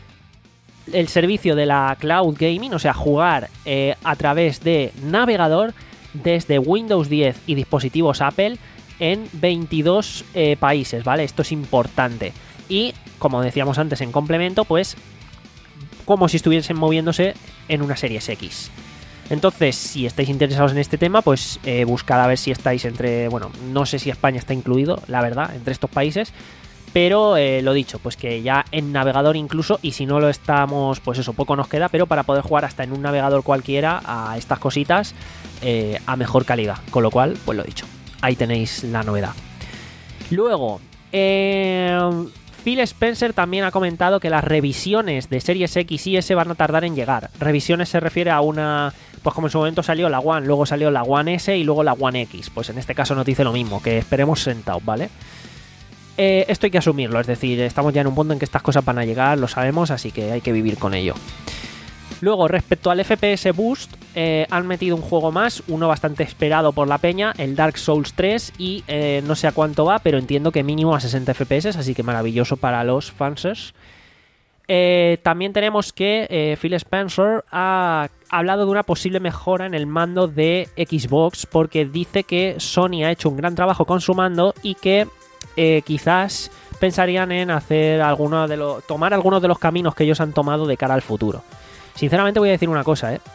el servicio de la Cloud Gaming, o sea, jugar eh, a través de navegador desde Windows diez y dispositivos Apple en veintidós eh, países, ¿vale? Esto es importante. Y, como decíamos antes en complemento, pues como si estuviesen moviéndose en una Series X. Entonces, si estáis interesados en este tema, pues eh, buscad a ver si estáis entre... Bueno, no sé si España está incluido, la verdad, entre estos países. Pero eh, lo dicho, pues que ya en navegador incluso, y si no lo estamos, pues eso, poco nos queda, pero para poder jugar hasta en un navegador cualquiera a estas cositas eh, a mejor calidad. Con lo cual, pues lo dicho, ahí tenéis la novedad. Luego, eh, Phil Spencer también ha comentado que las revisiones de Series X y S van a tardar en llegar. Revisiones se refiere a una... Pues como en su momento salió la One, luego salió la One S y luego la One X. Pues en este caso nos dice lo mismo, que esperemos sentados, ¿vale? Eh, esto hay que asumirlo, es decir, estamos ya en un punto en que estas cosas van a llegar, lo sabemos, así que hay que vivir con ello. Luego, respecto al F P S Boost, eh, han metido un juego más, uno bastante esperado por la peña, el Dark Souls tres, y eh, no sé a cuánto va, pero entiendo que mínimo a sesenta F P S, así que maravilloso para los fansers. Eh, también tenemos que eh, Phil Spencer ha hablado de una posible mejora en el mando de Xbox, porque dice que Sony ha hecho un gran trabajo con su mando y que eh, quizás pensarían en hacer alguno de los, tomar algunos de los caminos que ellos han tomado de cara al futuro. Sinceramente voy a decir una cosa, ¿eh?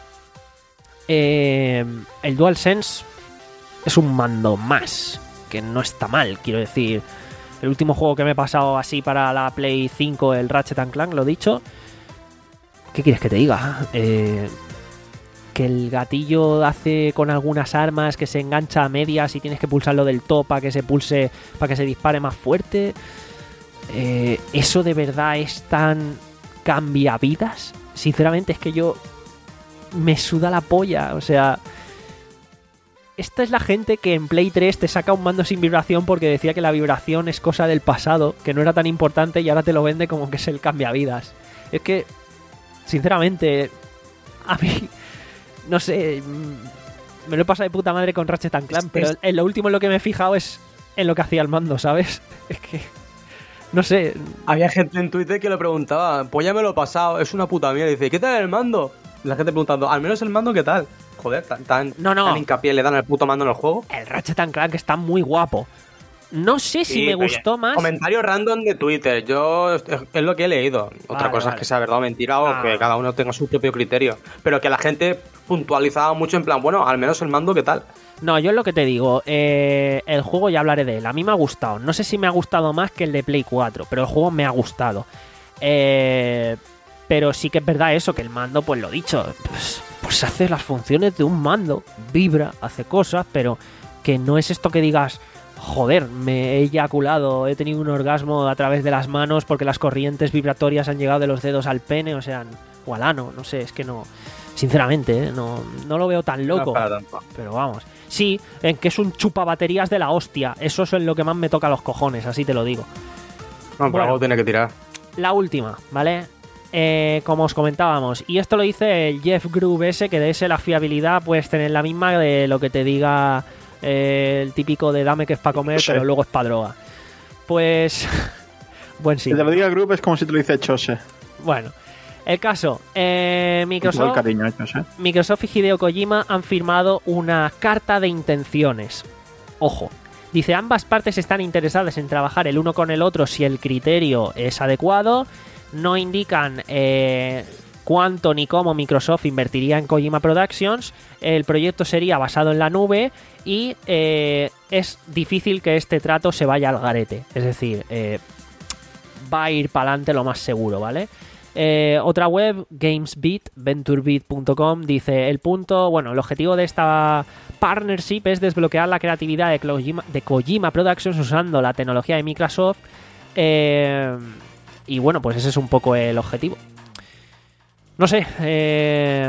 Eh, el DualSense es un mando más, que no está mal, quiero decir. El último juego que me he pasado así para la Play cinco, el Ratchet and Clank, lo dicho. ¿Qué quieres que te diga? Eh, que el gatillo hace con algunas armas que se engancha a medias y tienes que pulsarlo del top para que se pulse, para que se dispare más fuerte. Eh, ¿Eso de verdad es tan cambiavidas? Sinceramente es que yo me suda la polla, o sea... Esta es la gente que en Play tres te saca un mando sin vibración porque decía que la vibración es cosa del pasado, que no era tan importante, y ahora te lo vende como que es el cambiavidas. Es que, sinceramente, a mí, no sé, me lo he pasado de puta madre con Ratchet and Clank, pero en lo último en lo que me he fijado es en lo que hacía el mando, ¿sabes? Es que, no sé. Había gente en Twitter que lo preguntaba, pues ya me lo he pasado, es una puta mierda. Dice, ¿qué tal el mando? La gente preguntando, al menos el mando, ¿qué tal? Joder, tan, tan, no, no. tan hincapié le dan al puto mando en el juego. El Ratchet and Clank está muy guapo. No sé si sí, me gustó ya. más. Comentario random de Twitter. Yo es, es lo que he leído. Otra vale, cosa vale. es que sea verdad o mentira, o ah. que cada uno tenga su propio criterio. Pero que la gente puntualizaba mucho en plan, bueno, al menos el mando, ¿qué tal? No, yo es lo que te digo. Eh, el juego ya hablaré de él. A mí me ha gustado. No sé si me ha gustado más que el de Play cuatro, pero el juego me ha gustado. Eh, pero sí que es verdad eso, que el mando, pues lo dicho, pues, pues hace las funciones de un mando. Vibra, hace cosas, pero que no es esto que digas... Joder, me he eyaculado, he tenido un orgasmo a través de las manos porque las corrientes vibratorias han llegado de los dedos al pene, o sea, o al ano, no sé, es que no... Sinceramente, ¿eh? no, no lo veo tan loco. No, pero vamos. Sí, en que es un chupabaterías de la hostia. Eso es en lo que más me toca los cojones, así te lo digo. No, pero bueno, algo tiene que tirar. La última, ¿vale? Eh, como os comentábamos, y esto lo dice el Jeff Grubb ese, que de ese la fiabilidad puedes tener la misma de lo que te diga... Eh, el típico de dame que es para comer, Sí. pero luego es para droga. Pues... buen Si sitio. te lo diga el grupo es como si te lo dice Chose. Bueno, el caso, eh, Con todo el Microsoft, cariño, Chose. Microsoft y Hideo Kojima han firmado una carta de intenciones. Ojo, dice, ambas partes están interesadas en trabajar el uno con el otro si el criterio es adecuado. No indican eh, cuánto ni cómo Microsoft invertiría en Kojima Productions. El proyecto sería basado en la nube y eh, es difícil que este trato se vaya al garete. Es decir, eh, va a ir para adelante lo más seguro, ¿vale? Eh, otra web, GamesBeat, venturebeat punto com, dice, el punto, bueno, el objetivo de esta partnership es desbloquear la creatividad de Kojima, de Kojima Productions usando la tecnología de Microsoft. Eh, y bueno, pues ese es un poco el objetivo. No sé, eh,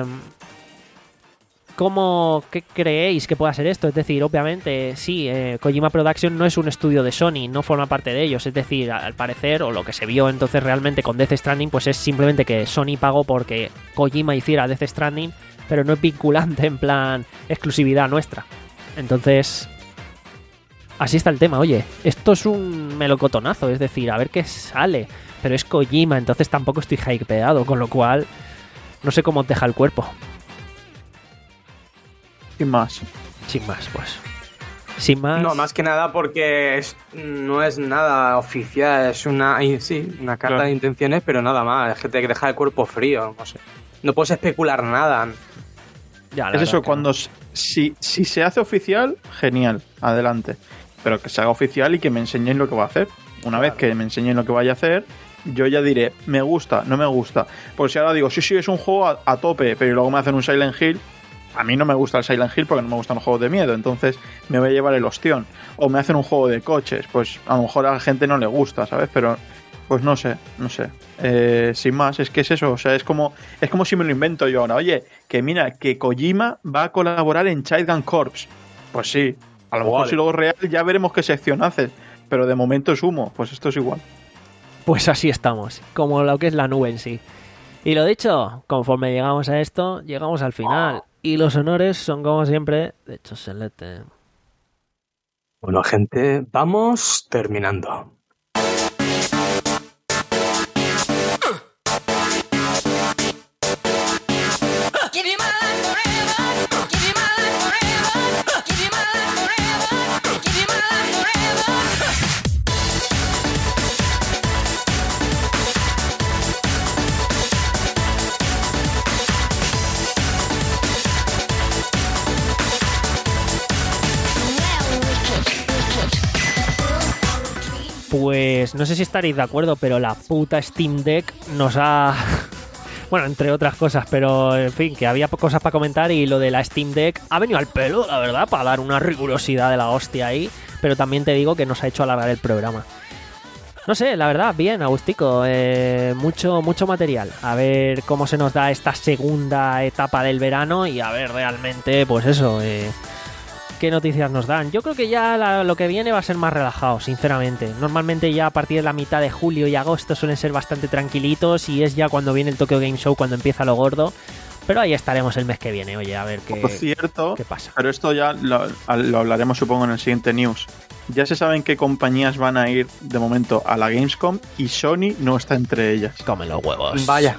¿cómo, qué creéis que pueda ser esto? Es decir, obviamente, sí, eh, Kojima Productions no es un estudio de Sony, no forma parte de ellos. Es decir, al parecer, o lo que se vio entonces realmente con Death Stranding, pues es simplemente que Sony pagó porque Kojima hiciera Death Stranding, pero no es vinculante en plan exclusividad nuestra. Entonces, así está el tema. Oye, esto es un melocotonazo, es decir, a ver qué sale. Pero es Kojima, entonces tampoco estoy hypeado, con lo cual no sé cómo os deja el cuerpo. Sin más. Sin más, pues. Sin más. No, más que nada porque es- no es nada oficial, es una sí, una carta Claro. de intenciones, pero nada más. Es que te deja el cuerpo frío, no sé. No puedes especular nada. Ya, la Es verdad eso, que cuando s- si, si se hace oficial, genial, adelante. Pero que se haga oficial y que me enseñéis lo que va a hacer. Una vez que me enseñéis lo que vaya a hacer, yo ya diré, me gusta, no me gusta. Porque si ahora digo, sí, sí, es un juego a, a tope, pero luego me hacen un Silent Hill, a mí no me gusta el Silent Hill porque no me gustan los juegos de miedo, entonces me voy a llevar el ostión. O me hacen un juego de coches, pues a lo mejor a la gente no le gusta, ¿sabes? Pero, pues no sé, no sé. Eh, sin más, es que es eso, o sea, es como, es como si me lo invento yo ahora. Oye, que mira, que Kojima va a colaborar en Childgun Corps. Pues sí, a lo mejor Vale. si luego es real ya veremos qué sección hace, pero de momento es humo, pues esto es igual. Pues así estamos, como lo que es la nube en sí. Y lo dicho, conforme llegamos a esto, llegamos al final. Y los honores son, como siempre, de Choselete. Bueno, gente, vamos terminando. Pues no sé si estaréis de acuerdo, pero la puta Steam Deck nos ha... Bueno, entre otras cosas, pero en fin, que había cosas para comentar y lo de la Steam Deck ha venido al pelo, la verdad, para dar una rigurosidad de la hostia ahí, pero también te digo que nos ha hecho alargar el programa. No sé, la verdad, bien, Agustico, eh, mucho, mucho material. A ver cómo se nos da esta segunda etapa del verano y a ver realmente, pues eso, eh, qué noticias nos dan. Yo creo que ya la- lo que viene va a ser más relajado, sinceramente. Normalmente ya a partir de la mitad de julio y agosto suelen ser bastante tranquilitos y es ya cuando viene el Tokyo Game Show, cuando empieza lo gordo. Pero ahí estaremos el mes que viene, oye, a ver qué, Por cierto, qué pasa. pero esto ya lo, lo hablaremos supongo en el siguiente news. Ya se saben qué compañías van a ir de momento a la Gamescom y Sony no está entre ellas. Come los huevos. Vaya.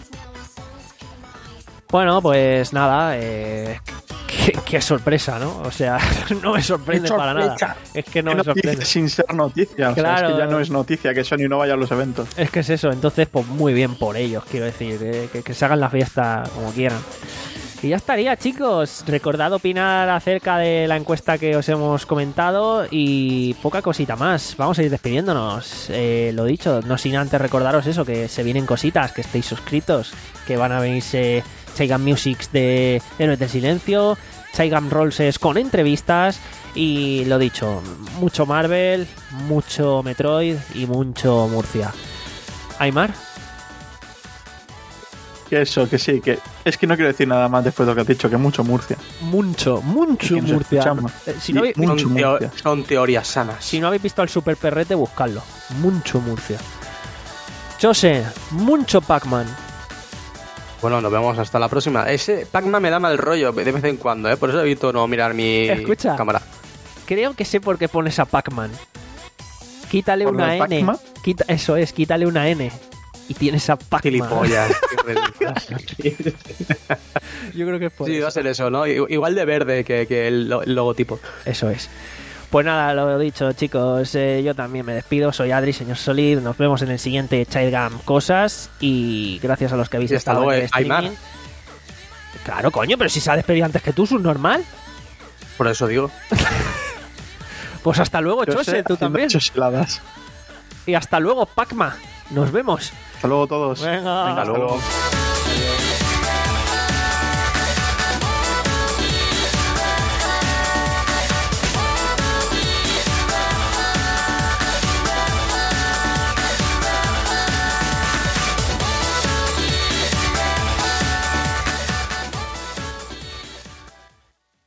Bueno, pues nada, eh, qué, qué sorpresa, ¿no? O sea, no me sorprende ¡Qué para nada. sorpresa! Es que no ¿Qué me noticia sorprende. sin ser noticia? O sea, Claro. es que ya no es noticia que Sony no vaya a los eventos. Es que es eso, entonces pues muy bien por ellos, quiero decir, eh, que, que se hagan la fiesta como quieran. Y ya estaría, chicos. Recordad opinar acerca de la encuesta que os hemos comentado y poca cosita más. Vamos a ir despidiéndonos. Eh, lo dicho, no sin antes recordaros eso, que se vienen cositas, que estéis suscritos, que van a venirse Chaigam Musics de Héroes del Silencio, Chaigam Rolls con entrevistas y lo dicho, mucho Marvel, mucho Metroid y mucho Murcia. Aymar. Que eso, que sí, que es que no quiero decir nada más después de lo que has dicho, que mucho Murcia. Mucho, mucho Y nos Murcia. escuchamos. Eh, Si Y no, habéis, mucho Son, teo- Murcia. son teorías sanas. si no habéis visto al Super Perrete, buscadlo. Mucho Murcia. Jose, mucho Pac-Man. Bueno, nos vemos hasta la próxima. Ese Pac-Man me da mal rollo de vez en cuando, ¿eh? Por eso evito no mirar mi Escucha. cámara. Creo que sé por qué pones a Pac-Man. Quítale ¿Por una lo de N. Pac-Man? Quita, eso es, quítale una N. Y tienes a Pac-Man. Gilipollas. Yo creo que es por Sí, eso. va a ser eso, ¿no? Igual de verde que, que el, lo- el logotipo. Eso es. Pues nada, lo dicho, chicos, eh, yo también me despido. Soy Adri, señor Solid. Nos vemos en el siguiente Childgam Cosas. Y gracias a los que habéis Y hasta estado en luego, el eh, Aymar. streaming. Claro, coño, pero si se ha despedido antes que tú, subnormal. Por eso digo. Pues hasta luego, Yo Chose, sé, tú haciendo también. choseladas. Y hasta luego, Pacma. Nos vemos. Hasta luego todos. Venga. Venga, hasta luego. luego.